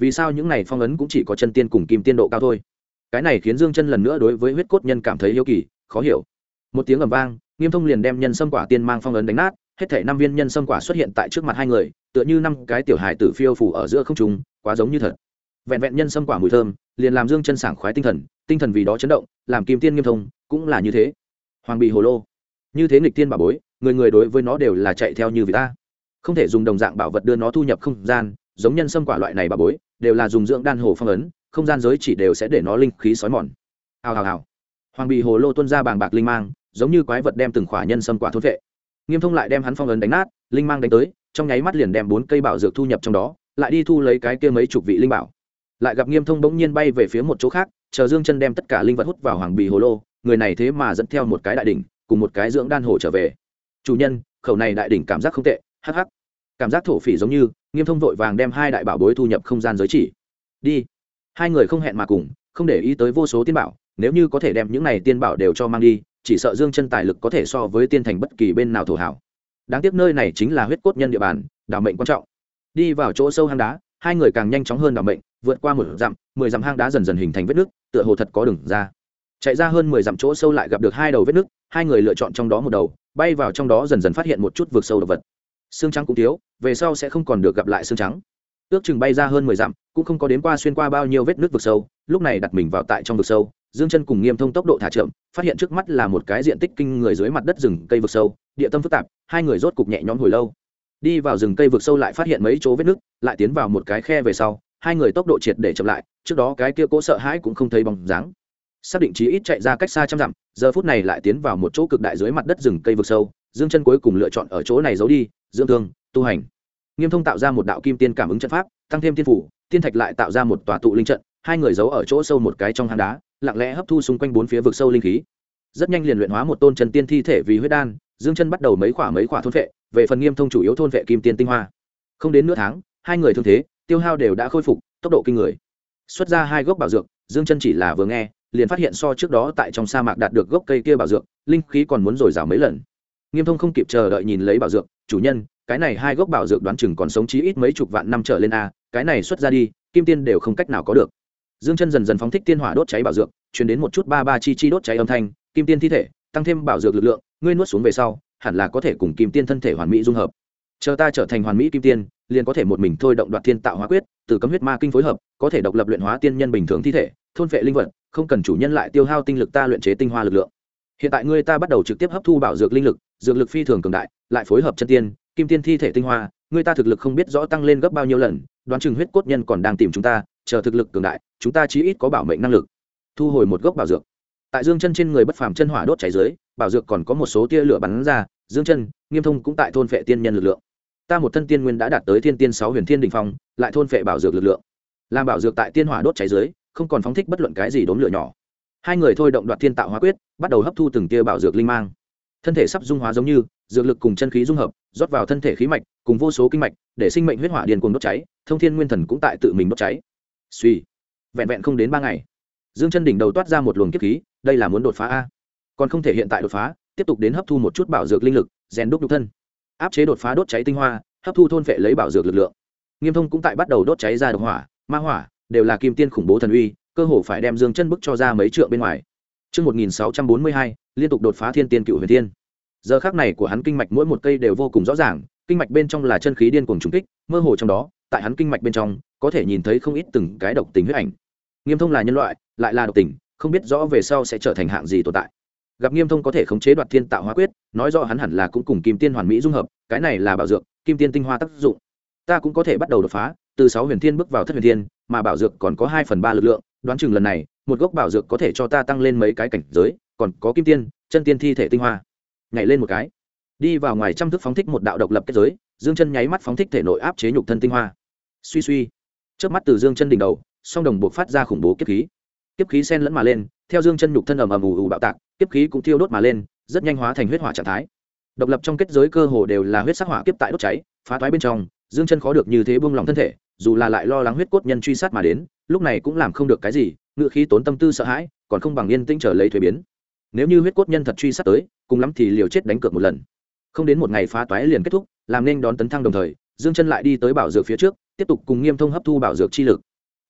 vì sao những này phong ấn cũng chỉ có chân tiên cùng kim tiên độ cao thôi? Cái này khiến Dương Chân lần nữa đối với huyết cốt nhân cảm thấy hiếu kỳ, khó hiểu. Một tiếng ầm vang, Nghiêm Thông liền đem nhân sâm quả tiên mang phong ấn đánh nát, hết thảy 5 viên nhân sâm quả xuất hiện tại trước mặt hai người, tựa như 5 cái tiểu hài tử phiêu phù ở giữa không trung, quá giống như thật. Vẹn vẹn nhân sâm quả mùi thơm, liền làm Dương Chân sảng khoái tinh thần vì đó chấn động, làm kim tiên Nghiêm Thông cũng là như thế. Hoàng bì hồ lô, như thế nghịch tiên bảo bối, người người đối với nó đều là chạy theo như vì ta. Không thể dùng đồng dạng bảo vật đưa nó thu nhập không gian, giống nhân sâm quả loại này bảo bối, đều là dùng dưỡng đan hồ phong ấn, không gian giới chỉ đều sẽ để nó linh khí xói mòn. Hào hào hào. Hoàng bì hồ lô tuôn ra bàng bạc linh mang, giống như quái vật đem từng khỏa nhân sâm quả thôn vệ. Nghiêm Thông lại đem hắn phong ấn đánh nát, linh mang đánh tới, trong nháy mắt liền đem 4 cây bảo dược thu nhập trong đó, lại đi thu lấy cái kia mấy chục vị linh bảo. Lại gặp Nghiêm Thông bỗng nhiên bay về phía một chỗ khác, chờ Dương Chân đem tất cả linh vật hút vào hoàng bì hồ lô, người này thế mà dẫn theo một cái đại đỉnh, cùng một cái dưỡng đan hồ trở về. Chủ nhân, khẩu này đại đỉnh cảm giác không tệ, hắc hắc. Cảm giác thổ phỉ giống như, Nghiêm Thông vội vàng đem 2 đại bảo bối thu nhập không gian giới chỉ. Đi. Hai người không hẹn mà cùng, không để ý tới vô số tiên bảo, nếu như có thể đem những này tiên bảo đều cho mang đi, chỉ sợ Dương Chân tài lực có thể so với tiên thành bất kỳ bên nào thổ hảo. Đáng tiếc nơi này chính là huyết cốt nhân địa bàn, đào mệnh quan trọng. Đi vào chỗ sâu hang đá, hai người càng nhanh chóng hơn đào mệnh, vượt qua 10 dặm hang đá dần dần hình thành vết nước, tựa hồ thật có đường ra. Chạy ra hơn 10 dặm chỗ sâu lại gặp được 2 đầu vết nước, hai người lựa chọn trong đó một đầu, bay vào trong đó dần dần phát hiện một chút vực sâu độc vật. Xương trắng cũng thiếu, về sau sẽ không còn được gặp lại xương trắng. Ước chừng bay ra hơn 10 dặm, cũng không có đến qua xuyên qua bao nhiêu vết nước vực sâu, lúc này đặt mình vào tại trong vực sâu, Dương Chân cùng Nghiêm Thông tốc độ thả chậm, phát hiện trước mắt là một cái diện tích kinh người dưới mặt đất rừng cây vực sâu, địa tâm phức tạp, hai người rốt cục nhẹ nhõm hồi lâu. Đi vào rừng cây vực sâu lại phát hiện mấy chỗ vết nước, lại tiến vào một cái khe về sau, hai người tốc độ triệt để chậm lại, trước đó cái kia cố sợ hãi cũng không thấy bóng dáng. Xác định chí ít chạy ra cách xa trăm dặm, giờ phút này lại tiến vào một chỗ cực đại dưới mặt đất rừng cây vực sâu, Dương Chân cuối cùng lựa chọn ở chỗ này giấu đi, dưỡng thương, tu hành. Nghiêm Thông tạo ra một đạo kim tiên cảm ứng trận pháp, tăng thêm tiên phủ, tiên thạch lại tạo ra một tòa tụ linh trận, hai người giấu ở chỗ sâu một cái trong hang đá, lặng lẽ hấp thu xung quanh 4 phía vực sâu linh khí. Rất nhanh liền luyện hóa một tôn chân tiên thi thể vì huyết đan, Dương Chân bắt đầu mấy khỏa thôn phệ, về phần Nghiêm Thông chủ yếu thôn phệ kim tiên tinh hoa. Không đến nửa tháng, hai người thương thế, tiêu hao đều đã khôi phục, tốc độ kinh người. Xuất ra 2 gốc bảo dược, Dương Chân chỉ là vừa nghe, liền phát hiện so trước đó tại trong sa mạc đạt được gốc cây kia bảo dược, linh khí còn muốn dồi dào mấy lần. Nghiêm Thông không kịp chờ đợi nhìn lấy bảo dược, chủ nhân, cái này 2 gốc bảo dược đoán chừng còn sống chí ít mấy chục vạn năm trở lên a, cái này xuất ra đi, kim tiên đều không cách nào có được. Dương Chân dần dần phóng thích tiên hỏa đốt cháy bảo dược, truyền đến một chút ba ba chi chi đốt cháy âm thanh, kim tiên thi thể, tăng thêm bảo dược lực lượng, ngươi nuốt xuống về sau, hẳn là có thể cùng kim tiên thân thể hoàn mỹ dung hợp. Chờ ta trở thành hoàn mỹ kim tiên, liền có thể một mình thôi động đoạt thiên tạo hóa quyết, từ cấm huyết ma kinh phối hợp, có thể độc lập luyện hóa tiên nhân bình thường thi thể, thôn phệ linh vật, không cần chủ nhân lại tiêu hao tinh lực ta luyện chế tinh hoa lực lượng. Hiện tại ngươi ta bắt đầu trực tiếp hấp thu bảo dược linh lực, dược lực phi thường cường đại, lại phối hợp chân tiên, kim tiên thi thể tinh hoa, ngươi ta thực lực không biết rõ tăng lên gấp bao nhiêu lần, đoán chừng huyết cốt nhân còn đang tìm chúng ta, chờ thực lực cường đại, chúng ta chí ít có bảo mệnh năng lực. Thu hồi một gốc bảo dược. Tại Dương Chân trên người bất phàm chân hỏa đốt cháy dưới, bảo dược còn có một số tia lửa bắn ra, Dương Chân, Nghiêm Thông cũng tại thôn phệ tiên nhân lực lượng. Ta một thân tiên nguyên đã đạt tới thiên tiên 6 huyền thiên đỉnh phong, lại thôn phệ bảo dược lực lượng. Làm bảo dược tại tiên hỏa đốt cháy dưới, không còn phóng thích bất luận cái gì đốm lửa nhỏ. Hai người thôi động đoạt thiên tạo hóa quyết, bắt đầu hấp thu từng tia bảo dược linh mang. Thân thể sắp dung hóa giống như, dược lực cùng chân khí dung hợp, rót vào thân thể khí mạch, cùng vô số kinh mạch, để sinh mệnh huyết hỏa điên cuồng đốt cháy, thông thiên nguyên thần cũng tại tự mình đốt cháy. Suy, vẹn vẹn không đến 3 ngày, Dương Chân đỉnh đầu toát ra một luồng kiếp khí, đây là muốn đột phá a. Còn không thể hiện tại đột phá, tiếp tục đến hấp thu một chút bảo dược linh lực, rèn đúc nhục thân. Áp chế đột phá đốt cháy tinh hoa, hấp thu thôn phệ lấy bảo dược lực lượng. Nghiêm Thông cũng tại bắt đầu đốt cháy ra độc hỏa, ma hỏa, đều là kim tiên khủng bố thần uy, cơ hồ phải đem Dương Chân bức cho ra mấy trượng bên ngoài. Chương 1642, liên tục đột phá thiên tiên cựu huyền thiên. Giờ khắc này của hắn kinh mạch mỗi một cây đều vô cùng rõ ràng, kinh mạch bên trong là chân khí điên cuồng trùng kích, mơ hồ trong đó, tại hắn kinh mạch bên trong, có thể nhìn thấy không ít từng cái độc tình huyết ảnh. Nghiêm Thông là nhân loại, lại là độc tình, không biết rõ về sau sẽ trở thành hạng gì tồn tại. Gặp Nghiêm Thông có thể khống chế đoạt thiên tạo hóa quyết, nói rõ hắn hẳn là cũng cùng kim tiên hoàn mỹ dung hợp, cái này là bảo dược, kim tiên tinh hoa tác dụng. Ta cũng có thể bắt đầu đột phá, từ 6 huyền thiên bước vào thất huyền thiên, mà bảo dược còn có 2/3 lực lượng, đoán chừng lần này, một gốc bảo dược có thể cho ta tăng lên mấy cái cảnh giới, còn có kim tiên, chân tiên thi thể tinh hoa. Nhảy lên một cái, đi vào ngoài trăm thước phóng thích một đạo độc lập kết giới, Dương Chân nháy mắt phóng thích thể nội áp chế nhục thân tinh hoa. Suy suy, chớp mắt từ Dương Chân đỉnh đầu, song đồng buộc phát ra khủng bố kiếp khí. Kiếp khí xen lẫn mà lên, theo Dương Chân nhục thân ầm ầm ù ù bạo tạc, kiếp khí cũng thiêu đốt mà lên, rất nhanh hóa thành huyết hỏa trạng thái. Độc lập trong kết giới cơ hồ đều là huyết sắc hỏa kiếp tại đốt cháy, phá toái bên trong, Dương Chân khó được như thế buông lòng thân thể, dù là lại lo lắng huyết cốt nhân truy sát mà đến, lúc này cũng làm không được cái gì, ngự khí tốn tâm tư sợ hãi, còn không bằng yên tĩnh chờ lấy thuế biến. Nếu như huyết cốt nhân thật truy sát tới, cùng lắm thì liều chết đánh cược một lần. Không đến một ngày phá toái liền kết thúc, làm nên đón tấn thăng đồng thời, Dương Chân lại đi tới bảo dược phía trước, tiếp tục cùng Nghiêm Thông hấp thu bảo dược chi lực.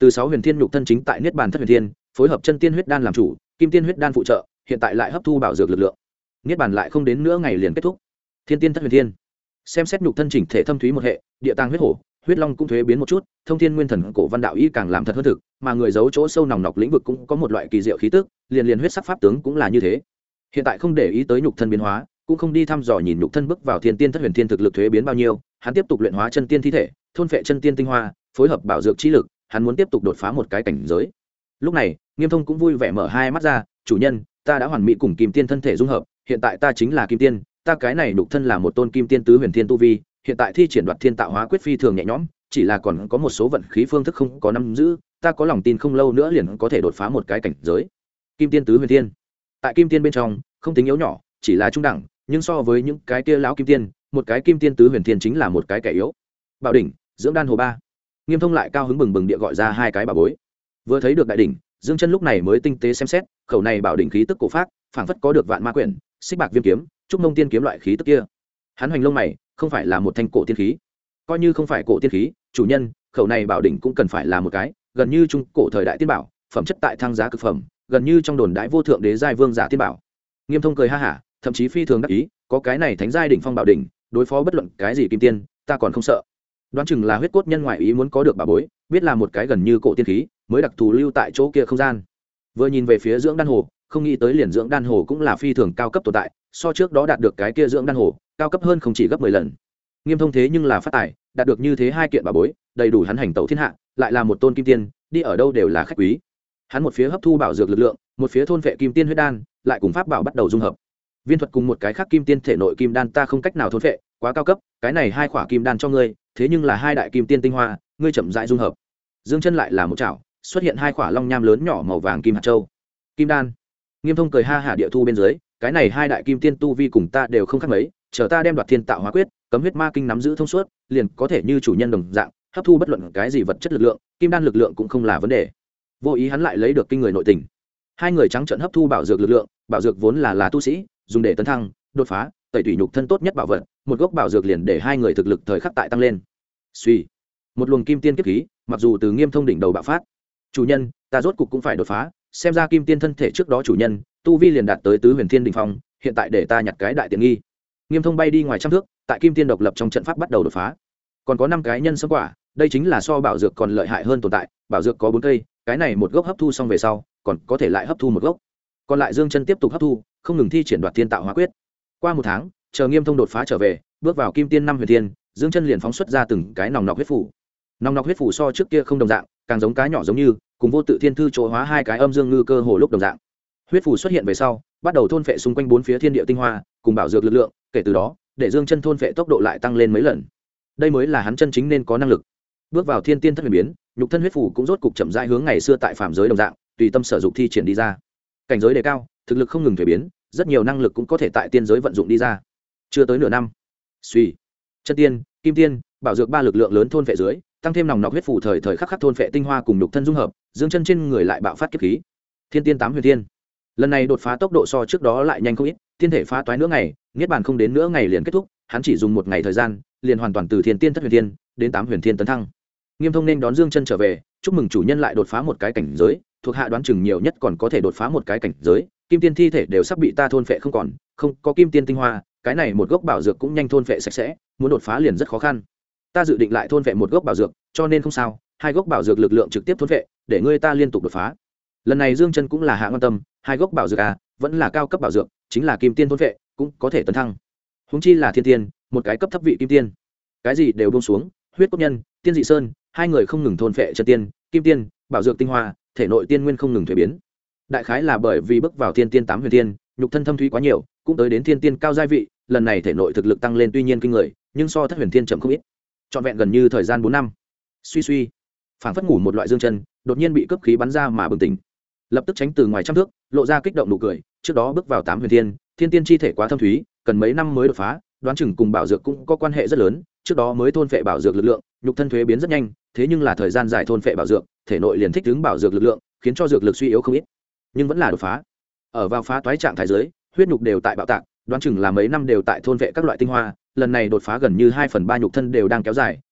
Từ 6 huyền thiên nhục thân chính tại niết bàn thất huyền thiên, phối hợp chân tiên huyết đan làm chủ, kim tiên huyết đan phụ trợ, hiện tại lại hấp thu bảo dược lực lượng. Niết bàn lại không đến nửa ngày liền kết thúc. Thiên tiên thất huyền thiên, xem xét nhục thân chỉnh thể thâm thúy một hệ, địa tàng huyết hổ, huyết long cũng thuế biến một chút, thông thiên nguyên thần cổ văn đạo y càng làm thật hơn thực, mà người giấu chỗ sâu nòng nọc lĩnh vực cũng có một loại kỳ diệu khí tức, liền huyết sắc pháp tướng cũng là như thế. Hiện tại không để ý tới nhục thân biến hóa, cũng không đi thăm dò nhìn nhục thân bước vào thiên tiên thất huyền thiên thực lực thuế biến bao nhiêu, hắn tiếp tục luyện hóa chân tiên thi thể, thôn phệ chân tiên tinh hoa, phối hợp bảo dược chi lực, hắn muốn tiếp tục đột phá một cái cảnh giới. Lúc này, Nghiêm Thông cũng vui vẻ mở hai mắt ra, chủ nhân, ta đã hoàn mỹ cùng kim tiên thân thể dung hợp, hiện tại ta chính là kim tiên, ta cái này nhục thân là một tôn kim tiên tứ huyền thiên tu vi, hiện tại thi triển đoạt thiên tạo hóa quyết phi thường nhẹ nhõm, chỉ là còn có một số vận khí phương thức không có nắm giữ, ta có lòng tin không lâu nữa liền có thể đột phá một cái cảnh giới. Kim tiên tứ huyền thiên, tại kim tiên bên trong không tính yếu nhỏ, chỉ là trung đẳng, nhưng so với những cái kia lão kim tiên, một cái kim tiên tứ huyền thiên chính là một cái kẻ yếu. Bảo đỉnh, dưỡng đan hồ ba. Nghiêm Thông lại cao hứng bừng bừng địa gọi ra hai cái bảo bối. Vừa thấy được đại đỉnh, Dương Chân lúc này mới tinh tế xem xét, khẩu này bảo đỉnh khí tức cổ phác, phảng phất có được vạn ma quyển, xích bạc viêm kiếm, trúc mông tiên kiếm loại khí tức kia. Hắn hoành lông mày, không phải là một thanh cổ tiên khí. Coi như không phải cổ tiên khí, chủ nhân, khẩu này bảo đỉnh cũng cần phải là một cái, gần như trung cổ thời đại tiên bảo, phẩm chất tại thang giá cực phẩm, gần như trong đồn đại vô thượng đế giai vương giả tiên bảo. Nghiêm Thông cười ha hả, thậm chí phi thường đắc ý, có cái này thánh giai đỉnh phong bảo đỉnh, đối phó bất luận cái gì kim tiên, ta còn không sợ. Đoán chừng là huyết cốt nhân ngoại ý muốn có được bảo bối, biết là một cái gần như cổ tiên khí, mới đặc thù lưu tại chỗ kia không gian. Vừa nhìn về phía dưỡng đan hồ, không nghĩ tới liền dưỡng đan hồ cũng là phi thường cao cấp tồn tại, so trước đó đạt được cái kia dưỡng đan hồ, cao cấp hơn không chỉ gấp 10 lần. Nghiêm Thông thế nhưng là phát tài, đạt được như thế hai kiện bảo bối, đầy đủ hắn hành tẩu thiên hạ, lại là một tôn kim tiên, đi ở đâu đều là khách quý. Hắn một phía hấp thu bảo dược lực lượng, một phía thôn vệ kim tiên huyết đan, lại cùng pháp bảo bắt đầu dung hợp. Viên thuật cùng một cái khác kim tiên thể nội kim đan ta không cách nào thôn vệ, quá cao cấp, cái này hai khỏa kim đan cho ngươi, thế nhưng là hai đại kim tiên tinh hoa, ngươi chậm rãi dung hợp. Dương Chân lại là một chảo, xuất hiện hai khỏa long nham lớn nhỏ màu vàng kim hạt châu. Kim đan. Nghiêm Thông cười ha hả địa thu bên dưới, cái này hai đại kim tiên tu vi cùng ta đều không khác mấy, chờ ta đem đoạt thiên tạo hóa quyết, cấm huyết ma kinh nắm giữ thông suốt, liền có thể như chủ nhân đồng dạng, hấp thu bất luận cái gì vật chất lực lượng, kim đan lực lượng cũng không là vấn đề. Vô ý hắn lại lấy được kinh người nội tình. Hai người trắng trợn hấp thu bảo dược lực lượng, bảo dược vốn là tu sĩ, dùng để tấn thăng, đột phá, tẩy tủy nhục thân tốt nhất bảo vật, một gốc bảo dược liền để hai người thực lực thời khắc tại tăng lên. Suy, một luồng kim tiên kiếp khí, mặc dù từ Nghiêm Thông đỉnh đầu bạo phát. Chủ nhân, ta rốt cục cũng phải đột phá, xem ra kim tiên thân thể trước đó chủ nhân, tu vi liền đạt tới tứ huyền thiên đỉnh phong, hiện tại để ta nhặt cái đại tiện nghi. Nghiêm Thông bay đi ngoài trăm thước, tại kim tiên độc lập trong trận pháp bắt đầu đột phá. Còn có 5 cái nhân sâm quả, đây chính là so bảo dược còn lợi hại hơn tồn tại, bảo dược có 4 cây, cái này một gốc hấp thu xong về sau, còn có thể lại hấp thu một gốc. Còn lại Dương Chân tiếp tục hấp thu, không ngừng thi triển đoạt thiên tạo hóa quyết. Qua 1 tháng, chờ Nghiêm Thông đột phá trở về, bước vào kim tiên 5 huyền thiên, Dương Chân liền phóng xuất ra từng cái nòng nọc huyết phủ. Nòng nọc huyết phủ so trước kia không đồng dạng, càng giống cá nhỏ giống như, cùng vô tự thiên thư chỗ hóa hai cái âm dương ngư cơ hồ lúc đồng dạng. Huyết phủ xuất hiện về sau, bắt đầu thôn phệ xung quanh 4 phía thiên địa tinh hoa, cùng bảo dược lực lượng, kể từ đó, để Dương Chân thôn phệ tốc độ lại tăng lên mấy lần. Đây mới là hắn chân chính nên có năng lực. Bước vào thiên tiên thất huyền biến, nhục thân huyết phủ cũng rốt cục chậm rãi hướng ngày xưa tại phàm giới đồng dạng, tùy tâm sở dụng thi triển đi ra. Cảnh giới đề cao, thực lực không ngừng thay biến, rất nhiều năng lực cũng có thể tại tiên giới vận dụng đi ra. Chưa tới nửa năm, suy, chân tiên, kim tiên, bảo dược 3 lực lượng lớn thôn phệ dưới, tăng thêm nòng nọc huyết phủ thời thời khắc khắc thôn phệ tinh hoa cùng nhục thân dung hợp, Dương Chân trên người lại bạo phát kiếp khí. Thiên tiên 8 huyền tiên. Lần này đột phá tốc độ so trước đó lại nhanh không ít, tiên thể phá toái nửa ngày, niết bàn không đến nửa ngày liền kết thúc, hắn chỉ dùng 1 ngày thời gian, liền hoàn toàn từ thiên tiên thất huyền tiên đến 8 huyền tiên tấn thăng. Nghiêm Thông nên đón Dương Chân trở về, chúc mừng chủ nhân lại đột phá một cái cảnh giới, thuộc hạ đoán chừng nhiều nhất còn có thể đột phá một cái cảnh giới, kim tiên thi thể đều sắp bị ta thôn phệ không còn, không có kim tiên tinh hoa, cái này một gốc bảo dược cũng nhanh thôn phệ sạch sẽ, muốn đột phá liền rất khó khăn. Ta dự định lại thôn phệ một gốc bảo dược, cho nên không sao, 2 gốc bảo dược lực lượng trực tiếp thôn phệ, để ngươi ta liên tục đột phá. Lần này Dương Chân cũng là hạ quan tâm, 2 gốc bảo dược vẫn là cao cấp bảo dược, chính là kim tiên thôn phệ, cũng có thể tấn thăng. Huống chi là thiên tiên, một cái cấp thấp vị kim tiên. Cái gì đều buông xuống, huyết cốt nhân, tiên dị sơn, 2 người không ngừng thôn phệ chân tiên, kim tiên, bảo dược tinh hoa, thể nội tiên nguyên không ngừng thay biến. Đại khái là bởi vì bước vào thiên tiên 8 huyền tiên, nhục thân thâm thúy quá nhiều, cũng tới đến thiên tiên cao giai vị, lần này thể nội thực lực tăng lên tuy nhiên kinh người, nhưng so thất huyền tiên chậm không ít. Trọn vẹn gần như thời gian 4 năm. Suy, phảng phất ngủ một loại Dương Chân, đột nhiên bị cấp khí bắn ra mà bừng tỉnh. Lập tức tránh từ ngoài trăm thước, lộ ra kích động nụ cười, trước đó bước vào 8 huyền tiên, thiên tiên chi thể quá thâm thúy, cần mấy năm mới đột phá, đoán chừng cùng bảo dược cũng có quan hệ rất lớn, trước đó mới thôn phệ bảo dược lực lượng, nhục thân thuế biến rất nhanh, thế nhưng là thời gian dài thôn phệ bảo dược, thể nội liền thích ứng bảo dược lực lượng, khiến cho dược lực suy yếu không ít, nhưng vẫn là đột phá. Ở vào phá toái trạng thái dưới, huyết nhục đều tại bạo tạc, đoán chừng là mấy năm đều tại thôn phệ các loại tinh hoa, lần này đột phá gần như 2/3 nhục thân đều đang kéo dài,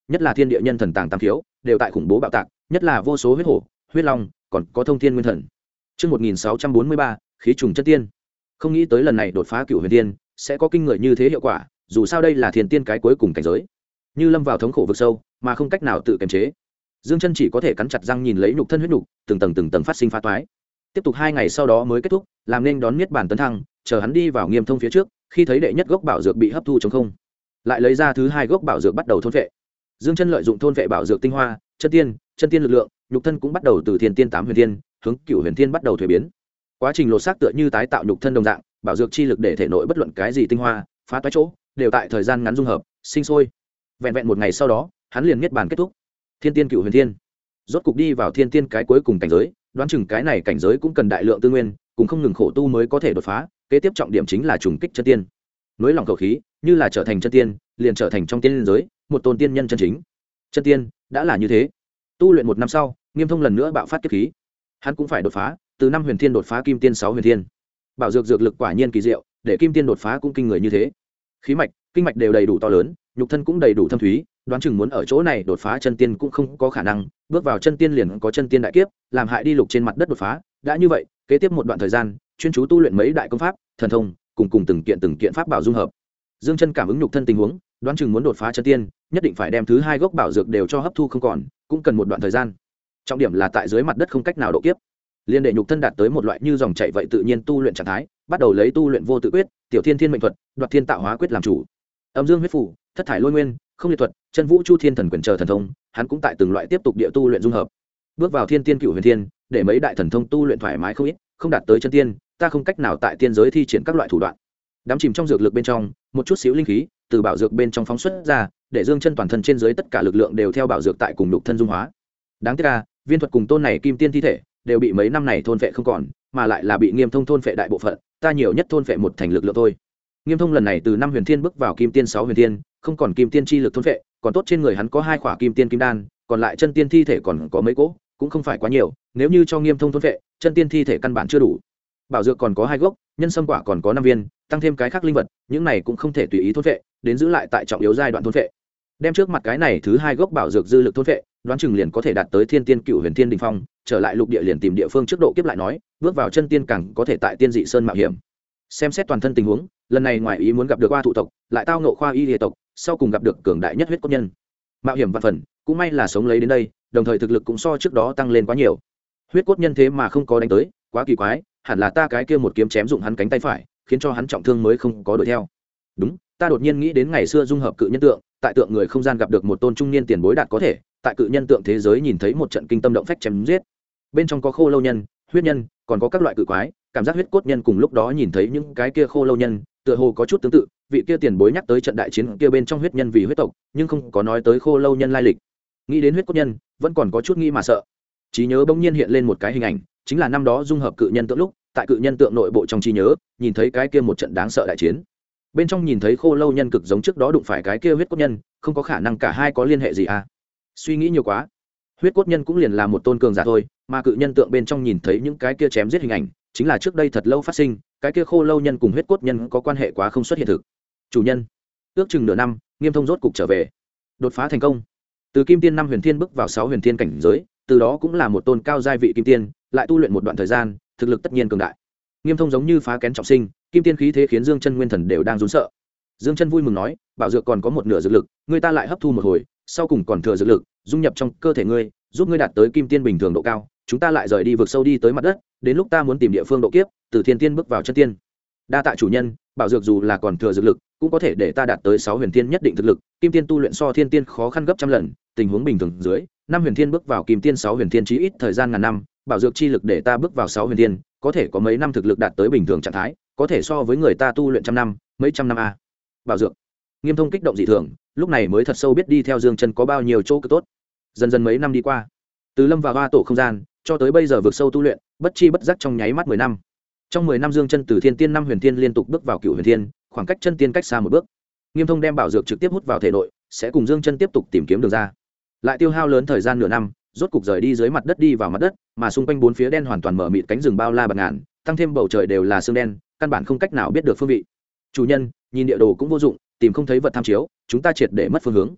nhất là thiên địa nhân thần tàng tam thiếu đều tại khủng bố bạo tạc, nhất là vô số huyết hổ, huyết long, còn có thông thiên nguyên thần. Trước 1643, khí trùng chân tiên. Không nghĩ tới lần này đột phá cửu huyền tiên sẽ có kinh người như thế hiệu quả, dù sao đây là thiên tiên cái cuối cùng cảnh giới. Như lâm vào thống khổ vực sâu mà không cách nào tự kiềm chế, Dương Chân chỉ có thể cắn chặt răng nhìn lấy nhục thân huyết nhục từng tầng phát sinh phá toái. Tiếp tục 2 ngày sau đó mới kết thúc, làm nên đón niết bàn tấn thăng, chờ hắn đi vào Nghiêm Thông phía trước, khi thấy đệ nhất gốc bảo dược bị hấp thu trống không, lại lấy ra thứ 2 gốc bảo dược bắt đầu thôn phệ. Dương Chân lợi dụng thôn phệ bảo dược tinh hoa, chân tiên lực lượng, nhục thân cũng bắt đầu từ thiên tiên 8 huyền tiên hướng cửu huyền tiên bắt đầu thuế biến. Quá trình lột xác tựa như tái tạo nhục thân đồng dạng, bảo dược chi lực để thể nội bất luận cái gì tinh hoa phá toái chỗ đều tại thời gian ngắn dung hợp sinh sôi. Vẹn 1 ngày sau đó, hắn liền niết bàn kết thúc. Thiên tiên cửu huyền tiên rốt cục đi vào thiên tiên cái cuối cùng cảnh giới, đoán chừng cái này cảnh giới cũng cần đại lượng tư nguyên, cũng không ngừng khổ tu mới có thể đột phá. Kế tiếp trọng điểm chính là trùng kích chân tiên. Nối lòng khẩu khí, như là trở thành chân tiên, liền trở thành trong tiên giới một tôn tiên nhân chân chính. Chân tiên đã là như thế. Tu luyện 1 năm sau, Nghiêm Thông lần nữa bạo phát kiếp khí. Hắn cũng phải đột phá, từ 5 huyền thiên đột phá kim tiên 6 huyền thiên. Bảo dược dược lực quả nhiên kỳ diệu, để kim tiên đột phá cũng kinh người như thế. Khí mạch, kinh mạch đều đầy đủ to lớn, nhục thân cũng đầy đủ thâm thúy, đoán chừng muốn ở chỗ này đột phá chân tiên cũng không có khả năng, bước vào chân tiên liền có chân tiên đại kiếp, làm hại đi lục trên mặt đất đột phá. Đã như vậy, kế tiếp một đoạn thời gian, chuyên chú tu luyện mấy đại công pháp, thần thông, cùng từng kiện pháp bảo dung hợp. Dương Chân cảm ứng nhục thân tình huống, đoán chừng muốn đột phá chân tiên, nhất định phải đem thứ 2 gốc bảo dược đều cho hấp thu không còn, cũng cần một đoạn thời gian. Trọng điểm là tại dưới mặt đất không cách nào độ kiếp, liên đệ nhục thân đạt tới một loại như dòng chảy vậy tự nhiên tu luyện trạng thái, bắt đầu lấy tu luyện vô tự quyết, tiểu thiên thiên mệnh thuật, đoạt thiên tạo hóa quyết làm chủ. Âm dương huyết phủ, thất thải lôi nguyên, không liệt thuật, chân vũ chu thiên thần quyền chờ thần thông, hắn cũng tại từng loại tiếp tục địa tu luyện dung hợp. Bước vào thiên tiên cửu huyền thiên, để mấy đại thần thông tu luyện thoải mái không ít, không đạt tới chân tiên, ta không cách nào tại tiên giới thi triển các loại thủ đoạn. Đắm chìm trong dược lực bên trong, một chút xíu linh khí từ bảo dược bên trong phóng xuất ra, để Dương Chân toàn thân trên dưới tất cả lực lượng đều theo bảo dược tại cùng nhục thân dung hóa. Đáng tiếc là, viên thuật cùng tôn này kim tiên thi thể đều bị mấy năm này thôn phệ không còn, mà lại là bị Nghiêm Thông thôn phệ đại bộ phận, ta nhiều nhất thôn phệ một thành lực lượng thôi. Nghiêm Thông lần này từ 5 huyền thiên bước vào kim tiên 6 huyền thiên, không còn kim tiên chi lực thôn phệ, còn tốt trên người hắn có 2 khỏa kim tiên kim đan, còn lại chân tiên thi thể còn có mấy cỗ, cũng không phải quá nhiều, nếu như cho Nghiêm Thông thôn phệ, chân tiên thi thể căn bản chưa đủ. Bảo dược còn có 2 gốc, nhân sâm quả còn có 5 viên, tăng thêm cái khác linh vật, những này cũng không thể tùy ý thôn phệ, đến giữ lại tại trọng yếu giai đoạn thôn phệ. Đem trước mặt cái này thứ 2 gốc bảo dược dư lực thôn phệ, đoán chừng liền có thể đạt tới thiên tiên cửu huyền thiên đỉnh phong, trở lại lục địa liền tìm địa phương trước độ kiếp lại nói, bước vào chân tiên càng có thể tại tiên dị sơn mạo hiểm. Xem xét toàn thân tình huống, lần này ngoài ý muốn gặp được oa thụ tộc, lại tao ngộ khoa y y tộc, sau cùng gặp được cường đại nhất huyết cốt nhân. Mạo hiểm vạn phần, cũng may là sống lấy đến đây, đồng thời thực lực cũng so trước đó tăng lên quá nhiều. Huyết cốt nhân thế mà không có đánh tới, quá kỳ quái, hẳn là ta cái kia một kiếm chém dụng hắn cánh tay phải, khiến cho hắn trọng thương mới không có đuổi theo. Đúng, ta đột nhiên nghĩ đến ngày xưa dung hợp cự nhân tượng, tại tượng người không gian gặp được một tôn trung niên tiền bối đạt có thể, tại cự nhân tượng thế giới nhìn thấy một trận kinh tâm động phách chém giết. Bên trong có khô lâu nhân, huyết nhân, còn có các loại cự quái, cảm giác huyết cốt nhân cùng lúc đó nhìn thấy những cái kia khô lâu nhân, tựa hồ có chút tương tự, vị kia tiền bối nhắc tới trận đại chiến kia bên trong huyết nhân vì huyết tộc, nhưng không có nói tới khô lâu nhân lai lịch. Nghĩ đến huyết cốt nhân, vẫn còn có chút nghĩ mà sợ. Trí nhớ bỗng nhiên hiện lên một cái hình ảnh, chính là năm đó dung hợp cự nhân tượng lúc, tại cự nhân tượng nội bộ trong trí nhớ, nhìn thấy cái kia một trận đáng sợ đại chiến. Bên trong nhìn thấy khô lâu nhân cực giống trước đó đụng phải cái kia huyết cốt nhân, không có khả năng cả hai có liên hệ gì à? Suy nghĩ nhiều quá. Huyết cốt nhân cũng liền là một tôn cường giả thôi, mà cự nhân tượng bên trong nhìn thấy những cái kia chém giết hình ảnh, chính là trước đây thật lâu phát sinh, cái kia khô lâu nhân cùng huyết cốt nhân có quan hệ quá không xuất hiện thực. Chủ nhân, ước chừng nửa năm, Nghiêm Thông rốt cục trở về, đột phá thành công, từ kim tiên 5 huyền thiên bước vào 6 huyền thiên cảnh giới, từ đó cũng là một tôn cao giai vị kim tiên, lại tu luyện một đoạn thời gian, thực lực tất nhiên cường đại. Nghiêm Thông giống như phá kén trọng sinh, kim tiên khí thế khiến Dương Chân nguyên thần đều đang run sợ. Dương Chân vui mừng nói, bảo dược còn có một nửa dược lực, người ta lại hấp thu một hồi, sau cùng còn thừa dược lực, dung nhập trong cơ thể ngươi, giúp ngươi đạt tới kim tiên bình thường độ cao, chúng ta lại rời đi vực sâu đi tới mặt đất, đến lúc ta muốn tìm địa phương độ kiếp, từ thiên tiên bước vào chân tiên. Đa tạ chủ nhân, bảo dược dù là còn thừa dược lực, cũng có thể để ta đạt tới 6 huyền tiên nhất định thực lực, kim tiên tu luyện so thiên tiên khó khăn gấp trăm lần, tình huống bình thường dưới, 5 huyền tiên bước vào kim tiên 6 huyền tiên chí ít thời gian ngàn năm, bảo dược chi lực để ta bước vào 6 huyền tiên, có thể có mấy năm thực lực đạt tới bình thường trạng thái, có thể so với người ta tu luyện trăm năm, mấy trăm năm a. Bảo dược. Nghiêm Thông kích động dị thường, lúc này mới thật sâu biết đi theo Dương Chân có bao nhiêu chỗ cực tốt. Dần dần mấy năm đi qua, từ lâm vào hoa tổ không gian, cho tới bây giờ vượt sâu tu luyện, bất chi bất giác trong nháy mắt 10 năm. Trong 10 năm Dương Chân từ thiên tiên 5 huyền tiên liên tục bước vào cửu huyền tiên, khoảng cách chân tiên cách xa một bước. Nghiêm Thông đem bảo dược trực tiếp hút vào thể nội, sẽ cùng Dương Chân tiếp tục tìm kiếm đường ra. Lại tiêu hao lớn thời gian nửa năm, rốt cục rời đi dưới mặt đất đi vào mặt đất, mà xung quanh bốn phía đen hoàn toàn mở mịt cánh rừng bao la bạt ngàn, tăng thêm bầu trời đều là sương đen, căn bản không cách nào biết được phương vị. Chủ nhân, nhìn địa đồ cũng vô dụng, tìm không thấy vật tham chiếu, chúng ta triệt để mất phương hướng.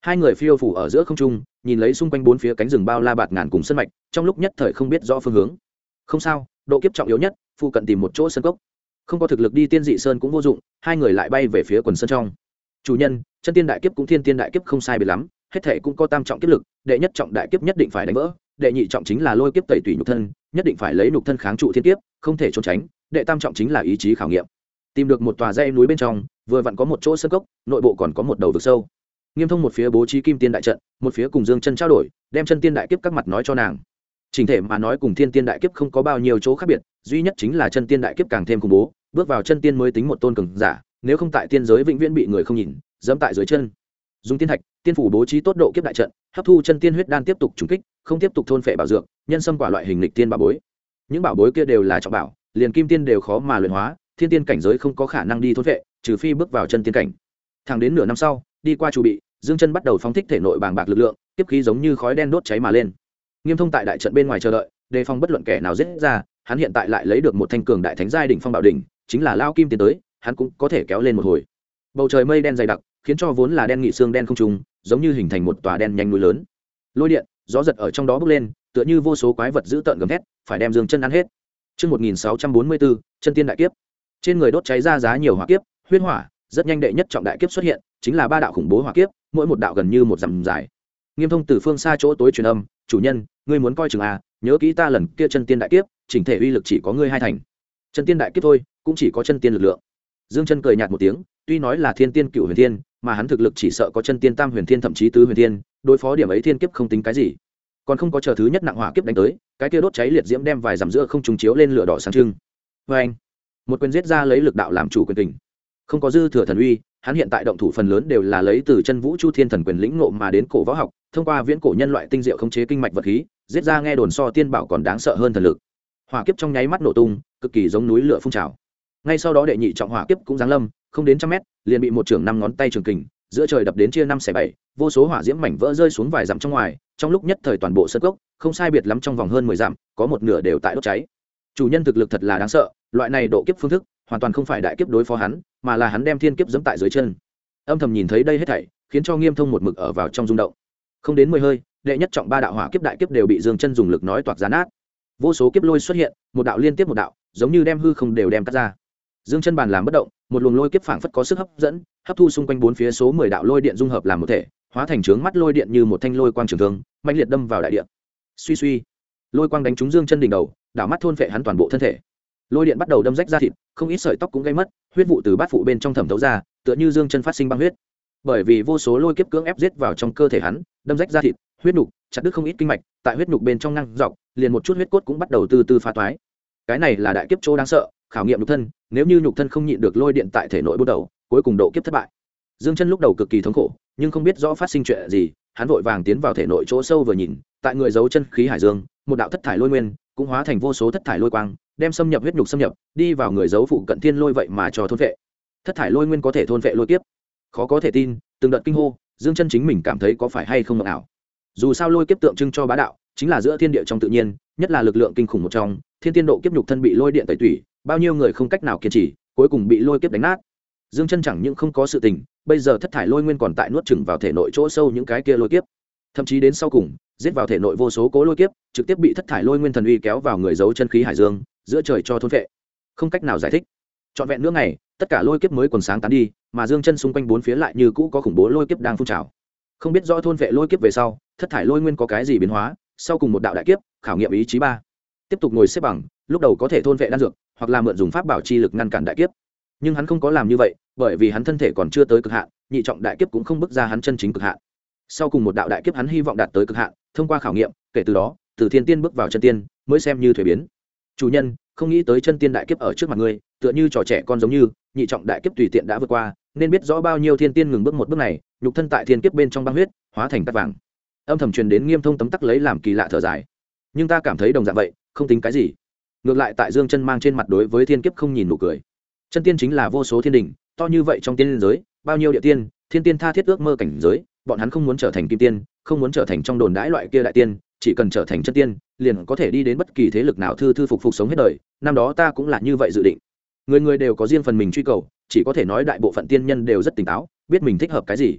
Hai người phiêu phủ ở giữa không trung, nhìn lấy xung quanh bốn phía cánh rừng bao la bạt ngàn cùng sân mạch, trong lúc nhất thời không biết rõ phương hướng. Không sao, độ kiếp trọng yếu nhất, phụ cận tìm một chỗ sân cốc. Không có thực lực đi tiên dị sơn cũng vô dụng, hai người lại bay về phía quần sơn trong. Chủ nhân, chân tiên đại kiếp cũng thiên tiên đại kiếp không sai biệt lắm, hết thể cũng có tam trọng kiếp lực, đệ nhất trọng đại kiếp nhất định phải đánh vỡ, đệ nhị trọng chính là lôi kiếp tẩy tủy nhục thân, nhất định phải lấy nhục thân kháng trụ thiên kiếp, không thể trốn tránh, đệ tam trọng chính là ý chí khảo nghiệm. Tìm được một tòa dãy núi bên trong, vừa vặn có một chỗ sân cốc, nội bộ còn có một đầu vực sâu. Nghiêm Thông một phía bố trí kim tiên đại trận, một phía cùng Dương Chân trao đổi, đem chân tiên đại kiếp các mặt nói cho nàng. Trình thể mà nói cùng thiên tiên đại kiếp không có bao nhiêu chỗ khác biệt, duy nhất chính là chân tiên đại kiếp càng thêm khủng bố, bước vào chân tiên mới tính một tôn cường giả, nếu không tại tiên giới vĩnh viễn bị người không nhìn, dẫm tại dưới chân. Dùng tiên thạch, tiên phủ bố trí tốt độ kiếp đại trận, hấp thu chân tiên huyết đan tiếp tục trùng kích, không tiếp tục thôn phệ bảo dược, nhân sâm quả loại hình lịch tiên bảo bối. Những bảo bối kia đều là trọng bảo, liền kim tiên đều khó mà luyện hóa, thiên tiên cảnh giới không có khả năng đi thôn phệ, trừ phi bước vào chân tiên cảnh. Thẳng đến nửa năm sau, đi qua chu bị, Dương Chân bắt đầu phóng thích thể nội bàng bạc lực lượng, tiếp khí giống như khói đen đốt cháy mà lên. Nghiêm Thông tại đại trận bên ngoài chờ đợi, đề phòng bất luận kẻ nào giết ra, hắn hiện tại lại lấy được một thanh cường đại thánh giai đỉnh phong bảo đỉnh, chính là lao kim tiến tới, hắn cũng có thể kéo lên một hồi. Bầu trời mây đen dày đặc, khiến cho vốn là đen nghị xương đen không trùng, giống như hình thành một tòa đen nhanh núi lớn. Lôi điện, gió giật ở trong đó bốc lên, tựa như vô số quái vật dữ tợn gầm thét, phải đem Dương Chân ăn hết. Chương 1644, chân tiên đại kiếp. Trên người đốt cháy ra giá nhiều hỏa kiếp, huyết hỏa, rất nhanh đệ nhất trọng đại kiếp xuất hiện, chính là ba đạo khủng bố hỏa kiếp, mỗi một đạo gần như một dặm dài. Nghiêm Thông từ phương xa chỗ tối truyền âm, chủ nhân, ngươi muốn coi chừng à, nhớ kỹ ta lần kia chân tiên đại kiếp, chỉnh thể uy lực chỉ có ngươi hai thành. Chân tiên đại kiếp thôi, cũng chỉ có chân tiên lực lượng. Dương Chân cười nhạt một tiếng, tuy nói là thiên tiên cựu huyền thiên, mà hắn thực lực chỉ sợ có chân tiên tam huyền thiên thậm chí tứ huyền thiên, đối phó điểm ấy thiên kiếp không tính cái gì. Còn không có chờ thứ nhất nặng hỏa kiếp đánh tới, cái kia đốt cháy liệt diễm đem vài dặm giữa không trùng chiếu lên lửa đỏ sáng trưng. Và anh, một quyền giết ra lấy lực đạo làm chủ quyền kình, không có dư thừa thần uy, hắn hiện tại động thủ phần lớn đều là lấy từ chân vũ chu thiên thần quyền lĩnh ngộ mà đến cổ võ học, thông qua viễn cổ nhân loại tinh diệu khống chế kinh mạch vật khí, giết ra nghe đồn so tiên bảo còn đáng sợ hơn thần lực. Hỏa kiếp trong nháy mắt nổ tung, cực kỳ giống núi lửa phun trào. Ngay sau đó đệ nhị trọng hỏa kiếp cũng giáng lâm, không đến trăm mét, liền bị một trưởng năm ngón tay trường kình, giữa trời đập đến chia năm xẻ bảy, vô số hỏa diễm mảnh vỡ rơi xuống vài dặm trong ngoài, trong lúc nhất thời toàn bộ sơn cốc, không sai biệt lắm trong vòng hơn 10 dặm, có một nửa đều tại đốt cháy. Chủ nhân thực lực thật là đáng sợ, loại này độ kiếp phương thức, hoàn toàn không phải đại kiếp đối phó hắn, mà là hắn đem thiên kiếp giẫm tại dưới chân. Âm thầm nhìn thấy đây hết thảy, khiến cho Nghiêm Thông một mực ở vào trong rung động. Không đến 10 hơi, đệ nhất trọng ba đạo hỏa kiếp đại kiếp đều bị Dương Chân dùng lực nói toạc ra nát. Vô số kiếp lôi xuất hiện, một đạo liên tiếp một đạo, giống như đem hư không đều đem cắt ra. Dương Chân bàn làm bất động, một luồng lôi kiếp phảng phất có sức hấp dẫn, hấp thu xung quanh bốn phía số 10 đạo lôi điện dung hợp làm một thể, hóa thành trướng mắt lôi điện như một thanh lôi quang trường thương, mãnh liệt đâm vào đại địa. Suy suy, lôi quang đánh trúng Dương Chân đỉnh đầu, đảo mắt thôn phệ hắn toàn bộ thân thể. Lôi điện bắt đầu đâm rách da thịt, không ít sợi tóc cũng gây mất, huyết vụ từ bát phụ bên trong thẩm thấu ra, tựa như Dương Chân phát sinh băng huyết. Bởi vì vô số lôi kiếp cưỡng ép giết vào trong cơ thể hắn, đâm rách da thịt, huyết nục, chặt đứt không ít kinh mạch, tại huyết nục bên trong ngăn dọc, liền một chút huyết cốt cũng bắt đầu từ từ phá toái. Cái này là đại kiếp chỗ đáng sợ, khảo nghiệm nhục thân, nếu như nhục thân không nhịn được lôi điện tại thể nội bút đầu, cuối cùng độ kiếp thất bại. Dương Chân lúc đầu cực kỳ thống khổ, nhưng không biết rõ phát sinh chuyện gì, hắn vội vàng tiến vào thể nội chỗ sâu vừa nhìn, tại người giấu chân khí hải dương, một đạo thất thải lôi nguyên, cũng hóa thành vô số thất thải lôi quang, đem xâm nhập huyết nhục xâm nhập, đi vào người giấu phụ cận thiên lôi vậy mà cho thôn vệ. Thất thải lôi nguyên có thể thôn vệ lôi kiếp. Khó có thể tin, từng đợt kinh hô, Dương Chân chính mình cảm thấy có phải hay không mộng ảo. Dù sao lôi kiếp tượng trưng cho bá đạo, chính là giữa thiên địa trong tự nhiên, nhất là lực lượng kinh khủng một trong, thiên tiên độ kiếp nhục thân bị lôi điện tẩy tủy, bao nhiêu người không cách nào kiên trì, cuối cùng bị lôi kiếp đánh nát. Dương Chân chẳng những không có sự tình, bây giờ thất thải lôi nguyên còn tại nuốt chửng vào thể nội chỗ sâu những cái kia lôi kiếp, thậm chí đến sau cùng, giết vào thể nội vô số cố lôi kiếp, trực tiếp bị thất thải lôi nguyên thần uy kéo vào người giấu chân khí hải dương, giữa trời cho thôn phệ. Không cách nào giải thích. Trọn vẹn nửa ngày, tất cả lôi kiếp mới còn sáng tán đi, mà Dương Chân xung quanh bốn phía lại như cũ có khủng bố lôi kiếp đang phun trào. Không biết rõ thôn phệ lôi kiếp về sau, thất thải lôi nguyên có cái gì biến hóa, sau cùng một đạo đại kiếp, khảo nghiệm ý chí ba. Tiếp tục ngồi xếp bằng, lúc đầu có thể thôn phệ đan dược, hoặc là mượn dùng pháp bảo chi lực ngăn cản đại kiếp. Nhưng hắn không có làm như vậy, bởi vì hắn thân thể còn chưa tới cực hạn, nhị trọng đại kiếp cũng không bước ra hắn chân chính cực hạn. Sau cùng một đạo đại kiếp hắn hy vọng đạt tới cực hạn, thông qua khảo nghiệm, kể từ đó, từ thiên tiên bước vào chân tiên, mới xem như thuế biến. Chủ nhân, không nghĩ tới chân tiên đại kiếp ở trước mặt ngươi, tựa như trò trẻ con giống như, nhị trọng đại kiếp tùy tiện đã vượt qua, nên biết rõ bao nhiêu thiên tiên ngừng bước một bước này, nhục thân tại thiên kiếp bên trong băng huyết, hóa thành cát vàng. Âm thầm truyền đến Nghiêm Thông tấm tắc lấy làm kỳ lạ thở dài. Nhưng ta cảm thấy đồng dạng vậy, không tính cái gì. Ngược lại tại Dương Chân mang trên mặt đối với thiên kiếp không nhìn nụ cười. Chân tiên chính là vô số thiên đình, to như vậy trong tiên giới, bao nhiêu địa tiên, thiên tiên tha thiết ước mơ cảnh giới, bọn hắn không muốn trở thành kim tiên, không muốn trở thành trong đồn đãi loại kia đại tiên, chỉ cần trở thành chân tiên, liền có thể đi đến bất kỳ thế lực nào thư thư phục phục sống hết đời. Năm đó ta cũng là như vậy dự định. Người người đều có riêng phần mình truy cầu, chỉ có thể nói đại bộ phận tiên nhân đều rất tỉnh táo, biết mình thích hợp cái gì.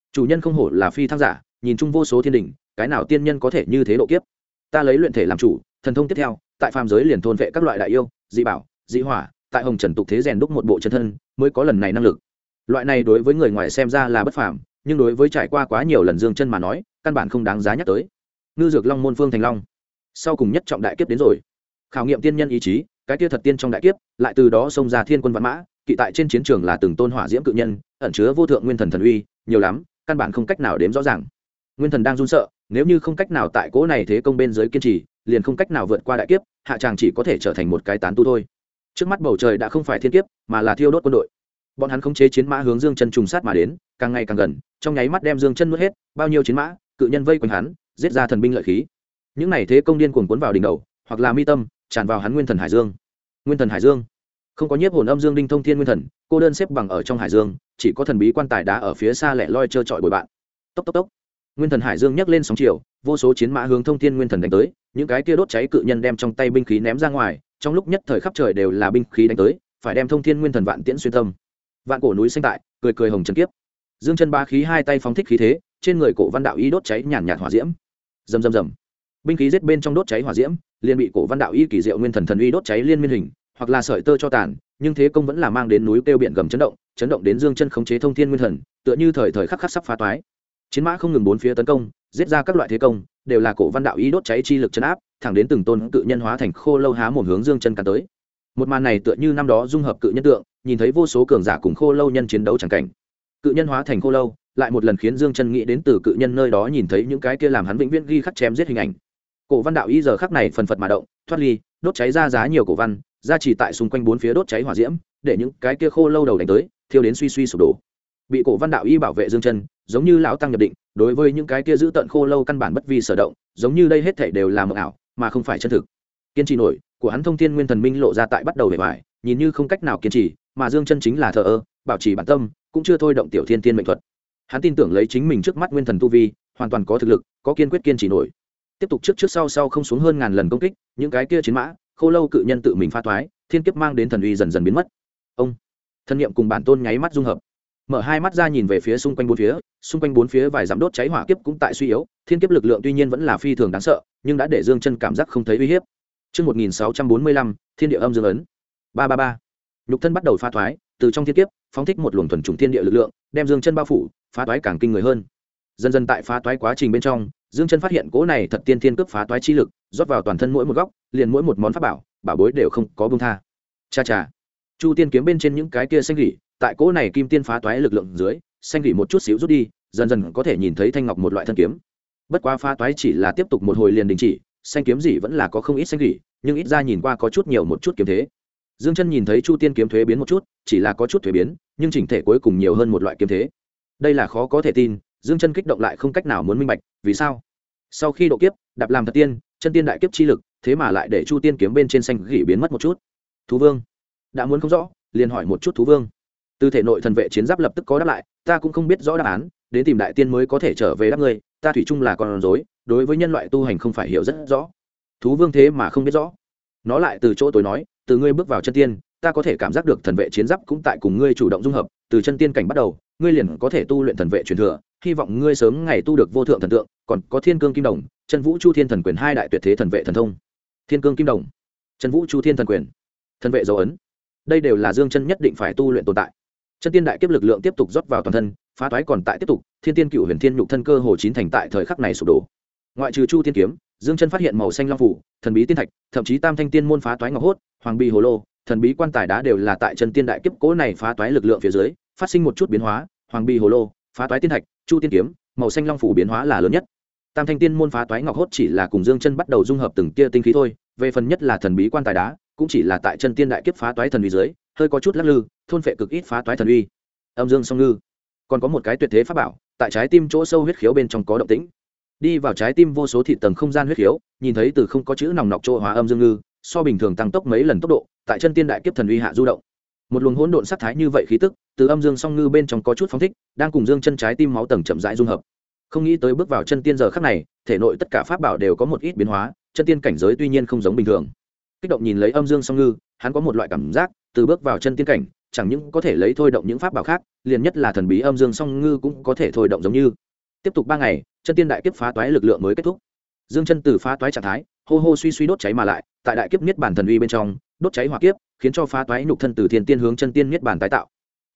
chủ nhân không hổ là phi thăng giả, nhìn chung vô số thiên đình, cái nào tiên nhân có thể như thế độ kiếp. Ta lấy luyện thể làm chủ, thần thông tiếp theo tại phàm giới liền thôn vệ các loại đại yêu, dị bảo, dị hỏa, tại hồng trần tục thế rèn đúc một bộ chân thân mới có lần này năng lực. Loại này đối với người ngoài xem ra là bất phàm, nhưng đối với trải qua quá nhiều lần dương chân mà nói căn bản không đáng giá nhắc tới. Ngư dược long môn phương thành long, sau cùng nhất trọng đại kiếp đến rồi. Khảo nghiệm tiên nhân ý chí, cái kia thật tiên trong đại kiếp lại từ đó xông ra thiên quân vạn mã, kỵ tại trên chiến trường là từng tôn hỏa diễm cự nhân, ẩn chứa vô thượng nguyên thần thần uy nhiều lắm, căn bản không cách nào đếm rõ ràng. Nguyên thần đang run sợ, nếu như không cách nào tại cỗ này thế công bên dưới kiên trì, liền không cách nào vượt qua đại kiếp, hạ tràng chỉ có thể trở thành một cái tán tu thôi. Trước mắt bầu trời đã không phải thiên kiếp, mà là thiêu đốt quân đội. Bọn hắn khống chế chiến mã hướng Dương Chân trùng sát mà đến, càng ngày càng gần, trong nháy mắt đem Dương Chân nuốt hết, bao nhiêu chiến mã, cự nhân vây quanh hắn, giết ra thần binh lợi khí. Những này thế công điên cuồng cuốn vào đỉnh đầu, hoặc là mi tâm, tràn vào hắn nguyên thần hải dương. Nguyên thần hải dương, không có nhiếp hồn âm dương đinh thông thiên nguyên thần, cô đơn xếp bằng ở trong hải dương, chỉ có thần bí quan tài đá ở phía xa lẻ loi trơ trọi bồi bạn. Tốc tốc tốc. Nguyên thần hải dương nhấc lên sóng chiều, vô số chiến mã hướng thông thiên nguyên thần đánh tới, những cái kia đốt cháy cự nhân đem trong tay binh khí ném ra ngoài, trong lúc nhất thời khắp trời đều là binh khí đánh tới, phải đem thông thiên nguyên thần vạn tiễn xuyên tâm. Vạn cổ núi xanh tại, cười cười hồng trần kiếp. Dương Chân ba khí hai tay phóng thích khí thế, trên người cổ văn đạo y đốt cháy nhàn nhạt hỏa diễm. Rầm rầm rầm. Binh khí giết bên trong đốt cháy hỏa diễm, liền bị cổ văn đạo y kỳ diệu nguyên thần thần uy đốt cháy liên miên hình, hoặc là sợi tơ cho tàn, nhưng thế công vẫn là mang đến núi kêu biển gầm chấn động đến Dương Chân khống chế thông thiên nguyên thần, tựa như thời thời khắc khắc sắp phá toái. Chiến mã không ngừng bốn phía tấn công, giết ra các loại thế công, đều là cổ văn đạo y đốt cháy chi lực chấn áp, thẳng đến từng tôn cự nhân hóa thành khô lâu há mồm hướng Dương Chân cắn tới. Một màn này tựa như năm đó dung hợp cự nhân tượng, nhìn thấy vô số cường giả cùng khô lâu nhân chiến đấu chẳng cảnh. Cự nhân hóa thành khô lâu, lại một lần khiến Dương Chân nghĩ đến từ cự nhân nơi đó nhìn thấy những cái kia làm hắn vĩnh viễn ghi khắc chém giết hình ảnh. Cổ văn đạo y giờ khắc này phần phật mà động, thoát ly, đốt cháy ra giá nhiều cổ văn, ra chỉ tại xung quanh bốn phía đốt cháy hỏa diễm, để những cái kia khô lâu đầu đánh tới, thiêu đến suy suy sụp đổ. Bị cổ văn đạo y bảo vệ Dương Chân, giống như lão tăng nhập định, đối với những cái kia giữ tận khô lâu căn bản bất vi sở động, giống như đây hết thảy đều là mộng ảo, mà không phải chân thực. Kiên trì nổi, của hắn thông thiên nguyên thần minh lộ ra tại bắt đầu bề ngoài, nhìn như không cách nào kiên trì, mà Dương Chân chính là thờ ơ, bảo trì bản tâm, cũng chưa thôi động tiểu thiên tiên mệnh thuật. Hắn tin tưởng lấy chính mình trước mắt nguyên thần tu vi, hoàn toàn có thực lực, có kiên quyết kiên trì nổi. Tiếp tục trước sau không xuống hơn ngàn lần công kích, những cái kia chiến mã, khô lâu cự nhân tự mình phá toái, thiên kiếp mang đến thần uy dần dần biến mất. Ông, thân niệm cùng bản tôn nháy mắt dung hợp, mở hai mắt ra nhìn về phía xung quanh bốn phía vài dặm đốt cháy hỏa kiếp cũng tại suy yếu, thiên kiếp lực lượng tuy nhiên vẫn là phi thường đáng sợ, nhưng đã để Dương Chân cảm giác không thấy uy hiếp. Chương 1645, Thiên địa âm dương ấn. 333. Nhục thân bắt đầu phá thoái, từ trong thiên kiếp, phóng thích một luồng thuần trùng thiên địa lực lượng, đem Dương Chân bao phủ, phá toái càng kinh người hơn. Dần dần tại phá toái quá trình bên trong, Dương Chân phát hiện cỗ này thật tiên thiên cướp phá toái chi lực, rót vào toàn thân mỗi một góc, liền mỗi một món pháp bảo, bảo bối đều không có buông tha. Cha cha. Chu tiên kiếm bên trên những cái kia xanh rỉ, tại cỗ này kim tiên phá toái lực lượng dưới, xanh rỉ một chút xíu rút đi, dần dần có thể nhìn thấy thanh ngọc một loại thân kiếm. Bất quá phá toái chỉ là tiếp tục một hồi liền đình chỉ, xanh kiếm rỉ vẫn là có không ít xanh rỉ, nhưng ít ra nhìn qua có chút nhiều một chút kiếm thế. Dương Chân nhìn thấy Chu tiên kiếm thuế biến một chút, chỉ là có chút thuế biến, nhưng chỉnh thể cuối cùng nhiều hơn một loại kiếm thế. Đây là khó có thể tin, Dương Chân kích động lại không cách nào muốn minh bạch, vì sao? Sau khi độ kiếp, đạp làm thật tiên, chân tiên đại kiếp chi lực, thế mà lại để Chu tiên kiếm bên trên xanh gỉ biến mất một chút. Thú Vương, đã muốn không rõ, liền hỏi một chút Thú Vương. Từ thể nội thần vệ chiến giáp lập tức có đáp lại, ta cũng không biết rõ đáp án, đến tìm đại tiên mới có thể trở về đáp ngươi, ta thủy chung là con rối, đối với nhân loại tu hành không phải hiểu rất rõ. Thú Vương thế mà không biết rõ. Nó lại từ chỗ tối nói, từ ngươi bước vào chân tiên, ta có thể cảm giác được thần vệ chiến giáp cũng tại cùng ngươi chủ động dung hợp, từ chân tiên cảnh bắt đầu, ngươi liền có thể tu luyện thần vệ truyền thừa, hy vọng ngươi sớm ngày tu được vô thượng thần tượng, còn có Thiên Cương Kim Đồng, Chân Vũ Chu Thiên Thần Quyền hai đại tuyệt thế thần vệ thần thông. Thiên Cương Kim Đồng, Chân Vũ Chu Thiên Thần Quyền, thần vệ dấu ấn. Đây đều là Dương Chân nhất định phải tu luyện tồn tại. Chân tiên đại kiếp lực lượng tiếp tục rót vào toàn thân, phá toái còn tại tiếp tục, Thiên Tiên Cửu Huyền Thiên nhục thân cơ hồ chín thành tại thời khắc này sụp đổ. Ngoại trừ Chu Thiên kiếm, Dương Chân phát hiện màu xanh long phủ, thần bí tiên thạch, thậm chí Tam Thanh Tiên môn phá toái ngọc hốt, Hoàng Bì Hồ Lô, thần bí quan tài đá đều là tại chân tiên đại kiếp cố này phá toái lực lượng phía dưới, phát sinh một chút biến hóa, Hoàng Bì Hồ Lô, phá toái tiên thạch, Chu Tiên kiếm, màu xanh long phủ biến hóa là lớn nhất. Tam Thanh Tiên môn phá toái ngọc hốt chỉ là cùng Dương Chân bắt đầu dung hợp từng tia tinh khí thôi, về phần nhất là thần bí quan tài đá, cũng chỉ là tại chân tiên đại kiếp phá toái thần uy dưới, hơi có chút lắc lư, thôn phệ cực ít phá toái thần uy. Âm Dương song ngư, còn có một cái tuyệt thế pháp bảo, tại trái tim chỗ sâu huyết khiếu bên trong có động tĩnh. Đi vào trái tim vô số thị tầng không gian huyết khiếu, nhìn thấy từ không có chữ nòng nọc chỗ hóa âm dương ngư, so bình thường tăng tốc mấy lần tốc độ, tại chân tiên đại kiếp thần uy hạ du động. Một luồng hỗn độn sắc thái như vậy khí tức, từ âm dương song ngư bên trong có chút phóng thích, đang cùng Dương Chân trái tim máu tầng chậm rãi dung hợp. Không nghĩ tới bước vào chân tiên giờ khắc này, thể nội tất cả pháp bảo đều có một ít biến hóa, chân tiên cảnh giới tuy nhiên không giống bình thường. Kích động nhìn lấy âm dương song ngư, hắn có một loại cảm giác, từ bước vào chân tiên cảnh, chẳng những có thể lấy thôi động những pháp bảo khác, liền nhất là thần bí âm dương song ngư cũng có thể thôi động giống như. Tiếp tục 3 ngày, chân tiên đại kiếp phá toái lực lượng mới kết thúc. Dương chân từ phá toái trạng thái, hô hô suy suy đốt cháy mà lại, tại đại kiếp niết bàn thần uy bên trong, đốt cháy hỏa kiếp, khiến cho phá toái nhục thân từ thiên tiên hướng chân tiên niết bàn tái tạo.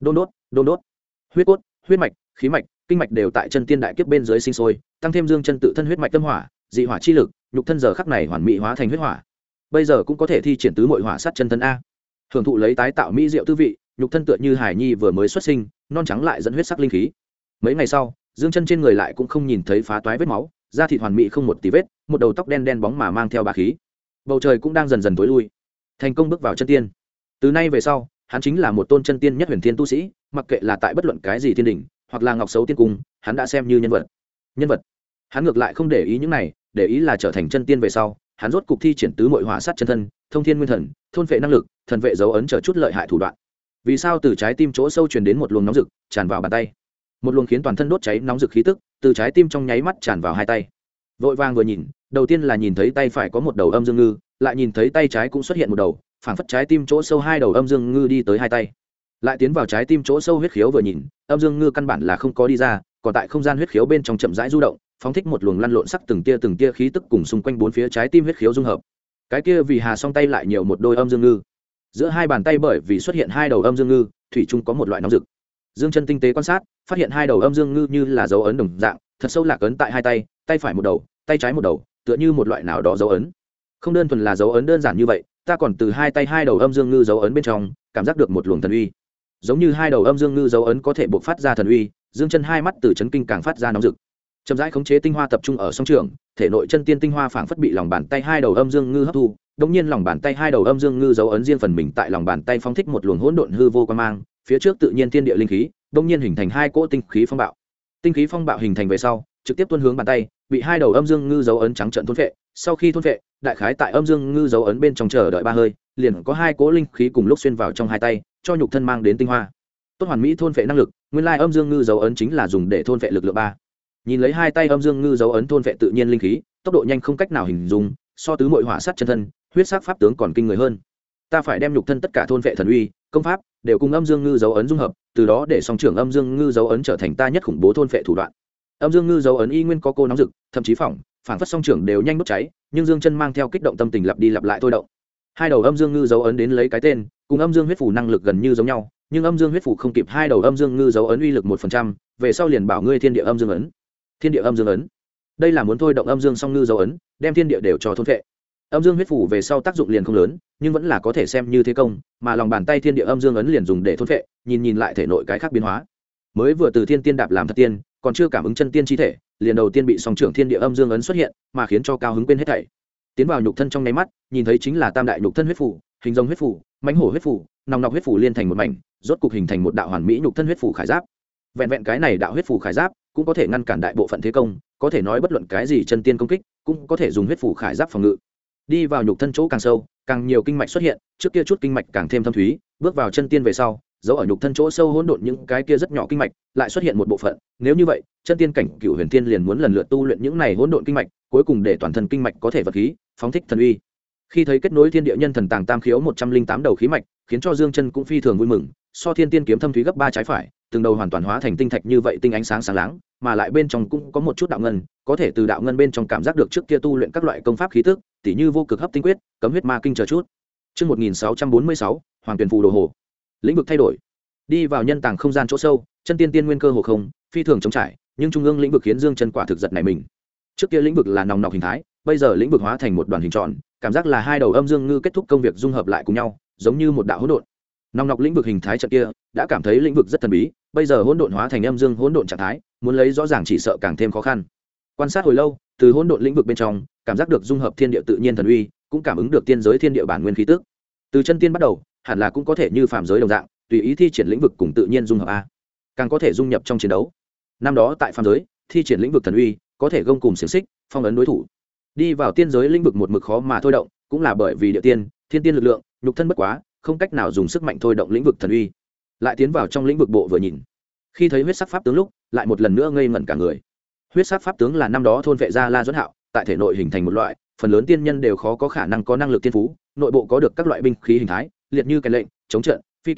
Đôn đốt, huyết cốt, huyết mạch, khí mạch, kinh mạch đều tại chân tiên đại kiếp bên dưới sinh sôi, tăng thêm dương chân tự thân huyết mạch tâm hỏa, dị hỏa chi lực, nhục thân giờ khắc này hoàn mỹ hóa thành huyết hỏa. Bây giờ cũng có thể thi triển tứ muội hỏa sát chân thân a. Hưởng thụ lấy tái tạo mỹ diệu tư vị, nhục thân tựa như hải nhi vừa mới xuất sinh, non trắng lại dẫn huyết sắc linh khí. Mấy ngày sau, dương chân trên người lại cũng không nhìn thấy phá toái vết máu, da thịt hoàn mỹ không một tí vết, một đầu tóc đen đen bóng mà mang theo bá khí. Bầu trời cũng đang dần dần tối lui, thành công bước vào chân tiên. Từ nay về sau, hắn chính là một tôn chân tiên nhất huyền thiên tu sĩ, mặc kệ là tại bất luận cái gì thiên đỉnh, hoặc là ngọc xấu tiên cung, hắn đã xem như nhân vật. Hắn ngược lại không để ý những này, để ý là trở thành chân tiên về sau, hắn rốt cục thi triển tứ muội hỏa sát chân thân, thông thiên nguyên thần, thôn vệ năng lực, thần vệ dấu ấn trở chút lợi hại thủ đoạn. Vì sao từ trái tim chỗ sâu truyền đến một luồng nóng rực, tràn vào bàn tay, một luồng khiến toàn thân đốt cháy nóng rực khí tức, từ trái tim trong nháy mắt tràn vào hai tay. Vội vàng vừa nhìn, đầu tiên là nhìn thấy tay phải có một đầu âm dương ngư, lại nhìn thấy tay trái cũng xuất hiện một đầu, phảng phất trái tim chỗ sâu hai đầu âm dương ngư đi tới hai tay. Lại tiến vào trái tim chỗ sâu huyết khiếu vừa nhìn, âm dương ngư căn bản là không có đi ra, còn tại không gian huyết khiếu bên trong chậm rãi du động, phóng thích một luồng lăn lộn sắc từng tia khí tức cùng xung quanh bốn phía trái tim huyết khiếu dung hợp. Cái kia vì hà song tay lại nhiều một đôi âm dương ngư. Giữa hai bàn tay bởi vì xuất hiện hai đầu âm dương ngư, thủy chung có một loại nóng rực. Dương chân tinh tế quan sát, phát hiện hai đầu âm dương ngư như là dấu ấn đồng dạng, thật sâu lạc ấn tại hai tay, tay phải một đầu, tay trái một đầu, tựa như một loại nào đó dấu ấn. Không đơn thuần là dấu ấn đơn giản như vậy, ta còn từ hai tay hai đầu âm dương ngư dấu ấn bên trong, cảm giác được một luồng thần uy. Giống như hai đầu âm dương ngư dấu ấn có thể bộc phát ra thần uy, Dương chân hai mắt từ chấn kinh càng phát ra nóng rực. Chậm rãi khống chế tinh hoa tập trung ở song trường, thể nội chân tiên tinh hoa phảng phất bị lòng bàn tay hai đầu âm dương ngư hấp thu, đống nhiên lòng bàn tay hai đầu âm dương ngư dấu ấn riêng phần mình tại lòng bàn tay phóng thích một luồng hỗn độn hư vô quang mang, phía trước tự nhiên thiên địa linh khí, đống nhiên hình thành hai cỗ tinh khí phong bạo. Tinh khí phong bạo hình thành về sau, trực tiếp tuôn hướng bàn tay, bị hai đầu âm dương ngư dấu ấn trắng trợn thôn phệ. Sau khi thôn phệ, đại khái tại âm dương ngư dấu ấn bên trong chờ đợi 3 hơi, liền có hai cỗ linh khí cùng lúc xuyên vào trong hai tay, cho nhục thân mang đến tinh hoa. Tốt hoàn mỹ thôn phệ năng lực, nguyên lai âm dương ngư dấu ấn chính là dùng để thôn phệ lực lượng 3. Nhìn lấy hai tay âm dương ngư dấu ấn thôn phệ tự nhiên linh khí, tốc độ nhanh không cách nào hình dung, so tứ muội hỏa sát chân thân, huyết sắc pháp tướng còn kinh người hơn. Ta phải đem nhục thân tất cả thôn phệ thần uy, công pháp đều cùng âm dương ngư dấu ấn dung hợp, từ đó để song trưởng âm dương ngư dấu ấn trở thành ta nhất khủng bố thôn phệ thủ đoạn. Âm dương ngư dấu ấn y nguyên có cô nóng rực, thậm chí phỏng, phản phất song trưởng đều nhanh đốt cháy, nhưng dương chân mang theo kích động tâm tình lặp đi lặp lại thôi động. Hai đầu âm dương ngư dấu ấn đến lấy cái tên, cùng âm dương huyết phủ năng lực gần như giống nhau, nhưng âm dương huyết phủ không kịp hai đầu âm dương ngư dấu ấn uy lực 1%, về sau liền bảo ngươi thiên địa âm dương ấn. Thiên địa âm dương ấn, đây là muốn thôi động âm dương song ngư dấu ấn, đem thiên địa đều cho thôn phệ. Âm dương huyết phủ về sau tác dụng liền không lớn, nhưng vẫn là có thể xem như thế công, mà lòng bàn tay thiên địa âm dương ấn liền dùng để thôn phệ, nhìn lại thể nội cái khác biến hóa. Mới vừa từ thiên tiên đạp làm thật tiên, còn chưa cảm ứng chân tiên chi thể, liền đầu tiên bị song trưởng thiên địa âm dương ấn xuất hiện, mà khiến cho cao hứng quên hết thảy. Tiến vào nhục thân trong nháy mắt, nhìn thấy chính là tam đại nhục thân huyết phủ, hình rồng huyết phủ, mãnh hổ huyết phủ, nòng nọc huyết phủ liên thành một mảnh, rốt cục hình thành một đạo hoàn mỹ nhục thân huyết phủ khải giáp. Vẹn vẹn cái này đạo huyết phủ khải giáp cũng có thể ngăn cản đại bộ phận thế công, có thể nói bất luận cái gì chân tiên công kích cũng có thể dùng huyết phủ khải giáp phòng ngự. Đi vào nhục thân chỗ càng sâu, càng nhiều kinh mạch xuất hiện, trước kia chút kinh mạch càng thêm thâm thúy, bước vào chân tiên về sau, dấu ở nhục thân chỗ sâu hỗn độn những cái kia rất nhỏ kinh mạch lại xuất hiện một bộ phận, nếu như vậy, chân tiên cảnh cửu huyền tiên liền muốn lần lượt tu luyện những này hỗn độn kinh mạch, cuối cùng để toàn thân kinh mạch có thể vật khí, phóng thích thần uy. Khi thấy kết nối thiên địa nhân thần tàng tam khiếu 108 đầu khí mạch, khiến cho Dương Chân cũng phi thường vui mừng, so thiên tiên kiếm thâm thúy gấp 3 trái phải, từng đầu hoàn toàn hóa thành tinh thạch như vậy tinh ánh sáng sáng láng, mà lại bên trong cũng có một chút đạo ngân, có thể từ đạo ngân bên trong cảm giác được trước kia tu luyện các loại công pháp khí tức, tỉ như vô cực hấp tinh quyết, cấm huyết ma kinh chờ chút. Chương 1646, Hoàng Tuyền phù đồ hồ. Lĩnh vực thay đổi. Đi vào nhân tàng không gian chỗ sâu, chân tiên tiên nguyên cơ hồ không, phi thường chống trải, nhưng trung ương lĩnh vực khiến Dương Chân quả thực giật nảy mình. Trước kia lĩnh vực là nòng nọc hình thái, bây giờ lĩnh vực hóa thành một đoàn hình tròn, cảm giác là hai đầu âm dương ngư kết thúc công việc dung hợp lại cùng nhau, giống như một đạo hỗn độn. Nòng nọc lĩnh vực hình thái trận kia, đã cảm thấy lĩnh vực rất thần bí, bây giờ hỗn độn hóa thành âm dương hỗn độn trạng thái, muốn lấy rõ ràng chỉ sợ càng thêm khó khăn. Quan sát hồi lâu, từ hỗn độn lĩnh vực bên trong, cảm giác được dung hợp thiên địa tự nhiên thần uy, cũng cảm ứng được tiên giới thiên địa bản nguyên khí tức. Từ chân tiên bắt đầu, hẳn là cũng có thể như phàm giới đồng dạng, tùy ý thi triển lĩnh vực cùng tự nhiên dung hợp a, càng có thể dung nhập trong chiến đấu. Năm đó tại phàm giới, thi triển lĩnh vực thần uy, có thể gông cùng xiềng xích, phong ấn đối thủ. Đi vào tiên giới lĩnh vực một mực khó mà thôi động, cũng là bởi vì địa tiên, thiên tiên lực lượng, nhục thân bất quá, không cách nào dùng sức mạnh thôi động lĩnh vực thần uy. Lại tiến vào trong lĩnh vực bộ vừa nhìn, khi thấy huyết sắc pháp tướng lúc, lại một lần nữa ngây ngẩn cả người. Huyết sắc pháp tướng là năm đó thôn vệ ra La Duẫn Hạo, tại thể nội hình thành một loại, phần lớn tiên nhân đều khó có khả năng có năng lực tiên phú, nội bộ có được các loại binh khí hình thái, liệt như cái lệnh, chống trận, phi kiếm,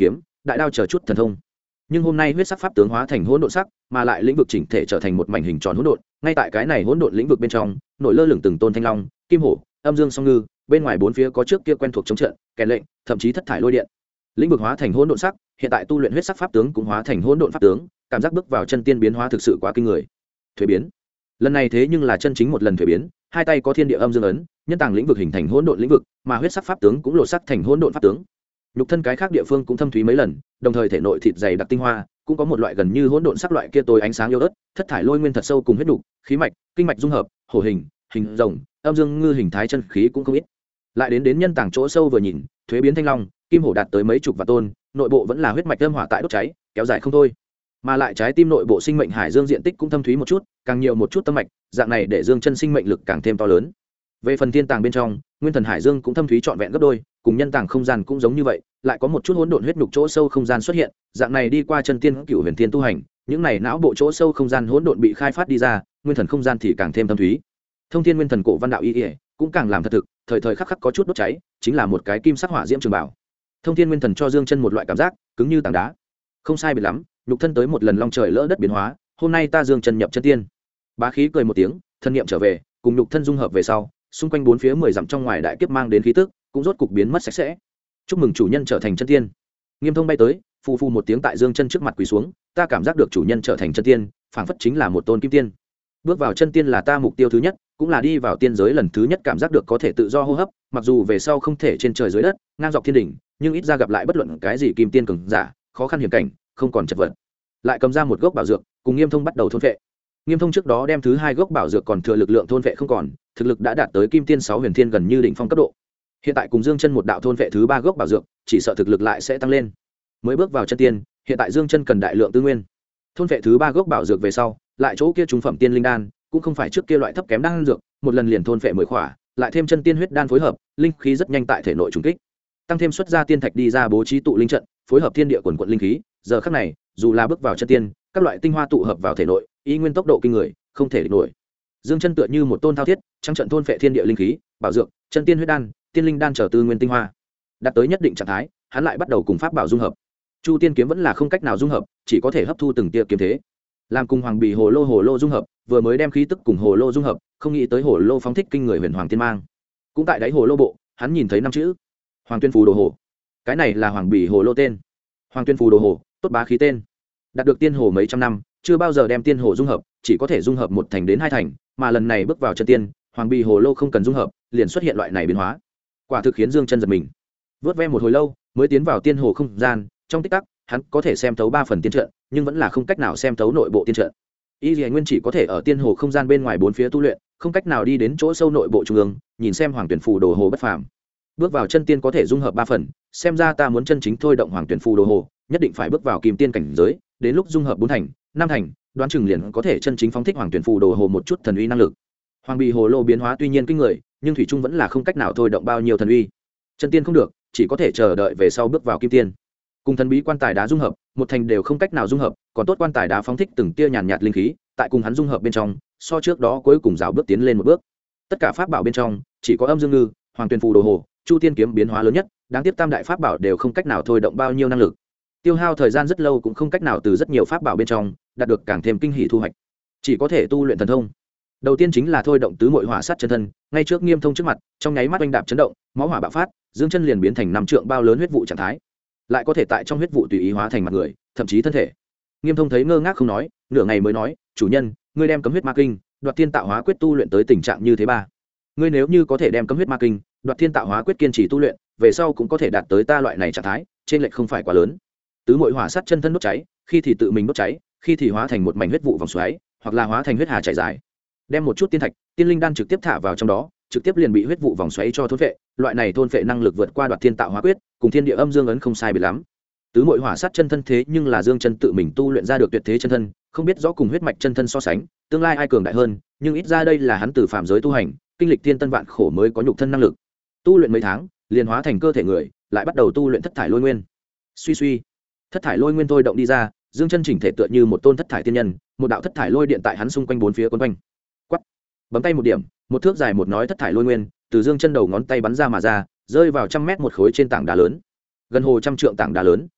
đại đao chờ chút thần thông. Nhưng hôm nay huyết sắc pháp tướng hóa thành hỗn độn sắc, mà lại lĩnh vực chỉnh thể trở thành một mảnh hình tròn hỗn độn, ngay tại cái này hỗn độn lĩnh vực bên trong, nổi lơ lửng từng tôn thanh long, kim hổ, âm dương song ngư, bên ngoài bốn phía có trước kia quen thuộc chống trận, kèn lệnh, thậm chí thất thải lôi điện. Lĩnh vực hóa thành hỗn độn sắc, hiện tại tu luyện huyết sắc pháp tướng cũng hóa thành hỗn độn pháp tướng, cảm giác bước vào chân tiên biến hóa thực sự quá kinh người. Thuế biến. Lần này thế nhưng là chân chính một lần thuế biến, hai tay có thiên địa âm dương ấn, nhân tàng lĩnh vực hình thành hỗn độn lĩnh vực, mà huyết sắc pháp tướng cũng lộ sắc thành hỗn độn pháp tướng. Nhục thân cái khác địa phương cũng thâm thúy mấy lần, đồng thời thể nội thịt dày đặc tinh hoa, cũng có một loại gần như hỗn độn sắc loại kia tối ánh sáng yếu ớt, thất thải lôi nguyên thật sâu cùng huyết đục, khí mạch, kinh mạch dung hợp, hổ hình, hình rồng, âm dương ngư hình thái chân khí cũng không ít. Lại đến nhân tàng chỗ sâu vừa nhìn, thuế biến thanh long, kim hổ đạt tới mấy chục vạn tôn, nội bộ vẫn là huyết mạch âm hỏa tại đốt cháy, kéo dài không thôi. Mà lại trái tim nội bộ sinh mệnh hải dương diện tích cũng thâm thúy một chút, càng nhiều một chút tâm mạch, dạng này để dương chân sinh mệnh lực càng thêm to lớn. Về phần thiên tàng bên trong, nguyên thần hải dương cũng thâm thúy trọn vẹn gấp đôi, cùng nhân tàng không gian cũng giống như vậy, lại có một chút hỗn độn huyết nhục chỗ sâu không gian xuất hiện, dạng này đi qua chân tiên cửu huyền thiên tu hành, những này não bộ chỗ sâu không gian hỗn độn bị khai phát đi ra, nguyên thần không gian thì càng thêm thâm thúy. Thông thiên nguyên thần cổ văn đạo y cũng càng làm thật thực, thời thời khắc khắc có chút đốt cháy, chính là một cái kim sắc hỏa diễm trường bảo. Thông thiên nguyên thần cho dương chân một loại cảm giác cứng như tảng đá. Không sai biệt lắm, nhục thân tới một lần long trời lỡ đất biến hóa, hôm nay ta dương chân nhập chân tiên. Bá khí cười một tiếng, thân niệm trở về, cùng nhục thân dung hợp về sau, xung quanh bốn phía 10 dặm trong ngoài đại kiếp mang đến khí tức, cũng rốt cục biến mất sạch sẽ. Chúc mừng chủ nhân trở thành chân tiên. Nghiêm Thông bay tới, phù phù một tiếng tại dương chân trước mặt quỳ xuống, ta cảm giác được chủ nhân trở thành chân tiên, phảng phất chính là một tôn kim tiên. Bước vào chân tiên là ta mục tiêu thứ nhất, cũng là đi vào tiên giới lần thứ nhất cảm giác được có thể tự do hô hấp, mặc dù về sau không thể trên trời dưới đất, ngang dọc thiên đỉnh, nhưng ít ra gặp lại bất luận cái gì kim tiên cường giả, khó khăn hiểm cảnh, không còn chật vật. Lại cầm ra một gốc bảo dược, cùng Nghiêm Thông bắt đầu thôn vệ. Nghiêm Thông trước đó đem thứ hai gốc bảo dược còn thừa lực lượng thôn vệ không còn, thực lực đã đạt tới kim tiên 6 huyền thiên gần như đỉnh phong cấp độ. Hiện tại cùng Dương Chân một đạo thôn vệ thứ ba gốc bảo dược, chỉ sợ thực lực lại sẽ tăng lên. Mới bước vào chân tiên, hiện tại Dương Chân cần đại lượng tư nguyên. Thôn vệ thứ ba gốc bảo dược về sau, lại chỗ kia trung phẩm tiên linh đan, cũng không phải trước kia loại thấp kém đan dược, một lần liền thôn vệ 10 khỏa, lại thêm chân tiên huyết đan phối hợp, linh khí rất nhanh tại thể nội trùng kích. Tăng thêm xuất ra tiên thạch đi ra bố trí tụ linh trận, phối hợp thiên địa quần quật linh khí, giờ khắc này, dù là bước vào chân tiên, các loại tinh hoa tụ hợp vào thể nội, ý nguyên tốc độ kinh người, không thể địch nổi. Dương Chân tựa như một tôn thao thiết, trắng trận thôn vệ thiên địa linh khí, bảo dược, chân tiên huyết đan, tiên linh đan trở tư nguyên tinh hoa. Đạt tới nhất định trạng thái, hắn lại bắt đầu cùng pháp bảo dung hợp. Chu tiên kiếm vẫn là không cách nào dung hợp, chỉ có thể hấp thu từng tia kiếm thế. Làm cùng hoàng bì hồ lô dung hợp, vừa mới đem khí tức cùng hồ lô dung hợp, không nghĩ tới hồ lô phóng thích kinh người huyền hoàng tiên mang. Cũng tại đáy hồ lô bộ, hắn nhìn thấy 5 chữ: Hoàng Tuyên Phù Đồ Hồ. Cái này là hoàng bì hồ lô tên. Hoàng Tuyên Phù Đồ Hồ, tốt bá khí tên. Đạt được tiên hồ mấy trăm năm, chưa bao giờ đem tiên hồ dung hợp, chỉ có thể dung hợp 1 thành đến 2 thành, mà lần này bước vào chân tiên, hoàng bì hồ lô không cần dung hợp, liền xuất hiện loại này biến hóa. Quả thực khiến Dương Chân giật mình. Vớt ve một hồi lâu, mới tiến vào tiên hồ không gian, trong tích tắc, hắn có thể xem thấu 3 phần tiên trận, nhưng vẫn là không cách nào xem thấu nội bộ tiên trận. Y Liễu Nguyên chỉ có thể ở tiên hồ không gian bên ngoài bốn phía tu luyện, không cách nào đi đến chỗ sâu nội bộ trung ương, nhìn xem Hoàng Tuyển Phù Đồ Hồ bất phàm. Bước vào chân tiên có thể dung hợp 3 phần, xem ra ta muốn chân chính thôi động Hoàng Tuyển Phù Đồ Hồ, nhất định phải bước vào kim tiên cảnh giới, đến lúc dung hợp 4 thành, 5 thành, đoán chừng liền có thể chân chính phóng thích Hoàng Tuyển Phù Đồ Hồ một chút thần uy năng lực. Hoàng bì hồ lô biến hóa tuy nhiên kinh người, nhưng thủy trung vẫn là không cách nào thôi động bao nhiêu thần uy. Chân tiên không được, chỉ có thể chờ đợi về sau bước vào kim tiên. Cùng thần bí quan tài đá dung hợp, 1 thành đều không cách nào dung hợp, còn tốt quan tài đá phóng thích từng tia nhàn nhạt linh khí, tại cùng hắn dung hợp bên trong, so trước đó cuối cùng rào bước tiến lên một bước. Tất cả pháp bảo bên trong, chỉ có âm dương ngư, Hoàng Tuyên Phù Đồ Hồ, Chu Tiên kiếm biến hóa lớn nhất, đáng tiếc tam đại pháp bảo đều không cách nào thôi động bao nhiêu năng lực. Tiêu hao thời gian rất lâu cũng không cách nào từ rất nhiều pháp bảo bên trong đạt được càng thêm kinh hỉ thu hoạch, chỉ có thể tu luyện thần thông. Đầu tiên chính là thôi động tứ muội hỏa sát chân thân, ngay trước Nghiêm Thông trước mặt, trong nháy mắt oanh đạp chấn động, máu hỏa bạo phát, Dương Chân liền biến thành 5 trượng bao lớn huyết vụ trạng thái, lại có thể tại trong huyết vụ tùy ý hóa thành mặt người, thậm chí thân thể. Nghiêm Thông thấy ngơ ngác không nói, nửa ngày mới nói, chủ nhân, ngươi đem cấm huyết ma kinh, đoạt thiên tạo hóa quyết tu luyện tới tình trạng như thế ba, ngươi nếu như có thể đem cấm huyết ma kinh, đoạt thiên tạo hóa quyết kiên trì tu luyện, về sau cũng có thể đạt tới ta loại này trạng thái, trên lệch không phải quá lớn. Tứ muội hỏa sát chân thân đốt cháy, khi thì tự mình đốt cháy, khi thì hóa thành một mảnh huyết vụ vòng xoáy, hoặc là hóa thành huyết hà chảy dài. Đem một chút tiên thạch, tiên linh đan trực tiếp thả vào trong đó, trực tiếp liền bị huyết vụ vòng xoáy cho thôn phệ, loại này thôn phệ năng lực vượt qua đoạt thiên tạo hóa quyết, cùng thiên địa âm dương ấn không sai biệt lắm. Tứ muội hỏa sát chân thân thế nhưng là Dương Chân tự mình tu luyện ra được tuyệt thế chân thân, không biết rõ cùng huyết mạch chân thân so sánh, tương lai ai cường đại hơn, nhưng ít ra đây là hắn từ phàm giới tu hành, kinh lịch thiên tân vạn khổ mới có nhục thân năng lực. Tu luyện mấy tháng, liền hóa thành cơ thể người, lại bắt đầu tu luyện thất thải lôi nguyên. Suy suy, thất thải lôi nguyên thôi động đi ra, Dương Chân chỉnh thể tựa như một tôn thất thải tiên nhân, một đạo thất thải lôi điện tại hắn xung quanh bốn phía quấn quanh. Quắt, bấm tay một điểm, một thước dài một nói thất thải lôi nguyên, từ Dương Chân đầu ngón tay bắn ra mà ra, rơi vào 100 mét một khối trên tảng đá lớn. Gần hồ trăm trượng tảng đá lớn,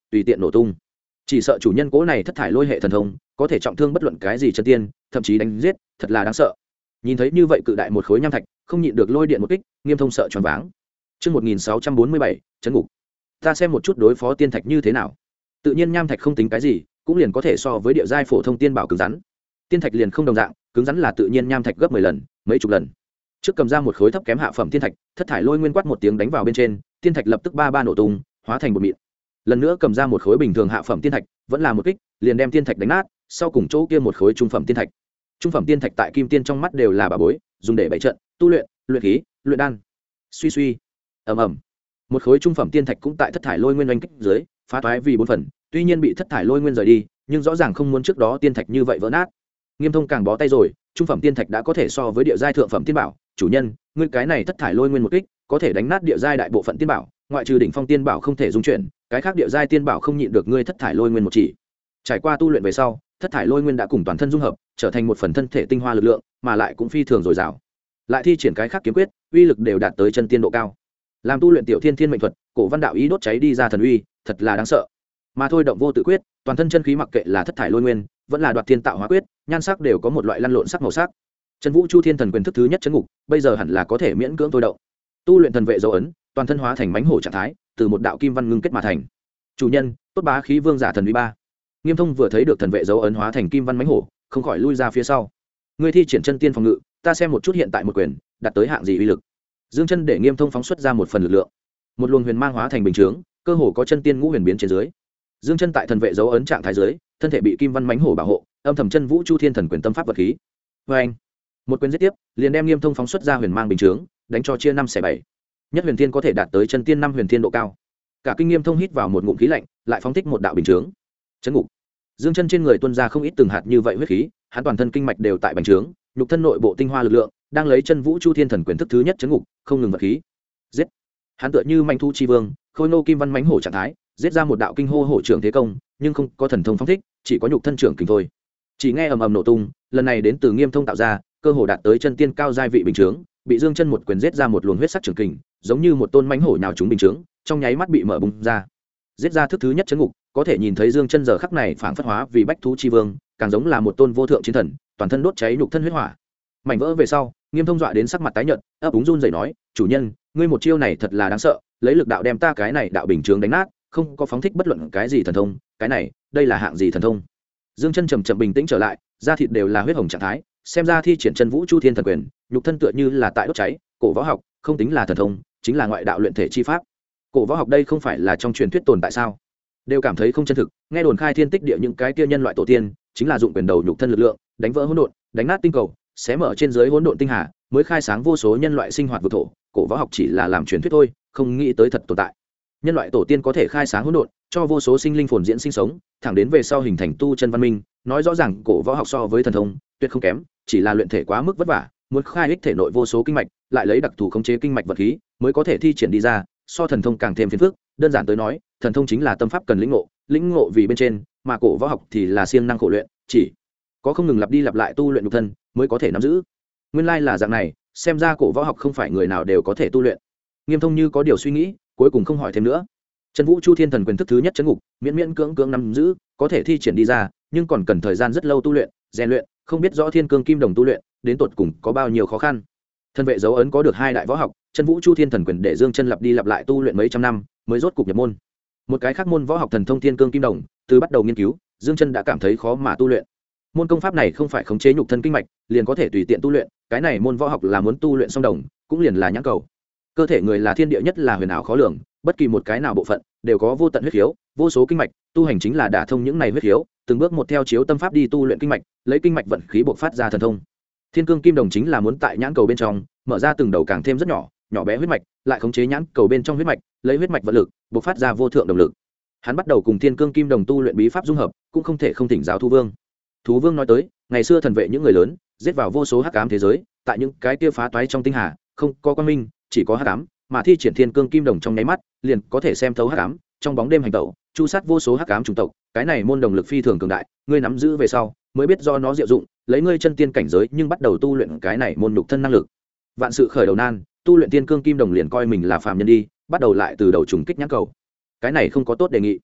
tùy tiện nổ tung. Chỉ sợ chủ nhân cố này thất thải lôi hệ thần thông có thể trọng thương bất luận cái gì chân tiên, thậm chí đánh giết, thật là đáng sợ. Nhìn thấy như vậy cự đại một khối nham thạch, không nhịn được lôi điện một kích, Nghiêm Thông sợ choáng váng. Chương 1647, chấn ngục. Ta xem một chút đối phó tiên thạch như thế nào. Tự nhiên nham thạch không tính cái gì, cũng liền có thể so với địa giai phổ thông tiên bảo cứng rắn. Tiên thạch liền không đồng dạng, cứng rắn là tự nhiên nham thạch gấp 10 lần, mấy chục lần. Trước cầm ra một khối thấp kém hạ phẩm tiên thạch, thất thải lôi nguyên quát một tiếng đánh vào bên trên, tiên thạch lập tức ba ba nổ tung, hóa thành bột mịn. Lần nữa cầm ra một khối bình thường hạ phẩm tiên thạch, vẫn là một kích, liền đem tiên thạch đánh nát, sau cùng chỗ kia một khối trung phẩm tiên thạch. Trung phẩm tiên thạch tại kim tiên trong mắt đều là bà bối, dùng để bày trận, tu luyện, luyện khí, luyện đan. Suy suy, ầm ầm. Một khối trung phẩm tiên thạch cũng tại thất thải lôi nguyên oanh kích dưới, phá toái vì 4 phần, tuy nhiên bị thất thải lôi nguyên rời đi, nhưng rõ ràng không muốn trước đó tiên thạch như vậy vỡ nát. Nghiêm Thông càng bó tay rồi, trung phẩm tiên thạch đã có thể so với địa giai thượng phẩm tiên bảo, chủ nhân, ngươi cái này thất thải lôi nguyên một kích, có thể đánh nát địa giai đại bộ phận tiên bảo, ngoại trừ đỉnh phong tiên bảo không thể dung chuyển, cái khác địa giai tiên bảo không nhịn được ngươi thất thải lôi nguyên một chỉ. Trải qua tu luyện về sau, thất thải lôi nguyên đã cùng toàn thân dung hợp, trở thành một phần thân thể tinh hoa lực lượng, mà lại cũng phi thường dồi dào. Lại thi triển cái khác kiếm quyết, uy lực đều đạt tới chân tiên độ cao. Làm tu luyện tiểu thiên thiên mệnh thuật, cổ văn đạo ý đốt cháy đi ra thần uy, thật là đáng sợ. Mà thôi động vô tự quyết, toàn thân chân khí mặc kệ là thất thải lôi nguyên, vẫn là đoạt thiên tạo hóa quyết, nhan sắc đều có một loại lăn lộn sắc màu sắc. Chân Vũ Chu Thiên Thần Quyền thức thứ nhất chấn ngục, bây giờ hẳn là có thể miễn cưỡng thôi động. Tu luyện thần vệ dấu ấn, toàn thân hóa thành mãnh hổ trạng thái, từ một đạo kim văn ngưng kết mà thành. Chủ nhân, tốt bá khí vương giả thần uy ba. Nghiêm Thông vừa thấy được thần vệ dấu ấn hóa thành kim văn mãnh hổ, không khỏi lui ra phía sau. Ngươi thi triển chân tiên phòng ngự, ta xem một chút hiện tại một quyền, đạt tới hạng gì uy lực. Dương chân để Nghiêm Thông phóng xuất ra một phần lực lượng. Một luồng huyền mang hóa thành bình chướng, cơ hồ có chân tiên ngũ huyền biến trên dưới. Dương chân tại thần vệ dấu ấn trạng thái dưới, thân thể bị kim văn mãnh hổ bảo hộ, âm thầm chân Vũ Chu Thiên Thần Quyền tâm pháp vật khí. Và anh, một quyền giết tiếp, liền đem Nghiêm Thông phóng xuất ra huyền mang bình chướng, đánh cho chia 5/7. Nhất huyền thiên có thể đạt tới chân tiên 5 huyền thiên độ cao. Cả kinh Nghiêm Thông hít vào một ngụm khí lạnh, lại phóng thích một đạo bình chướng. Chấn ngục. Dương chân trên người tuôn ra không ít từng hạt như vậy huyết khí, hắn toàn thân kinh mạch đều tại bành trướng, nhục thân nội bộ tinh hoa lực lượng đang lấy chân Vũ Chu Thiên Thần Quyền thức thứ nhất chấn ngục, không ngừng vật khí. Giết. Hắn tựa như manh thu chi vương, khôi nô kim văn mãnh hổ trạng thái, giết ra một đạo kinh hô hổ trưởng thế công, nhưng không có thần thông phóng thích, chỉ có nhục thân trưởng kình thôi. Chỉ nghe ầm ầm nổ tung, lần này đến từ Nghiêm Thông tạo ra, cơ hồ đạt tới chân tiên cao giai vị bình chướng, bị Dương chân một quyền giết ra một luồng huyết sắc trưởng kình, giống như một tôn mãnh hổ nào chúng bình chướng, trong nháy mắt bị mở bung ra. Giết ra thức thứ nhất chấn ngục, có thể nhìn thấy Dương chân giờ khắc này phảng phất hóa vì bách thú chi vương, càng giống là một tôn vô thượng chiến thần, toàn thân đốt cháy nhục thân huyết hỏa. Mảnh vỡ về sau, Nghiêm Thông dọa đến sắc mặt tái nhợt, ấp úng run rẩy nói, "Chủ nhân, ngươi một chiêu này thật là đáng sợ, lấy lực đạo đem ta cái này đạo bình chướng đánh nát, không có phóng thích bất luận cái gì thần thông, cái này, đây là hạng gì thần thông?" Dương chân chậm chậm bình tĩnh trở lại, da thịt đều là huyết hồng trạng thái, xem ra thi triển chân Vũ Chu Thiên Thần Quyền, nhục thân tựa như là tại đốt cháy, cổ võ học, không tính là thần thông, chính là ngoại đạo luyện thể chi pháp. Cổ võ học đây không phải là trong truyền thuyết tồn tại sao? Đều cảm thấy không chân thực, nghe đồn khai thiên tích địa những cái kia nhân loại tổ tiên, chính là dụng quyền đầu nhục thân lực lượng, đánh vỡ hỗn độn, đánh nát tinh cầu, xé mở trên dưới hỗn độn tinh hà, mới khai sáng vô số nhân loại sinh hoạt vực thổ. Cổ võ học chỉ là làm truyền thuyết thôi, không nghĩ tới thật tồn tại. Nhân loại tổ tiên có thể khai sáng hỗn độn, cho vô số sinh linh phồn diễn sinh sống, thẳng đến về sau hình thành tu chân văn minh, nói rõ ràng cổ võ học so với thần thông tuyệt không kém, chỉ là luyện thể quá mức vất vả, muốn khai ích thể nội vô số kinh mạch, lại lấy đặc thù khống chế kinh mạch vật khí, mới có thể thi triển đi ra, so thần thông càng thêm phiền phức. Đơn giản tới nói, thần thông chính là tâm pháp cần lĩnh ngộ vì bên trên, mà cổ võ học thì là siêng năng khổ luyện, chỉ có không ngừng lặp đi lặp lại tu luyện nhục thân mới có thể nắm giữ. Nguyên lai là dạng này, xem ra cổ võ học không phải người nào đều có thể tu luyện. Nghiêm Thông như có điều suy nghĩ, cuối cùng không hỏi thêm nữa. Chân Vũ Chu Thiên Thần Quyền thức thứ nhất chấn ngục, miễn miễn cưỡng cưỡng nắm giữ, có thể thi triển đi ra, nhưng còn cần thời gian rất lâu tu luyện, rèn luyện, không biết rõ Thiên Cương Kim Đồng tu luyện đến tột cùng có bao nhiêu khó khăn. Thân vệ dấu ấn có được 2 đại võ học, Chân Vũ Chu Thiên Thần Quyền để Dương chân lặp đi lặp lại tu luyện mấy trăm năm, mới rốt cục nhập môn. Một cái khác môn võ học thần thông Thiên Cương Kim Đồng, từ bắt đầu nghiên cứu, Dương chân đã cảm thấy khó mà tu luyện. Môn công pháp này không phải khống chế nhục thân kinh mạch, liền có thể tùy tiện tu luyện, cái này môn võ học là muốn tu luyện song đồng, cũng liền là nhãn cầu. Cơ thể người là thiên địa nhất là huyền ảo khó lường, bất kỳ một cái nào bộ phận đều có vô tận huyết khiếu, vô số kinh mạch, tu hành chính là đả thông những này huyết khiếu, từng bước một theo chiếu tâm pháp đi tu luyện kinh mạch, lấy kinh mạch vận khí bộc phát ra thần thông. Thiên Cương Kim Đồng chính là muốn tại nhãn cầu bên trong mở ra từng đầu càng thêm rất nhỏ, nhỏ bé huyết mạch, lại khống chế nhãn cầu bên trong huyết mạch, lấy huyết mạch vận lực bộc phát ra vô thượng động lực. Hắn bắt đầu cùng Thiên Cương Kim Đồng tu luyện bí pháp dung hợp, cũng không thể không thỉnh giáo Thú Vương. Thú Vương nói tới, ngày xưa thần vệ những người lớn, giết vào vô số hắc ám thế giới, tại những cái kia phá toái trong tinh hà, không có quang minh, chỉ có hắc ám, mà thi triển Thiên Cương Kim Đồng trong nháy mắt, liền có thể xem thấu hắc ám, trong bóng đêm hành tẩu, chu sát vô số hắc ám chủng tộc, cái này môn đồng lực phi thường cường đại, ngươi nắm giữ về sau, mới biết do nó diệu dụng, lấy ngươi chân tiên cảnh giới nhưng bắt đầu tu luyện cái này môn nhục thân năng lực. Vạn sự khởi đầu nan, tu luyện Thiên Cương Kim Đồng liền coi mình là phàm nhân đi, bắt đầu lại từ đầu trùng kích nhãn cầu. Cái này không có tốt đề nghị.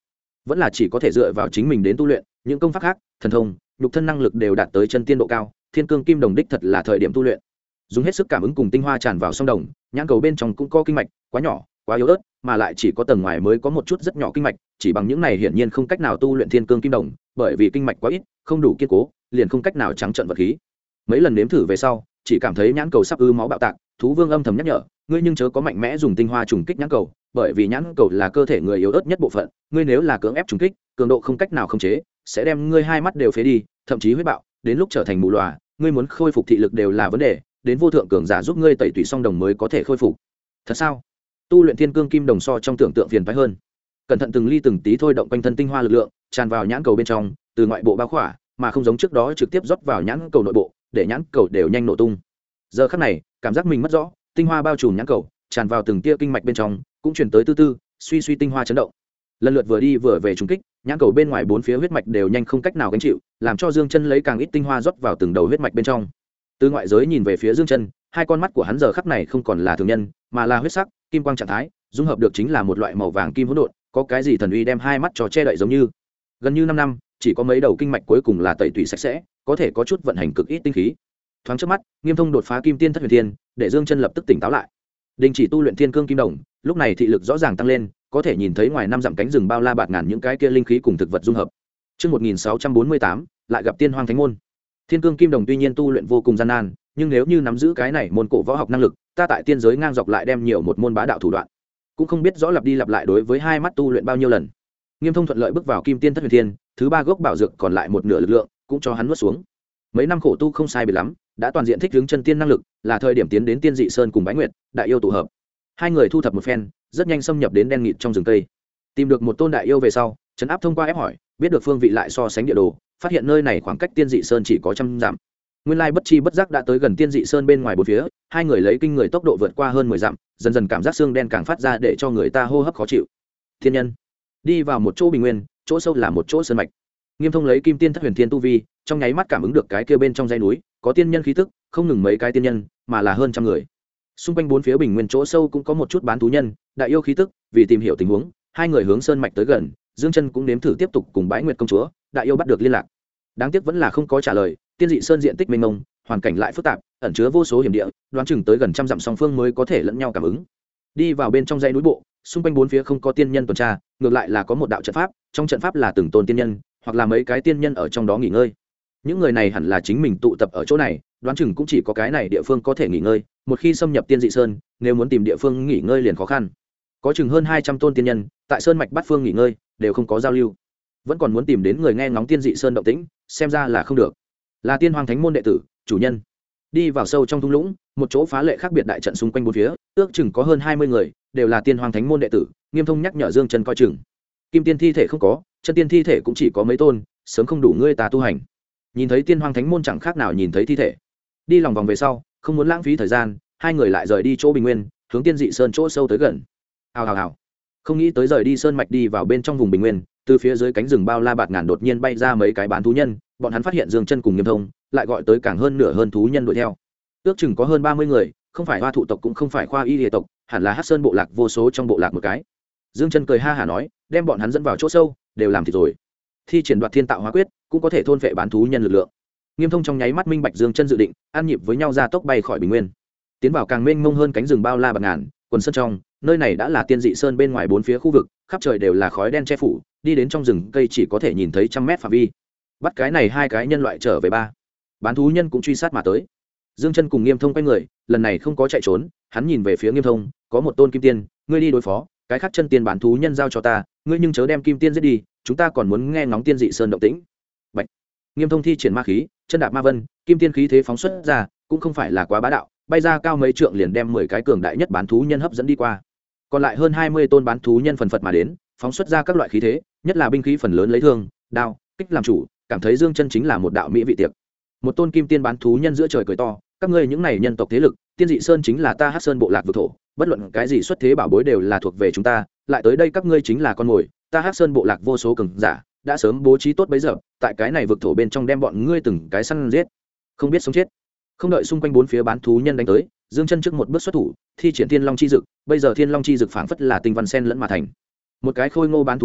vẫn là chỉ có thể dựa vào chính mình đến tu luyện. Những công pháp khác, thần thông, nhục thân năng lực đều đạt tới chân tiên độ cao, thiên cương kim đồng đích thật là thời điểm tu luyện. Dùng hết sức cảm ứng cùng tinh hoa tràn vào song đồng, nhãn cầu bên trong cũng có kinh mạch, quá nhỏ quá yếu ớt, mà lại chỉ có tầng ngoài mới có một chút rất nhỏ kinh mạch, chỉ bằng những này hiển nhiên không cách nào tu luyện thiên cương kim đồng, bởi vì kinh mạch quá ít, không đủ kiên cố, liền không cách nào trắng trận vật khí. Mấy lần nếm thử về sau, chỉ cảm thấy nhãn cầu sắp ư máu bạo tạc. Thú Vương âm thầm nhắc nhở, ngươi nhưng chớ có mạnh mẽ dùng tinh hoa trùng kích nhãn cầu, bởi vì nhãn cầu là cơ thể người yếu ớt nhất bộ phận, ngươi nếu là cưỡng ép trùng kích, cường độ không cách nào khống chế, sẽ đem ngươi hai mắt đều phế đi, thậm chí huyết bạo, đến lúc trở thành mù lòa, ngươi muốn khôi phục thị lực đều là vấn đề, đến vô thượng cường giả giúp ngươi tẩy tủy song đồng mới có thể khôi phục. Thật sao? Tu luyện thiên cương kim đồng so trong tưởng tượng phiền phái hơn. Cẩn thận từng ly từng tí thôi động quanh thân tinh hoa lực lượng, tràn vào nhãn cầu bên trong, từ ngoại bộ bao khỏa, mà không giống trước đó trực tiếp rót vào nhãn cầu nội bộ, để nhãn cầu đều nhanh nổ tung. Giờ khắc này, cảm giác mình mất rõ, tinh hoa bao trùm nhãn cầu, tràn vào từng tia kinh mạch bên trong, cũng truyền tới tư tư, suy suy tinh hoa chấn động. Lần lượt vừa đi vừa về trùng kích, nhãn cầu bên ngoài bốn phía huyết mạch đều nhanh không cách nào gánh chịu, làm cho Dương Chân lấy càng ít tinh hoa rót vào từng đầu huyết mạch bên trong. Từ ngoại giới nhìn về phía Dương Chân, hai con mắt của hắn giờ khắc này không còn là thường nhân, mà là huyết sắc, kim quang trạng thái, dung hợp được chính là một loại màu vàng kim hỗn độn, có cái gì thần uy đem hai mắt cho che đậy giống như. Gần như 5 năm, chỉ có mấy đầu kinh mạch cuối cùng là tẩy tủy sạch sẽ, có thể có chút vận hành cực ít tinh khí. Thoáng trước mắt, Nghiêm Thông đột phá kim tiên thất huyền thiên, để Dương Chân lập tức tỉnh táo lại. Đình chỉ tu luyện thiên cương kim đồng, lúc này thị lực rõ ràng tăng lên, có thể nhìn thấy ngoài 5 dặm cánh rừng bao la bạt ngàn những cái kia linh khí cùng thực vật dung hợp. Chương 1648, lại gặp Tiên Hoang Thánh môn. Thiên cương kim đồng tuy nhiên tu luyện vô cùng gian nan, nhưng nếu như nắm giữ cái này môn cổ võ học năng lực, ta tại tiên giới ngang dọc lại đem nhiều một môn bá đạo thủ đoạn. Cũng không biết rõ lặp đi lặp lại đối với hai mắt tu luyện bao nhiêu lần. Nghiêm Thông thuận lợi bước vào kim tiên thất huyền thiên, thứ 3 gốc bảo dược còn lại một nửa lực lượng, cũng cho hắn nuốt xuống. Mấy năm khổ tu không sai biệt lắm, đã toàn diện thích ứng chân tiên năng lực, là thời điểm tiến đến Tiên Dị Sơn cùng Bái Nguyệt, đại yêu tụ hợp. Hai người thu thập một phen, rất nhanh xâm nhập đến đen nghịt trong rừng cây. Tìm được một tôn đại yêu về sau, trấn áp thông qua ép hỏi, biết được phương vị lại so sánh địa đồ, phát hiện nơi này khoảng cách Tiên Dị Sơn chỉ có 100 dặm. Nguyên lai bất chi bất giác đã tới gần Tiên Dị Sơn bên ngoài bốn phía, hai người lấy kinh người tốc độ vượt qua hơn 10 dặm, dần dần cảm giác xương đen càng phát ra để cho người ta hô hấp khó chịu. Thiên nhân đi vào một chỗ bình nguyên, chỗ sâu là một chỗ sơn mạch. Nghiêm Thông lấy kim tiên thất huyền thiên tu vi, trong nháy mắt cảm ứng được cái kia bên trong dãy núi có tiên nhân khí tức, không ngừng mấy cái tiên nhân, mà là hơn trăm người. Xung quanh bốn phía bình nguyên chỗ sâu cũng có một chút bán thú nhân, đại yêu khí tức, vì tìm hiểu tình huống, hai người hướng sơn mạch tới gần, Dương Chân cũng nếm thử tiếp tục cùng Bái Nguyệt công chúa, đại yêu bắt được liên lạc. Đáng tiếc vẫn là không có trả lời, Tiên Dị Sơn diện tích mênh mông, hoàn cảnh lại phức tạp, ẩn chứa vô số hiểm địa, đoán chừng tới gần trăm dặm song phương mới có thể lẫn nhau cảm ứng. Đi vào bên trong dãy núi bộ, xung quanh bốn phía không có tiên nhân tuần tra, ngược lại là có một đạo trận pháp, trong trận pháp là từng tôn tiên nhân, hoặc là mấy cái tiên nhân ở trong đó nghỉ ngơi. Những người này hẳn là chính mình tụ tập ở chỗ này, đoán chừng cũng chỉ có cái này địa phương có thể nghỉ ngơi, một khi xâm nhập Tiên Dị Sơn, nếu muốn tìm địa phương nghỉ ngơi liền khó khăn. Có chừng hơn 200 tôn tiên nhân, tại sơn mạch bát phương nghỉ ngơi, đều không có giao lưu. Vẫn còn muốn tìm đến người nghe ngóng Tiên Dị Sơn động tĩnh, xem ra là không được. Là Tiên Hoang Thánh môn đệ tử, chủ nhân. Đi vào sâu trong thung lũng, một chỗ phá lệ khác biệt đại trận xung quanh bốn phía, ước chừng có hơn 20 người, đều là Tiên Hoang Thánh môn đệ tử. Nghiêm Thông nhắc nhở Dương Chân coi chừng. Kim tiên thi thể không có, chân tiên thi thể cũng chỉ có mấy tôn, sớm không đủ ngươi ta tu hành. Nhìn thấy Tiên Hoang Thánh môn chẳng khác nào nhìn thấy thi thể. Đi lòng vòng về sau, không muốn lãng phí thời gian, hai người lại rời đi chỗ bình nguyên, hướng Tiên Dị Sơn chỗ sâu tới gần. Hào hào hào. Không nghĩ tới rời đi sơn mạch đi vào bên trong vùng bình nguyên, từ phía dưới cánh rừng bao la bạt ngàn đột nhiên bay ra mấy cái bán thú nhân, bọn hắn phát hiện Dương Chân cùng Nghiêm Thông, lại gọi tới càng hơn nửa hơn thú nhân đuổi theo. Ước chừng có hơn 30 người, không phải Hoa Thụ tộc cũng không phải Khoa Y Liệt tộc, hẳn là Hắc Sơn bộ lạc vô số trong bộ lạc một cái. Dương Chân cười ha hả nói, đem bọn hắn dẫn vào chỗ sâu, đều làm thịt rồi. Thi triển Đoạt Thiên Tạo Hóa Quyết, cũng có thể thôn phệ bán thú nhân lực lượng. Nghiêm Thông trong nháy mắt minh bạch Dương Chân dự định, ăn nhịp với nhau ra tốc bay khỏi bình nguyên, tiến vào càng mênh mông hơn cánh rừng bao la bạt ngàn, quần sơn trong, nơi này đã là Tiên Dị Sơn bên ngoài bốn phía khu vực, khắp trời đều là khói đen che phủ, đi đến trong rừng cây chỉ có thể nhìn thấy 100 mét phạm vi. Bắt cái này hai cái nhân loại trở về ba. Bán thú nhân cũng truy sát mà tới. Dương Chân cùng Nghiêm Thông quay người, lần này không có chạy trốn, hắn nhìn về phía Nghiêm Thông, có một tôn kim tiên, ngươi đi đối phó, cái khác chân tiên bán thú nhân giao cho ta, ngươi nhưng chớ đem kim tiên giết đi, chúng ta còn muốn nghe ngóng Tiên Dị Sơn động tĩnh. Bạch. Nghiêm Thông thi triển ma khí, chân đạp ma vân, kim tiên khí thế phóng xuất ra, cũng không phải là quá bá đạo, bay ra cao mấy trượng liền đem 10 cái cường đại nhất bán thú nhân hấp dẫn đi qua. Còn lại hơn 20 tôn bán thú nhân phần phật mà đến, phóng xuất ra các loại khí thế, nhất là binh khí phần lớn lấy thương, đao, kích làm chủ, cảm thấy Dương Chân chính là một đạo mỹ vị tiệc. Một tôn kim tiên bán thú nhân giữa trời cười to, các ngươi những này nhân tộc thế lực, Tiên Dị Sơn chính là ta Hắc Sơn bộ lạc vực thổ, bất luận cái gì xuất thế bảo bối đều là thuộc về chúng ta, lại tới đây các ngươi chính là con mồi, ta Hắc Sơn bộ lạc vô số cường giả, đã sớm bố trí tốt bấy giờ, tại cái này vực thổ bên trong đem bọn ngươi từng cái săn giết, không biết sống chết. Không đợi xung quanh bốn phía bán thú nhân đánh tới, Dương Chân trước một bước xuất thủ, thi triển Thiên Long chi dực, bây giờ Thiên Long chi dực phảng phất là tinh văn sen lẫn mà thành. Một cái khôi ngô bán thú nhân,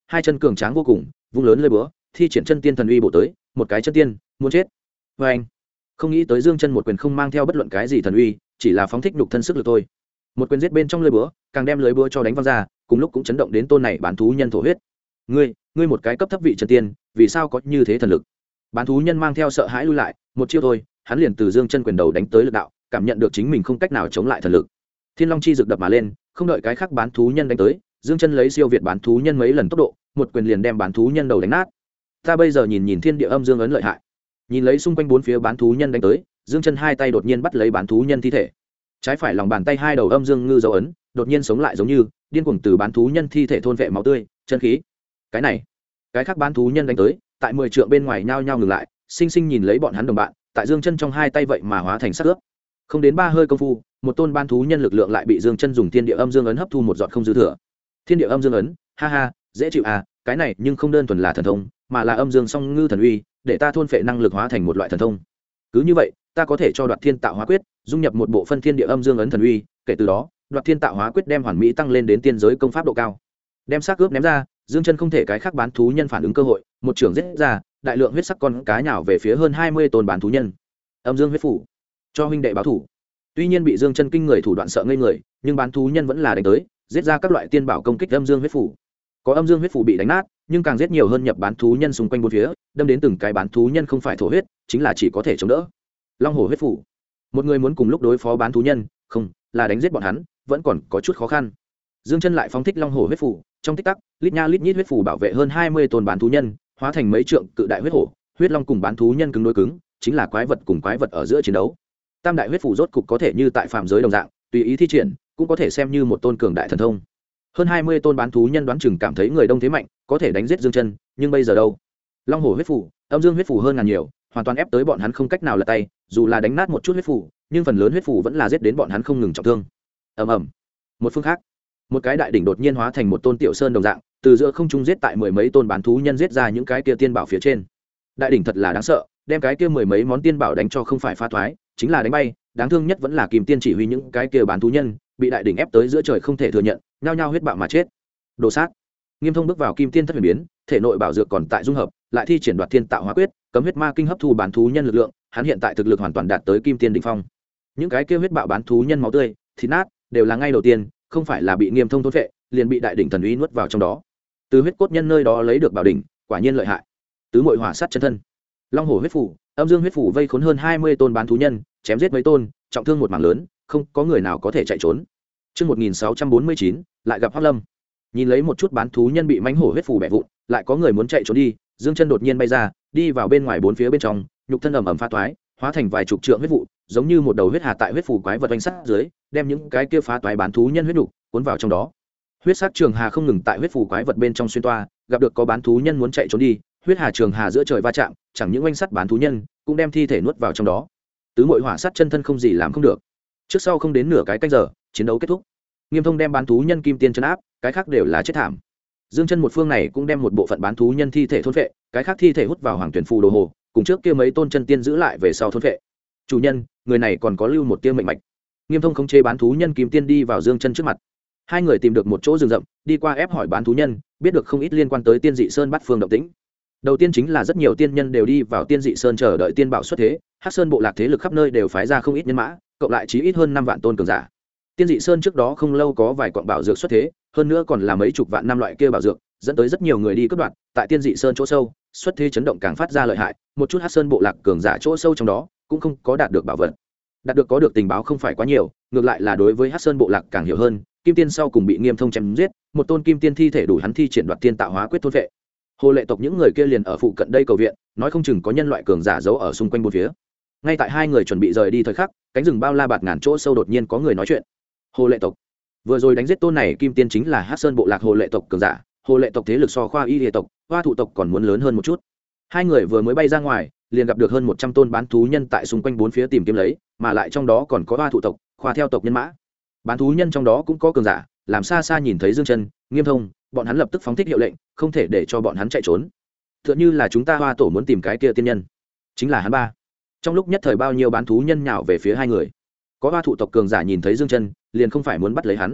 hai chân cường tráng vô cùng, vung lớn lơi búa, thi triển chân tiên thần uy bổ tới, một cái chân tiên, muốn chết. Và anh, không nghĩ tới Dương Chân một quyền không mang theo bất luận cái gì thần uy, chỉ là phóng thích nhục thân sức lực thôi. Một quyền giết bên trong lưới búa, càng đem lưới búa cho đánh văng ra, cùng lúc cũng chấn động đến tôn này bán thú nhân thổ huyết. Ngươi một cái cấp thấp vị chân tiên, vì sao có như thế thần lực? Bán thú nhân mang theo sợ hãi lui lại, một chiêu thôi, hắn liền từ Dương Chân quyền đầu đánh tới lực đạo, cảm nhận được chính mình không cách nào chống lại thần lực. Thiên Long chi rực đập mà lên, không đợi cái khác bán thú nhân đánh tới, Dương Chân lấy siêu việt bán thú nhân mấy lần tốc độ, một quyền liền đem bán thú nhân đầu đánh nát. Ta bây giờ nhìn thiên địa âm dương ấn lợi hại. Nhìn lấy xung quanh bốn phía bán thú nhân đánh tới, Dương Chân hai tay đột nhiên bắt lấy bán thú nhân thi thể. Trái phải lòng bàn tay hai đầu âm dương ngư dấu ấn, đột nhiên sống lại giống như điên cuồng từ bán thú nhân thi thể thôn vệ máu tươi, chân khí. Cái khác bán thú nhân đánh tới, tại 10 trượng bên ngoài nhao nhao ngừng lại, sinh sinh nhìn lấy bọn hắn đồng bạn, tại Dương Chân trong hai tay vậy mà hóa thành sắc ướp. Không đến 3 hơi công phu, một tôn bán thú nhân lực lượng lại bị Dương Chân dùng thiên địa âm dương ấn hấp thu một giọt không dư thừa. Thiên địa âm dương ấn, ha ha, dễ chịu à, cái này nhưng không đơn thuần là thần thông, mà là âm dương song ngư thần uy, để ta thôn phệ năng lực hóa thành một loại thần thông. Cứ như vậy, ta có thể cho Đoạt Thiên Tạo Hóa Quyết dung nhập một bộ phân thiên địa âm dương ấn thần uy, kể từ đó, Đoạt Thiên Tạo Hóa Quyết đem hoàn mỹ tăng lên đến tiên giới công pháp độ cao. Đem xác cướp ném ra, Dương Chân không thể cái khác bán thú nhân phản ứng cơ hội, một trường giết ra, đại lượng huyết sắc con cá nhào về phía hơn 20 tôn bán thú nhân. Âm dương huyết phủ, cho huynh đệ báo thủ. Tuy nhiên bị Dương Chân kinh người thủ đoạn sợ ngây người, nhưng bán thú nhân vẫn là đánh tới, giết ra các loại tiên bảo công kích âm dương huyết phủ. Có âm dương huyết phủ bị đánh nát, nhưng càng giết nhiều hơn nhập bán thú nhân xung quanh bốn phía, đâm đến từng cái bán thú nhân không phải thổ huyết, chính là chỉ có thể chống đỡ. Long hổ huyết phủ, một người muốn cùng lúc đối phó bán thú nhân, không, là đánh giết bọn hắn, vẫn còn có chút khó khăn. Dương Chân lại phóng thích long hổ huyết phủ, trong tích tắc, lít nha lít nhít huyết phủ bảo vệ hơn 20 tôn bán thú nhân, hóa thành mấy trượng cự đại huyết hổ, huyết long cùng bán thú nhân cứng đối cứng, chính là quái vật cùng quái vật ở giữa chiến đấu. Tam đại huyết phủ rốt cục có thể như tại phàm giới đồng dạng, tùy ý thi triển, cũng có thể xem như một tôn cường đại thần thông. Hơn 20 tôn bán thú nhân đoán chừng cảm thấy người đông thế mạnh, có thể đánh giết Dương Chân, nhưng bây giờ đâu? Long hổ huyết phủ, âm dương huyết phủ hơn ngàn nhiều, hoàn toàn ép tới bọn hắn không cách nào lật tay, dù là đánh nát một chút huyết phủ, nhưng phần lớn huyết phủ vẫn là giết đến bọn hắn không ngừng trọng thương. Ầm ầm. Một phương khác, một cái đại đỉnh đột nhiên hóa thành một tôn tiểu sơn đồng dạng, từ giữa không trung giết tại mười mấy tôn bán thú nhân giết ra những cái kia tiên bảo phía trên. Đại đỉnh thật là đáng sợ, đem cái kia mười mấy món tiên bảo đánh cho không phải phá thoái, chính là đánh bay, đáng thương nhất vẫn là Kim Tiên chỉ huy những cái kia bán thú nhân, bị đại đỉnh ép tới giữa trời không thể thừa nhận, nhao nhao huyết bạo mà chết. Đồ sát. Nghiêm Thông bước vào Kim Tiên thất huyền biến, thể nội bảo dược còn tại dung hợp, lại thi triển Đoạt Thiên Tạo Hóa Quyết, cấm huyết ma kinh hấp thu bán thú nhân lực lượng, hắn hiện tại thực lực hoàn toàn đạt tới Kim Tiên đỉnh phong. Những cái kia huyết bạo bán thú nhân máu tươi, thịt nát, đều là ngay đầu tiên, không phải là bị Nghiêm Thông thôn phệ, liền bị đại đỉnh thần uy nuốt vào trong đó. Từ huyết cốt nhân nơi đó lấy được bảo đỉnh, quả nhiên lợi hại. Tứ muội hỏa sát chân thân, long hổ huyết phủ, âm dương huyết phủ vây khốn hơn 20 tôn bán thú nhân, chém giết mấy tôn, trọng thương một mảng lớn, không có người nào có thể chạy trốn. Chương 1649, lại gặp Hoắc Lâm. Nhìn lấy một chút bán thú nhân bị mãnh hổ huyết phủ bẻ vụn, lại có người muốn chạy trốn đi, Dương Chân đột nhiên bay ra, đi vào bên ngoài bốn phía bên trong, nhục thân ầm ầm phá toái, hóa thành vài chục trượng huyết vụ, giống như một đầu huyết hà tại huyết phủ quái vật oanh sát dưới, đem những cái kia phá toái bán thú nhân huyết nhục cuốn vào trong đó. Huyết sắc trường hà không ngừng tại huyết phủ quái vật bên trong xuyên toa, gặp được có bán thú nhân muốn chạy trốn đi, huyết hà trường hà giữa trời va chạm, chẳng những oanh sát bán thú nhân, cũng đem thi thể nuốt vào trong đó. Tứ muội hỏa sát chân thân không gì làm không được. Trước sau không đến nửa cái canh giờ, chiến đấu kết thúc. Nghiêm Thông đem bán thú nhân kim tiên trấn áp, cái khác đều là chết thảm. Dương Chân một phương này cũng đem một bộ phận bán thú nhân thi thể thôn phệ, cái khác thi thể hút vào hoàng tuyển phù đồ hồ, cùng trước kia mấy tôn chân tiên giữ lại về sau thôn phệ. Chủ nhân, người này còn có lưu một tia mệnh mạch. Nghiêm Thông không chế bán thú nhân kim tiên đi vào Dương Chân trước mặt. Hai người tìm được một chỗ rừng rậm, đi qua ép hỏi bán thú nhân, biết được không ít liên quan tới Tiên Dị Sơn Bát Phương động tĩnh. Đầu tiên chính là rất nhiều tiên nhân đều đi vào Tiên Dị Sơn chờ đợi tiên bảo xuất thế, Hắc Sơn bộ lạc thế lực khắp nơi đều phái ra không ít nhân mã, cộng lại chí ít hơn 5 vạn tôn cường giả. Tiên Dị Sơn trước đó không lâu có vài quặng bảo dược xuất thế, hơn nữa còn là mấy chục vạn năm loại kia bảo dược, dẫn tới rất nhiều người đi cướp đoạt. Tại Tiên Dị Sơn chỗ sâu, xuất thế chấn động càng phát ra lợi hại, một chút Hắc Sơn bộ lạc cường giả chỗ sâu trong đó cũng không có đạt được bảo vật. Đạt được có được tình báo không phải quá nhiều, ngược lại là đối với Hắc Sơn bộ lạc càng hiểu hơn. Kim Tiên sau cùng bị Nghiêm Thông chém giết, một tôn Kim Tiên thi thể đủ hắn thi triển Đoạt Thiên Tạo Hóa Quyết thôn vệ. Hồ Lệ tộc những người kia liền ở phụ cận đây cầu viện, nói không chừng có nhân loại cường giả giấu ở xung quanh bốn phía. Ngay tại hai người chuẩn bị rời đi thời khắc, cánh rừng bao la bạt ngàn chỗ sâu đột nhiên có người nói chuyện. Hồ Lệ tộc vừa rồi đánh giết tôn này Kim Tiên chính là Hắc Sơn bộ lạc Hồ Lệ tộc cường giả. Hồ Lệ tộc thế lực so Khoa Y Lệ tộc, Hoa Thụ tộc còn muốn lớn hơn một chút. Hai người vừa mới bay ra ngoài, liền gặp được hơn 100 tôn bán thú nhân tại xung quanh bốn phía tìm kiếm lấy, mà lại trong đó còn có Hoa Thụ tộc, Khoa theo tộc nhân mã. Bán thú nhân trong đó cũng có cường giả, làm xa xa nhìn thấy Dương Chân, Nghiêm Thông, bọn hắn lập tức phóng thích hiệu lệnh, không thể để cho bọn hắn chạy trốn. Tựa như là chúng ta Hoa tổ muốn tìm cái kia tiên nhân, chính là hắn ba. Trong lúc nhất thời bao nhiêu bán thú nhân nhào về phía hai người. Có Hoa Thụ tộc cường giả nhìn thấy Dương Chân, liền không phải muốn bắt lấy hắn.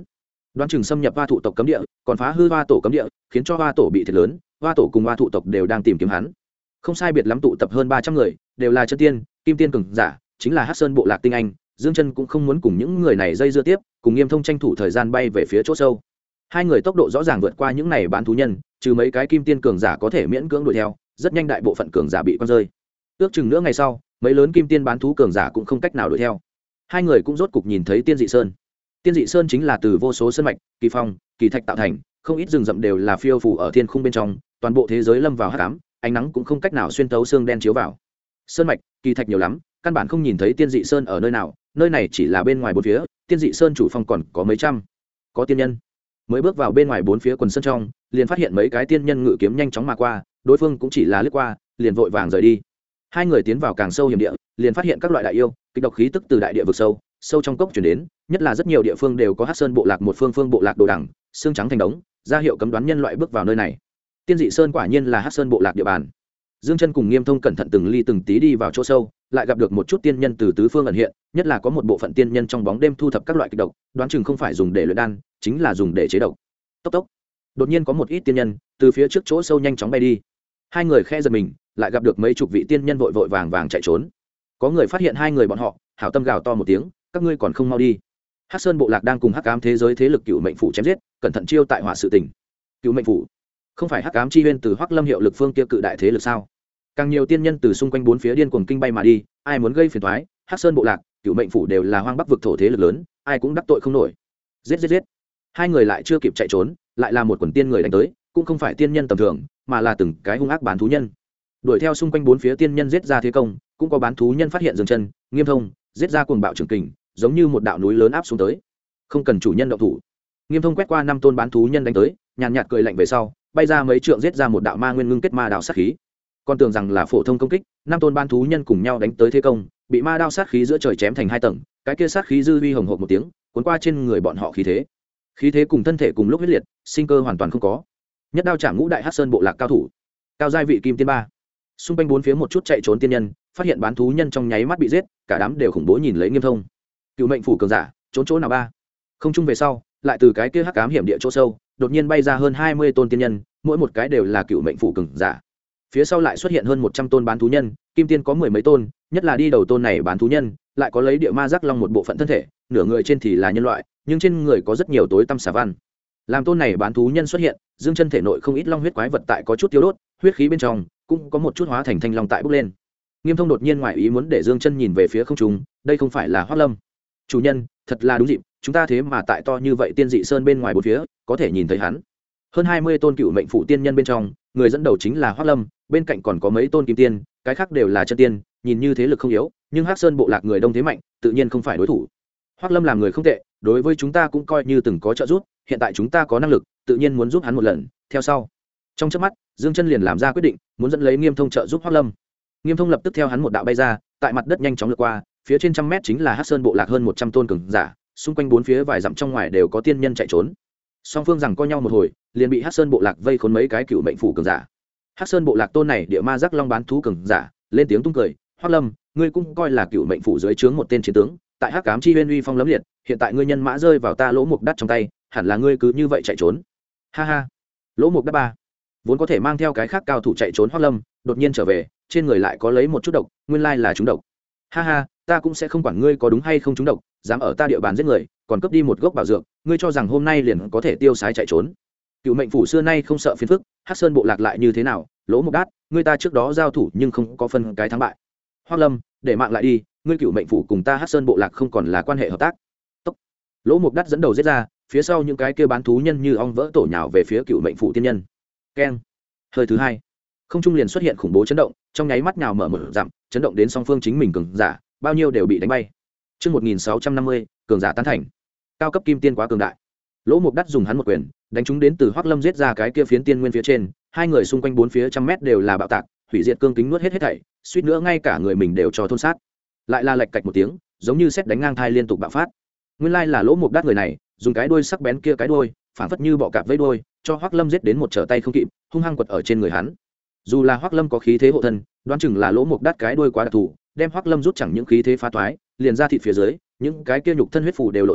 đoán chừng xâm nhập hoa thụ tộc cấm địa, còn phá hư hoa tổ cấm địa, khiến cho hoa tổ bị thiệt lớn. Hoa tổ cùng hoa thụ tộc đều đang tìm kiếm hắn. Không sai biệt lắm tụ tập hơn 300 người, đều là chân tiên, kim tiên cường giả, chính là Hắc Sơn bộ lạc tinh anh. Dương Chân cũng không muốn cùng những người này dây dưa tiếp, cùng Nghiêm Thông tranh thủ thời gian bay về phía chỗ sâu. Hai người tốc độ rõ ràng vượt qua những này bán thú nhân, trừ mấy cái kim tiên cường giả có thể miễn cưỡng đuổi theo, rất nhanh đại bộ phận cường giả bị quăng rơi. Ước chừng nửa ngày sau, mấy lớn kim tiên bán thú cường giả cũng không cách nào đuổi theo. Hai người cũng rốt cục nhìn thấy Tiên Dị Sơn. Tiên Dị Sơn chính là từ vô số sơn mạch, kỳ phong, kỳ thạch tạo thành, không ít rừng rậm đều là phiêu phù ở thiên khung bên trong, toàn bộ thế giới lâm vào hắc ám, ánh nắng cũng không cách nào xuyên tấu xương đen chiếu vào. Sơn mạch, kỳ thạch nhiều lắm, căn bản không nhìn thấy Tiên Dị Sơn ở nơi nào, nơi này chỉ là bên ngoài bốn phía, Tiên Dị Sơn chủ phong còn có mấy trăm, có tiên nhân. Mới bước vào bên ngoài bốn phía quần sơn trong, liền phát hiện mấy cái tiên nhân ngự kiếm nhanh chóng mà qua, đối phương cũng chỉ là lướt qua, liền vội vàng rời đi. Hai người tiến vào càng sâu hiểm địa, liền phát hiện các loại đại yêu, kịch độc khí tức từ đại địa vực sâu, sâu trong cốc truyền đến, nhất là rất nhiều địa phương đều có Hắc Sơn bộ lạc một phương bộ lạc đồ đằng, xương trắng thành đống, ra hiệu cấm đoán nhân loại bước vào nơi này. Tiên Dị Sơn quả nhiên là Hắc Sơn bộ lạc địa bàn. Dương Chân cùng Nghiêm Thông cẩn thận từng ly từng tí đi vào chỗ sâu, lại gặp được một chút tiên nhân từ tứ phương ẩn hiện, nhất là có một bộ phận tiên nhân trong bóng đêm thu thập các loại kịch độc, đoán chừng không phải dùng để luyện đan, chính là dùng để chế độc. Tốc tốc. Đột nhiên có một ít tiên nhân từ phía trước chỗ sâu nhanh chóng bay đi. Hai người khẽ giật mình, lại gặp được mấy chục vị tiên nhân vội vội vàng vàng chạy trốn. Có người phát hiện hai người bọn họ, hảo tâm gào to một tiếng, các ngươi còn không mau đi. Hắc Sơn bộ lạc đang cùng Hắc Ám thế giới thế lực Cựu Mệnh phủ chém giết, cẩn thận chiêu tại hỏa sự tình. Cựu Mệnh phủ không phải Hắc Ám chi nguyên từ Hoắc Lâm hiệu lực phương kia cự đại thế lực sao? Càng nhiều tiên nhân từ xung quanh bốn phía điên cuồng kinh bay mà đi, ai muốn gây phiền toái, Hắc Sơn bộ lạc, Cựu Mệnh phủ đều là hoang bắc vực thổ thế lực lớn, ai cũng đắc tội không nổi. Giết giết giết. Hai người lại chưa kịp chạy trốn, lại là một quần tiên người đánh tới, cũng không phải tiên nhân tầm thường, mà là từng cái hung ác bán thú nhân. Đuổi theo xung quanh bốn phía tiên nhân giết ra thế công, cũng có bán thú nhân phát hiện Dương Chân, Nghiêm Thông, giết ra cuồng bạo trường kình, giống như một đạo núi lớn áp xuống tới. Không cần chủ nhân động thủ. Nghiêm Thông quét qua 5 tôn bán thú nhân đánh tới, nhàn nhạt cười lạnh về sau, bay ra mấy trượng giết ra một đạo ma nguyên ngưng kết ma đao sát khí. Con tưởng rằng là phổ thông công kích, 5 tôn bán thú nhân cùng nhau đánh tới thế công, bị ma đao sát khí giữa trời chém thành 2 tầng, cái kia sát khí dư uy hồng hộc một tiếng, cuốn qua trên người bọn họ khí thế cùng thân thể cùng lúc huyết liệt, sinh cơ hoàn toàn không có. Nhất đao chạm ngũ đại Hắc Sơn bộ lạc cao thủ, cao giai vị kim tiên 3. Xung quanh bốn phía một chút chạy trốn tiên nhân, phát hiện bán thú nhân trong nháy mắt bị giết, cả đám đều khủng bố nhìn lấy Nghiêm Thông. Cựu Mệnh phủ cường giả, trốn chỗ nào ba? Không chung về sau, lại từ cái kia hắc ám hiểm địa chỗ sâu, đột nhiên bay ra hơn 20 tôn tiên nhân, mỗi một cái đều là Cựu Mệnh phủ cường giả. Phía sau lại xuất hiện hơn 100 tôn bán thú nhân, kim tiên có 10 mấy tôn, nhất là đi đầu tôn này bán thú nhân, lại có lấy địa ma giác long một bộ phận thân thể, nửa người trên thì là nhân loại, nhưng trên người có rất nhiều tối tăm xà văn. Làm tôn này bán thú nhân xuất hiện, Dương Chân thể nội không ít long huyết quái vật tại có chút tiêu đốt, huyết khí bên trong cũng có một chút hóa thành thanh long tại bốc lên. Nghiêm Thông đột nhiên ngoại ý muốn để Dương Chân nhìn về phía không trung, đây không phải là Hoắc Lâm. Chủ nhân, thật là đúng dịp, chúng ta thế mà tại to như vậy Tiên Dị Sơn bên ngoài bốn phía, có thể nhìn thấy hắn. Hơn 20 tôn Cựu Mệnh phủ tiên nhân bên trong, người dẫn đầu chính là Hoắc Lâm, bên cạnh còn có mấy tôn kim tiên, cái khác đều là chân tiên, nhìn như thế lực không yếu, nhưng Hắc Sơn bộ lạc người đông thế mạnh, tự nhiên không phải đối thủ. Hoắc Lâm làm người không tệ, đối với chúng ta cũng coi như từng có trợ giúp, hiện tại chúng ta có năng lực, tự nhiên muốn giúp hắn một lần, theo sau. Trong chớp mắt, Dương Chân liền làm ra quyết định, muốn dẫn lấy Nghiêm Thông trợ giúp Hoắc Lâm. Nghiêm Thông lập tức theo hắn một đạo bay ra, tại mặt đất nhanh chóng lướt qua, phía trên trăm mét chính là Hắc Sơn bộ lạc hơn 100 tôn cường giả, xung quanh bốn phía vài dặm trong ngoài đều có tiên nhân chạy trốn. Song phương rằng co nhau một hồi, liền bị Hắc Sơn bộ lạc vây khốn mấy cái Cựu Mệnh phủ cường giả. Hắc Sơn bộ lạc tôn này địa ma giác long bán thú cường giả, lên tiếng tung cười, "Hoắc Lâm, ngươi cũng coi là Cựu Mệnh phủ dưới trướng một tên chiến tướng, tại Hắc Ám chi uyên uy phong lẫm liệt, hiện tại ngươi nhân mã rơi vào ta Lỗ Mục Đắt trong tay, hẳn là ngươi cứ như vậy chạy trốn." Ha ha. Lỗ Mục Đắt ba, vốn có thể mang theo cái khác cao thủ chạy trốn Hoắc Lâm, đột nhiên trở về, trên người lại có lấy một chút độc, nguyên lai là trúng độc. Ha ha, ta cũng sẽ không quản ngươi có đúng hay không trúng độc, dám ở ta địa bàn giết người, còn cướp đi một gốc bảo dược, ngươi cho rằng hôm nay liền có thể tiêu sái chạy trốn? Cựu Mệnh phủ xưa nay không sợ phiền phức, Hắc Sơn bộ lạc lại như thế nào? Lỗ Mục Đát, ngươi ta trước đó giao thủ nhưng không có phân cái thắng bại. Hoắc Lâm, để mạng lại đi, ngươi Cựu Mệnh phủ cùng ta Hắc Sơn bộ lạc không còn là quan hệ hợp tác. Tốc. Lỗ Mục Đát dẫn đầu giết ra, phía sau những cái kia bán thú nhân như ong vỡ tổ nhào về phía Cựu Mệnh phủ tiên nhân. Keng. Hơi thứ hai, không trung liền xuất hiện khủng bố chấn động, trong nháy mắt nhào mở một dặm, chấn động đến song phương chính mình cường giả, bao nhiêu đều bị đánh bay. Chương 1650, cường giả tán thành. Cao cấp kim tiên quá cường đại. Lỗ Mục Đắt dùng hắn một quyền, đánh trúng đến từ Hoắc Lâm giết ra cái kia phiến tiên nguyên phía trên, hai người xung quanh bốn phía trăm mét đều là bạo tạc, hủy diệt cương kính nuốt hết thảy, suýt nữa ngay cả người mình đều cho thôn sát. Lại là lệch cạch một tiếng, giống như sét đánh ngang thai liên tục bạo phát. Nguyên lai là Lỗ Mục Đắt người này, dùng cái đuôi sắc bén kia cái đuôi, phản phất như bọ cạp vây đuôi, cho Hoắc Lâm giết đến một trở tay không kịp, hung hăng quật ở trên người hắn. Dù là Hoắc Lâm có khí thế hộ thân, đoán chừng là Lỗ Mục Đắt cái đuôi quá đặc thù, đem Hoắc Lâm rút chẳng những khí thế phá toái, liền ra thịt phía dưới, những cái kia nhục thân huyết phủ đều lộ ra,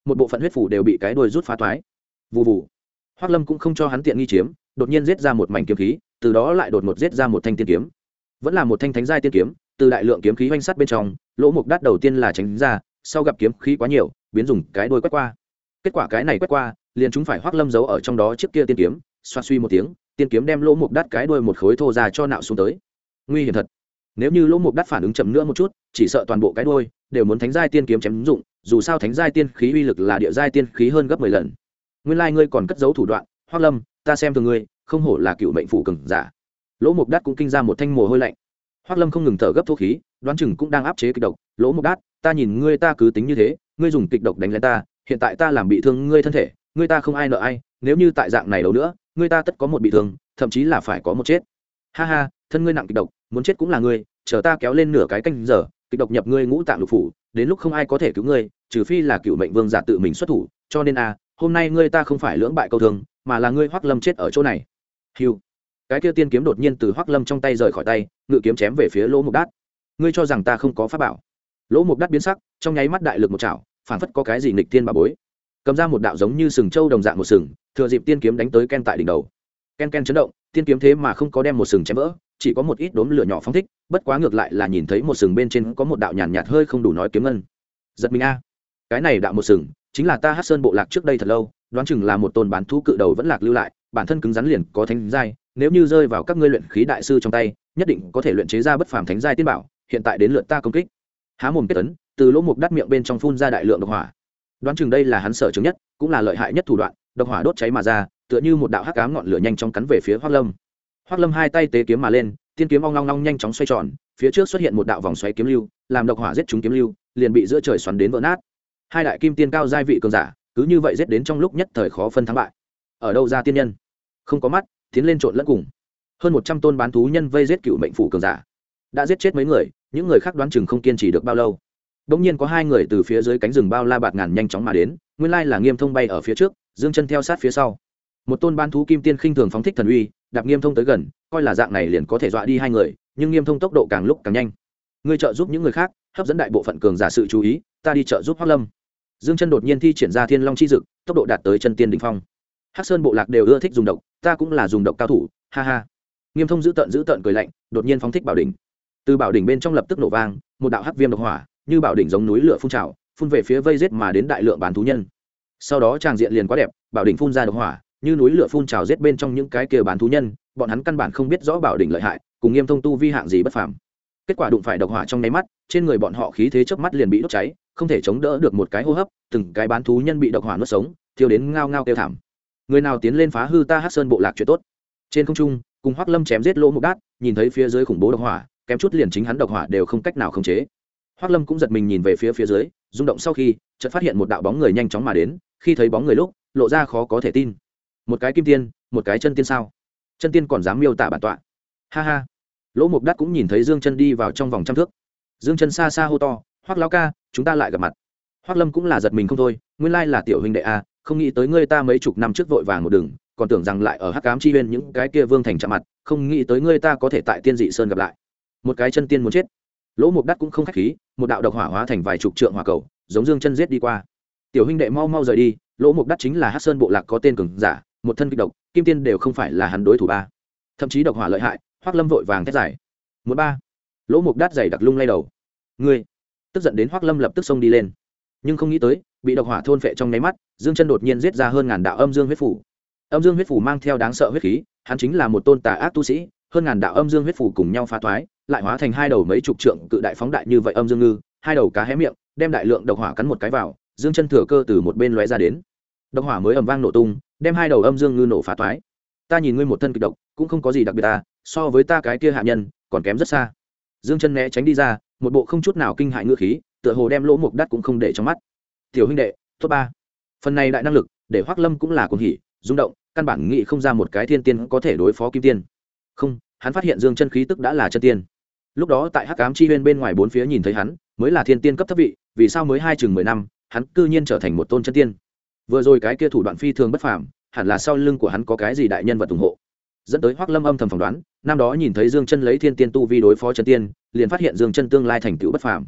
một bộ phận huyết phủ đều bị cái đuôi rút phá toái. Vù vù. Hoắc Lâm cũng không cho hắn tiện nghi chiếm, đột nhiên giết ra một mảnh kiếm khí, từ đó lại đột ngột giết ra một thanh tiên kiếm. Vẫn là một thanh thánh giai tiên kiếm, từ đại lượng kiếm khí oanh sát bên trong, Lỗ Mục Đát đầu tiên là tránh ra, sau gặp kiếm khí quá nhiều, biến dùng cái đuôi quét qua. Kết quả cái này quét qua, liền chúng phải Hoắc Lâm giấu ở trong đó chiếc kia tiên kiếm, xoa suy một tiếng, tiên kiếm đem Lỗ Mục Đát cái đuôi một khối thô ra cho nạo xuống tới. Nguy hiểm thật. Nếu như Lỗ Mục Đát phản ứng chậm nữa một chút, chỉ sợ toàn bộ cái đuôi đều muốn thánh giai tiên kiếm chém dụng, dù sao thánh giai tiên khí uy lực là địa giai tiên khí hơn gấp 10 lần. Nguyên lai ngươi còn cất giấu thủ đoạn, Hoắc Lâm, ta xem thường ngươi, không hổ là cựu mệnh phủ cường giả. Lỗ Mục Đát cũng kinh ra một thanh mồ hôi lạnh. Hoắc Lâm không ngừng thở gấp thô khí, đoán chừng cũng đang áp chế kịch độc. Lỗ Mục Đát, ta nhìn ngươi ta cứ tính như thế, ngươi dùng kịch độc đánh lên ta, hiện tại ta làm bị thương ngươi thân thể, ngươi ta không ai nợ ai, nếu như tại dạng này đâu nữa, ngươi ta tất có một bị thương, thậm chí là phải có một chết. Ha ha, thân ngươi nặng kịch độc, muốn chết cũng là ngươi, chờ ta kéo lên nửa cái canh giờ, kịch độc nhập ngươi ngũ tạng lục phủ, đến lúc không ai có thể cứu ngươi, trừ phi là cựu mệnh vương giả tự mình xuất thủ, cho nên hôm nay ngươi ta không phải lưỡng bại câu thương, mà là ngươi Hoắc Lâm chết ở chỗ này. Hưu. Cái kia tiên kiếm đột nhiên từ Hoắc Lâm trong tay rời khỏi tay, ngự kiếm chém về phía Lỗ Mục Đát. Ngươi cho rằng ta không có pháp bảo? Lỗ Mục Đát biến sắc, trong nháy mắt đại lực một chảo, phản phất có cái gì nghịch tiên bà bối, cầm ra một đạo giống như sừng trâu đồng dạng một sừng, thừa dịp tiên kiếm đánh tới ken tại đỉnh đầu. Ken ken chấn động, tiên kiếm thế mà không có đem một sừng chém vỡ, chỉ có một ít đốm lửa nhỏ phóng thích, bất quá ngược lại là nhìn thấy một sừng bên trên có một đạo nhàn nhạt hơi không đủ nói kiếm ngân. Giật mình cái này đạo một sừng chính là ta Hắc Sơn bộ lạc trước đây thật lâu, đoán chừng là một tôn bán thú cự đầu vẫn lạc lưu lại, bản thân cứng rắn liền có thánh giai, nếu như rơi vào các ngươi luyện khí đại sư trong tay, nhất định có thể luyện chế ra bất phàm thánh giai tiên bảo, hiện tại đến lượt ta công kích. Há mồm kết ấn, từ Lỗ Mục Đát miệng bên trong phun ra đại lượng độc hỏa. Đoán chừng đây là hắn sở trường nhất, cũng là lợi hại nhất thủ đoạn, độc hỏa đốt cháy mà ra, tựa như một đạo hắc ám ngọn lửa nhanh chóng cắn về phía Hoắc Lâm. Hoắc Lâm hai tay tế kiếm mà lên, tiên kiếm ong long long nhanh chóng xoay tròn, phía trước xuất hiện một đạo vòng xoáy kiếm lưu, làm độc hỏa giết trúng kiếm lưu, liền bị giữa trời xoắn đến vỡ nát. Hai đại kim tiên cao giai vị cường giả, cứ như vậy giết đến trong lúc nhất thời khó phân thắng bại. Ở đâu ra tiên nhân? Không có mắt, tiến lên trộn lẫn cùng. Hơn 100 tôn bán thú nhân vây giết cựu mệnh phủ cường giả. Đã giết chết mấy người, những người khác đoán chừng không kiên trì được bao lâu. Đột nhiên có hai người từ phía dưới cánh rừng bao la bạt ngàn nhanh chóng mà đến, nguyên lai là Nghiêm Thông bay ở phía trước, Dương Chân theo sát phía sau. Một tôn bán thú kim tiên khinh thường phóng thích thần uy, đạp Nghiêm Thông tới gần, coi là dạng này liền có thể dọa đi hai người, nhưng Nghiêm Thông tốc độ càng lúc càng nhanh. Ngươi trợ giúp những người khác, hấp dẫn đại bộ phận cường giả sự chú ý, ta đi trợ giúp Hoắc Lâm. Dương Chân đột nhiên thi triển ra Thiên Long chi dực, tốc độ đạt tới chân tiên đỉnh phong. Hắc Sơn bộ lạc đều ưa thích dùng độc, ta cũng là dùng độc cao thủ, ha ha. Nghiêm Thông giữ tợn cười lạnh, đột nhiên phóng thích bảo đỉnh. Từ bảo đỉnh bên trong lập tức nổ vang, một đạo hắc viêm độc hỏa, như bảo đỉnh giống núi lửa phun trào, phun về phía vây giết mà đến đại lượng bán thú nhân. Sau đó tràng diện liền quá đẹp, bảo đỉnh phun ra độc hỏa, như núi lửa phun trào giết bên trong những cái kia bán thú nhân, bọn hắn căn bản không biết rõ bảo đỉnh lợi hại, cùng Nghiêm Thông tu vi hạng gì bất phàm. Kết quả đụng phải độc hỏa trong nháy mắt, trên người bọn họ khí thế chớp mắt liền bị đốt cháy, không thể chống đỡ được một cái hô hấp, từng cái bán thú nhân bị độc hỏa nuốt sống, thiêu đến ngao ngao kêu thảm. Người nào tiến lên phá hư ta Hắc Sơn bộ lạc chuyện tốt. Trên không trung, cùng Hoắc Lâm chém giết Lỗ Mục Đát, nhìn thấy phía dưới khủng bố độc hỏa, kém chút liền chính hắn độc hỏa đều không cách nào khống chế. Hoắc Lâm cũng giật mình nhìn về phía dưới, rung động sau khi, chợt phát hiện một đạo bóng người nhanh chóng mà đến, khi thấy bóng người lúc, lộ ra khó có thể tin. Một cái kim tiên, một cái chân tiên sao? Chân tiên còn dám miêu tả bản tọa? Ha ha. Lỗ Mục Đát cũng nhìn thấy Dương Chân đi vào trong vòng trăm thước. Dương Chân xa xa hô to, "Hoắc lão ca, chúng ta lại gặp mặt." Hoắc Lâm cũng là giật mình không thôi, nguyên lai là tiểu huynh đệ a, không nghĩ tới ngươi ta mấy chục năm trước vội vàng một đường, còn tưởng rằng lại ở Hắc Ám chi Uyên những cái kia vương thành chạm mặt, không nghĩ tới ngươi ta có thể tại Tiên Dị Sơn gặp lại. Một cái chân tiên muốn chết. Lỗ Mục Đát cũng không khách khí, một đạo độc hỏa hóa thành vài chục trượng hỏa cầu, giống Dương Chân giết đi qua. Tiểu huynh đệ mau mau rời đi, Lỗ Mục Đát chính là Hắc Sơn bộ lạc có tên cường giả, một thân kịch độc, kim tiên đều không phải là hắn đối thủ ba. Thậm chí độc hỏa lợi hại, Hoắc Lâm vội vàng thét giải. Muốn ba. Lỗ Mục Đát giày đặc lung lay đầu. Ngươi. Tức giận đến Hoắc Lâm lập tức xông đi lên, nhưng không nghĩ tới bị độc hỏa thôn phệ trong nháy mắt, Dương Chân đột nhiên giết ra hơn ngàn đạo âm dương huyết phủ. Âm dương huyết phủ mang theo đáng sợ huyết khí, hắn chính là một tôn tà ác tu sĩ, hơn ngàn đạo âm dương huyết phủ cùng nhau phá toái, lại hóa thành hai đầu mấy chục trượng cự đại phóng đại như vậy âm dương ngư, hai đầu cá hé miệng, đem đại lượng độc hỏa cắn một cái vào, Dương Chân thừa cơ từ một bên lóe ra đến. Độc hỏa mới ầm vang nổ tung, đem hai đầu âm dương ngư nổ phá toái. Ta nhìn ngươi một thân kịch độc, cũng không có gì đặc biệt ta, so với ta cái kia hạ nhân, còn kém rất xa. Dương Chân né tránh đi ra, một bộ không chút nào kinh hại ngư khí, tựa hồ đem Lỗ Mục Đát cũng không để trong mắt. Tiểu huynh đệ, top 3. Phần này đại năng lực, để Hoắc Lâm cũng là cuồng hỉ, rung động, căn bản nghĩ không ra một cái thiên tiên có thể đối phó kim tiên. Không, hắn phát hiện Dương Chân khí tức đã là chân tiên. Lúc đó tại Hắc Ám chi Uyên bên ngoài bốn phía nhìn thấy hắn, mới là thiên tiên cấp thấp vị, vì sao mới hai chừng 10 năm, hắn cư nhiên trở thành một tôn chân tiên. Vừa rồi cái kia thủ đoạn phi thường bất phàm, hẳn là sau lưng của hắn có cái gì đại nhân vật ủng hộ. Dẫn tới Hoắc Lâm âm thầm phỏng đoán, năm đó nhìn thấy Dương Chân lấy thiên tiên tu vi đối phó chân tiên, liền phát hiện Dương Chân tương lai thành tựu bất phàm.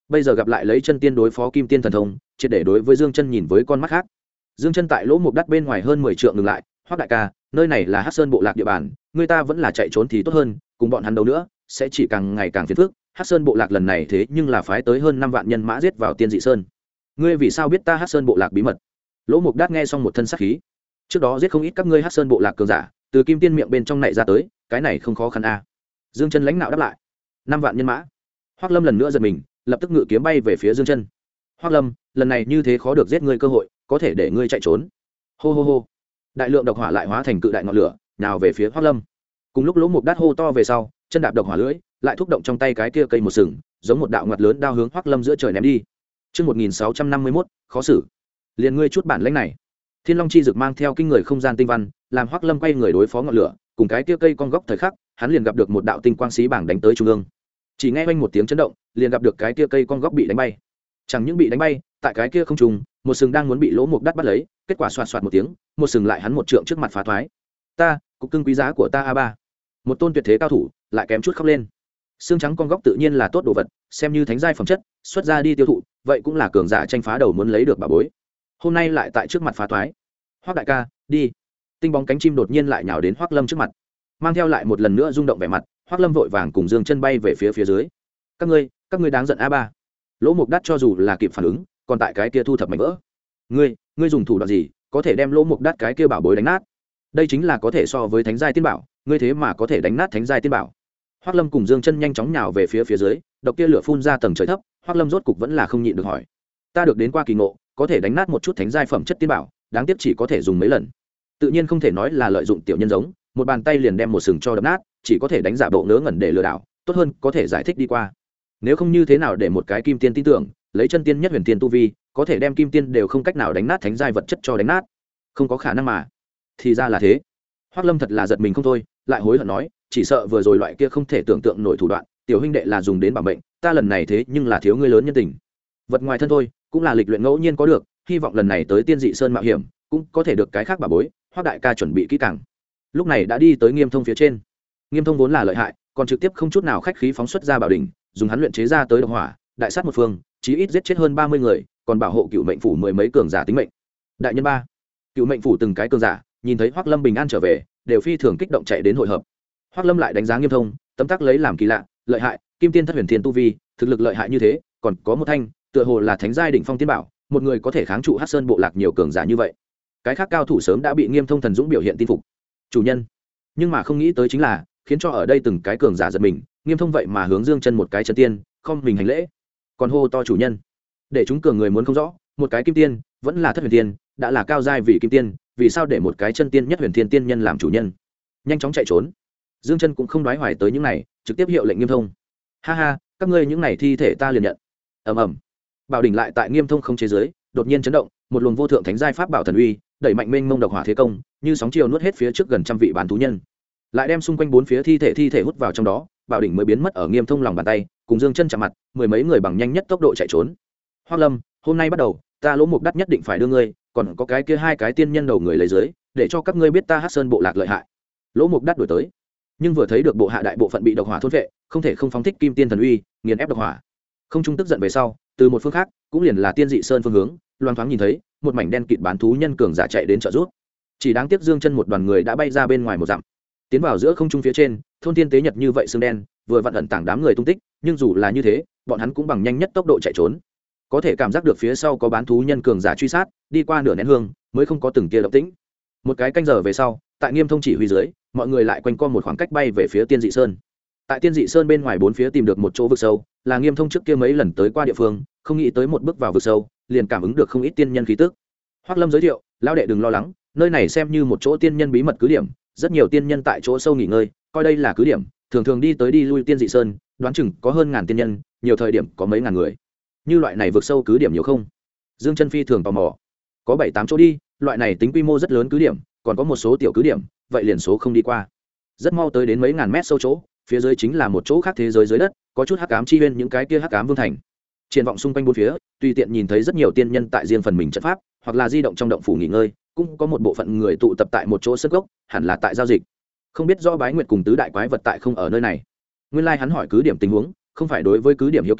bây giờ gặp lại lấy chân tiên đối phó kim tiên thần thông, triệt để đối với Dương Chân nhìn với con mắt khác. Dương Chân tại lỗ mục đắt bên ngoài hơn 10 trượng ngừng lại, Hoắc đại ca, nơi này là Hắc Sơn bộ lạc địa bàn, người ta vẫn là chạy trốn thì tốt hơn, cùng bọn hắn đấu nữa sẽ chỉ càng ngày càng phiền phức. Hắc Sơn bộ lạc lần này thế nhưng là phái tới hơn 5 vạn nhân mã giết vào Tiên Dị Sơn. Ngươi vì sao biết ta Hắc Sơn bộ lạc bí mật? Lỗ mục đắt nghe xong một thân sát khí. Trước đó giết không ít các ngươi Hắc Sơn bộ lạc cường giả, từ kim tiên miệng bên trong này ra tới, cái này không khó khăn a. Dương Chân lãnh nạo đáp lại. 5 vạn nhân mã. Hoắc Lâm lần nữa giật mình, lập tức ngự kiếm bay về phía Dương Chân. Hoắc Lâm, lần này như thế khó được giết ngươi cơ hội, có thể để ngươi chạy trốn. Hô hô hô. Đại lượng độc hỏa lại hóa thành cự đại ngọn lửa, nào về phía Hoắc Lâm. Cùng lúc Lỗ Mục Đát hô to về sau, chân đạp độc hỏa lưỡi, lại thúc động trong tay cái kia cây một sừng, giống một đạo ngoặt lớn đao hướng Hoắc Lâm giữa trời ném đi. Chương 1651, khó xử. Liền ngươi chút bản lĩnh này. Thiên Long chi dược mang theo kinh người không gian tinh văn, làm Hoắc Lâm quay người đối phó ngọn lửa, cùng cái kia cây con góc thời khắc, hắn liền gặp được một đạo tinh quang xí bảng đánh tới trung ương. Chỉ nghe oanh một tiếng chấn động, liền gặp được cái kia cây con góc bị đánh bay. Chẳng những bị đánh bay, tại cái kia không trùng, một sừng đang muốn bị Lỗ Mục Đát bắt lấy, kết quả xoạt xoạt một tiếng, một sừng lại hắn một trượng trước mặt phá thoái. Ta, cục cưng quý giá của ta A3. Một tôn tuyệt thế cao thủ, lại kém chút khóc lên. Xương trắng con góc tự nhiên là tốt đồ vật, xem như thánh giai phẩm chất, xuất ra đi tiêu thụ, vậy cũng là cường giả tranh phá đầu muốn lấy được bà bối. Hôm nay lại tại trước mặt phá thoái. Hoắc đại ca, đi. Tinh bóng cánh chim đột nhiên lại nhào đến Hoắc Lâm trước mặt, mang theo lại một lần nữa rung động vẻ mặt. Hoắc Lâm vội vàng cùng Dương Chân bay về phía dưới. Các ngươi đáng giận A3. Lỗ Mục Đát cho dù là kịp phản ứng, còn tại cái kia thu thập mảnh vỡ. Ngươi dùng thủ đoạn gì có thể đem Lỗ Mục Đát cái kia bảo bối đánh nát? Đây chính là có thể so với thánh giai tiên bảo, ngươi thế mà có thể đánh nát thánh giai tiên bảo. Hoắc Lâm cùng Dương Chân nhanh chóng nhào về phía dưới, độc kia lửa phun ra tầng trời thấp, Hoắc Lâm rốt cục vẫn là không nhịn được hỏi: Ta được đến qua kỳ ngộ, có thể đánh nát một chút thánh giai phẩm chất tiên bảo, đáng tiếc chỉ có thể dùng mấy lần. Tự nhiên không thể nói là lợi dụng tiểu nhân giống, một bàn tay liền đem một sừng cho đập nát, chỉ có thể đánh giả bộ ngớ ngẩn để lừa đảo, tốt hơn có thể giải thích đi qua. Nếu không như thế nào để một cái kim tiên tin tưởng, lấy chân tiên nhất huyền tiên tu vi, có thể đem kim tiên đều không cách nào đánh nát thánh giai vật chất cho đánh nát. Không có khả năng mà. Thì ra là thế. Hoắc Lâm thật là giật mình không thôi, lại hối hận nói, chỉ sợ vừa rồi loại kia không thể tưởng tượng nổi thủ đoạn, tiểu huynh đệ là dùng đến bảo mệnh, ta lần này thế nhưng là thiếu ngươi lớn nhân tình. Vật ngoài thân thôi, cũng là lịch luyện ngẫu nhiên có được, hy vọng lần này tới Tiên Dị Sơn mạo hiểm, cũng có thể được cái khác bảo bối. Hoắc đại ca chuẩn bị kỹ càng. Lúc này đã đi tới Nghiêm Thông phía trên. Nghiêm Thông vốn là lợi hại, còn trực tiếp không chút nào khách khí phóng xuất ra bảo đỉnh, dùng hắn luyện chế ra tới độc hỏa, đại sát một phương, chí ít giết chết hơn 30 người, còn bảo hộ Cựu Mệnh phủ mười mấy cường giả tính mệnh. Đại nhân ba, Cựu Mệnh phủ từng cái cường giả, nhìn thấy Hoắc Lâm bình an trở về, đều phi thường kích động chạy đến hội hợp. Hoắc Lâm lại đánh giá Nghiêm Thông, tấm tắc lấy làm kỳ lạ, lợi hại, kim tiên thất huyền thiên tu vi, thực lực lợi hại như thế, còn có một thanh, tựa hồ là thánh giai đỉnh phong tiên bảo, một người có thể kháng trụ Hắc Sơn bộ lạc nhiều cường giả như vậy. Cái khác cao thủ sớm đã bị Nghiêm Thông thần dũng biểu hiện tin phục. Chủ nhân, nhưng mà không nghĩ tới chính là, khiến cho ở đây từng cái cường giả giật mình, Nghiêm Thông vậy mà hướng Dương Chân một cái chân tiên, không mình hành lễ, còn hô to chủ nhân. Để chúng cường người muốn không rõ, một cái kim tiên, vẫn là thất huyền tiên, đã là cao giai vị kim tiên, vì sao để một cái chân tiên nhất huyền thiên tiên nhân làm chủ nhân? Nhanh chóng chạy trốn. Dương Chân cũng không đoái hoài tới những này, trực tiếp hiệu lệnh Nghiêm Thông. Ha ha, các ngươi những này thi thể ta liền nhận. Ầm ầm. Bảo đỉnh lại tại Nghiêm Thông không chế giới, đột nhiên chấn động, một luồng vô thượng thánh giai pháp bảo thần uy, đẩy mạnh mênh mông độc hỏa thế công, như sóng chiều nuốt hết phía trước gần trăm vị bán thú nhân, lại đem xung quanh bốn phía thi thể hút vào trong đó, bảo đỉnh mới biến mất ở Nghiêm Thông lòng bàn tay, cùng Dương Chân chạm mặt, mười mấy người bằng nhanh nhất tốc độ chạy trốn. Hoắc Lâm, hôm nay bắt đầu, ta Lỗ Mục Đát nhất định phải đưa ngươi, còn có cái kia hai cái tiên nhân đầu người lấy dưới, để cho các ngươi biết ta Hắc Sơn bộ lạc lợi hại. Lỗ Mục Đát đuổi tới, nhưng vừa thấy được bộ hạ đại bộ phận bị độc hỏa thôn vệ, không thể không phóng thích kim tiên thần uy, nghiền ép độc hỏa. Không trung tức giận về sau, từ một phương khác, cũng liền là Tiên Dị Sơn phương hướng, loan thoáng nhìn thấy một mảnh đen kịt bán thú nhân cường giả chạy đến trợ giúp. Chỉ đáng tiếc Dương Chân một đoàn người đã bay ra bên ngoài một dặm, tiến vào giữa không trung phía trên, thôn tiên tế nhật như vậy xương đen, vừa vặn ẩn tàng đám người tung tích, nhưng dù là như thế, bọn hắn cũng bằng nhanh nhất tốc độ chạy trốn. Có thể cảm giác được phía sau có bán thú nhân cường giả truy sát, đi qua nửa nén hương, mới không có từng tia động tĩnh. Một cái canh giờ về sau, tại Nghiêm Thông chỉ huy dưới, mọi người lại quanh co một khoảng cách bay về phía Tiên Dị Sơn. Tại Tiên Dị Sơn bên ngoài bốn phía tìm được một chỗ vực sâu, là Nghiêm Thông trước kia mấy lần tới qua địa phương, không nghĩ tới một bước vào vực sâu, liền cảm ứng được không ít tiên nhân khí tức. Hoắc Lâm giới thiệu, lão đệ đừng lo lắng, nơi này xem như một chỗ tiên nhân bí mật cứ điểm, rất nhiều tiên nhân tại chỗ sâu nghỉ ngơi, coi đây là cứ điểm, thường thường đi tới đi lui Tiên Dị Sơn, đoán chừng có hơn ngàn tiên nhân, nhiều thời điểm có mấy ngàn người. Như loại này vực sâu cứ điểm nhiều không? Dương Chân phi thường tò mò. Có 7-8 chỗ đi, loại này tính quy mô rất lớn cứ điểm, còn có một số tiểu cứ điểm, vậy liền số không đi qua. Rất mau tới đến mấy ngàn mét sâu chỗ, phía dưới chính là một chỗ khác thế giới dưới đất, có chút hắc ám chi nguyên những cái kia hắc ám vương thành. Triển vọng xung quanh bốn phía, tùy tiện nhìn thấy rất nhiều tiên nhân tại riêng phần mình trận pháp, hoặc là di động trong động phủ nghỉ ngơi, cũng có một bộ phận người tụ tập tại một chỗ sân gốc, hẳn là tại giao dịch. Không biết do Bái Nguyệt cùng tứ đại quái vật tại không ở nơi này. Nguyên lai hắn hỏi cứ điểm tình huống, không phải đối với cứ điểm hiếu kỳ,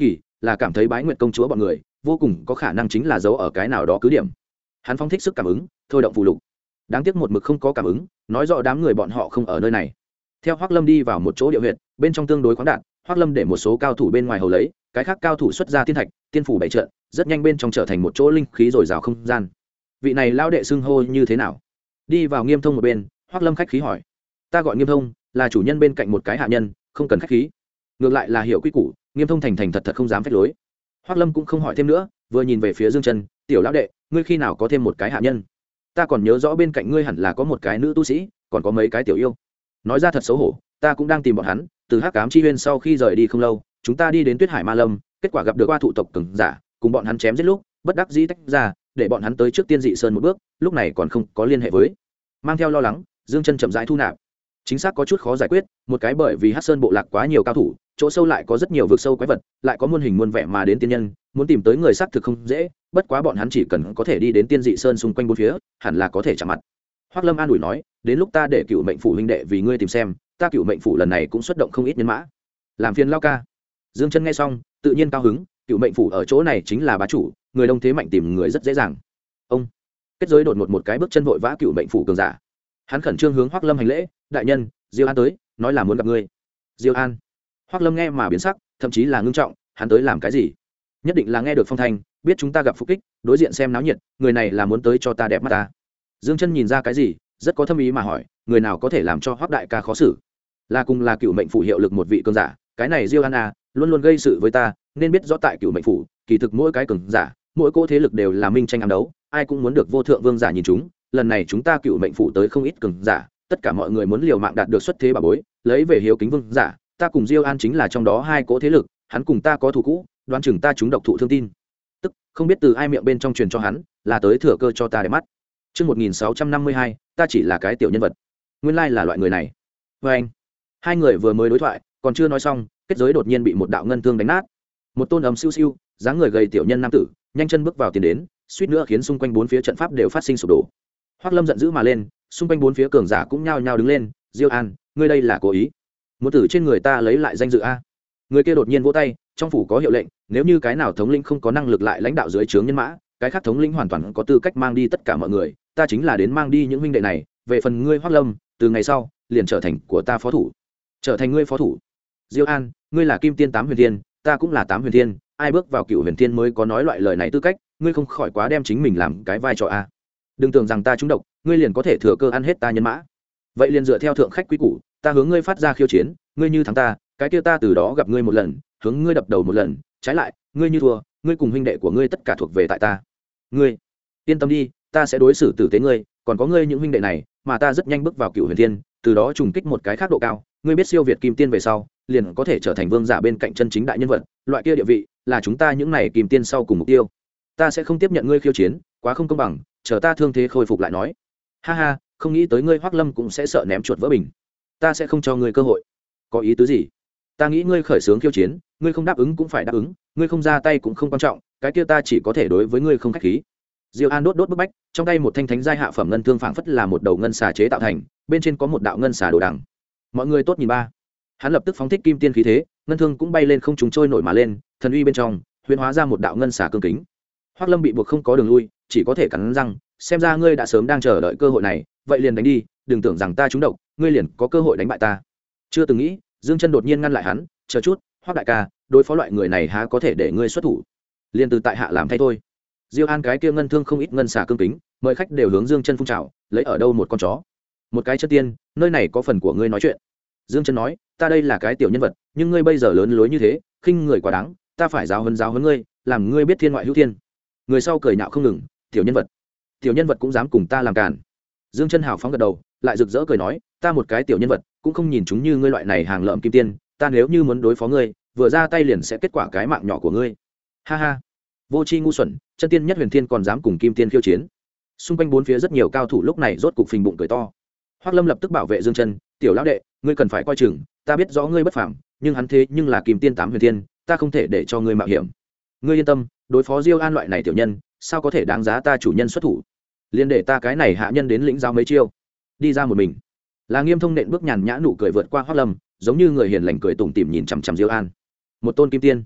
là cảm thấy Bái Nguyệt công chúa bọn người vô cùng có khả năng chính là giấu ở cái nào đó cứ điểm. Hắn phóng thích sức cảm ứng, thôi động phù lục. Đáng tiếc một mực không có cảm ứng, nói rõ đám người bọn họ không ở nơi này. Theo Hoắc Lâm đi vào một chỗ địa huyệt, bên trong tương đối khoáng đạt, Hoắc Lâm để một số cao thủ bên ngoài hầu lấy, cái khác cao thủ xuất ra tiên thạch, tiên phủ bảy trận, rất nhanh bên trong trở thành một chỗ linh khí dồi dào không gian. Vị này lão đệ xưng hô như thế nào? Đi vào Nghiêm Thông một bên, Hoắc Lâm khách khí hỏi. Ta gọi Nghiêm Thông, là chủ nhân bên cạnh một cái hạ nhân, không cần khách khí. Ngược lại là hiểu quy củ, Nghiêm Thông thành thật thật không dám phách lối. Hoắc Lâm cũng không hỏi thêm nữa, vừa nhìn về phía Dương Chân, tiểu lão đệ, ngươi khi nào có thêm một cái hạ nhân? Ta còn nhớ rõ bên cạnh ngươi hẳn là có một cái nữ tu sĩ, còn có mấy cái tiểu yêu. Nói ra thật xấu hổ, ta cũng đang tìm bọn hắn, từ Hắc Ám Chi Huyên sau khi rời đi không lâu, chúng ta đi đến Tuyết Hải Ma Lâm, kết quả gặp được Oa thụ tộc cường giả, cùng bọn hắn chém giết lúc, bất đắc dĩ tách ra, để bọn hắn tới trước Tiên Dị Sơn một bước, lúc này còn không có liên hệ với. Mang theo lo lắng, Dương Chân chậm rãi thu nạp. Chính xác có chút khó giải quyết, một cái bởi vì Hắc Sơn bộ lạc quá nhiều cao thủ, chỗ sâu lại có rất nhiều vực sâu quái vật, lại có muôn hình muôn vẻ mà đến tiên nhân, muốn tìm tới người xác thực không dễ, bất quá bọn hắn chỉ cần có thể đi đến Tiên Dị Sơn xung quanh bốn phía, hẳn là có thể chạm mặt. Hoắc Lâm an ủi nói, đến lúc ta để Cựu Mệnh phủ huynh đệ vì ngươi tìm xem, ta Cựu Mệnh phủ lần này cũng xuất động không ít nhân mã. Làm phiền lao ca. Dương Chân nghe xong, tự nhiên cao hứng, Cựu Mệnh phủ ở chỗ này chính là bá chủ, người đông thế mạnh tìm người rất dễ dàng. Ông kết giới đột ngột một cái bước chân vội vã Cựu Mệnh phủ cường giả. Hắn khẩn trương hướng Hoắc Lâm hành lễ, đại nhân, Diêu An tới, nói là muốn gặp ngươi. Diêu An. Hoắc Lâm nghe mà biến sắc, thậm chí là ngưng trọng, hắn tới làm cái gì? Nhất định là nghe được phong thanh, biết chúng ta gặp phục kích, đối diện xem náo nhiệt, người này là muốn tới cho ta đẹp mắt ta. Dương Chân nhìn ra cái gì, rất có thâm ý mà hỏi, người nào có thể làm cho Hoắc đại ca khó xử? Là cùng là Cựu Mệnh phủ hiệu lực một vị cường giả, cái này Diêu An à, luôn luôn gây sự với ta, nên biết rõ tại Cựu Mệnh phủ, kỳ thực mỗi cái cường giả, mỗi cỗ thế lực đều là minh tranh ám đấu, ai cũng muốn được vô thượng vương giả nhìn chúng, lần này chúng ta Cựu Mệnh phủ tới không ít cường giả, tất cả mọi người muốn liều mạng đạt được xuất thế bà bối, lấy về hiếu kính vương giả, ta cùng Diêu An chính là trong đó hai cỗ thế lực, hắn cùng ta có thù cũ, đoán chừng ta chúng độc thụ thương tin, tức không biết từ ai miệng bên trong truyền cho hắn, là tới thừa cơ cho ta để mắt. Chương 1652, ta chỉ là cái tiểu nhân vật. Nguyên lai là loại người này. Và anh, hai người vừa mới đối thoại, còn chưa nói xong, kết giới đột nhiên bị một đạo ngân thương đánh nát. Một tôn ấm siêu siêu, dáng người gầy tiểu nhân nam tử, nhanh chân bước vào tiền đến, suýt nữa khiến xung quanh bốn phía trận pháp đều phát sinh sụp đổ. Hoắc Lâm giận dữ mà lên, xung quanh bốn phía cường giả cũng nhao nhao đứng lên. Diêu An, ngươi đây là cố ý, muốn từ trên người ta lấy lại danh dự a? Người kia đột nhiên vỗ tay, trong phủ có hiệu lệnh, nếu như cái nào thống lĩnh không có năng lực lại lãnh đạo dưới trướng nhân mã, cái khác thống lĩnh hoàn toàn có tư cách mang đi tất cả mọi người, ta chính là đến mang đi những huynh đệ này. Về phần ngươi Hoắc Lâm, từ ngày sau liền trở thành của ta phó thủ, trở thành ngươi phó thủ. Diêu An, ngươi là Kim Tiên 8 huyền thiên, ta cũng là 8 huyền thiên, ai bước vào Cựu huyền thiên mới có nói loại lời này tư cách, ngươi không khỏi quá đem chính mình làm cái vai trò a. Đừng tưởng rằng ta trúng độc, ngươi liền có thể thừa cơ ăn hết ta nhân mã. Vậy liền dựa theo thượng khách quý củ, ta hướng ngươi phát ra khiêu chiến, ngươi như thắng ta, cái kia ta từ đó gặp ngươi một lần, hướng ngươi đập đầu một lần, trái lại, ngươi như thua, ngươi cùng huynh đệ của ngươi tất cả thuộc về tại ta. Ngươi yên tâm đi, ta sẽ đối xử tử tế ngươi, còn có ngươi những huynh đệ này, mà ta rất nhanh bước vào Cựu huyền thiên, từ đó trùng kích một cái khác độ cao, ngươi biết siêu việt Kim Tiên về sau, liền có thể trở thành vương giả bên cạnh chân chính đại nhân vật, loại kia địa vị là chúng ta những này Kim Tiên sau cùng mục tiêu. Ta sẽ không tiếp nhận ngươi khiêu chiến, quá không công bằng, chờ ta thương thế khôi phục lại nói. Ha ha, không nghĩ tới ngươi Hoắc Lâm cũng sẽ sợ ném chuột vỡ bình. Ta sẽ không cho ngươi cơ hội. Có ý tứ gì? Ta nghĩ ngươi khởi xướng khiêu chiến, ngươi không đáp ứng cũng phải đáp ứng, ngươi không ra tay cũng không quan trọng, cái kia ta chỉ có thể đối với ngươi không khách khí. Diêu An đốt bức bách, trong tay một thanh thánh giai hạ phẩm ngân thương phảng phất là một đầu ngân xà chế tạo thành, bên trên có một đạo ngân xà đồ đằng. Mọi người tốt nhìn ba. Hắn lập tức phóng thích kim tiên khí thế, ngân thương cũng bay lên không trung trôi nổi mà lên, thần uy bên trong huyễn hóa ra một đạo ngân xà cương kính. Hoắc Lâm bị buộc không có đường lui, chỉ có thể cắn răng, xem ra ngươi đã sớm đang chờ đợi cơ hội này, vậy liền đánh đi, đừng tưởng rằng ta trúng độc, ngươi liền có cơ hội đánh bại ta. Chưa từng nghĩ, Dương Chân đột nhiên ngăn lại hắn, chờ chút, Hoắc đại ca, đối phó loại người này há có thể để ngươi xuất thủ, liền từ tại hạ làm thay thôi. Diêu An cái kia ngân thương không ít ngân xà cương kính, mời khách đều hướng Dương Chân phun trào, lấy ở đâu một con chó, một cái chân tiên, nơi này có phần của ngươi nói chuyện. Dương Chân nói, ta đây là cái tiểu nhân vật, nhưng ngươi bây giờ lớn lối như thế, khinh người quá đáng, ta phải giáo huấn ngươi, làm ngươi biết thiên ngoại hữu thiên. Người sau cười nhạo không ngừng, tiểu nhân vật cũng dám cùng ta làm càn. Dương Chân hào phóng gật đầu, lại rực rỡ cười nói, ta một cái tiểu nhân vật cũng không nhìn chúng như ngươi loại này hàng lợm kim tiên, ta nếu như muốn đối phó ngươi, vừa ra tay liền sẽ kết quả cái mạng nhỏ của ngươi. Ha ha, vô tri ngu xuẩn, chân tiên nhất huyền thiên còn dám cùng kim tiên khiêu chiến. Xung quanh bốn phía rất nhiều cao thủ lúc này rốt cục phình bụng cười to. Hoắc Lâm lập tức bảo vệ Dương Chân, tiểu lão đệ, ngươi cần phải coi chừng, ta biết rõ ngươi bất phàm, nhưng hắn thế nhưng là kim tiên 8 huyền thiên, ta không thể để cho ngươi mạo hiểm. Ngươi yên tâm, đối phó Diêu An loại này tiểu nhân, sao có thể đáng giá ta chủ nhân xuất thủ, liền để ta cái này hạ nhân đến lĩnh giáo mấy chiêu. Đi ra một mình. Là Nghiêm Thông nện bước nhàn nhã nụ cười vượt qua Hoắc Lâm, giống như người hiền lành cười tủm tỉm nhìn chằm chằm Diêu An. Một tôn kim tiên,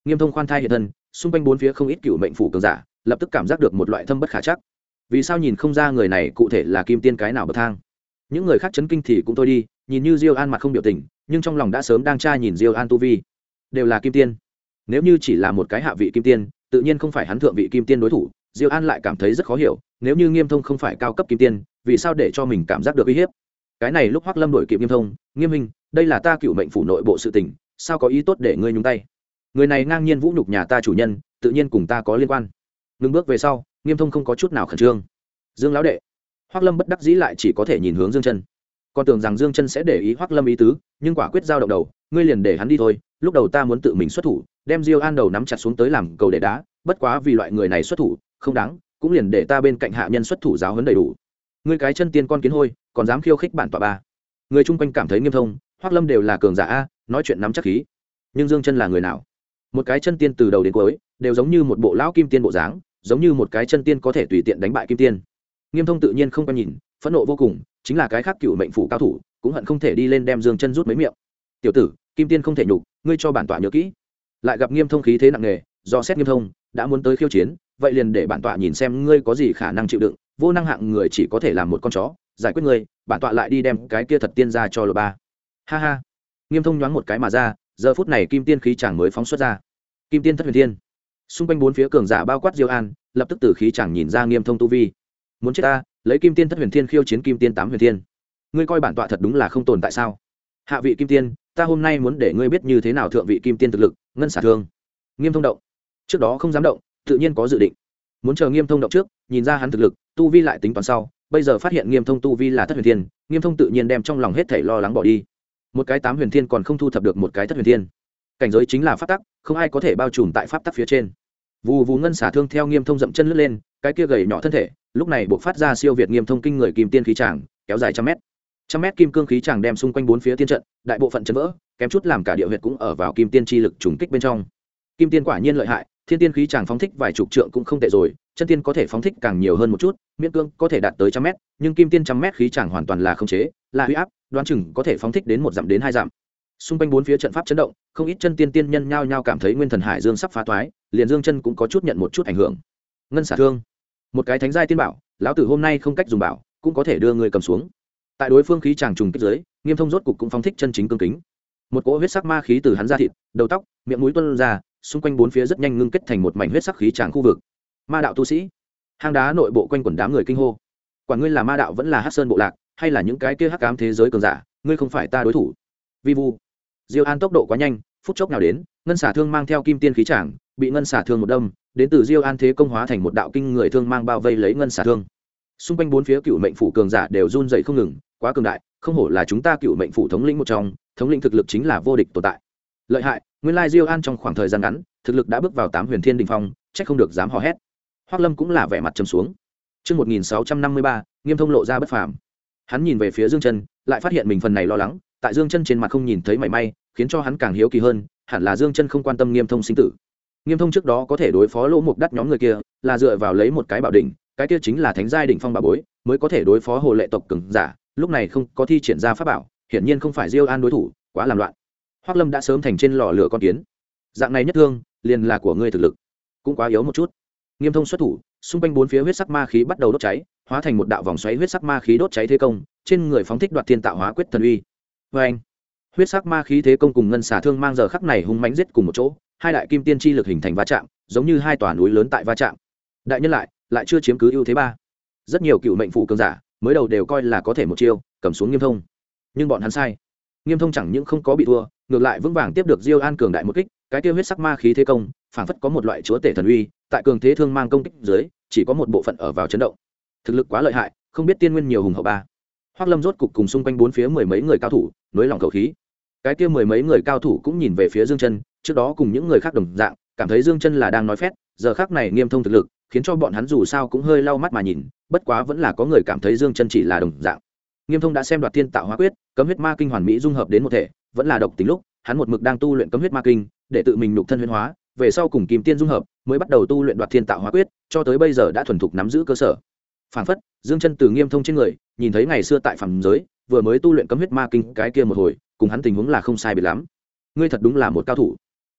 Nghiêm Thông khoan thai hiện thân, xung quanh bốn phía không ít cựu mệnh phủ cường giả lập tức cảm giác được một loại thâm bất khả chắc. Vì sao nhìn không ra người này cụ thể là kim tiên cái nào bậc thang? Những người khác chấn kinh thì cũng thôi đi, nhìn như Diêu An mặt không biểu tình, nhưng trong lòng đã sớm đang tra nhìn Diêu An tu vi, đều là kim tiên. Nếu như chỉ là một cái hạ vị kim tiên, tự nhiên không phải hắn thượng vị kim tiên đối thủ. Diêu An lại cảm thấy rất khó hiểu, nếu như Nghiêm Thông không phải cao cấp kim tiên, vì sao để cho mình cảm giác được uy hiếp? Cái này lúc Hoắc Lâm đổi kịp Nghiêm Thông, Nghiêm Minh, đây là ta cựu mệnh phủ nội bộ sự tình, sao có ý tốt để ngươi nhúng tay? Người này ngang nhiên vũ nhục nhà ta chủ nhân, tự nhiên cùng ta có liên quan. Ngưng bước về sau, Nghiêm Thông không có chút nào khẩn trương. Dương lão đệ. Hoắc Lâm bất đắc dĩ lại chỉ có thể nhìn hướng Dương Chân. Còn tưởng rằng Dương Chân sẽ để ý Hoắc Lâm ý tứ, nhưng quả quyết giao động đầu, ngươi liền để hắn đi thôi, lúc đầu ta muốn tự mình xuất thủ, đem Diêu An đầu nắm chặt xuống tới làm cầu để đá, bất quá vì loại người này xuất thủ, không đáng, cũng liền để ta bên cạnh hạ nhân xuất thủ giáo huấn đầy đủ. Ngươi cái chân tiên con kiến hôi, còn dám khiêu khích bản tọa ba. Người chung quanh cảm thấy Nghiêm Thông, Hoắc Lâm đều là cường giả a, nói chuyện nắm chắc khí. Nhưng Dương Chân là người nào? Một cái chân tiên từ đầu đến cuối, đều giống như một bộ lão kim tiên bộ dáng, giống như một cái chân tiên có thể tùy tiện đánh bại kim tiên. Nghiêm Thông tự nhiên không quan nhìn, phẫn nộ vô cùng, chính là cái khác cựu mệnh phủ cao thủ, cũng hận không thể đi lên đem Dương Chân rút mấy miệng. Tiểu tử, kim tiên không thể nhục, ngươi cho bản tọa nhớ kỹ. Lại gặp Nghiêm Thông khí thế nặng nề, do xét Nghiêm Thông đã muốn tới khiêu chiến, vậy liền để bản tọa nhìn xem ngươi có gì khả năng chịu đựng. Vô năng hạng người chỉ có thể làm một con chó, giải quyết ngươi, bản tọa lại đi đem cái kia thật tiên ra cho lột ba. Ha ha. Nghiêm Thông nhoáng một cái mà ra, giờ phút này kim tiên khí chàng mới phóng xuất ra. Kim tiên thất huyền thiên. Xung quanh bốn phía cường giả bao quát Diêu An, lập tức từ khí chàng nhìn ra Nghiêm Thông tu vi. Muốn chết ta, lấy kim tiên thất huyền thiên khiêu chiến kim tiên tám huyền thiên. Ngươi coi bản tọa thật đúng là không tồn tại sao? Hạ vị kim tiên, ta hôm nay muốn để ngươi biết như thế nào thượng vị kim tiên thực lực, ngân xả thương. Nghiêm Thông động. Trước đó không dám động, tự nhiên có dự định. Muốn chờ Nghiêm Thông động trước, nhìn ra hắn thực lực, tu vi lại tính toán sau, bây giờ phát hiện Nghiêm Thông tu vi là thất huyền thiên, Nghiêm Thông tự nhiên đem trong lòng hết thảy lo lắng bỏ đi. Một cái tám huyền thiên còn không thu thập được một cái thất huyền thiên. Cảnh giới chính là pháp tắc, không ai có thể bao trùm tại pháp tắc phía trên. Vù vù ngân xả thương theo Nghiêm Thông dậm chân lướt lên, cái kia gầy nhỏ thân thể, lúc này buộc phát ra siêu việt Nghiêm Thông kinh người kim tiên khí tràng, kéo dài trăm mét kim cương khí tràng đem xung quanh bốn phía tiên trận, đại bộ phận chấn vỡ, kém chút làm cả địa huyệt cũng ở vào kim tiên chi lực trùng kích bên trong. Kim tiên quả nhiên lợi hại, thiên tiên khí tràng phóng thích vài chục trượng cũng không tệ rồi, chân tiên có thể phóng thích càng nhiều hơn một chút, miễn cương có thể đạt tới trăm mét, nhưng kim tiên trăm mét khí tràng hoàn toàn là không chế, là uy áp, đoán chừng có thể phóng thích đến một dặm đến hai dặm. Xung quanh bốn phía trận pháp chấn động, không ít chân tiên tiên nhân nhao nhao cảm thấy nguyên thần hải dương sắp phá toái, liền Dương Chân cũng có chút nhận một chút ảnh hưởng. Ngân xả thương, một cái thánh giai tiên bảo, lão tử hôm nay không cách dùng bảo, cũng có thể đưa người cầm xuống. Tại đối phương khí tràng trùng kích dưới, Nghiêm Thông rốt cục cũng phóng thích chân chính cương kính. Một cỗ huyết sắc ma khí từ hắn da thịt, đầu tóc, miệng mũi tuôn ra, xung quanh bốn phía rất nhanh ngưng kết thành một mảnh huyết sắc khí tràng khu vực. Ma đạo tu sĩ, hang đá nội bộ quanh quần đám người kinh hô. Quả ngươi là ma đạo vẫn là Hắc Sơn bộ lạc, hay là những cái kia hắc ám thế giới cường giả, ngươi không phải ta đối thủ. Vi vu. Diêu An tốc độ quá nhanh, phút chốc nào đến, ngân xả thương mang theo kim tiên khí tràng, bị ngân xả thương một đâm, đến từ Diêu An thế công hóa thành một đạo kinh người thương mang bao vây lấy ngân xả thương. Xung quanh bốn phía cựu mệnh phủ cường giả đều run rẩy không ngừng, quá cường đại, không hổ là chúng ta cựu mệnh phủ thống lĩnh một trong, thống lĩnh thực lực chính là vô địch tồn tại. Lợi hại, nguyên lai Diêu An trong khoảng thời gian ngắn, thực lực đã bước vào tám huyền thiên đỉnh phong, chắc không được dám hò hét. Hoắc Lâm cũng là vẻ mặt trầm xuống. Chương 1653, Nghiêm Thông lộ ra bất phàm. Hắn nhìn về phía Dương Chân, lại phát hiện mình phần này lo lắng, tại Dương Chân trên mặt không nhìn thấy mảy may, khiến cho hắn càng hiếu kỳ hơn, hẳn là Dương Chân không quan tâm Nghiêm Thông sinh tử. Nghiêm Thông trước đó có thể đối phó Lỗ Mục Đắt nhóm người kia, là dựa vào lấy một cái bảo đỉnh, cái kia chính là thánh giai đỉnh phong bảo bối, mới có thể đối phó Hồ Lệ tộc cường giả, lúc này không có thi triển ra pháp bảo, hiển nhiên không phải Diêu An đối thủ, quá làm loạn. Hoắc Lâm đã sớm thành trên lò lửa con kiến. Dạng này nhất thương, liền là của ngươi thực lực, cũng quá yếu một chút. Nghiêm Thông xuất thủ, xung quanh bốn phía huyết sắc ma khí bắt đầu đốt cháy, hóa thành một đạo vòng xoáy huyết sắc ma khí đốt cháy thế công, trên người phóng thích đoạt thiên tạo hóa quyết thần uy. Oeng! Huyết sắc ma khí thế công cùng ngân xả thương mang giờ khắc này hung mãnh giết cùng một chỗ, hai đại kim tiên chi lực hình thành va chạm, giống như hai tòa núi lớn tại va chạm. Đại nhân lại chưa chiếm cứ ưu thế ba. Rất nhiều cựu mệnh phụ cường giả, mới đầu đều coi là có thể một chiêu cầm xuống Nghiêm Thông, nhưng bọn hắn sai. Nghiêm Thông chẳng những không có bị thua, ngược lại vững vàng tiếp được Diêu An cường đại một kích, cái tiêu huyết sắc ma khí thế công, phảng phất có một loại chúa tể thần uy, tại cường thế thương mang công kích dưới, chỉ có một bộ phận ở vào chấn động. Thực lực quá lợi hại, không biết tiên nguyên nhiều hùng hậu ba. Hoắc Lâm rốt cục cùng xung quanh bốn phía mười mấy người cao thủ, nối lòng khẩu khí. Cái kia mười mấy người cao thủ cũng nhìn về phía Dương Chân, trước đó cùng những người khác đồng dạng, cảm thấy Dương Chân là đang nói phét, giờ khắc này Nghiêm Thông thực lực, khiến cho bọn hắn dù sao cũng hơi lau mắt mà nhìn, bất quá vẫn là có người cảm thấy Dương Chân chỉ là đồng dạng. Nghiêm Thông đã xem đoạt thiên tạo hóa quyết, cấm huyết ma kinh hoàn mỹ dung hợp đến một thể, vẫn là độc tính lúc, hắn một mực đang tu luyện cấm huyết ma kinh, để tự mình nhục thân huyễn hóa, về sau cùng kim tiên dung hợp, mới bắt đầu tu luyện đoạt thiên tạo hóa quyết, cho tới bây giờ đã thuần thục nắm giữ cơ sở. Phản phất, Dương Chân từ Nghiêm Thông trên người, nhìn thấy ngày xưa tại phàm giới, vừa mới tu luyện cấm huyết ma kinh cái kia một hồi, cùng hắn tình huống là không sai biệt lắm. Ngươi thật đúng là một cao thủ.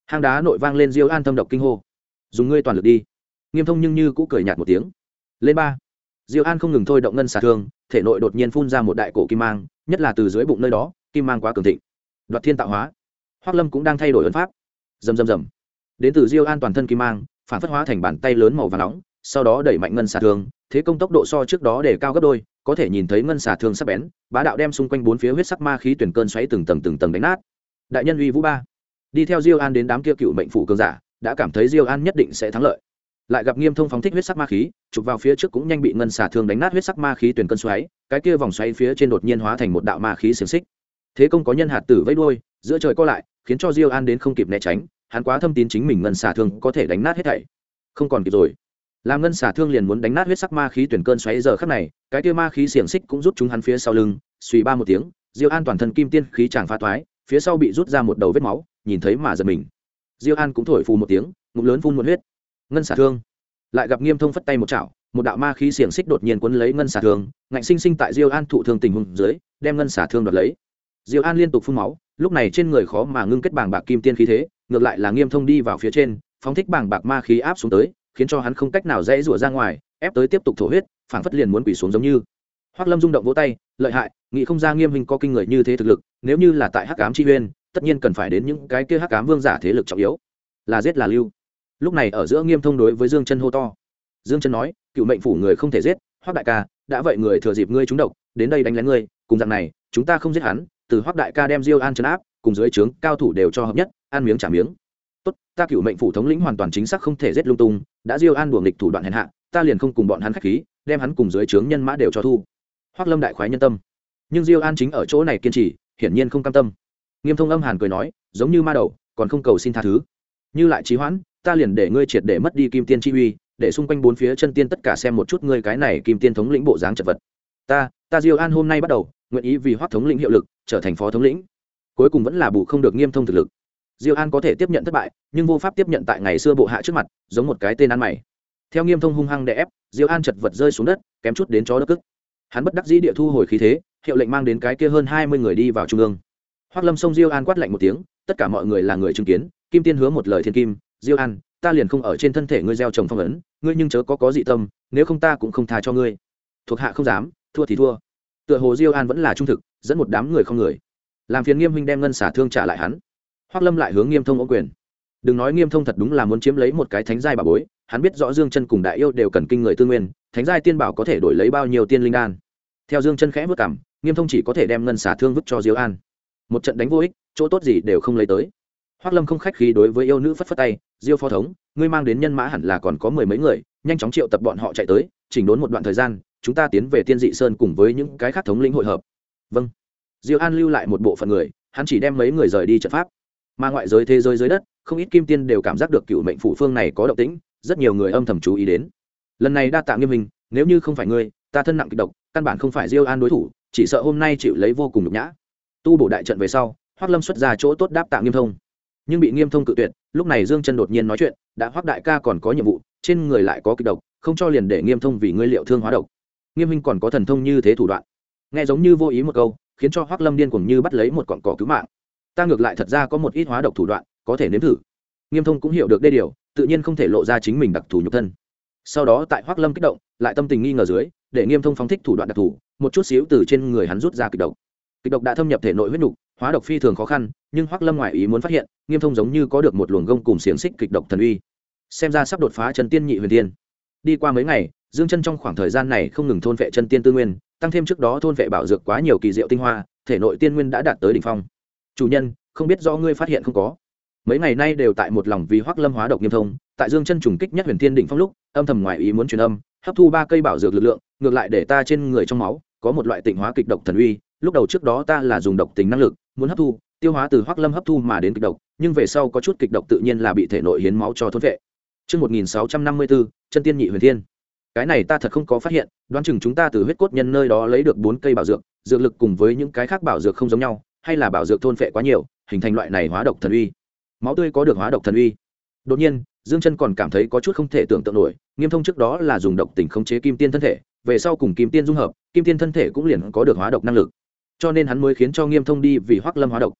hang đá nội vang lên Diêu An thâm độc kinh hô. Dùng ngươi toàn lực đi. Nghiêm Thông nhưng như cũ cười nhạt một tiếng. Lên ba. Diêu An không ngừng thôi động ngân xà thương, thể nội đột nhiên phun ra một đại cổ kim mang, nhất là từ dưới bụng nơi đó, kim mang quá cường thịnh. Đoạt thiên tạo hóa. Hoắc Lâm cũng đang thay đổi ấn pháp. Rầm rầm rầm. Đến từ Diêu An toàn thân kim mang, phản phất hóa thành bàn tay lớn màu vàng nóng, sau đó đẩy mạnh ngân xà thương, thế công tốc độ so trước đó để cao gấp đôi, có thể nhìn thấy ngân xà thương sắc bén, bá đạo đem xung quanh bốn phía huyết sắc ma khí tuyển cơn xoáy từng tầng đánh nát. Đại nhân uy vũ ba. Đi theo Diêu An đến đám kia cựu mệnh phủ cường giả, đã cảm thấy Diêu An nhất định sẽ thắng lợi. Lại gặp Nghiêm Thông phóng thích huyết sắc ma khí, chụp vào phía trước cũng nhanh bị ngân xà thương đánh nát huyết sắc ma khí tuyển cơn xoáy, cái kia vòng xoáy phía trên đột nhiên hóa thành một đạo ma khí xiềng xích. Thế công có nhân hạt tử vẫy đuôi, giữa trời co lại, khiến cho Diêu An đến không kịp né tránh, hắn quá thâm tín chính mình ngân xà thương có thể đánh nát hết thảy. Không còn kịp rồi. Làm ngân xà thương liền muốn đánh nát huyết sắc ma khí tuyển cơn xoáy giờ khắc này, cái kia ma khí xiềng xích cũng rút chúng hắn phía sau lưng, suy ba một tiếng, Diêu An toàn thân kim tiên khí chàng phá toái, phía sau bị rút ra một đầu vết máu, nhìn thấy mà giật mình. Diêu An cũng thổi phù một tiếng, ngụm lớn phun một huyết. Ngân xà thương. Lại gặp Nghiêm Thông phất tay một chảo, một đạo ma khí xiềng xích đột nhiên quấn lấy ngân xà thương, ngạnh sinh sinh tại Diêu An thụ thương tình huống dưới, đem ngân xà thương đoạt lấy. Diêu An liên tục phun máu, lúc này trên người khó mà ngưng kết bàng bạc kim tiên khí thế, ngược lại là Nghiêm Thông đi vào phía trên, phóng thích bàng bạc ma khí áp xuống tới, khiến cho hắn không cách nào dễ rủa ra ngoài, ép tới tiếp tục thổ huyết, phảng phất liền muốn quỳ xuống giống như. Hoắc Lâm rung động vỗ tay, lợi hại, nghĩ không ra Nghiêm huynh có kinh người như thế thực lực, nếu như là tại Hắc Ám Chi Uyên, tất nhiên cần phải đến những cái kia Hắc Ám vương giả thế lực trọng yếu. Là giết là lưu. Lúc này ở giữa Nghiêm Thông đối với Dương Chân hô to. Dương Chân nói, cựu mệnh phủ người không thể giết, Hoắc đại ca, đã vậy người thừa dịp ngươi trúng độc, đến đây đánh lén ngươi, cùng dạng này, chúng ta không giết hắn, từ Hoắc đại ca đem Diêu An trấn áp, cùng dưới trướng cao thủ đều cho hợp nhất, ăn miếng trả miếng. Tốt, ta cựu mệnh phủ thống lĩnh hoàn toàn chính xác không thể giết lung tung, đã Diêu An đuổi nghịch thủ đoạn hèn hạ, ta liền không cùng bọn hắn khách khí, đem hắn cùng dưới trướng nhân mã đều cho thu. Hoắc Lâm đại khoái nhân tâm, nhưng Diêu An chính ở chỗ này kiên trì, hiển nhiên không cam tâm. Nghiêm Thông âm hàn cười nói, giống như ma đầu, còn không cầu xin tha thứ, như lại trì hoãn, ta liền để ngươi triệt để mất đi kim tiên chi uy, để xung quanh bốn phía chân tiên tất cả xem một chút ngươi cái này kim tiên thống lĩnh bộ dáng chật vật. Ta Diêu An hôm nay bắt đầu, nguyện ý vì Hoắc thống lĩnh hiệu lực, trở thành phó thống lĩnh. Cuối cùng vẫn là bù không được Nghiêm Thông thực lực. Diêu An có thể tiếp nhận thất bại, nhưng vô pháp tiếp nhận tại ngày xưa bộ hạ trước mặt, giống một cái tên ăn mày. Theo Nghiêm Thông hung hăng đè ép, Diêu An chật vật rơi xuống đất, kém chút đến chó đất cức. Hắn bất đắc dĩ địa thu hồi khí thế, hiệu lệnh mang đến cái kia hơn 20 người đi vào trung ương. Hoắc Lâm xông Diêu An quát lạnh một tiếng, tất cả mọi người là người chứng kiến, kim tiên hứa một lời thiên kim, Diêu An, ta liền không ở trên thân thể ngươi gieo trồng phong ấn, ngươi nhưng chớ có dị tâm, nếu không ta cũng không tha cho ngươi. Thuộc hạ không dám, thua thì thua. Tựa hồ Diêu An vẫn là trung thực, dẫn một đám người không người. Làm phiền Nghiêm huynh đem ngân xả thương trả lại hắn. Hoắc Lâm lại hướng Nghiêm Thông ôm quyền. Đừng nói Nghiêm Thông thật đúng là muốn chiếm lấy một cái thánh giai bảo bối, hắn biết rõ Dương Chân cùng Đại Yêu đều cần kinh người tư nguyên, thánh giai tiên bảo có thể đổi lấy bao nhiêu tiên linh đan. Theo Dương Chân khẽ bước cằm, Nghiêm Thông chỉ có thể đem ngân xả thương vứt cho Diêu An. Một trận đánh vô ích, chỗ tốt gì đều không lấy tới. Hoắc Lâm không khách khí đối với yêu nữ phất phất tay, Diêu phó thống, ngươi mang đến nhân mã hẳn là còn có mười mấy người, nhanh chóng triệu tập bọn họ chạy tới, chỉnh đốn một đoạn thời gian, chúng ta tiến về Tiên Dị Sơn cùng với những cái khác thống lĩnh hội hợp. Vâng. Diêu An lưu lại một bộ phận người, hắn chỉ đem mấy người rời đi trận pháp. Mà ngoại giới thế giới dưới đất, không ít kim tiên đều cảm giác được cựu mệnh phủ phương này có động tĩnh, rất nhiều người âm thầm chú ý đến. Lần này đa tạ Nghiêm hình, nếu như không phải ngươi, ta thân nặng kịch độc, căn bản không phải Diêu An đối thủ, chỉ sợ hôm nay chịu lấy vô cùng nhục nhã. Tu bổ đại trận về sau, Hoắc Lâm xuất ra chỗ tốt đáp tạ Nghiêm Thông, nhưng bị Nghiêm Thông cự tuyệt. Lúc này Dương Chân đột nhiên nói chuyện, đã Hoắc đại ca còn có nhiệm vụ, trên người lại có kịch độc, không cho liền để Nghiêm Thông vì ngươi liệu thương hóa độc. Nghiêm huynh còn có thần thông như thế thủ đoạn, nghe giống như vô ý một câu, khiến cho Hoắc Lâm điên cuồng như bắt lấy một cọng cỏ cứu mạng. Ta ngược lại thật ra có một ít hóa độc thủ đoạn, có thể nếm thử. Nghiêm Thông cũng hiểu được đây điều, tự nhiên không thể lộ ra chính mình đặc thù nhục thân. Sau đó tại Hoắc Lâm kích động, lại tâm tình nghi ngờ dưới, để Nghiêm Thông phóng thích thủ đoạn đặc thù, một chút xíu từ trên người hắn rút ra kịch độc. Kịch độc đã thâm nhập thể nội huyết nục, hóa độc phi thường khó khăn, nhưng Hoắc Lâm ngoài ý muốn phát hiện, Nghiêm Thông giống như có được một luồng gông cùng xiềng xích kịch độc thần uy, xem ra sắp đột phá chân tiên nhị huyền tiên. Đi qua mấy ngày, Dương Chân trong khoảng thời gian này không ngừng thôn vệ chân tiên tư nguyên, tăng thêm trước đó thôn vệ bảo dược quá nhiều kỳ diệu tinh hoa, thể nội tiên nguyên đã đạt tới đỉnh phong. Chủ nhân, không biết do ngươi phát hiện không có, mấy ngày nay đều tại một lòng vì Hoắc Lâm hóa độc Nghiêm Thông, tại Dương Chân trùng kích nhất huyền tiên đỉnh phong lúc, âm thầm ngoài ý muốn truyền âm, hấp thu 3 cây bảo dược lực lượng, ngược lại để ta trên người trong máu có một loại tịnh hóa kịch độc thần uy. Lúc đầu trước đó ta là dùng độc tình năng lực, muốn hấp thu, tiêu hóa từ Hoắc Lâm hấp thu mà đến kịch độc, nhưng về sau có chút kịch độc tự nhiên là bị thể nội hiến máu cho thôn vệ. Chương 1654, chân tiên nhị huyền thiên. Cái này ta thật không có phát hiện, đoán chừng chúng ta từ huyết cốt nhân nơi đó lấy được 4 cây bảo dược, dược lực cùng với những cái khác bảo dược không giống nhau, hay là bảo dược thôn phệ quá nhiều, hình thành loại này hóa độc thần uy. Máu tươi có được hóa độc thần uy. Đột nhiên, Dương Chân còn cảm thấy có chút không thể tưởng tượng nổi, Nghiêm Thông trước đó là dùng độc tình khống chế kim tiên thân thể, về sau cùng kim tiên dung hợp, kim tiên thân thể cũng liền có được hóa độc năng lực. Cho nên hắn mới khiến cho Nghiêm Thông đi vì Hoắc Lâm hóa độc.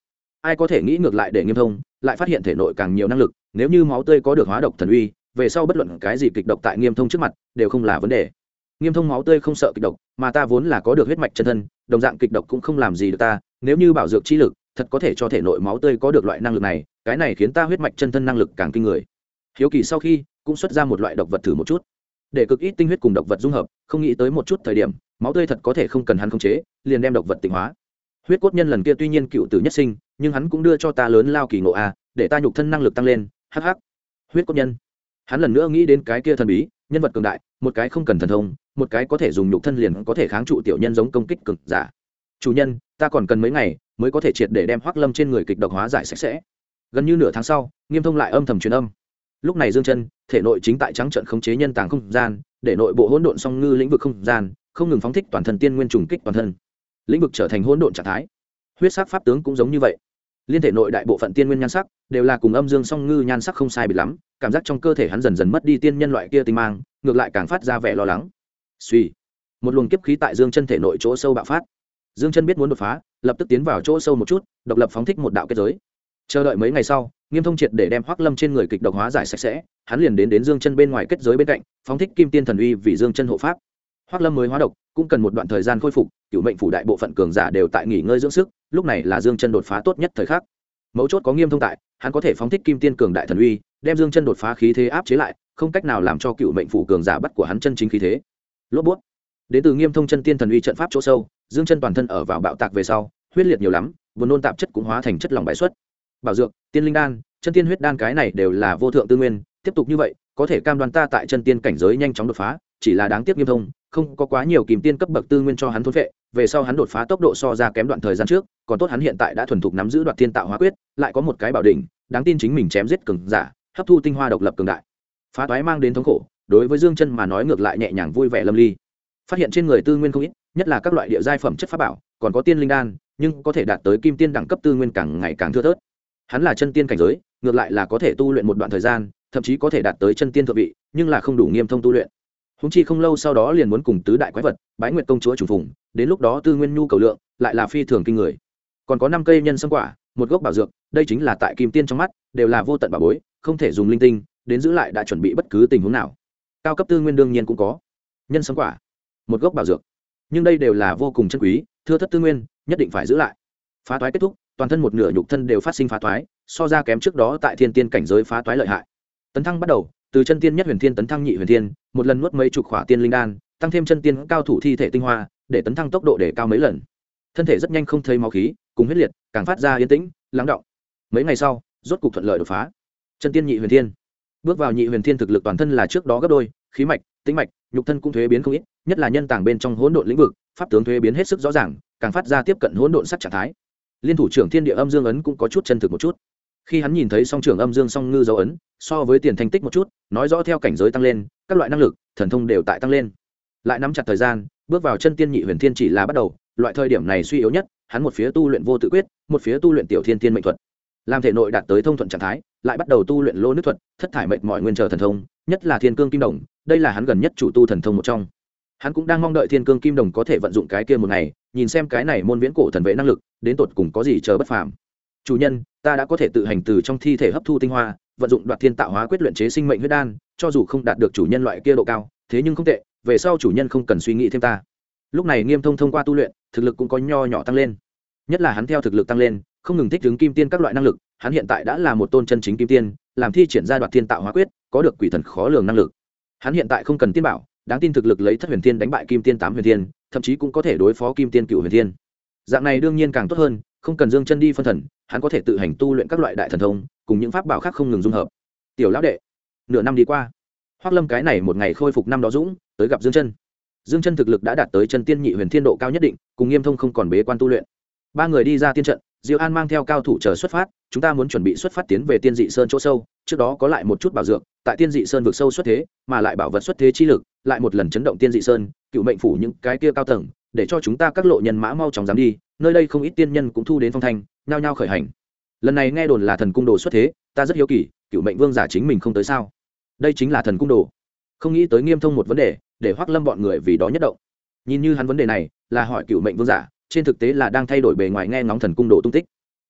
ai có thể nghĩ ngược lại để Nghiêm Thông lại phát hiện thể nội càng nhiều năng lực, nếu như máu tươi có được hóa độc thần uy, về sau bất luận cái gì kịch độc tại Nghiêm Thông trước mặt đều không là vấn đề. Nghiêm Thông máu tươi không sợ kịch độc, mà ta vốn là có được huyết mạch chân thân, đồng dạng kịch độc cũng không làm gì được ta, nếu như bảo dược chi lực thật có thể cho thể nội máu tươi có được loại năng lực này, cái này khiến ta huyết mạch chân thân năng lực càng kinh người. Hiếu kỳ sau khi cũng xuất ra một loại độc vật thử một chút, để cực ít tinh huyết cùng độc vật dung hợp, không nghĩ tới một chút thời điểm máu tươi thật có thể không cần hắn khống chế liền đem độc vật tịnh hóa. Huyết cốt nhân lần kia tuy nhiên cựu tử nhất sinh, nhưng hắn cũng đưa cho ta lớn lao kỳ ngộ a, để ta nhục thân năng lực tăng lên. Hắc hắc. Huyết cốt nhân, hắn lần nữa nghĩ đến cái kia thần bí nhân vật cường đại, một cái không cần thần thông, một cái có thể dùng nhục thân liền có thể kháng trụ tiểu nhân giống công kích cực giả. Chủ nhân, ta còn cần mấy ngày mới có thể triệt để đem Hoắc Lâm trên người kịch độc hóa giải sạch sẽ. Gần như nửa tháng sau, Nghiêm Thông lại âm thầm truyền âm. Lúc này Dương Chân thể nội chính tại trắng trận khống chế nhân tàng không gian, để nội bộ hỗn độn song ngư lĩnh vực không gian không ngừng phóng thích toàn thân tiên nguyên trùng kích toàn thân, lĩnh vực trở thành hỗn độn trạng thái. Huyết sắc pháp tướng cũng giống như vậy, liên thể nội đại bộ phận tiên nguyên nhan sắc đều là cùng âm dương song ngư nhan sắc không sai biệt lắm, cảm giác trong cơ thể hắn dần dần mất đi tiên nhân loại kia tinh mang, ngược lại càng phát ra vẻ lo lắng. Suy, một luồng kiếp khí tại Dương Chân thể nội chỗ sâu bạo phát. Dương Chân biết muốn đột phá, lập tức tiến vào chỗ sâu một chút, độc lập phóng thích một đạo kết giới. Chờ đợi mấy ngày sau, Nghiêm Thông triệt để đem Hoắc Lâm trên người kịch độc hóa giải sạch sẽ, hắn liền đến Dương Chân bên ngoài kết giới bên cạnh, phóng thích kim tiên thần uy vì Dương Chân hộ pháp. Hoắc Lâm mới hóa độc, cũng cần một đoạn thời gian khôi phục, cửu mệnh phủ đại bộ phận cường giả đều tại nghỉ ngơi dưỡng sức, lúc này là Dương Chân đột phá tốt nhất thời khắc. Mấu chốt có Nghiêm Thông tại, hắn có thể phóng thích kim tiên cường đại thần uy, đem Dương Chân đột phá khí thế áp chế lại, không cách nào làm cho cửu mệnh phủ cường giả bắt của hắn chân chính khí thế. Lốt buốt. Đến từ Nghiêm Thông chân tiên thần uy trận pháp chỗ sâu, Dương Chân toàn thân ở vào bạo tạc về sau, huyết liệt nhiều lắm, buồn nôn tạp chất cũng hóa thành chất lỏng bại xuất. Bảo dược, tiên linh đan, chân tiên huyết đan cái này đều là vô thượng tư nguyên, tiếp tục như vậy, có thể cam đoan ta tại chân tiên cảnh giới nhanh chóng đột phá, chỉ là đáng tiếc Nghiêm Thông không có quá nhiều kim tiên cấp bậc tư nguyên cho hắn thôn phệ, về sau hắn đột phá tốc độ so ra kém đoạn thời gian trước, còn tốt hắn hiện tại đã thuần thục nắm giữ Đoạt Thiên Tạo Hóa Quyết, lại có một cái bảo đỉnh, đáng tin chính mình chém giết cường giả, hấp thu tinh hoa độc lập cường đại. Phá toái mang đến thống khổ, đối với Dương Chân mà nói ngược lại nhẹ nhàng vui vẻ lâm ly. Phát hiện trên người tư nguyên không ít, nhất là các loại địa giai phẩm chất pháp bảo, còn có tiên linh đan, nhưng có thể đạt tới kim tiên đẳng cấp tư nguyên càng ngày càng thưa thớt. Hắn là chân tiên cảnh giới, ngược lại là có thể tu luyện một đoạn thời gian, thậm chí có thể đạt tới chân tiên thượng vị, nhưng là không đủ Nghiêm Thông tu luyện. Húng chi không lâu sau đó liền muốn cùng tứ đại quái vật Bái Nguyệt công chúa trùng phùng, đến lúc đó tư nguyên nhu cầu lượng lại là phi thường kinh người. Còn có 5 cây nhân sâm quả, một gốc bảo dược, đây chính là tại kim tiên trong mắt đều là vô tận bảo bối, không thể dùng linh tinh đến giữ lại, đã chuẩn bị bất cứ tình huống nào. Cao cấp tư nguyên đương nhiên cũng có, nhân sâm quả, một gốc bảo dược, nhưng đây đều là vô cùng chân quý, thưa thất tư nguyên nhất định phải giữ lại. Phá toái kết thúc, toàn thân một nửa nhục thân đều phát sinh phá toái, so ra kém trước đó tại thiên tiên cảnh giới phá toái lợi hại. Tấn thăng bắt đầu, từ chân tiên nhất huyền thiên tấn thăng nhị huyền thiên, một lần nuốt mấy chục khỏa tiên linh đan, tăng thêm chân tiên cao thủ thi thể tinh hoa, để tấn thăng tốc độ để cao mấy lần. Thân thể rất nhanh không thấy máu khí, cùng huyết liệt, càng phát ra yên tĩnh, lắng động. Mấy ngày sau, rốt cục thuận lợi đột phá. Chân tiên nhị huyền thiên. Bước vào nhị huyền thiên, thực lực toàn thân là trước đó gấp đôi, khí mạch, tĩnh mạch, nhục thân cũng thuế biến không ít, nhất là nhân tàng bên trong hỗn độn lĩnh vực, pháp tướng thuế biến hết sức rõ ràng, càng phát ra tiếp cận hỗn độn sắc trạng thái. Liên thủ trưởng thiên địa âm dương ấn cũng có chút chân thực một chút. Khi hắn nhìn thấy song trưởng âm dương song ngư dấu ấn, so với tiền thành tích một chút, nói rõ theo cảnh giới tăng lên, các loại năng lực, thần thông đều tại tăng lên. Lại nắm chặt thời gian, bước vào chân tiên nhị huyền thiên chỉ là bắt đầu, loại thời điểm này suy yếu nhất, hắn một phía tu luyện vô tự quyết, một phía tu luyện tiểu thiên tiên mệnh thuật. Làm thể nội đạt tới thông thuận trạng thái, lại bắt đầu tu luyện lô nước thuật, thất thải mệnh mọi nguyên chờ thần thông, nhất là thiên cương kim đồng, đây là hắn gần nhất chủ tu thần thông một trong. Hắn cũng đang mong đợi thiên cương kim đồng có thể vận dụng cái kia một ngày, nhìn xem cái này môn viễn cổ thần vệ năng lực đến tột cùng có gì chờ bất phàm. Chủ nhân, ta đã có thể tự hành từ trong thi thể hấp thu tinh hoa, vận dụng Đoạt Thiên Tạo Hóa Quyết luyện chế sinh mệnh huyết đan, cho dù không đạt được chủ nhân loại kia độ cao, thế nhưng không tệ, về sau chủ nhân không cần suy nghĩ thêm ta. Lúc này Nghiêm Thông thông qua tu luyện, thực lực cũng có nho nhỏ tăng lên. Nhất là hắn theo thực lực tăng lên, không ngừng thích ứng kim tiên các loại năng lực, hắn hiện tại đã là một tôn chân chính kim tiên, làm thi triển ra Đoạt Thiên Tạo Hóa Quyết, có được quỷ thần khó lường năng lực. Hắn hiện tại không cần tiên bảo, đáng tin thực lực lấy thất huyền thiên đánh bại kim tiên 8 huyền thiên, thậm chí cũng có thể đối phó kim tiên cửu huyền thiên. Dạng này đương nhiên càng tốt hơn, không cần Dương Chân đi phân thần, hắn có thể tự hành tu luyện các loại đại thần thông, cùng những pháp bảo khác không ngừng dung hợp. Tiểu lão đệ, nửa năm đi qua, Hoắc Lâm cái này một ngày khôi phục năm đó dũng, tới gặp Dương Chân. Dương Chân thực lực đã đạt tới chân tiên nhị huyền thiên độ cao nhất định, cùng Nghiêm Thông không còn bế quan tu luyện. Ba người đi ra tiên trận, Diệu An mang theo cao thủ chờ xuất phát, chúng ta muốn chuẩn bị xuất phát tiến về Tiên Dị Sơn chỗ sâu, trước đó có lại một chút bảo dược, tại Tiên Dị Sơn vực sâu xuất thế, mà lại bảo vật xuất thế chi lực, lại một lần chấn động Tiên Dị Sơn, cựu mệnh phủ những cái kia cao tầng, để cho chúng ta các lộ nhân mã mau chóng dám đi, nơi đây không ít tiên nhân cũng thu đến phong thanh, nhao nhao khởi hành. Lần này nghe đồn là thần cung đồ xuất thế, ta rất hiếu kỳ, cựu mệnh vương giả chính mình không tới sao? Đây chính là thần cung đồ. Không nghĩ tới Nghiêm Thông một vấn đề, để Hoắc Lâm bọn người vì đó nhất động. Nhìn như hắn vấn đề này là hỏi cựu mệnh vương giả, trên thực tế là đang thay đổi bề ngoài nghe ngóng thần cung đồ tung tích.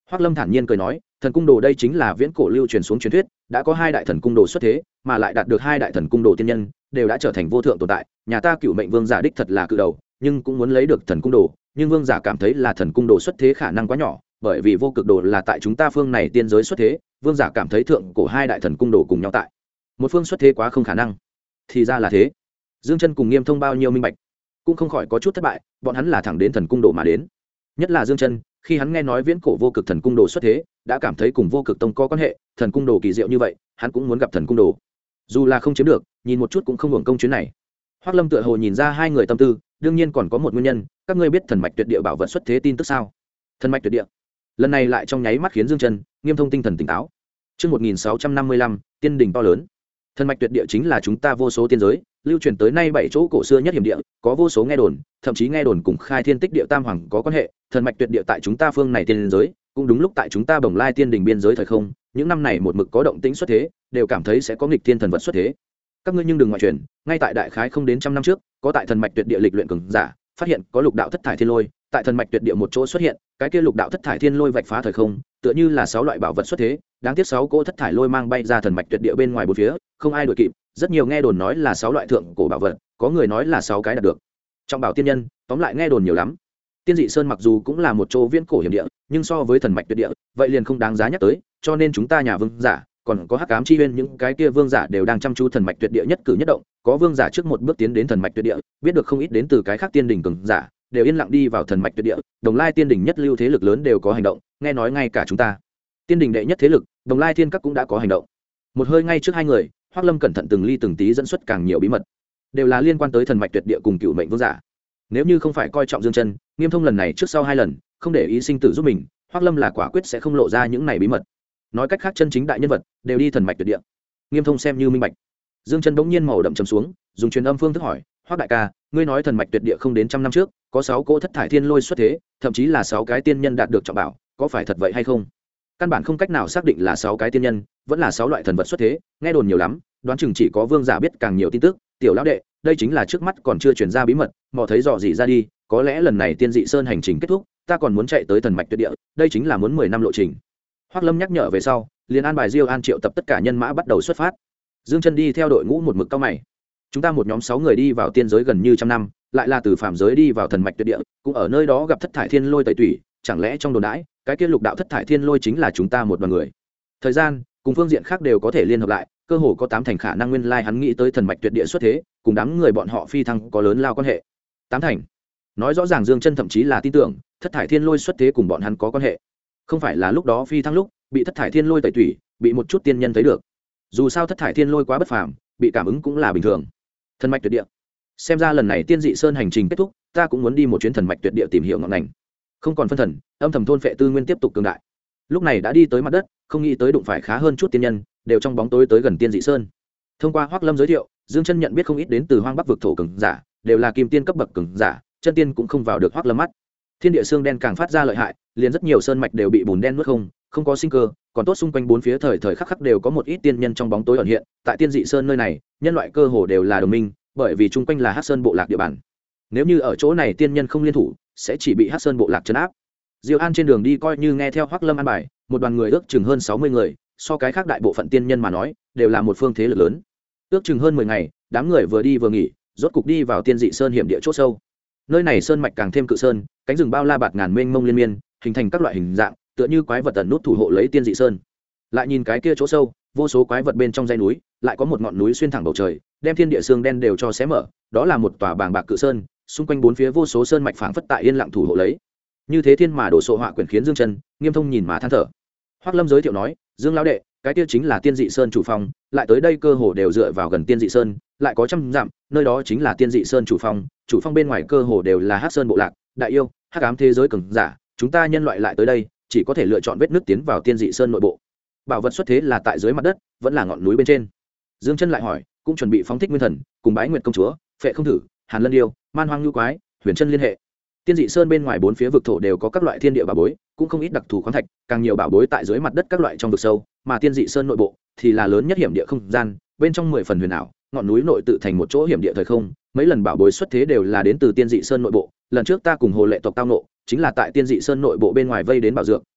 Hoắc Lâm thản nhiên cười nói, thần cung đồ đây chính là viễn cổ lưu truyền xuống truyền thuyết, đã có 2 đại thần cung đồ xuất thế, mà lại đạt được 2 đại thần cung đồ tiên nhân, đều đã trở thành vô thượng tồn tại. Nhà ta Cửu Mệnh Vương giả đích thật là cự đầu, nhưng cũng muốn lấy được thần cung đồ, nhưng vương giả cảm thấy là thần cung đồ xuất thế khả năng quá nhỏ, bởi vì vô cực đồ là tại chúng ta phương này tiên giới xuất thế, vương giả cảm thấy thượng cổ 2 đại thần cung đồ cùng nhau tại một phương xuất thế quá không khả năng. Thì ra là thế. Dương Chân cùng Nghiêm Thông bao nhiêu minh bạch, cũng không khỏi có chút thất bại, bọn hắn là thẳng đến thần cung đồ mà đến. Nhất là Dương Chân, khi hắn nghe nói viễn cổ vô cực thần cung đồ xuất thế, đã cảm thấy cùng vô cực tông có quan hệ, thần cung đồ kỳ diệu như vậy, hắn cũng muốn gặp thần cung đồ. Dù là không chiếm được, nhìn một chút cũng không hưởng công chuyến này. Hoắc Lâm tựa hồ nhìn ra hai người tâm tư, đương nhiên còn có một nguyên nhân, các ngươi biết thần mạch tuyệt địa bảo vật xuất thế tin tức sao? Thần mạch tuyệt địa. Lần này lại trong nháy mắt khiến Dương Chân, Nghiêm Thông tinh thần tỉnh táo. Chương 1655, tiên đỉnh to lớn. Thần mạch tuyệt địa chính là chúng ta vô số tiên giới, lưu truyền tới nay 7 chỗ cổ xưa nhất hiểm địa, có vô số nghe đồn, thậm chí nghe đồn cùng Khai Thiên Tích Địa Tam Hoàng có quan hệ. Thần mạch tuyệt địa tại chúng ta phương này tiên giới, cũng đúng lúc tại chúng ta Bồng Lai Tiên đỉnh biên giới thời không, những năm này một mực có động tĩnh xuất thế, đều cảm thấy sẽ có nghịch thiên thần vật xuất thế. Các ngươi nhưng đừng ngoại truyền, ngay tại đại khái không đến trăm năm trước, có tại thần mạch tuyệt địa lịch luyện cường giả, phát hiện có lục đạo thất thải thiên lôi, tại thần mạch tuyệt địa một chỗ xuất hiện, cái kia lục đạo thất thải thiên lôi vạch phá thời không, tựa như là 6 loại bảo vật xuất thế, đáng tiếc 6 cỗ thất thải lôi mang bay ra thần mạch tuyệt địa bên ngoài bốn phía, không ai đuổi kịp, rất nhiều nghe đồn nói là 6 loại thượng cổ bảo vật, có người nói là 6 cái đạt được. Trong bảo tiên nhân, tóm lại nghe đồn nhiều lắm. Tiên dị sơn mặc dù cũng là một chỗ viễn cổ hiểm địa, nhưng so với thần mạch tuyệt địa, vậy liền không đáng giá nhắc tới, cho nên chúng ta nhà vương giả, còn có hắc ám chi uyên những cái kia vương giả đều đang chăm chú thần mạch tuyệt địa nhất cử nhất động, có vương giả trước một bước tiến đến thần mạch tuyệt địa, biết được không ít đến từ cái khác tiên đỉnh cường giả, đều yên lặng đi vào thần mạch tuyệt địa. Đồng Lai tiên đỉnh nhất lưu thế lực lớn đều có hành động, nghe nói ngay cả chúng ta tiên đỉnh đệ nhất thế lực Đồng Lai thiên các cũng đã có hành động. Một hơi ngay trước hai người, Hoắc Lâm cẩn thận từng ly từng tí dẫn xuất càng nhiều bí mật, đều là liên quan tới thần mạch tuyệt địa cùng Cửu Mệnh Vương giả. Nếu như không phải coi trọng Dương Chân, Nghiêm Thông lần này trước sau 2 lần không để ý sinh tử giúp mình, Hoắc Lâm là quả quyết sẽ không lộ ra những này bí mật. Nói cách khác, chân chính đại nhân vật đều đi thần mạch tuyệt địa. Nghiêm Thông xem như minh bạch. Dương Chân bỗng nhiên màu đậm trầm xuống, dùng truyền âm phương thức hỏi, Hoắc đại ca, ngươi nói thần mạch tuyệt địa không đến trăm năm trước, có 6 cỗ thất thải thiên lôi xuất thế, thậm chí là 6 cái tiên nhân đạt được trọng bảo, có phải thật vậy hay không? Căn bản không cách nào xác định là 6 cái tiên nhân, vẫn là 6 loại thần vật xuất thế, nghe đồn nhiều lắm, đoán chừng chỉ có vương giả biết càng nhiều tin tức. Tiểu lão đệ, đây chính là trước mắt còn chưa truyền ra bí mật, mò thấy dò gì ra đi, có lẽ lần này tiên dị sơn hành trình kết thúc, ta còn muốn chạy tới thần mạch tuyệt địa, đây chính là muốn 10 năm lộ trình. Hoắc Lâm nhắc nhở về sau, liền an bài Diêu An triệu tập tất cả nhân mã bắt đầu xuất phát. Dương Chân đi theo đội ngũ một mực cao mày. Chúng ta một nhóm 6 người đi vào tiên giới gần như trăm năm, lại là từ phàm giới đi vào thần mạch tuyệt địa, cũng ở nơi đó gặp thất thải thiên lôi tẩy tủy, chẳng lẽ trong đồn đãi, cái kia lục đạo thất thải thiên lôi chính là chúng ta một đoàn người. Thời gian, cùng phương diện khác đều có thể liên hợp lại, cơ hồ có 8 thành khả năng nguyên lai hắn nghĩ tới thần mạch tuyệt địa xuất thế, cùng đám người bọn họ phi thăng có lớn lao quan hệ. 8 thành. Nói rõ ràng Dương Chân thậm chí là tin tưởng, thất thải thiên lôi xuất thế cùng bọn hắn có quan hệ. Không phải là lúc đó phi thăng lúc, bị thất thải thiên lôi tẩy tủy, bị một chút tiên nhân thấy được. Dù sao thất thải thiên lôi quá bất phàm, bị cảm ứng cũng là bình thường. Thần mạch tuyệt địa. Xem ra lần này tiên dị sơn hành trình kết thúc, ta cũng muốn đi một chuyến thần mạch tuyệt địa tìm hiểu ngọn ngành. Không còn phân thần, âm thầm thôn phệ tư nguyên tiếp tục cường đại. Lúc này đã đi tới mặt đất, không nghĩ tới đụng phải khá hơn chút tiên nhân, đều trong bóng tối tới gần tiên dị sơn. Thông qua Hoắc Lâm giới thiệu, Dương Chân nhận biết không ít đến từ hoang bắc vực thổ cường giả, đều là kim tiên cấp bậc cường giả, chân tiên cũng không vào được Hoắc Lâm mắt. Thiên địa xương đen càng phát ra lợi hại, liền rất nhiều sơn mạch đều bị bùn đen nuốt không có sinh cơ, còn tốt xung quanh bốn phía thời thời khắc khắc đều có một ít tiên nhân trong bóng tối ẩn hiện. Tại tiên dị sơn nơi này, nhân loại cơ hồ đều là đồng minh, bởi vì chung quanh là Hắc Sơn bộ lạc địa bàn. Nếu như ở chỗ này tiên nhân không liên thủ, sẽ chỉ bị Hắc Sơn bộ lạc trấn áp. Diêu An trên đường đi coi như nghe theo Hoắc Lâm an bài, một đoàn người ước chừng hơn 60 người, so cái khác đại bộ phận tiên nhân mà nói, đều là một phương thế lực lớn. Ước chừng hơn 10 ngày, đám người vừa đi vừa nghỉ, rốt cục đi vào tiên dị sơn hiểm địa chỗ sâu. Nơi này sơn mạch càng thêm cự sơn, cánh rừng bao la bạt ngàn mênh mông liên miên, hình thành các loại hình dạng, tựa như quái vật ẩn nút thủ hộ lấy tiên dị sơn. Lại nhìn cái kia chỗ sâu, vô số quái vật bên trong dãy núi, lại có một ngọn núi xuyên thẳng bầu trời, đem thiên địa xương đen đều cho xé mở, đó là một tòa bàng bạc cự sơn, xung quanh bốn phía vô số sơn mạch phảng phất tại yên lặng thủ hộ lấy. Như thế thiên mà đổ sộ họa quyển khiến Dương Chân, Nghiêm Thông nhìn mà than thở. Hoắc Lâm giới thiệu nói, Dương lão đệ, cái kia chính là tiên dị sơn chủ phong, lại tới đây cơ hồ đều dựa vào gần tiên dị sơn, lại có trăm dặm, nơi đó chính là tiên dị sơn chủ phong bên ngoài cơ hồ đều là Hắc Sơn bộ lạc, đại yêu, hắc ám thế giới cường giả, chúng ta nhân loại lại tới đây, chỉ có thể lựa chọn vết nước tiến vào tiên dị sơn nội bộ. Bảo vật xuất thế là tại dưới mặt đất, vẫn là ngọn núi bên trên. Dương Chân lại hỏi, cũng chuẩn bị phóng thích nguyên thần, cùng Bái Nguyệt công chúa, Phệ không thử, Hàn Lân điêu, Man Hoang Nhu quái, Huyền Chân liên hệ. Tiên dị sơn bên ngoài bốn phía vực thổ đều có các loại thiên địa bảo bối, cũng không ít đặc thù khoáng thạch, càng nhiều bảo bối tại dưới mặt đất các loại trong vực sâu, mà tiên dị sơn nội bộ thì là lớn nhất hiểm địa không gian, bên trong 10 phần huyền ảo, ngọn núi nội tự thành một chỗ hiểm địa thời không, mấy lần bảo bối xuất thế đều là đến từ tiên dị sơn nội bộ. Lần trước ta cùng Hồ Lệ tộc tao nộ, chính là tại tiên dị sơn nội bộ bên ngoài vây đến bảo dược,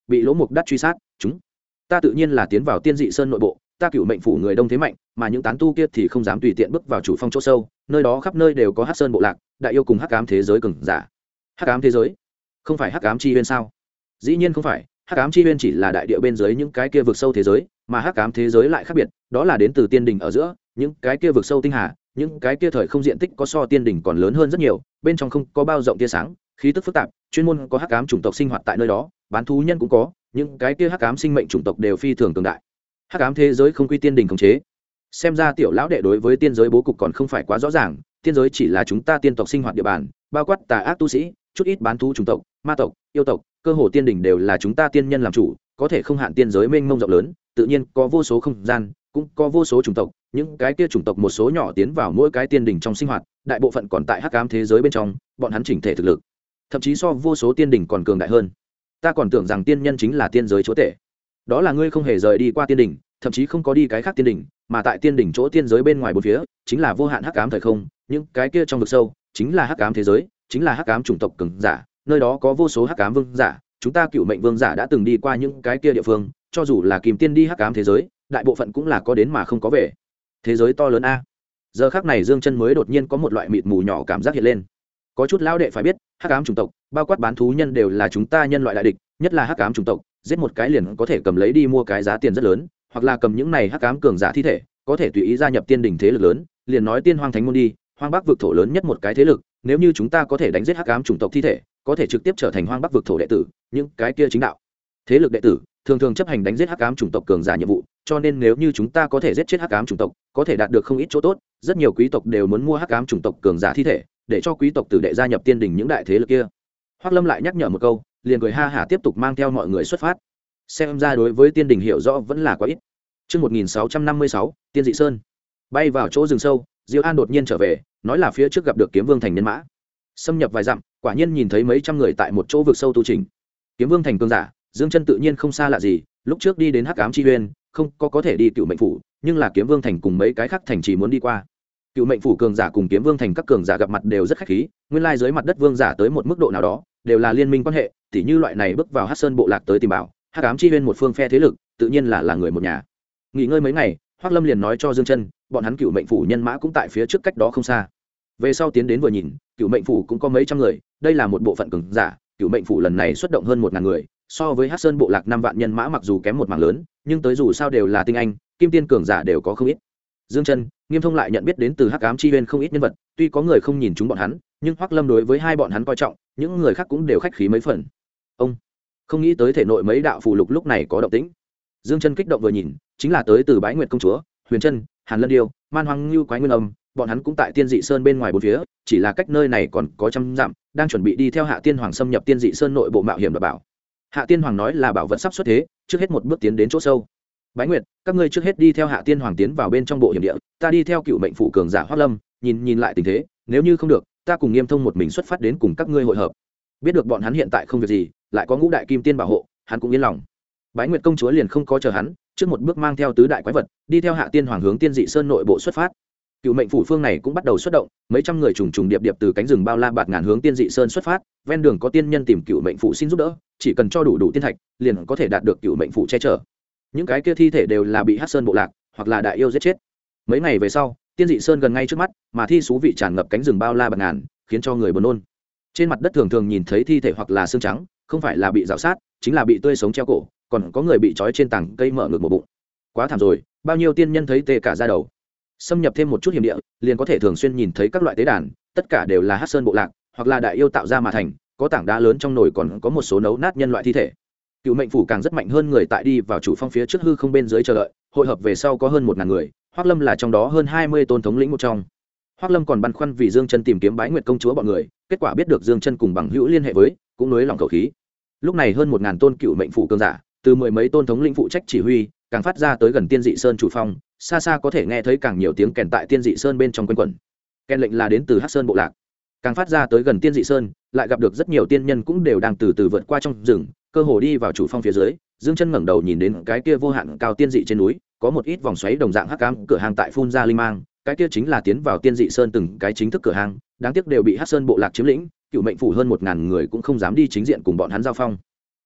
bị lỗ mục đắt truy sát. Chúng ta tự nhiên là tiến vào tiên dị sơn nội bộ, ta cựu mệnh phủ người đông thế mạnh, mà những tán tu kia thì không dám tùy tiện bước vào chủ phong chỗ sâu, nơi đó khắp nơi đều có hắc sơn bộ lạc, đại yêu cùng hắc ám thế giới cường giả. Hắc ám thế giới không phải hắc ám chi uyên sao? Dĩ nhiên không phải, hắc ám chi uyên chỉ là đại địa bên dưới những cái kia vực sâu thế giới, mà hắc ám thế giới lại khác biệt, đó là đến từ tiên đình ở giữa những cái kia vực sâu tinh hà, những cái kia thời không diện tích có so tiên đình còn lớn hơn rất nhiều, bên trong không có bao rộng tia sáng, khí tức phức tạp, chuyên môn có hắc ám chủng tộc sinh hoạt tại nơi đó, bán thú nhân cũng có, những cái kia hắc ám sinh mệnh chủng tộc đều phi thường cường đại. Hắc ám thế giới không quy tiên đình khống chế. Xem ra tiểu lão đệ đối với tiên giới bố cục còn không phải quá rõ ràng, tiên giới chỉ là chúng ta tiên tộc sinh hoạt địa bàn, bao quát tà ác tu sĩ, chút ít bán thú chủng tộc, ma tộc, yêu tộc, cơ hồ tiên đình đều là chúng ta tiên nhân làm chủ, có thể không hạn tiên giới mênh mông rộng lớn, tự nhiên có vô số không gian, cũng có vô số chủng tộc, những cái kia chủng tộc một số nhỏ tiến vào mỗi cái tiên đình trong sinh hoạt, đại bộ phận còn tại hắc ám thế giới bên trong, bọn hắn chỉnh thể thực lực, thậm chí so vô số tiên đình còn cường đại hơn. Ta còn tưởng rằng tiên nhân chính là tiên giới chúa tể. Đó là ngươi không hề rời đi qua tiên đình, thậm chí không có đi cái khác tiên đình, mà tại tiên đỉnh chỗ tiên giới bên ngoài bốn phía chính là vô hạn hắc ám thời không, những cái kia trong vực sâu chính là hắc ám thế giới, chính là hắc ám chủng tộc cường giả, nơi đó có vô số hắc ám vương giả, chúng ta cựu mệnh vương giả đã từng đi qua những cái kia địa phương, cho dù là kìm tiên đi hắc ám thế giới, đại bộ phận cũng là có đến mà không có về. Thế giới to lớn a. Giờ khắc này Dương Chân mới đột nhiên có một loại mịt mù nhỏ cảm giác hiện lên. Có chút lão đệ phải biết, hắc ám chủng tộc, bao quát bán thú nhân đều là chúng ta nhân loại đại địch, nhất là hắc ám chủng tộc, giết một cái liền có thể cầm lấy đi mua cái giá tiền rất lớn, hoặc là cầm những này hắc ám cường giả thi thể, có thể tùy ý gia nhập tiên đỉnh thế lực lớn, liền nói tiên hoang thánh môn đi, hoang bắc vực thổ lớn nhất một cái thế lực, nếu như chúng ta có thể đánh giết hắc ám chủng tộc thi thể, có thể trực tiếp trở thành hoang bắc vực thổ đệ tử, những cái kia chính đạo thế lực đệ tử thường thường chấp hành đánh giết hắc ám chủng tộc cường giả nhiệm vụ, cho nên nếu như chúng ta có thể giết chết hắc ám chủng tộc, có thể đạt được không ít chỗ tốt, rất nhiều quý tộc đều muốn mua hắc ám chủng tộc cường giả thi thể, để cho quý tộc tử đệ gia nhập tiên đỉnh những đại thế lực kia. Hoắc Lâm lại nhắc nhở một câu, liền cười ha hả tiếp tục mang theo mọi người xuất phát. Xem ra đối với tiên đỉnh hiểu rõ vẫn là quá ít. Chương 1656, Tiên dị sơn. Bay vào chỗ rừng sâu, Diêu An đột nhiên trở về, nói là phía trước gặp được Kiếm Vương thành nhân mã. Xâm nhập vài dặm, quả nhiên nhìn thấy mấy trăm người tại một chỗ vực sâu tu trình. Kiếm Vương thành cường giả, Dương Chân tự nhiên không xa lạ gì, lúc trước đi đến Hắc Ám Chi Uyên, không có thể đi Cựu Mệnh phủ, nhưng là Kiếm Vương thành cùng mấy cái khác thành chỉ muốn đi qua. Cựu Mệnh phủ cường giả cùng Kiếm Vương thành các cường giả gặp mặt đều rất khách khí, nguyên lai dưới mặt đất vương giả tới một mức độ nào đó, đều là liên minh quan hệ, tỉ như loại này bước vào Hắc Sơn bộ lạc tới tìm bảo, Hắc Ám Chi Uyên một phương phe thế lực, tự nhiên là người một nhà. Nghỉ ngơi mấy ngày, Hoắc Lâm liền nói cho Dương Chân, bọn hắn Cựu Mệnh phủ nhân mã cũng tại phía trước cách đó không xa. Về sau tiến đến vừa nhìn, Cựu Mệnh phủ cũng có mấy trăm người, đây là một bộ phận cường giả, Cựu Mệnh phủ lần này xuất động hơn 1000 người, so với Hắc Sơn bộ lạc 5 vạn nhân mã mặc dù kém một mảng lớn, nhưng tới dù sao đều là tinh anh, kim tiên cường giả đều có không ít. Dương Chân, Nghiêm Thông lại nhận biết đến từ Hắc Ám Chi Uyên không ít nhân vật, tuy có người không nhìn chúng bọn hắn, nhưng Hoắc Lâm đối với hai bọn hắn coi trọng, những người khác cũng đều khách khí mấy phần. Ông không nghĩ tới thể nội mấy đạo phù lục lúc này có động tĩnh. Dương Chân kích động vừa nhìn, chính là tới từ Bái Nguyệt công chúa, Huyền Trân, Hàn Lân Điêu, Man Hoang Lưu Quái Nguyên Âm, bọn hắn cũng tại Tiên dị sơn bên ngoài bốn phía, chỉ là cách nơi này còn có trăm dặm, đang chuẩn bị đi theo Hạ Tiên Hoàng xâm nhập Tiên dị sơn nội bộ mạo hiểm đảm bảo. Hạ Tiên Hoàng nói là bảo vật sắp xuất thế, trước hết một bước tiến đến chỗ sâu. Bái Nguyệt, các ngươi trước hết đi theo Hạ Tiên Hoàng tiến vào bên trong bộ hiểm địa, ta đi theo Cựu Mệnh phủ cường giả Hoắc Lâm, nhìn lại tình thế, nếu như không được, ta cùng Nghiêm Thông một mình xuất phát đến cùng các ngươi hội hợp. Biết được bọn hắn hiện tại không việc gì, lại có ngũ đại kim tiên bảo hộ, hắn cũng yên lòng. Bái Nguyệt công chúa liền không có chờ hắn, trước một bước mang theo tứ đại quái vật, đi theo Hạ Tiên Hoàng hướng Tiên dị sơn nội bộ xuất phát. Cựu Mệnh phủ phương này cũng bắt đầu xuất động, mấy trăm người trùng trùng điệp điệp từ cánh rừng bao la bạt ngàn hướng Tiên dị sơn xuất phát, ven đường có tiên nhân tìm Cựu Mệnh phủ xin giúp đỡ, chỉ cần cho đủ tiên thạch, liền có thể đạt được Cựu Mệnh phủ che chở. Những cái kia thi thể đều là bị Hắc Sơn bộ lạc hoặc là đại yêu giết chết. Mấy ngày về sau, Tiên dị sơn gần ngay trước mắt, mà thi thú vị tràn ngập cánh rừng bao la bạt ngàn, khiến cho người buồn nôn. Trên mặt đất thường thường nhìn thấy thi thể hoặc là xương trắng, không phải là bị rào sát, chính là bị tươi sống treo cổ, còn có người bị trói trên tảng cây mở ngược một bụng. Quá thảm rồi, bao nhiêu tiên nhân thấy tê cả da đầu. Xâm nhập thêm một chút hiểm địa, liền có thể thường xuyên nhìn thấy các loại tế đàn, tất cả đều là Hắc Sơn bộ lạc hoặc là đại yêu tạo ra mà thành, có tảng đá lớn trong nồi còn có một số nấu nát nhân loại thi thể. Cựu Mệnh phủ càng rất mạnh hơn người tại đi vào chủ phong phía trước hư không bên dưới chờ đợi, hội hợp về sau có hơn 1000 người, Hoắc Lâm là trong đó hơn 20 tôn thống lĩnh một trong. Hoắc Lâm còn băn khoăn vì Dương Chân tìm kiếm Bái Nguyệt công chúa bọn người, kết quả biết được Dương Chân cùng bằng hữu liên hệ với, cũng nới lòng khẩu khí. Lúc này hơn 1000 tôn Cựu Mệnh phủ cường giả, từ mười mấy tôn thống lĩnh phụ trách chỉ huy, càng phát ra tới gần Tiên dị sơn chủ phong, xa xa có thể nghe thấy càng nhiều tiếng kèn tại Tiên dị sơn bên trong quanh quẩn. Kèn lệnh là đến từ Hắc Sơn bộ lạc. Càng phát ra tới gần Tiên dị sơn, lại gặp được rất nhiều tiên nhân cũng đều đang từ từ vượt qua trong rừng, cơ hồ đi vào chủ phong phía dưới. Dương Chân ngẩng đầu nhìn đến cái kia vô hạn cao tiên dị trên núi, có một ít vòng xoáy đồng dạng hắc ám cửa hàng tại phun ra linh mang, cái kia chính là tiến vào Tiên dị sơn từng cái chính thức cửa hàng, đáng tiếc đều bị Hắc Sơn bộ lạc chiếm lĩnh, Cựu Mệnh phủ hơn 1000 người cũng không dám đi chính diện cùng bọn hắn giao phong.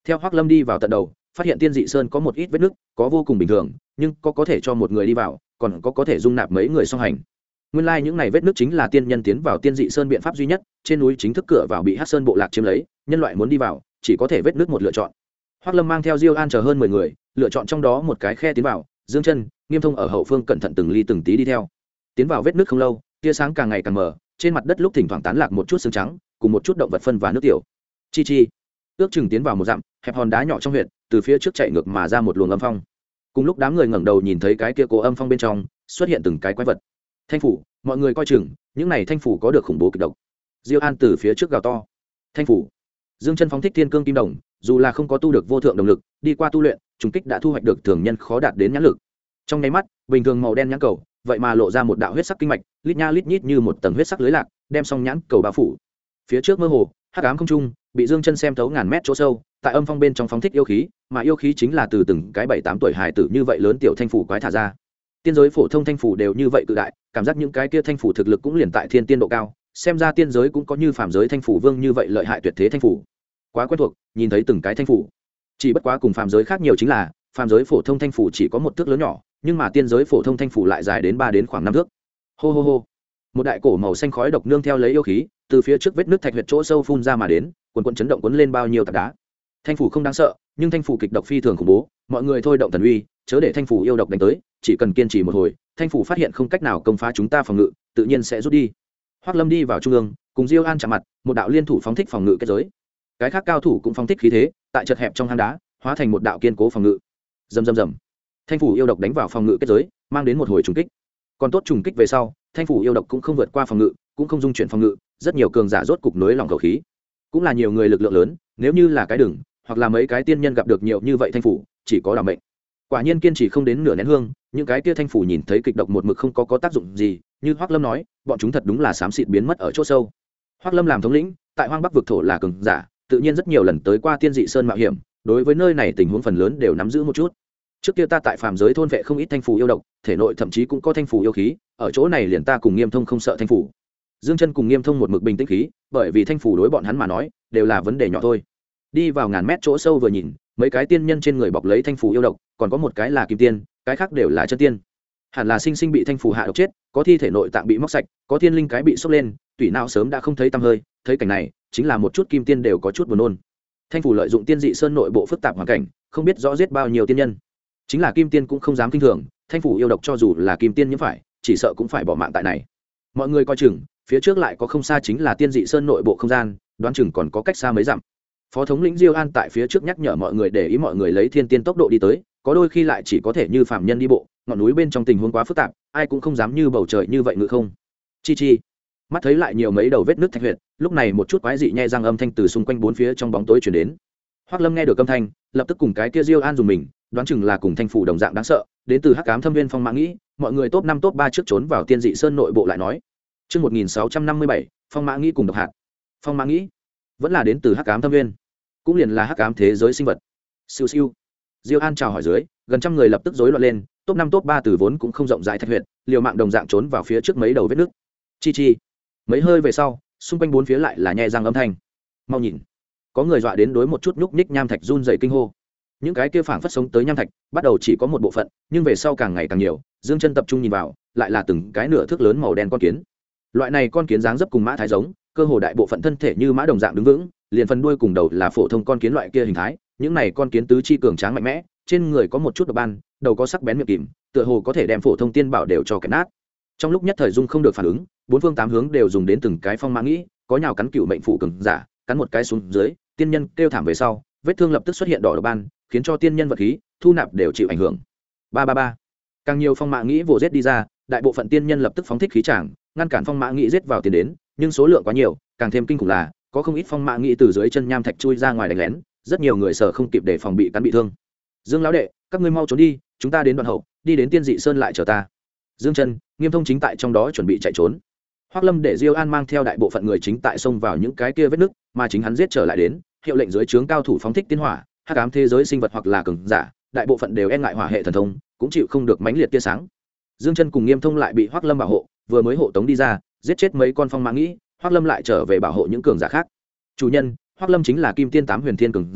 Theo Hoắc Lâm đi vào tận đầu, phát hiện tiên dị sơn có một ít vết nứt, có vô cùng bình thường, nhưng có thể cho một người đi vào, còn có thể dung nạp mấy người song hành. Nguyên lai những này vết nứt chính là tiên nhân tiến vào tiên dị sơn biện pháp duy nhất, trên núi chính thức cửa vào bị Hắc Sơn bộ lạc chiếm lấy, nhân loại muốn đi vào, chỉ có thể vết nứt một lựa chọn. Hoắc Lâm mang theo Diêu An chờ hơn 10 người, lựa chọn trong đó một cái khe tiến vào, Dương Chân, Nghiêm Thông ở hậu phương cẩn thận từng ly từng tí đi theo. Tiến vào vết nứt không lâu, tia sáng càng ngày càng mờ, trên mặt đất lúc thỉnh thoảng tán lạc một chút sương trắng, cùng một chút động vật phân và nước tiểu. Chi chi. Ước chừng tiến vào một dặm, hẹp hòn đá nhỏ trong huyện, từ phía trước chạy ngược mà ra một luồng âm phong. Cùng lúc đám người ngẩng đầu nhìn thấy cái kia cố âm phong bên trong, xuất hiện từng cái quái vật. Thanh phủ, mọi người coi chừng, những này thanh phủ có được khủng bố kịch độc. Diêu An từ phía trước gào to. Thanh phủ. Dương Chân phóng thích thiên cương kim đồng, dù là không có tu được vô thượng động lực, đi qua tu luyện, trùng kích đã thu hoạch được thường nhân khó đạt đến nhãn lực. Trong nháy mắt, bình thường màu đen nhãn cầu, vậy mà lộ ra một đạo huyết sắc kinh mạch, lít nha lít nhít như một tầng huyết sắc lưới lạc, đem song nhãn cầu bao phủ. Phía trước mơ hồ, hắc ám không trung, bị Dương Chân xem thấu ngàn mét chỗ sâu, tại âm phong bên trong phóng thích yêu khí, mà yêu khí chính là từ từng cái 7-8 tuổi hài tử như vậy lớn tiểu thanh phủ quái thả ra. Tiên giới phổ thông thanh phủ đều như vậy cự đại, cảm giác những cái kia thanh phủ thực lực cũng liền tại thiên tiên độ cao, xem ra tiên giới cũng có như phàm giới thanh phủ vương như vậy lợi hại tuyệt thế thanh phủ. Quá quen thuộc, nhìn thấy từng cái thanh phủ. Chỉ bất quá cùng phàm giới khác nhiều chính là, phàm giới phổ thông thanh phủ chỉ có một thước lớn nhỏ, nhưng mà tiên giới phổ thông thanh phủ lại dài đến 3 đến khoảng 5 thước. Hô hô hô. Một đại cổ màu xanh khói độc nương theo lấy yêu khí, từ phía trước vết nứt thạch huyệt chỗ sâu phun ra mà đến, quần quần chấn động cuốn lên bao nhiêu tảng đá. Thanh phủ không đáng sợ, nhưng thanh phủ kịch độc phi thường khủng bố, mọi người thôi động thần uy, chớ để thanh phủ yêu độc đánh tới, chỉ cần kiên trì một hồi, thanh phủ phát hiện không cách nào công phá chúng ta phòng ngự, tự nhiên sẽ rút đi. Hoắc Lâm đi vào trung ương, cùng Diêu An chạm mặt, một đạo liên thủ phóng thích phòng ngự kết giới. Cái khác cao thủ cũng phóng thích khí thế, tại chật hẹp trong hang đá, hóa thành một đạo kiên cố phòng ngự. Rầm rầm rầm. Thanh phủ yêu độc đánh vào phòng ngự kết giới, mang đến một hồi trùng kích. Còn tốt trùng kích về sau, thanh phủ yêu độc cũng không vượt qua phòng ngự, cũng không dung chuyển phòng ngự, rất nhiều cường giả rốt cục nối lòng khẩu khí. Cũng là nhiều người lực lượng lớn, nếu như là cái đừng, hoặc là mấy cái tiên nhân gặp được nhiều như vậy thanh phủ, chỉ có đảm mệnh. Quả nhiên kiên trì không đến nửa nén hương, những cái kia thanh phủ nhìn thấy kịch độc một mực không có tác dụng gì, như Hoắc Lâm nói, bọn chúng thật đúng là xám xịt biến mất ở chỗ sâu. Hoắc Lâm làm thống lĩnh, tại Hoang Bắc vực thổ là cường giả, tự nhiên rất nhiều lần tới qua Tiên Dị Sơn mạo hiểm, đối với nơi này tình huống phần lớn đều nắm giữ một chút. Trước kia ta tại phàm giới thôn vệ không ít thanh phủ yêu độc, thể nội thậm chí cũng có thanh phủ yêu khí, ở chỗ này liền ta cùng Nghiêm Thông không sợ thanh phủ. Dương Chân cùng Nghiêm Thông một mực bình tĩnh khí, bởi vì thanh phủ đối bọn hắn mà nói, đều là vấn đề nhỏ thôi. Đi vào ngàn mét chỗ sâu vừa nhìn, mấy cái tiên nhân trên người bọc lấy thanh phủ yêu độc, còn có một cái là kim tiên, cái khác đều là chân tiên. Hẳn là sinh sinh bị thanh phủ hạ độc chết, có thi thể nội tạng bị móc sạch, có thiên linh cái bị sốc lên, tủy não sớm đã không thấy tăm hơi, thấy cảnh này, chính là một chút kim tiên đều có chút buồn nôn. Thanh phủ lợi dụng Tiên Dị Sơn nội bộ phức tạp hoàn cảnh, không biết rõ giết bao nhiêu tiên nhân. Chính là kim tiên cũng không dám kinh thường, thanh phủ yêu độc cho dù là kim tiên nhiễm phải, chỉ sợ cũng phải bỏ mạng tại này. Mọi người coi chừng, phía trước lại có không xa chính là Tiên Dị Sơn nội bộ không gian, đoán chừng còn có cách xa mấy dặm. Phó thống lĩnh Diêu An tại phía trước nhắc nhở mọi người để ý mọi người lấy thiên tiên tốc độ đi tới, có đôi khi lại chỉ có thể như phàm nhân đi bộ, ngọn núi bên trong tình huống quá phức tạp, ai cũng không dám như bầu trời như vậy ngự không. Chi chi. Mắt thấy lại nhiều mấy đầu vết nứt thạch huyệt, lúc này một chút quái dị nhe răng âm thanh từ xung quanh bốn phía trong bóng tối truyền đến. Hoắc Lâm nghe được âm thanh, lập tức cùng cái kia Diêu An dùng mình, đoán chừng là cùng thanh phủ đồng dạng đáng sợ, đến từ Hắc Ám Thâm Viên Phong Mã Nghĩ, mọi người top 5 top 3 trước trốn vào Tiên Dị Sơn nội bộ lại nói. Chương 1657, Phong Mã Nghĩ cùng độc hạt. Phong Mã Nghĩ vẫn là đến từ Hắc Ám Thâm Viên, cũng liền là hắc ám thế giới sinh vật. Siêu siêu. Diêu An chào hỏi dưới, gần trăm người lập tức rối loạn lên, top 5 top 3 từ vốn cũng không rộng rãi thạch huyệt, liều mạng đồng dạng trốn vào phía trước mấy đầu vết nước. Chi chi. Mấy hơi về sau, xung quanh bốn phía lại là nhe răng âm thanh. Mau nhìn, có người dọa đến đối một chút nhúc nhích nham thạch run rẩy kinh hô. Những cái kia phảng phất sống tới nham thạch, bắt đầu chỉ có một bộ phận, nhưng về sau càng ngày càng nhiều, Dương Chân tập trung nhìn vào, lại là từng cái nửa thước lớn màu đen con kiến. Loại này con kiến dáng dấp cùng mã thái giống, cơ hồ đại bộ phận thân thể như mã đồng dạng đứng vững, liền phần đuôi cùng đầu là phổ thông con kiến loại kia hình thái. Những này con kiến tứ chi cường tráng mạnh mẽ, trên người có một chút độc ban, đầu có sắc bén miệng kìm, tựa hồ có thể đem phổ thông tiên bảo đều cho kẻ nát. Trong lúc nhất thời dung không được phản ứng, bốn phương tám hướng đều dùng đến từng cái phong mã nghĩ, có nhào cắn cựu mệnh phụ cường giả, cắn một cái xuống dưới, tiên nhân kêu thảm về sau, vết thương lập tức xuất hiện đỏ độc ban, khiến cho tiên nhân vật khí thu nạp đều chịu ảnh hưởng. Ba ba ba. Càng nhiều phong mã nghĩ vồ giết đi ra, đại bộ phận tiên nhân lập tức phóng thích khí tràng, ngăn cản phong mã nghĩ giết vào tiền đến, nhưng số lượng quá nhiều, càng thêm kinh khủng là có không ít phong mã nghĩ từ dưới chân nham thạch chui ra ngoài đánh lén, rất nhiều người sợ không kịp để phòng bị cắn bị thương. Dương lão đệ, các ngươi mau trốn đi, chúng ta đến đoạn hậu, đi đến Tiên Dị Sơn lại chờ ta. Dương Chân, Nghiêm Thông chính tại trong đó chuẩn bị chạy trốn. Hoắc Lâm để Diêu An mang theo đại bộ phận người chính tại xông vào những cái kia vết nứt, mà chính hắn giết trở lại đến, hiệu lệnh dưới trướng cao thủ phóng thích tiên hỏa, hắc ám thế giới sinh vật hoặc là cường giả, đại bộ phận đều e ngại hỏa hệ thần thông, cũng chịu không được mãnh liệt tia sáng. Dương Chân cùng Nghiêm Thông lại bị Hoắc Lâm bảo hộ, vừa mới hộ tống đi ra, giết chết mấy con phong mã nghĩ, Hoắc Lâm lại trở về bảo hộ những cường giả khác. Chủ nhân, Hoắc Lâm chính là Kim Tiên 8 huyền thiên cường giả,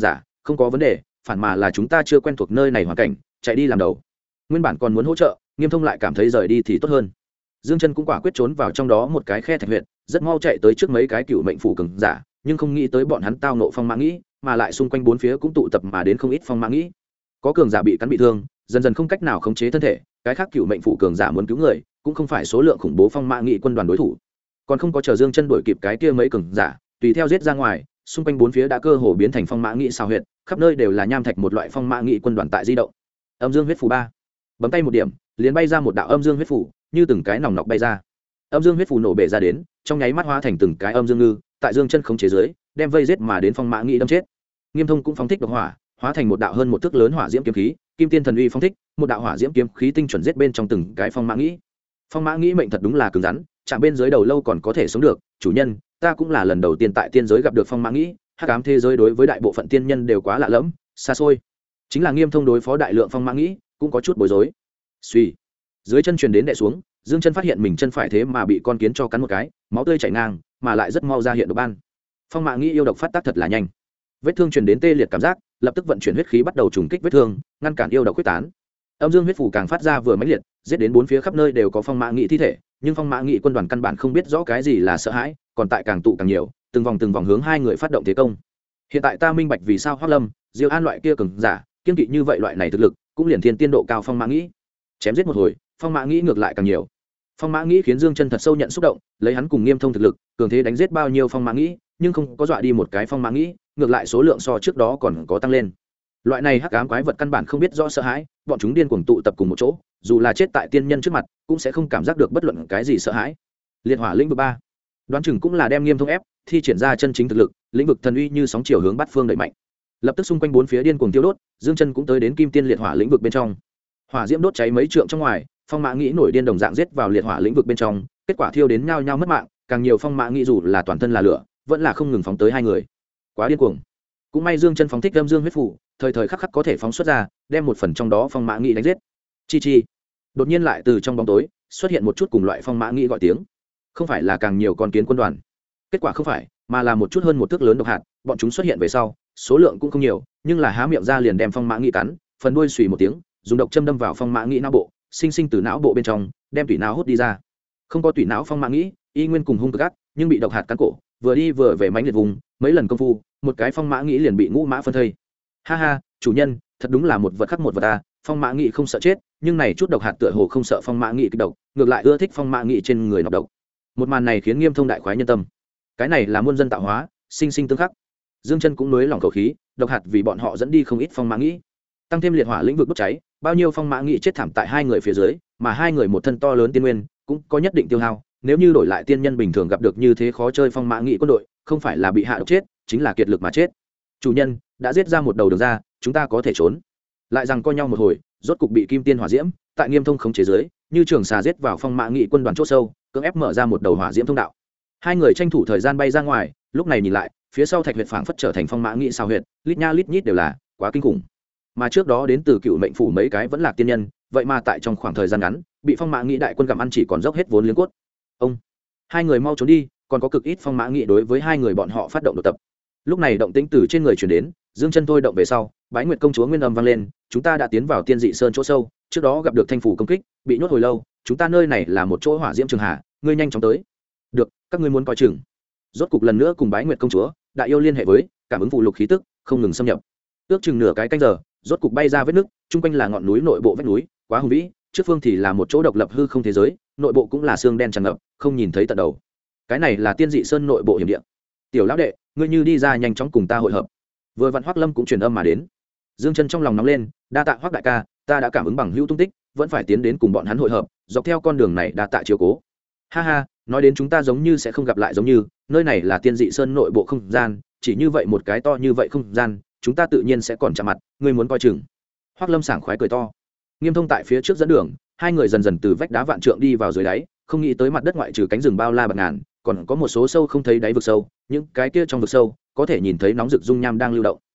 không có vấn đề, phản mà là chúng ta chưa quen thuộc nơi này hoàn cảnh, chạy đi làm đầu. Nguyên bản còn muốn hỗ trợ, Nghiêm Thông lại cảm thấy rời đi thì tốt hơn. Dương Chân cũng quả quyết trốn vào trong đó một cái khe thạch huyệt, rất mau chạy tới trước mấy cái cựu mệnh phủ cường giả, nhưng không nghĩ tới bọn hắn tao nộ phong mã nghĩ, mà lại xung quanh bốn phía cũng tụ tập mà đến không ít phong mã nghĩ. Có cường giả bị cắn bị thương, dần dần không cách nào khống chế thân thể, cái khác cựu mệnh phủ cường giả muốn cứu người, cũng không phải số lượng khủng bố phong mã nghĩ quân đoàn đối thủ. Còn không có chờ Dương Chân đuổi kịp cái kia mấy cường giả, tùy theo giết ra ngoài, xung quanh bốn phía đã cơ hồ biến thành phong mã nghĩ xào huyệt, khắp nơi đều là nham thạch một loại phong mã nghĩ quân đoàn tại di động. Âm dương huyết phù 3, bấm tay một điểm, liền bay ra một đạo âm dương huyết phù, như từng cái nòng nọc bay ra. Âm dương huyết phù nổ bể ra đến, trong nháy mắt hóa thành từng cái âm dương ngư, tại Dương Chân khống chế dưới, đem vây giết mà đến phong mã nghĩ đâm chết. Nghiêm Thông cũng phóng thích độc hỏa, hóa thành một đạo hơn một thước lớn hỏa diễm kiếm khí, Kim Tiên Thần Uy phóng thích, một đạo hỏa diễm kiếm khí tinh chuẩn giết bên trong từng cái phong mã nghĩ. Phong mã nghĩ mệnh thật đúng là cứng rắn, chạm bên dưới đầu lâu còn có thể sống được, chủ nhân, ta cũng là lần đầu tiên tại tiên giới gặp được phong mã nghĩ, hắc ám thế giới đối với đại bộ phận tiên nhân đều quá lạ lẫm, xa xôi. Chính là Nghiêm Thông đối phó đại lượng phong mã nghĩ, cũng có chút bối rối. Suy, dưới chân truyền đến đè xuống, Dương Chân phát hiện mình chân phải thế mà bị con kiến cho cắn một cái, máu tươi chảy ngang, mà lại rất mau ra hiện độc ban. Phong mã nghĩ yêu độc phát tác thật là nhanh. Vết thương truyền đến tê liệt cảm giác, lập tức vận chuyển huyết khí bắt đầu trùng kích vết thương, ngăn cản yêu độc quyết tán. Âm dương huyết phù càng phát ra vừa mãnh liệt, giết đến bốn phía khắp nơi đều có phong mã nghĩ thi thể, nhưng phong mã nghĩ quân đoàn căn bản không biết rõ cái gì là sợ hãi, còn tại càng tụ càng nhiều, từng vòng hướng hai người phát động thế công. Hiện tại ta minh bạch vì sao Hoắc Lâm, Diêu An loại kia cường giả, kiên kỵ như vậy loại này thực lực, cũng liền thiên tiên độ cao phong mã nghĩ. Chém giết một hồi, phong mã nghĩ ngược lại càng nhiều. Phong mã nghĩ khiến Dương Chân thật sâu nhận xúc động, lấy hắn cùng Nghiêm Thông thực lực, cường thế đánh giết bao nhiêu phong mã nghĩ, nhưng không có dọa đi một cái phong mã nghĩ, ngược lại số lượng so trước đó còn có tăng lên. Loại này hắc ám quái vật căn bản không biết rõ sợ hãi, bọn chúng điên cuồng tụ tập cùng một chỗ, dù là chết tại tiên nhân trước mặt, cũng sẽ không cảm giác được bất luận cái gì sợ hãi. Liệt hỏa lĩnh vực 3, đoán chừng cũng là đem Nghiêm Thông ép, thi triển ra chân chính thực lực, lĩnh vực thần uy như sóng chiều hướng bát phương đẩy mạnh. Lập tức xung quanh bốn phía điên cuồng tiêu đốt, Dương Chân cũng tới đến kim tiên liệt hỏa lĩnh vực bên trong. Hỏa diễm đốt cháy mấy trượng trong ngoài, phong mã nghĩ nổi điên đồng dạng giết vào liệt hỏa lĩnh vực bên trong, kết quả thiêu đến nhao nhao mất mạng, càng nhiều phong mã nghĩ dù là toàn thân là lửa, vẫn là không ngừng phóng tới hai người. Quá điên cuồng. Cũng may Dương Chân phóng thích âm dương huyết phù, thời thời khắc khắc có thể phóng xuất ra, đem một phần trong đó phong mã nghĩ đánh giết. Chi chi. Đột nhiên lại từ trong bóng tối xuất hiện một chút cùng loại phong mã nghĩ gọi tiếng. Không phải là càng nhiều con kiến quân đoàn. Kết quả không phải, mà là một chút hơn một thước lớn độc hạt, bọn chúng xuất hiện về sau, số lượng cũng không nhiều, nhưng là há miệng ra liền đem phong mã nghĩ cắn, phần đuôi xùy một tiếng, dùng độc châm đâm vào phong mã nghĩ não bộ, sinh sinh từ não bộ bên trong đem tủy não hút đi ra. Không có tủy não phong mã nghĩ, y nguyên cùng hung cực ác, nhưng bị độc hạt cắn cổ, vừa đi vừa về mánh liệt vùng, mấy lần công phu, một cái phong mã nghĩ liền bị ngũ mã phân thây. Ha ha, chủ nhân, thật đúng là một vật khắc một vật ta, phong mã nghĩ không sợ chết, nhưng này chút độc hạt tựa hồ không sợ phong mã nghĩ kịch độc, ngược lại ưa thích phong mã nghĩ trên người nọc độc. Một màn này khiến Nghiêm Thông đại khoái nhân tâm. Cái này là muôn dân tạo hóa, sinh sinh tương khắc. Dương Chân cũng nới lỏng khẩu khí, độc hạt vì bọn họ dẫn đi không ít phong mã nghĩ, tăng thêm liệt hỏa lĩnh vực đốt cháy, bao nhiêu phong mã nghĩ chết thảm tại hai người phía dưới, mà hai người một thân to lớn tiên nguyên, cũng có nhất định tiêu hao. Nếu như đổi lại tiên nhân bình thường gặp được như thế khó chơi phong mã nghĩ quân đội, không phải là bị hạ độc chết, chính là kiệt lực mà chết. Chủ nhân đã giết ra một đầu đường ra, chúng ta có thể trốn. Lại rằng coi nhau một hồi, rốt cục bị kim tiên hỏa diễm tại Nghiêm Thông khống chế dưới, như trường xà giết vào phong mã nghị quân đoàn chỗ sâu, cưỡng ép mở ra một đầu hỏa diễm thông đạo. Hai người tranh thủ thời gian bay ra ngoài, lúc này nhìn lại, phía sau thạch huyệt phảng phất trở thành phong mã nghị sao huyệt, lít nha lít nhít đều là, quá kinh khủng. Mà trước đó đến từ cựu mệnh phủ mấy cái vẫn là tiên nhân, vậy mà tại trong khoảng thời gian ngắn, bị phong mã nghị đại quân gặm ăn chỉ còn dốc hết vốn liếng cốt. Ông, hai người mau trốn đi, còn có cực ít phong mã nghị đối với hai người bọn họ phát động đột tập. Lúc này động tĩnh từ trên người chuyển đến, Dương Chân thôi động về sau, Bái Nguyệt công chúa nguyên âm vang lên, chúng ta đã tiến vào Tiên Dị Sơn chỗ sâu, trước đó gặp được thanh phủ công kích, bị nhốt hồi lâu, chúng ta nơi này là một chỗ hỏa diễm trường hạ, ngươi nhanh chóng tới. Được, các ngươi muốn coi chừng. Rốt cục lần nữa cùng Bái Nguyệt công chúa, đại yêu liên hệ với, cảm ứng phụ lục khí tức, không ngừng xâm nhập. Ước chừng nửa cái canh giờ, rốt cục bay ra vết nước, trung quanh là ngọn núi nội bộ vách núi, quá hùng vĩ, trước phương thì là một chỗ độc lập hư không thế giới, nội bộ cũng là xương đen tràn ngập, không nhìn thấy tận đầu. Cái này là Tiên Dị Sơn nội bộ hiểm địa. Tiểu lão đệ, ngươi như đi ra nhanh chóng cùng ta hội hợp. Vừa vặn Hoắc Lâm cũng truyền âm mà đến. Dương Chân trong lòng nóng lên, đa tạ Hoắc đại ca, ta đã cảm ứng bằng hữu tung tích, vẫn phải tiến đến cùng bọn hắn hội hợp, dọc theo con đường này đa tạ chiếu cố. Ha ha, nói đến chúng ta giống như sẽ không gặp lại giống như, nơi này là Tiên Dị Sơn nội bộ không gian, chỉ như vậy một cái to như vậy không gian, chúng ta tự nhiên sẽ còn chạm mặt, ngươi muốn coi chừng. Hoắc Lâm sảng khoái cười to. Nghiêm Thông tại phía trước dẫn đường, hai người dần dần từ vách đá vạn trượng đi vào dưới đáy, không nghĩ tới mặt đất ngoại trừ cánh rừng bao la bạt ngàn, còn có một số sâu không thấy đáy vực sâu, những cái kia trong vực sâu có thể nhìn thấy nóng rực dung nham đang lưu động.